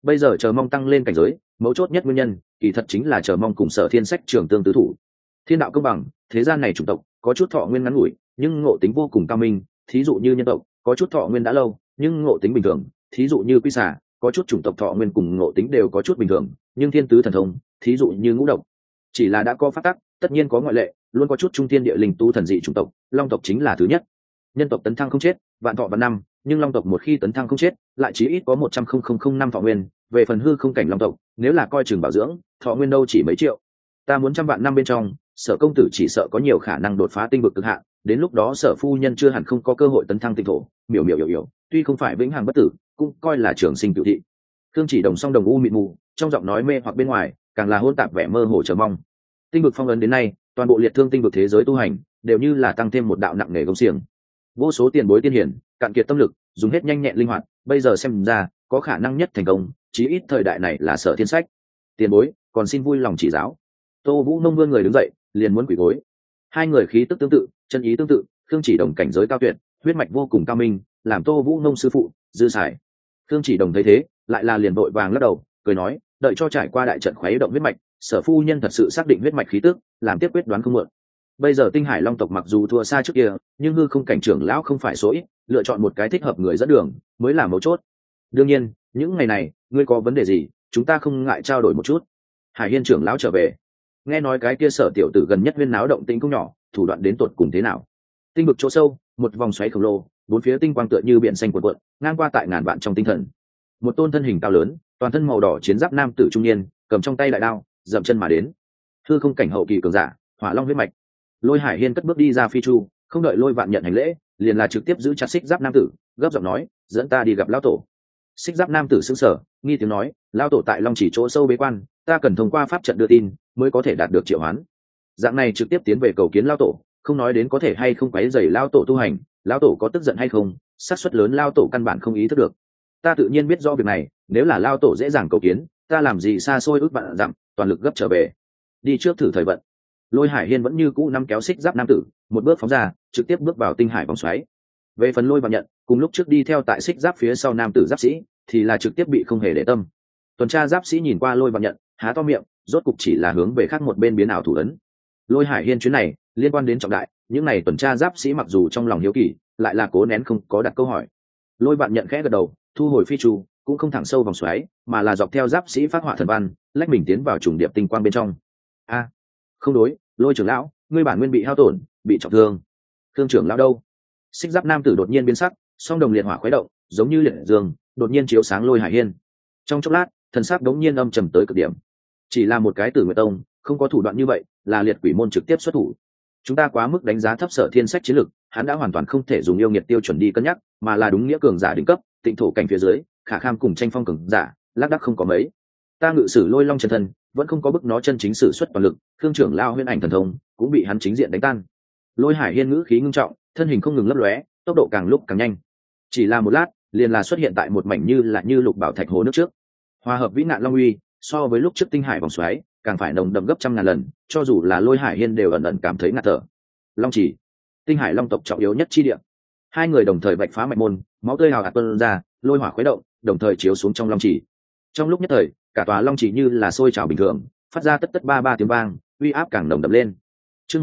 bây giờ chờ mong tăng lên cảnh giới, mấu chốt nhất nguyên nhân kỳ thật chính là chờ mong cùng Sở Thiên sách trường tương tứ thủ. Thiên đạo công bằng, thế gian này chủng tộc có chút thọ nguyên ngắn ngủi nhưng ngộ tính vô cùng cao minh, thí dụ như nhân tộc có chút thọ nguyên đã lâu nhưng ngộ tính bình thường, thí dụ như quy xà có chút chủng tộc thọ nguyên cùng ngộ tính đều có chút bình thường nhưng thiên tứ thần thông, thí dụ như ngũ độc. Chỉ là đã có pháp tắc, tất nhiên có ngoại lệ, luôn có chút trung thiên địa linh tu thần dị chủng tộc, long tộc chính là thứ nhất. Nhân tộc tấn thăng không chết, vạn thọ vạn năm, nhưng long tộc một khi tấn thăng không chết, lại chí ít có 100,000 năm thọ nguyên. Về phần hư không cảnh long tộc, nếu là coi chừng bảo dưỡng, thọ nguyên đâu chỉ mấy triệu. Ta muốn trăm vạn năm bên trong, Sở công tử chỉ sợ có nhiều khả năng đột phá tinh vực cực hạn, đến lúc đó Sở phu nhân chưa hẳn không có cơ hội tấn thăng tinh thổ. Miểu miểu hiểu hiểu, tuy không phải vĩnh hằng bất tử, cũng coi là trường sinh cửu thị. Thương Chỉ Đồng song đồng u mịt mù, trong giọng nói mê hoặc bên ngoài, càng là hỗn tạp vẻ mơ hồ chờ mong. Tinh vực phong ấn đến nay, toàn bộ liệt thương tinh vực thế giới tu hành đều như là tăng thêm một đạo nặng nề gông xiềng. Vô số tiền bối tiên hiển cạn kiệt tâm lực, dùng hết nhanh nhẹn linh hoạt, bây giờ xem ra có khả năng nhất thành công, chí ít thời đại này là Sở Thiên sách. Tiền bối, còn xin vui lòng chỉ giáo. Tô Vũ Nông vươn người đứng dậy, liền muốn quỳ gối. Hai người khí tức tương tự, chân ý tương tự, Khương Chỉ Đồng cảnh giới cao tuyệt, huyết mạch vô cùng cao minh, làm Tô Vũ Nông sư phụ dư xài. Khương Chỉ Đồng thấy thế, lại là liền vội vàng lắc đầu, cười nói, đợi cho trải qua đại trận khuấy động huyết mạch, Sở phu nhân thật sự xác định huyết mạch khí tức, làm tiếp quyết đoán không muộn. Bây giờ Tinh Hải Long tộc mặc dù thua xa trước kia, nhưng hư không cảnh trưởng lão không phải số ít, lựa chọn một cái thích hợp người dẫn đường mới là mấu chốt. Đương nhiên, những ngày này, ngươi có vấn đề gì, chúng ta không ngại trao đổi một chút. Hải Hiên trưởng lão trở về, nghe nói cái kia Sở tiểu tử gần nhất huyên náo động tĩnh cũng nhỏ, thủ đoạn đến tột cùng thế nào? Tinh vực chỗ sâu, một vòng xoáy khổng lồ, bốn phía tinh quang tựa như biển xanh cuộn cuộn, ngang qua tại ngàn vạn trong tinh thần. Một tôn thân hình cao lớn, toàn thân màu đỏ chiến giáp nam tử trung niên, cầm trong tay đại đao, dậm chân mà đến. Hư không cảnh hậu kỳ cường giả, Hỏa Long huyết mạch. Lôi Hải Hiên cất bước đi ra phi chu, không đợi Lôi Vạn nhận hành lễ, liền là trực tiếp giữ chặt Xích Giáp nam tử, gấp giọng nói, dẫn ta đi gặp lão tổ. Xích Giáp nam tử sững sờ, nghi tiếng nói, lão tổ tại Long Chỉ chỗ sâu bế quan, ta cần thông qua pháp trận đưa tin, mới có thể đạt được triệu hoán. Dạng này trực tiếp tiến về cầu kiến lão tổ, không nói đến có thể hay không quấy rầy lão tổ tu hành, lão tổ có tức giận hay không, xác suất lớn lão tổ căn bản không ý thức được. Ta tự nhiên biết rõ việc này, nếu là lão tổ dễ dàng cầu kiến, ta làm gì xa xôi ước vạn dặm, toàn lực gấp trở về. Đi trước thử thời vận. Lôi Hải Hiên vẫn như cũ nắm kéo Xích Giáp nam tử, một bước phóng ra, trực tiếp bước vào tinh hải vòng xoáy. Về phần Lôi Vạn nhận, cùng lúc trước đi theo tại Xích Giáp phía sau nam tử giáp sĩ, thì là trực tiếp bị không hề để tâm. Tuần tra giáp sĩ nhìn qua Lôi Vạn nhận, há to miệng, rốt cục chỉ là hướng về khác một bên biến ảo thủ ấn. Lôi Hải Hiên chuyến này liên quan đến trọng đại, những này tuần tra giáp sĩ mặc dù trong lòng hiếu kỳ, lại là cố nén không có đặt câu hỏi. Lôi Vạn nhận khẽ gật đầu, thu hồi phi chu, cũng không thẳng sâu vòng xoáy, mà là dọc theo giáp sĩ phát họa thần văn, lách mình tiến vào trùng điệp tinh quang bên trong. A, không đối, Lôi trưởng lão, ngươi bản nguyên bị hao tổn, bị trọng thương. Thương trưởng lão đâu? Xích Giáp nam tử đột nhiên biến sắc, song đồng liệt hỏa khuấy động, giống như liệt dương, đột nhiên chiếu sáng Lôi Hải Hiên. Trong chốc lát, thần sắc đống nhiên âm trầm tới cực điểm. Chỉ là một cái Tử Nguyệt tông, không có thủ đoạn như vậy, là liệt quỷ môn trực tiếp xuất thủ. Chúng ta quá mức đánh giá thấp Sở Thiên sách chiến lực, hắn đã hoàn toàn không thể dùng yêu nghiệt tiêu chuẩn đi cân nhắc, mà là đúng nghĩa cường giả đỉnh cấp, tịnh thổ cảnh phía dưới, khả kham cùng tranh phong cường giả, lác đác không có mấy. Ta ngự sử Lôi Long chân thân, vẫn không có bức nó chân chính sử xuất toàn lực, Thương trưởng lao huyễn ảnh thần thông cũng bị hắn chính diện đánh tan. Lôi Hải Hiên ngữ khí ngưng trọng, thân hình không ngừng lấp lóe, tốc độ càng lúc càng nhanh. Chỉ là một lát, liền là xuất hiện tại một mảnh như lục bảo thạch hồ nước trước. Hòa hợp vĩ nạn long uy, so với lúc trước tinh hải vòng xoáy, càng phải nồng đậm gấp trăm ngàn lần, cho dù là Lôi Hải Hiên đều ẩn ẩn cảm thấy ngạt thở. Long Chỉ, tinh hải long tộc trọng yếu nhất chi địa. Hai người đồng thời vạch phá mạch môn, máu tươi hào hạt tuôn ra, lôi hỏa khuấy động, đồng thời chiếu xuống trong Long Chỉ. Trong lúc nhất thời, cả tòa Long Chỉ như là sôi trào bình thường, phát ra tất tất ba ba tiếng vang, uy áp càng nồng đậm lên. Chương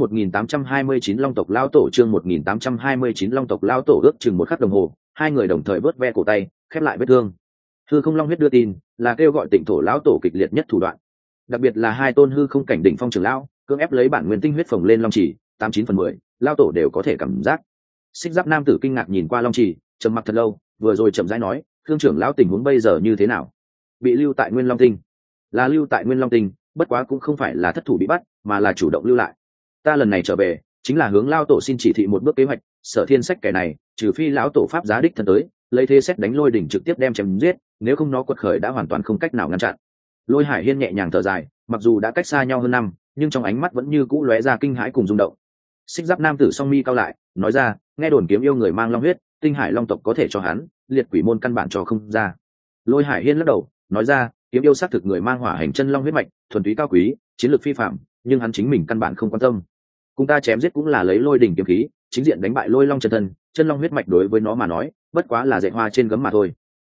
1829 Long tộc lão tổ, chương 1829 Long tộc lão tổ, ước chừng một khắc đồng hồ, hai người đồng thời vớt ve cổ tay, khép lại vết thương. Hư Không Long huyết đưa tin, là kêu gọi Tịnh thổ lão tổ kịch liệt nhất thủ đoạn. Đặc biệt là hai tôn hư không cảnh đỉnh phong trưởng lão, cưỡng ép lấy bản nguyên tinh huyết phồng lên Long Chỉ, 89/10, lão tổ đều có thể cảm giác. Xích Giáp nam tử kinh ngạc nhìn qua Long Chỉ, trầm mặc thật lâu, vừa rồi chậm rãi nói, "Thương trưởng lão tình huống bây giờ như thế nào?" Bị lưu tại Nguyên Long Tinh. Là lưu tại Nguyên Long Tinh, bất quá cũng không phải là thất thủ bị bắt, mà là chủ động lưu lại. Ta lần này trở về, chính là hướng lão tổ xin chỉ thị một bước kế hoạch, Sở Thiên sách kẻ này, trừ phi lão tổ pháp giá đích thân tới, lấy thế xét đánh lôi đỉnh trực tiếp đem chém giết, nếu không nó quật khởi đã hoàn toàn không cách nào ngăn chặn. Lôi Hải Hiên nhẹ nhàng thở dài, mặc dù đã cách xa nhau hơn năm, nhưng trong ánh mắt vẫn như cũ lóe ra kinh hãi cùng rung động. Xích Giáp nam tử song mi cao lại, nói ra, nghe đồn kiếm yêu người mang long huyết, tinh hải long tộc có thể cho hắn, liệt quỷ môn căn bản cho không ra. Lôi Hải Hiên lắc đầu, nói ra, kiếm yêu xác thực người mang hỏa hành chân long huyết mạch, thuần túy cao quý, chiến lược phi phạm, nhưng hắn chính mình căn bản không quan tâm. Cùng ta chém giết cũng là lấy lôi đỉnh kiếm khí, chính diện đánh bại lôi long chân thân, chân long huyết mạch đối với nó mà nói, bất quá là dạy hoa trên gấm mà thôi.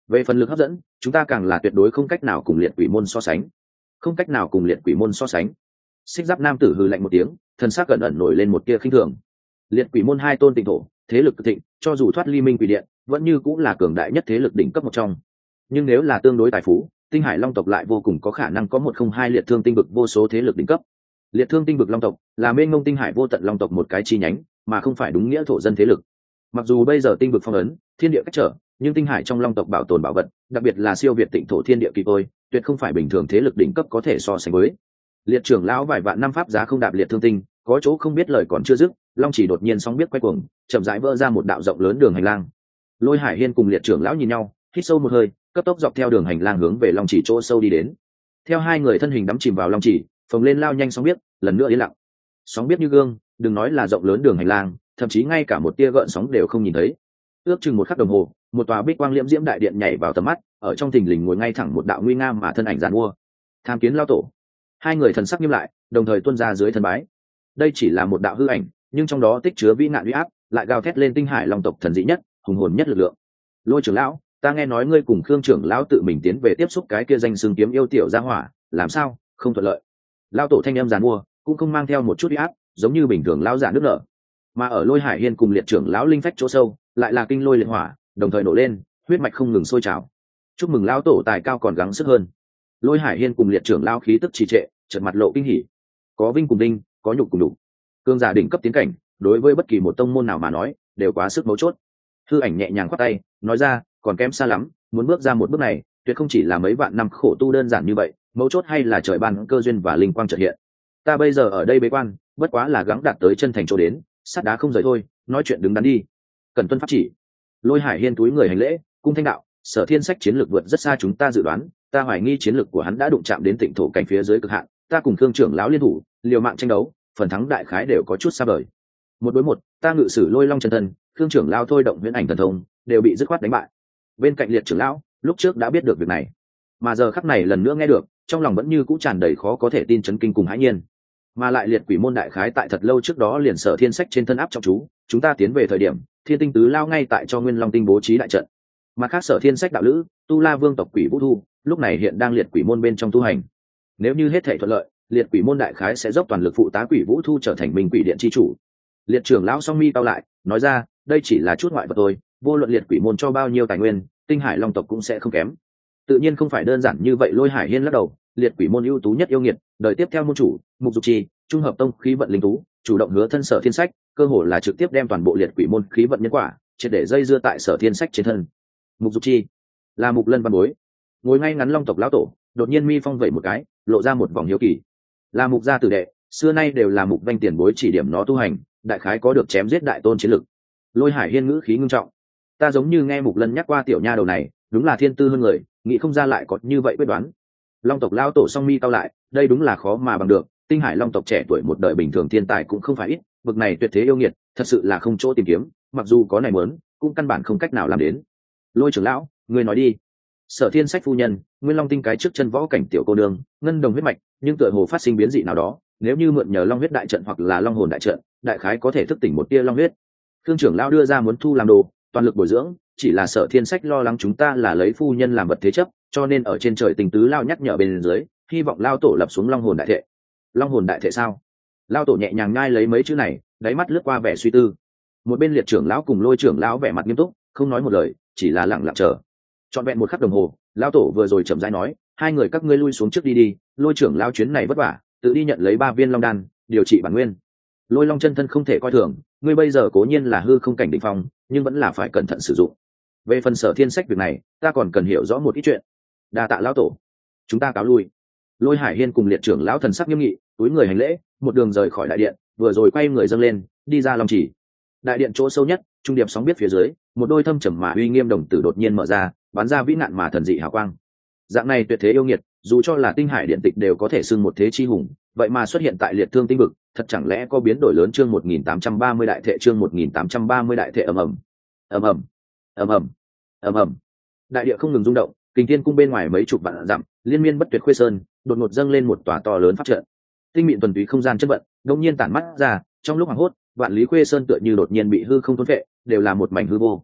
Về phần lực hấp dẫn, chúng ta càng là tuyệt đối không cách nào cùng liệt quỷ môn so sánh. Không cách nào cùng liệt quỷ môn so sánh. Xích giáp nam tử hừ lạnh một tiếng, thần sắc cẩn ẩn nổi lên một tia khinh thường. Liệt quỷ môn hai tôn tịnh thổ, thế lực cực thịnh, cho dù thoát ly minh quỷ điện, vẫn như cũng là cường đại nhất thế lực đỉnh cấp một trong. Nhưng nếu là tương đối tài phú, tinh hải long tộc lại vô cùng có khả năng có 102 liệt thương tinh vực vô số thế lực đỉnh cấp. Liệt thương tinh vực long tộc là mênh mông tinh hải vô tận long tộc một cái chi nhánh, mà không phải đúng nghĩa thổ dân thế lực. Mặc dù bây giờ tinh vực phong ấn, thiên địa cách trở, nhưng tinh hải trong long tộc bảo tồn bảo vật, đặc biệt là siêu việt tịnh thổ thiên địa kỳ tôi, tuyệt không phải bình thường thế lực đỉnh cấp có thể so sánh với. Liệt trưởng lão vài vạn năm pháp giá không đạp liệt thương tinh, có chỗ không biết lời còn chưa dứt, long chỉ đột nhiên sóng biết quay cuồng, chậm rãi vỡ ra một đạo rộng lớn đường hành lang. Lôi Hải Hiên cùng liệt trưởng lão nhìn nhau, hít sâu một hơi, cấp tốc dọc theo đường hành lang hướng về long chỉ chỗ sâu đi đến. Theo hai người thân hình đắm chìm vào long chỉ, phồng lên lao nhanh sóng biết, lần nữa yên lặng. Sóng biết như gương, đừng nói là rộng lớn đường hành lang, thậm chí ngay cả một tia gợn sóng đều không nhìn thấy. Ước chừng một khắc đồng hồ, một tòa bích quang liễm diễm đại điện nhảy vào tầm mắt, ở trong thình lình ngồi ngay thẳng một đạo nguy nga mà thân ảnh giàn mua. Tham kiến lao tổ. Hai người thần sắc nghiêm lại, đồng thời tuôn ra dưới thân bái. Đây chỉ là một đạo hư ảnh, nhưng trong đó tích chứa vĩ nạn uy áp, lại gào thét lên tinh hải long tộc thần dị nhất, hùng hồn nhất lực lượng. Lôi trưởng lão, ta nghe nói ngươi cùng Khương trưởng lão tự mình tiến về tiếp xúc cái kia danh xưng kiếm yêu tiểu gia hỏa, làm sao? Không thuận lợi. Lão tổ thanh âm giàn mua, cũng không mang theo một chút uy áp, giống như bình thường lão giả nước nở. Mà ở Lôi Hải Hiên cùng liệt trưởng lão linh phách chỗ sâu, lại là kinh lôi liệt hỏa, đồng thời nổ lên, huyết mạch không ngừng sôi trào. Chúc mừng lão tổ tài cao còn gắng sức hơn. Lôi Hải Hiên cùng liệt trưởng lão khí tức trì trệ, chợt mặt lộ kinh hỉ. Có vinh cùng đinh, có nhục cùng đủ. Cương giả đỉnh cấp tiến cảnh, đối với bất kỳ một tông môn nào mà nói, đều quá sức mấu chốt. Hư ảnh nhẹ nhàng khoát tay, nói ra, còn kém xa lắm, muốn bước ra một bước này, tuyệt không chỉ là mấy vạn năm khổ tu đơn giản như vậy, mấu chốt hay là trời ban cơ duyên và linh quang chợt hiện. Ta bây giờ ở đây bế quan, bất quá là gắng đạt tới chân thành chỗ đến, sắt đá không rời thôi, nói chuyện đứng đắn đi. Cần tuân pháp chỉ. Lôi Hải Hiên túi người hành lễ, cung thanh đạo, Sở Thiên Sách chiến lược vượt rất xa chúng ta dự đoán, ta hoài nghi chiến lược của hắn đã đụng chạm đến tịnh thổ cảnh phía dưới cực hạn, ta cùng Khương trưởng lão liên thủ, liều mạng tranh đấu, phần thắng đại khái đều có chút xa vời. Một đối một, ta ngự sử Lôi Long chân thân, Khương trưởng lão thôi động huyễn ảnh thần thông, đều bị dứt khoát đánh bại. Bên cạnh liệt trưởng lão, lúc trước đã biết được việc này, mà giờ khắc này lần nữa nghe được, trong lòng vẫn như cũ tràn đầy khó có thể tin chấn kinh cùng hãi nhiên. Mà lại liệt quỷ môn đại khái tại thật lâu trước đó liền Sở Thiên Sách trên thân áp trọng chú, chúng ta tiến về thời điểm, Thiên Tinh Tứ lao ngay tại cho Nguyên Long Tinh bố trí đại trận. Mặt khác Sở Thiên Sách đạo lữ, Tu La Vương tộc Quỷ Vũ Thu, lúc này hiện đang liệt quỷ môn bên trong tu hành. Nếu như hết thảy thuận lợi, liệt quỷ môn đại khái sẽ dốc toàn lực phụ tá Quỷ Vũ Thu trở thành Minh Quỷ Điện chi chủ. Liệt trưởng lão song mi cao lại, nói ra, đây chỉ là chút ngoại vật thôi, vô luận liệt quỷ môn cho bao nhiêu tài nguyên, tinh hải long tộc cũng sẽ không kém. Tự nhiên không phải đơn giản như vậy. Lôi Hải Hiên lắc đầu, liệt quỷ môn ưu tú nhất yêu nghiệt, đời tiếp theo môn chủ Mục Dục Trì, trung hợp tông khí vận linh tú, chủ động hứa thân Sở Thiên Sách, cơ hồ là trực tiếp đem toàn bộ liệt quỷ môn khí vận nhân quả triệt để dây dưa tại Sở Thiên Sách trên thân. Mục Dục Trì là Mục Lân văn bối. Ngồi ngay ngắn long tộc lão tổ, đột nhiên mi phong vẩy một cái, lộ ra một vòng hiếu kỳ. Là Mục gia tử đệ, xưa nay đều là Mục Vanh tiền bối chỉ điểm nó tu hành, đại khái có được chém giết đại tôn chiến lực. Lôi Hải Hiên ngữ khí ngưng trọng, ta giống như nghe Mục Lân nhắc qua tiểu nha đầu này, đúng là thiên tư hơn người, nghĩ không ra lại có như vậy quyết đoán. Long tộc lão tổ song mi cao lại, đây đúng là khó mà bằng được, tinh hải long tộc trẻ tuổi một đời bình thường thiên tài cũng không phải ít, bậc này tuyệt thế yêu nghiệt, thật sự là không chỗ tìm kiếm, mặc dù có này muốn, cũng căn bản không cách nào làm đến. Lôi trưởng lão, ngươi nói đi. Sở Thiên Sách phu nhân, Nguyên Long Tinh cái trước chân võ cảnh tiểu cô nương, ngân đồng huyết mạch, nhưng tựa hồ phát sinh biến dị nào đó, nếu như mượn nhờ long huyết đại trận hoặc là long hồn đại trận, đại khái có thể thức tỉnh một tia long huyết. Thương trưởng lão đưa ra muốn thu làm đồ, toàn lực bồi dưỡng, chỉ là Sở Thiên Sách lo lắng chúng ta là lấy phu nhân làm vật thế chấp, cho nên ở trên trời tình tứ lao nhắc nhở bên dưới, hy vọng lao tổ lập xuống long hồn đại thệ. Long hồn đại thệ sao? Lao tổ nhẹ nhàng nhai lấy mấy chữ này, đáy mắt lướt qua vẻ suy tư. Một bên liệt trưởng lão cùng Lôi trưởng lão vẻ mặt nghiêm túc, không nói một lời, chỉ là lặng lặng chờ. Trọn vẹn một khắc đồng hồ, lao tổ vừa rồi chậm rãi nói, hai người các ngươi lui xuống trước đi đi, Lôi trưởng lão chuyến này vất vả, tự đi nhận lấy 3 viên long đan, điều trị bản nguyên. Lôi Long chân thân không thể coi thường, ngươi bây giờ cố nhiên là hư không cảnh đỉnh phong, nhưng vẫn là phải cẩn thận sử dụng. Về phần Sở Thiên Sách việc này, ta còn cần hiểu rõ một ít chuyện. Đa tạ lão tổ, chúng ta cáo lui. Lôi Hải Hiên cùng liệt trưởng lão thần sắc nghiêm nghị, túi người hành lễ, một đường rời khỏi đại điện, vừa rồi quay người dâng lên, đi ra Long Chỉ. Đại điện chỗ sâu nhất, trung điệp sóng biết phía dưới, một đôi thâm trầm mà uy nghiêm đồng tử đột nhiên mở ra, bắn ra vĩ nạn mà thần dị hào quang. Dạng này tuyệt thế yêu nghiệt, dù cho là tinh hải điện tịch đều có thể xưng một thế chi hùng, vậy mà xuất hiện tại liệt thương tinh vực, thật chẳng lẽ có biến đổi lớn? Chương 1830 đại thệ, chương 1830 đại thệ. Ầm ầm, ầm ầm, ầm ầm, ầm ầm. Đại địa không ngừng rung động, Kình Thiên cung bên ngoài mấy chục vạn dặm, liên miên bất tuyệt khuê sơn, đột ngột dâng lên một tòa to lớn pháp trận. Tinh mịn thuần túy không gian chất vận, đột nhiên tản mắt ra, trong lúc hoảng hốt, vạn lý khuê sơn tựa như đột nhiên bị hư không thôn phệ, đều là một mảnh hư vô.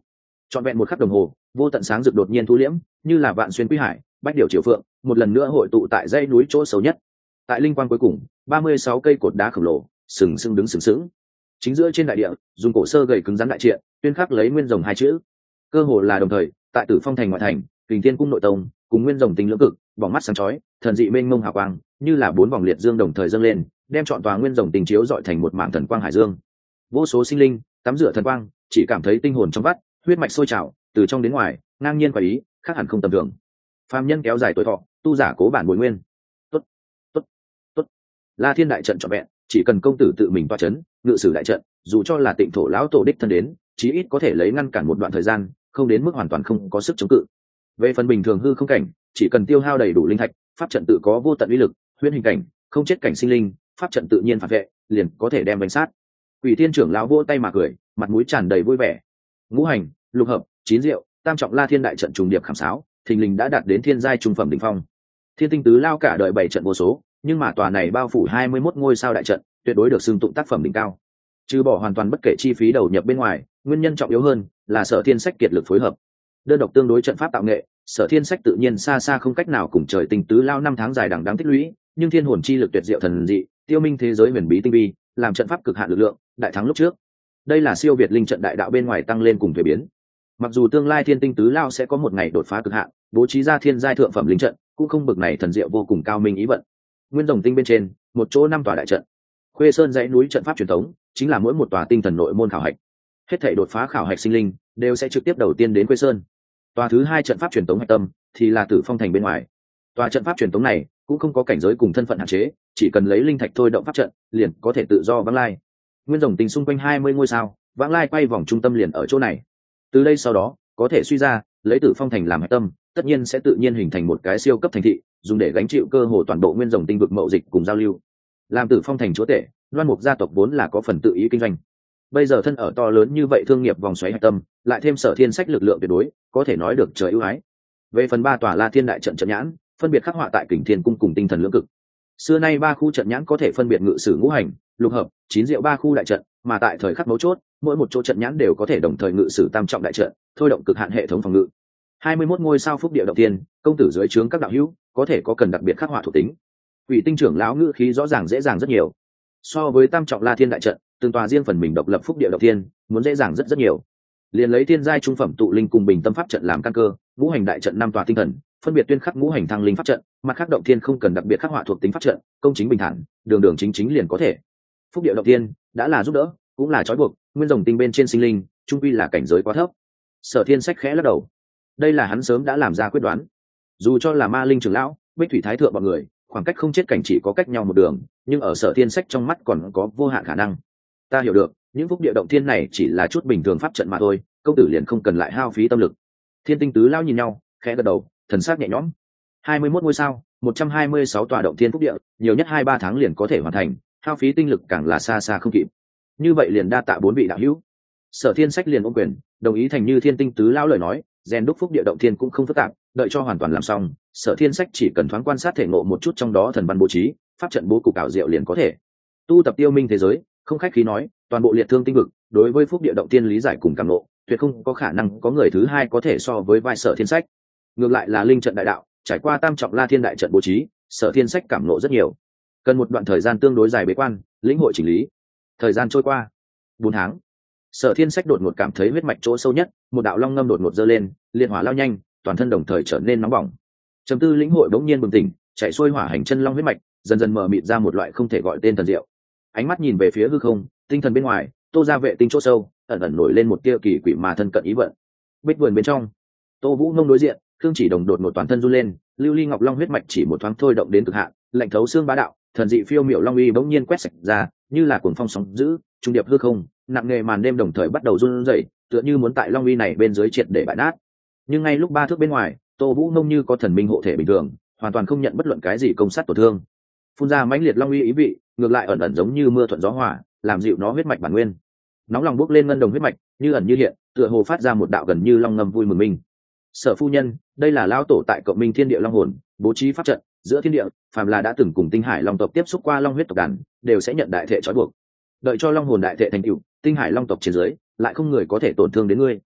trọn vẹn một khắc đồng hồ, vô tận sáng rực đột nhiên thu liễm, như là vạn xuyên quý hải, bách điều triều phượng, một lần nữa hội tụ tại dãy núi chỗ xấu nhất. Tại linh quang cuối cùng, 36 cây cột đá khổng lồ sừng sững đứng sừng sững chính giữa trên đại địa, dùng cổ sơ gầy cứng rắn đại triện tuyên khắc lấy nguyên rồng hai chữ. Cơ hồ là đồng thời, tại Tử Phong thành ngoại thành, Kình Thiên cung nội tông cùng nguyên rồng tinh lưỡng cực, bỏng mắt sáng chói, thần dị mênh mông hào quang, như là bốn vòng liệt dương đồng thời dâng lên, đem trọn tòa nguyên rồng tinh chiếu dọi thành một mảng thần quang hải dương. Vô số sinh linh tắm rửa thần quang, chỉ cảm thấy tinh hồn trong vắt, huyết mạch sôi trào, từ trong đến ngoài, ngang nhiên quả ý, khác hẳn không tầm thường. Phàm nhân kéo dài tuổi thọ, tu giả cố bản bồi nguyên. Tốt, tốt, tốt. La Thiên đại trận trọn vẹn, chỉ cần công tử tự mình toa chấn, ngự sử đại trận, dù cho là Tịnh thổ lão tổ đích thân đến, chí ít có thể lấy ngăn cản một đoạn thời gian, không đến mức hoàn toàn không có sức chống cự. Về phần bình thường hư không cảnh, chỉ cần tiêu hao đầy đủ linh thạch, pháp trận tự có vô tận uy lực, huyễn hình cảnh, không chết cảnh sinh linh, pháp trận tự nhiên phản vệ, liền có thể đem đánh sát. Quỷ Thiên trưởng lão vỗ tay mà cười, mặt mũi tràn đầy vui vẻ. Ngũ hành, lục hợp, chín diệu, tam trọng La Thiên đại trận trùng điệp khảm sáo, thình lình đã đạt đến thiên giai trung phẩm đỉnh phong. Thiên tinh tứ lao cả đời bảy trận vô số, nhưng mà tòa này bao phủ 21 ngôi sao đại trận, tuyệt đối được xưng tụng tác phẩm đỉnh cao. Trừ bỏ hoàn toàn bất kể chi phí đầu nhập bên ngoài, nguyên nhân trọng yếu hơn là Sở Thiên Sách kiệt lực phối hợp. Đơn độc tương đối trận pháp tạo nghệ, Sở Thiên Sách tự nhiên xa xa không cách nào cùng trời tinh tứ lao năm tháng dài đằng đẵng tích lũy, nhưng thiên hồn chi lực tuyệt diệu thần dị, tiêu minh thế giới huyền bí tinh vi, làm trận pháp cực hạn lực lượng, đại thắng lúc trước. Đây là siêu việt linh trận đại đạo bên ngoài tăng lên cùng thuế biến. Mặc dù tương lai thiên tinh tứ lao sẽ có một ngày đột phá cực hạn, bố trí ra thiên giai thượng phẩm linh trận, cũng không bực này thần diệu vô cùng cao minh ý vận. Nguyên rồng tinh bên trên, một chỗ năm tòa đại trận. Khuê Sơn dãy núi trận pháp truyền thống, chính là mỗi một tòa tinh thần nội môn khảo hạch. Hết thảy đột phá khảo hạch sinh linh, đều sẽ trực tiếp đầu tiên đến Khuê Sơn. Tòa thứ hai trận pháp truyền thống hạch tâm, thì là Tử Phong thành bên ngoài. Tòa trận pháp truyền thống này, cũng không có cảnh giới cùng thân phận hạn chế, chỉ cần lấy linh thạch thôi động pháp trận, liền có thể tự do vãng lai. Nguyên rồng tinh xung quanh 20 ngôi sao, vãng lai quay vòng trung tâm liền ở chỗ này. Từ đây sau đó, có thể suy ra, lấy Tử Phong thành làm hạch tâm, tất nhiên sẽ tự nhiên hình thành một cái siêu cấp thành thị, dùng để gánh chịu cơ hồ toàn bộ nguyên rồng tinh vực mậu dịch cùng giao lưu. Làm Tử Phong thành chúa tể, Loan Mục gia tộc vốn là có phần tự ý kinh doanh. Bây giờ thân ở to lớn như vậy thương nghiệp vòng xoáy hạch tâm, lại thêm Sở Thiên Sách lực lượng tuyệt đối, có thể nói được trời ưu ái. Về phần ba tòa La Thiên đại trận trận nhãn, phân biệt khắc họa tại Kình Thiên cung cùng tinh thần lưỡng cực. Xưa nay ba khu trận nhãn có thể phân biệt ngự sử ngũ hành, lục hợp, chín diệu ba khu đại trận, mà tại thời khắc mấu chốt, mỗi một chỗ trận nhãn đều có thể đồng thời ngự sử tam trọng đại trận, thôi động cực hạn hệ thống phòng ngự. 21 ngôi sao phúc địa động thiên, công tử dưới trướng các đạo hữu, có thể có cần đặc biệt khắc họa thuộc tính. Quỷ Tinh trưởng lão ngữ khí rõ ràng dễ dàng rất nhiều. So với tam trọng La Thiên đại trận, từng tòa riêng phần mình độc lập phúc địa động thiên, muốn dễ dàng rất nhiều. Liền lấy thiên giai trung phẩm tụ linh cùng bình tâm pháp trận làm căn cơ, ngũ hành đại trận năm tòa tinh thần, phân biệt tuyên khắc ngũ hành thăng linh pháp trận, mặt khác động thiên không cần đặc biệt khắc họa thuộc tính pháp trận, công chính bình thản, đường đường chính chính liền có thể. Phúc địa động thiên đã là giúp đỡ, cũng là trói buộc, nguyên rồng tinh bên trên sinh linh, trung quy là cảnh giới quá thấp. Sở Thiên Sách khẽ lắc đầu. Đây là hắn sớm đã làm ra quyết đoán. Dù cho là Ma Linh trưởng lão, Bích Thủy Thái thượng bọn người, khoảng cách không chết cảnh chỉ có cách nhau một đường, nhưng ở Sở Thiên Sách trong mắt còn có vô hạn khả năng. Ta hiểu được, những phúc địa động thiên này chỉ là chút bình thường pháp trận mà thôi, công tử liền không cần lại hao phí tâm lực. Thiên Tinh tứ lao nhìn nhau, khẽ gật đầu, thần sắc nhẹ nhõm. 21 ngôi sao, 126 tòa động thiên phúc địa, nhiều nhất 2-3 tháng liền có thể hoàn thành, hao phí tinh lực càng là xa xa không kịp. Như vậy liền đa tạ bốn vị đạo hữu. Sở Thiên Sách liền ôm quyền, đồng ý thành như Thiên Tinh tứ lao lời nói, rèn đúc phúc địa động thiên cũng không phức tạp, đợi cho hoàn toàn làm xong, Sở Thiên Sách chỉ cần thoáng quan sát thể ngộ một chút trong đó thần văn bố trí, pháp trận bố cục ảo diệu liền có thể. Tu tập tiêu minh thế giới, không khách khí nói, toàn bộ liệt thương tinh vực, đối với phúc địa động thiên lý giải cùng cảm ngộ, tuyệt không có khả năng có người thứ hai có thể so với vai Sở Thiên Sách. Ngược lại là linh trận đại đạo, trải qua tam trọng La Thiên đại trận bố trí, Sở Thiên Sách cảm ngộ rất nhiều. Cần một đoạn thời gian tương đối dài bế quan, lĩnh hội chỉnh lý. Thời gian trôi qua 4 tháng, Sở Thiên Sách đột ngột cảm thấy huyết mạch chỗ sâu nhất, một đạo long ngâm đột ngột dơ lên, liệt hỏa lao nhanh, toàn thân đồng thời trở nên nóng bỏng. Trầm tư lĩnh hội bỗng nhiên bừng tỉnh, chạy xuôi hỏa hành chân long huyết mạch, dần dần mờ mịt ra một loại không thể gọi tên thần diệu. Ánh mắt nhìn về phía hư không, tinh thần bên ngoài, Tô gia vệ tinh chỗ sâu, ẩn ẩn nổi lên một tia kỳ quỷ mà thân cận ý vận. Bích vườn bên trong, Tô Vũ Ngông đối diện, Khương Chỉ Đồng đột ngột toàn thân run lên, lưu ly ngọc long huyết mạch chỉ một thoáng thôi động đến cực hạn, lạnh thấu xương bá đạo, thần dị phiêu miểu long uy bỗng nhiên quét sạch ra, như là cuồng phong sóng dữ, trung điệp hư không, nặng nề màn đêm đồng thời bắt đầu run rẩy, tựa như muốn tại long uy này bên dưới triệt để bại nát. Nhưng ngay lúc 3 thước bên ngoài, Tô Vũ Ngông như có thần minh hộ thể bình thường, hoàn toàn không nhận bất luận cái gì công sát tổn thương. Phun ra mãnh liệt long uy ý vị, ngược lại ẩn ẩn giống như mưa thuận gió hòa, làm dịu nó huyết mạch bản nguyên. Nóng lòng bốc lên ngân đồng huyết mạch, như ẩn như hiện, tựa hồ phát ra một đạo gần như long ngâm vui mừng minh. Sở phu nhân, đây là lão tổ tại Cộng Minh Thiên Địa Long Hồn, bố trí pháp trận, giữa thiên địa, phàm là đã từng cùng Tinh Hải Long tộc tiếp xúc qua long huyết tộc đàn, đều sẽ nhận đại thể trói buộc. Đợi cho long hồn đại thể thành tựu, Tinh Hải Long tộc trên dưới, lại không người có thể tổn thương đến ngươi.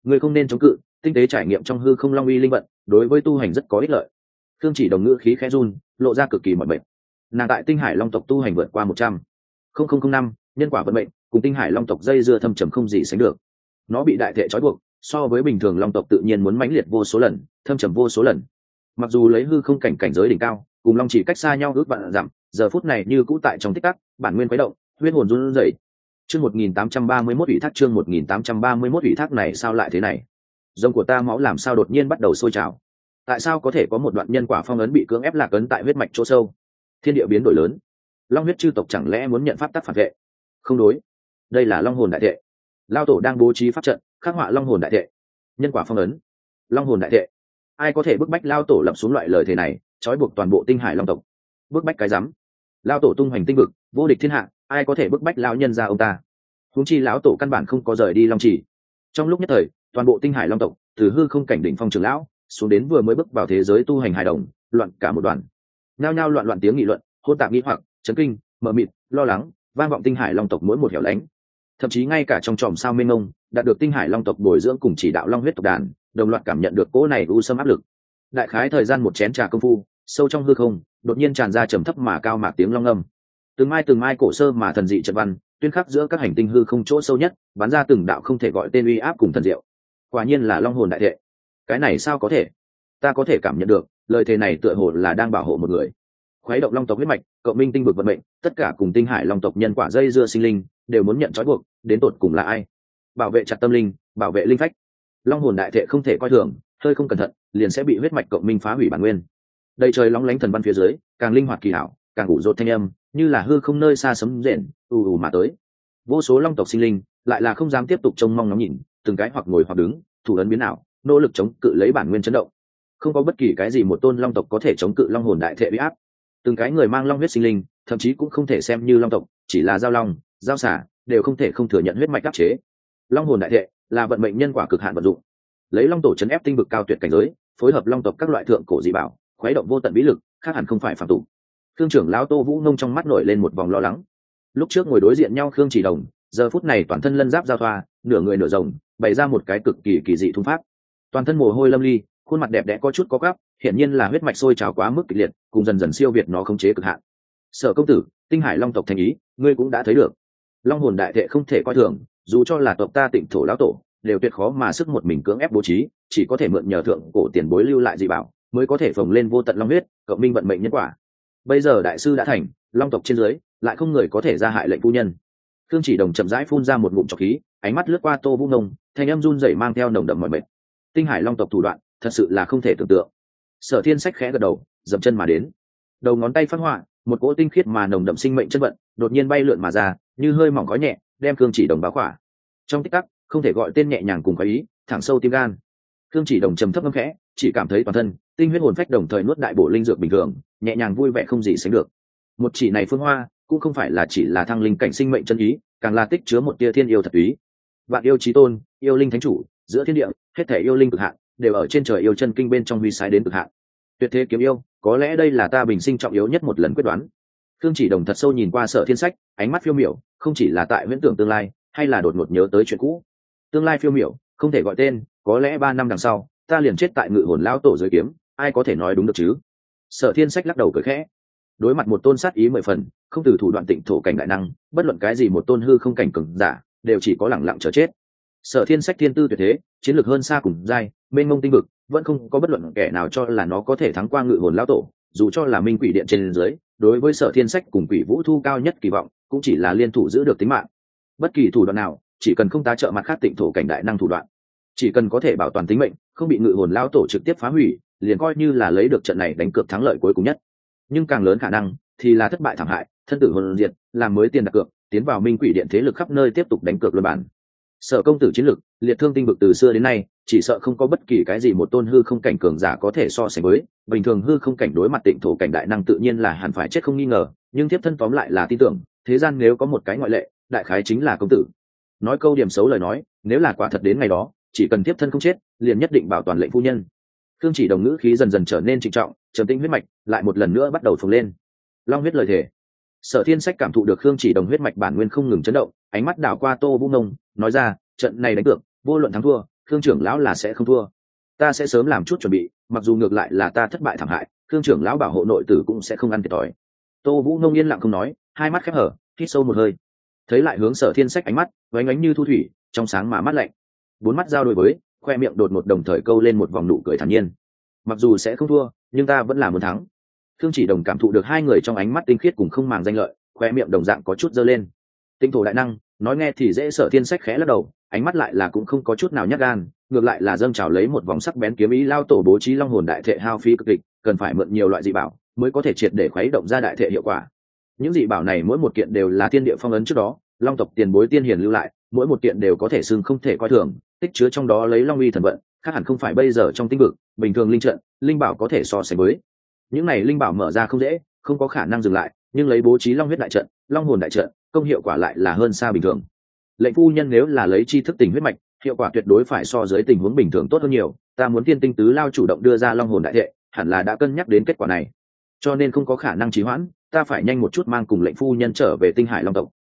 Người không nên chống cự, tinh tế trải nghiệm trong hư không long uy linh vận đối với tu hành rất có ích lợi. Thương Chỉ Đồng ngữ khí khẽ run, lộ ra cực kỳ mỏi mệt. Nàng tại tinh hải long tộc tu hành vượt qua 100,005 nhân quả vận mệnh, cùng tinh hải long tộc dây dưa thâm trầm không gì sánh được. Nó bị đại thể trói buộc, so với bình thường long tộc tự nhiên muốn mãnh liệt vô số lần, thâm trầm vô số lần. Mặc dù lấy hư không cảnh giới đỉnh cao, cùng long chỉ cách xa nhau ước vạn dặm, giờ phút này như cũ tại trong tích tắc, bản nguyên quấy động, huyết hồn run rẩy. Chương 1831 ủy thác, chương 1831 ủy thác này sao lại thế này? Rồng của ta máu làm sao đột nhiên bắt đầu sôi trào? Tại sao có thể có một đoạn nhân quả phong ấn bị cưỡng ép lạc ấn tại huyết mạch chỗ sâu? Thiên địa biến đổi lớn. Long huyết chư tộc chẳng lẽ muốn nhận pháp tắc phản vệ? Không đối, đây là long hồn đại thệ. Lao tổ đang bố trí pháp trận, khắc họa long hồn đại thệ. Nhân quả phong ấn, long hồn đại thệ. Ai có thể bức bách lao tổ lập xuống loại lời thề này, trói buộc toàn bộ tinh hải long tộc? Bức bách cái rắm? Lao tổ tung hoành tinh vực, vô địch thiên hạ, ai có thể bức bách lão nhân ra ông ta? Huống chi lão tổ căn bản không có rời đi long chỉ. Trong lúc nhất thời, toàn bộ tinh hải long tộc, từ hư không cảnh đỉnh phong trưởng lão xuống đến vừa mới bước vào thế giới tu hành hài đồng, loạn cả một đoàn. Nhao nhao loạn loạn tiếng nghị luận, hỗn tạp nghi hoặc, chấn kinh, mờ mịt, lo lắng, vang vọng tinh hải long tộc mỗi một hẻo lánh. Thậm chí ngay cả trong chòm sao mênh mông, đạt được tinh hải long tộc bồi dưỡng cùng chỉ đạo long huyết tộc đàn, đồng loạt cảm nhận được cỗ này u sâm áp lực. Đại khái thời gian một chén trà công phu, sâu trong hư không, đột nhiên tràn ra trầm thấp mà cao mạc tiếng long âm. Từng mai cổ sơ mà thần dị trận văn, tuyên khắc giữa các hành tinh hư không chỗ sâu nhất, bắn ra từng đạo không thể gọi tên uy áp cùng thần diệu. Quả nhiên là long hồn đại thệ. Cái này sao có thể? Ta có thể cảm nhận được, lời thề này tựa hồ là đang bảo hộ một người. Khuấy động long tộc huyết mạch, cộng minh tinh vực vận mệnh, tất cả cùng tinh hải long tộc nhân quả dây dưa sinh linh, đều muốn nhận trói buộc, đến tột cùng là ai? Bảo vệ chặt tâm linh, bảo vệ linh phách. Long hồn đại thệ không thể coi thường, hơi không cẩn thận, liền sẽ bị huyết mạch cộng minh phá hủy bản nguyên. Đầy trời lóng lánh thần văn phía dưới, càng linh hoạt kỳ hảo, càng ủ rột thanh âm, như là hư không nơi xa sấm rền, ù mà tới. Vô số long tộc sinh linh, lại là không dám tiếp tục trông mong ngóng nhìn, từng cái hoặc ngồi hoặc đứng, thủ ấn biến ảo, nỗ lực chống cự lấy bản nguyên chấn động. Không có bất kỳ cái gì một tôn long tộc có thể chống cự long hồn đại thệ uy áp. Từng cái người mang long huyết sinh linh, thậm chí cũng không thể xem như long tộc, chỉ là giao long, giao xả, đều không thể không thừa nhận huyết mạch áp chế. Long hồn đại thệ là vận mệnh nhân quả cực hạn vận dụng, lấy long tổ chấn ép tinh vực cao tuyệt cảnh giới, phối hợp long tộc các loại thượng cổ dị bảo, khuấy động vô tận vĩ lực, khác hẳn không phải phàm tục. Khương trưởng lão Tô Vũ Nông trong mắt nổi lên một vòng lo lắng. Lúc trước ngồi đối diện nhau Khương Chỉ Đồng, giờ phút này toàn thân lân giáp giao thoa, nửa người nửa rồng, bày ra một cái cực kỳ kỳ dị thung pháp. Toàn thân mồ hôi lâm ly, khuôn mặt đẹp đẽ có chút có gắp, hiển nhiên là huyết mạch sôi trào quá mức kịch liệt, cùng dần dần siêu việt nó khống chế cực hạn. Sở công tử, tinh hải long tộc thành ý, ngươi cũng đã thấy được. Long hồn đại thệ không thể coi thường, dù cho là tộc ta Tịnh thổ lão tổ, đều tuyệt khó mà sức một mình cưỡng ép bố trí, chỉ có thể mượn nhờ thượng cổ tiền bối lưu lại dị bảo, mới có thể phồng lên vô tận long huyết, cộng minh vận mệnh nhân quả. Bây giờ đại sư đã thành, long tộc trên dưới lại không người có thể ra hại lệnh phu nhân. Khương Chỉ Đồng chậm rãi phun ra một ngụm trọc khí, ánh mắt lướt qua Tô Vũ Nông, thanh âm run rẩy mang theo nồng đậm mỏi mệt. Tinh hải long tộc thủ đoạn, thật sự là không thể tưởng tượng. Sở Thiên Sách khẽ gật đầu, dậm chân mà đến. Đầu ngón tay phát họa, một cỗ tinh khiết mà nồng đậm sinh mệnh chân vận, đột nhiên bay lượn mà ra, như hơi mỏng khói nhẹ, đem Khương Chỉ Đồng bao khỏa. Trong tích tắc, không thể gọi tên nhẹ nhàng cùng khoái ý, thẳng sâu tim gan. Khương Chỉ Đồng trầm thấp ngâm khẽ, chỉ cảm thấy toàn thân tinh huyết hồn phách đồng thời nuốt đại bổ linh dược bình thường, nhẹ nhàng vui vẻ không gì sánh được. Một chỉ này phương hoa, cũng không phải là chỉ là thăng linh cảnh sinh mệnh chân ý, càng là tích chứa một tia thiên yêu thật ý. Vạn yêu chí tôn, yêu linh thánh chủ, giữa thiên địa, hết thể yêu linh cực hạn, đều ở trên trời yêu chân kinh bên trong huy sái đến cực hạn. Tuyệt thế kiếm yêu, có lẽ đây là ta bình sinh trọng yếu nhất một lần quyết đoán. Khương Chỉ Đồng thật sâu nhìn qua Sở Thiên Sách, ánh mắt phiêu miểu, không chỉ là tại huyễn tưởng tương lai, hay là đột ngột nhớ tới chuyện cũ. Tương lai phiêu miểu, không thể gọi tên, có lẽ 3 năm đằng sau, ta liền chết tại Ngự Hồn lão tổ dưới kiếm, ai có thể nói đúng được chứ? Sở Thiên Sách lắc đầu cười khẽ. Đối mặt một tôn sát ý 10 phần, không từ thủ đoạn Tịnh thổ cảnh đại năng, bất luận cái gì một tôn hư không cảnh cường giả, đều chỉ có lẳng lặng chờ chết. Sở Thiên Sách thiên tư tuyệt thế, chiến lược hơn xa cùng giai, mênh mông tinh vực, vẫn không có bất luận kẻ nào cho là nó có thể thắng qua Ngự Hồn lão tổ, dù cho là Minh Quỷ Điện trên dưới, đối với Sở Thiên Sách cùng Quỷ Vũ Thu cao nhất kỳ vọng, cũng chỉ là liên thủ giữ được tính mạng. Bất kỳ thủ đoạn nào, chỉ cần không tá trợ mặt khác Tịnh thổ cảnh đại năng thủ đoạn, chỉ cần có thể bảo toàn tính mệnh, không bị Ngự Hồn lão tổ trực tiếp phá hủy, liền coi như là lấy được trận này đánh cược thắng lợi cuối cùng nhất. Nhưng càng lớn khả năng thì là thất bại thảm hại, thân tử hồn diệt, làm mới tiền đặt cược, tiến vào Minh Quỷ Điện thế lực khắp nơi tiếp tục đánh cược luân bản. Sở công tử chiến lực, liệt thương tinh vực từ xưa đến nay, chỉ sợ không có bất kỳ cái gì một tôn hư không cảnh cường giả có thể so sánh với. Bình thường hư không cảnh đối mặt Tịnh thổ cảnh đại năng tự nhiên là hẳn phải chết không nghi ngờ, nhưng tiếp thân tóm lại là tin tưởng, thế gian nếu có một cái ngoại lệ, đại khái chính là công tử. Nói câu điểm xấu lời nói, nếu là quả thật đến ngày đó, chỉ cần tiếp thân không chết, liền nhất định bảo toàn lệnh phu nhân. Khương Chỉ Đồng ngữ khí dần dần trở nên trịnh trọng, trầm tĩnh huyết mạch lại một lần nữa bắt đầu phồng lên. Long huyết lời thề. Sở Thiên Sách cảm thụ được Khương Chỉ Đồng huyết mạch bản nguyên không ngừng chấn động, ánh mắt đảo qua Tô Vũ Nông, nói ra, trận này đánh cược, vô luận thắng thua, khương trưởng lão là sẽ không thua. Ta sẽ sớm làm chút chuẩn bị, mặc dù ngược lại là ta thất bại thảm hại, khương trưởng lão bảo hộ nội tử cũng sẽ không ăn thiệt thòi. Tô Vũ Nông yên lặng không nói, hai mắt khép hở, hít sâu một hơi, thấy lại hướng Sở Thiên Sách ánh mắt vánh ánh như thu thủy, trong sáng mà mát lạnh. Bốn mắt giao đối với, khoe miệng đột ngột đồng thời câu lên một vòng nụ cười thản nhiên. Mặc dù sẽ không thua, nhưng ta vẫn là muốn thắng. Khương Chỉ Đồng cảm thụ được hai người trong ánh mắt tinh khiết cùng không màng danh lợi, khoe miệng đồng dạng có chút dơ lên. Tinh thổ đại năng, nói nghe thì dễ, Sở Thiên Sách khẽ lắc đầu, ánh mắt lại là cũng không có chút nào nhát gan, ngược lại là dâng trào lấy một vòng sắc bén kiếm ý lao tổ bố trí long hồn đại thệ hao phí cực kịch, cần phải mượn nhiều loại dị bảo mới có thể triệt để khuấy động ra đại thệ hiệu quả. Những dị bảo này mỗi một kiện đều là thiên địa phong ấn trước đó long tộc tiền bối tiên hiền lưu lại, mỗi một kiện đều có thể xưng không thể coi thường, tích chứa trong đó lấy long uy thần vận, khác hẳn không phải bây giờ trong tinh vực bình thường linh trận linh bảo có thể so sánh với. Những này linh bảo mở ra không dễ, không có khả năng dừng lại, nhưng lấy bố trí long huyết đại trận, long hồn đại trận, công hiệu quả lại là hơn xa bình thường. Lệnh phu nhân nếu là lấy chi thức tình huyết mạch, hiệu quả tuyệt đối phải so dưới tình huống bình thường tốt hơn nhiều. Ta muốn Thiên Tinh Tứ Lao chủ động đưa ra long hồn đại thệ, hẳn là đã cân nhắc đến kết quả này, cho nên không có khả năng trì hoãn. Ta phải nhanh một chút mang cùng lệnh phu nhân trở về Tinh Hải Long tộc,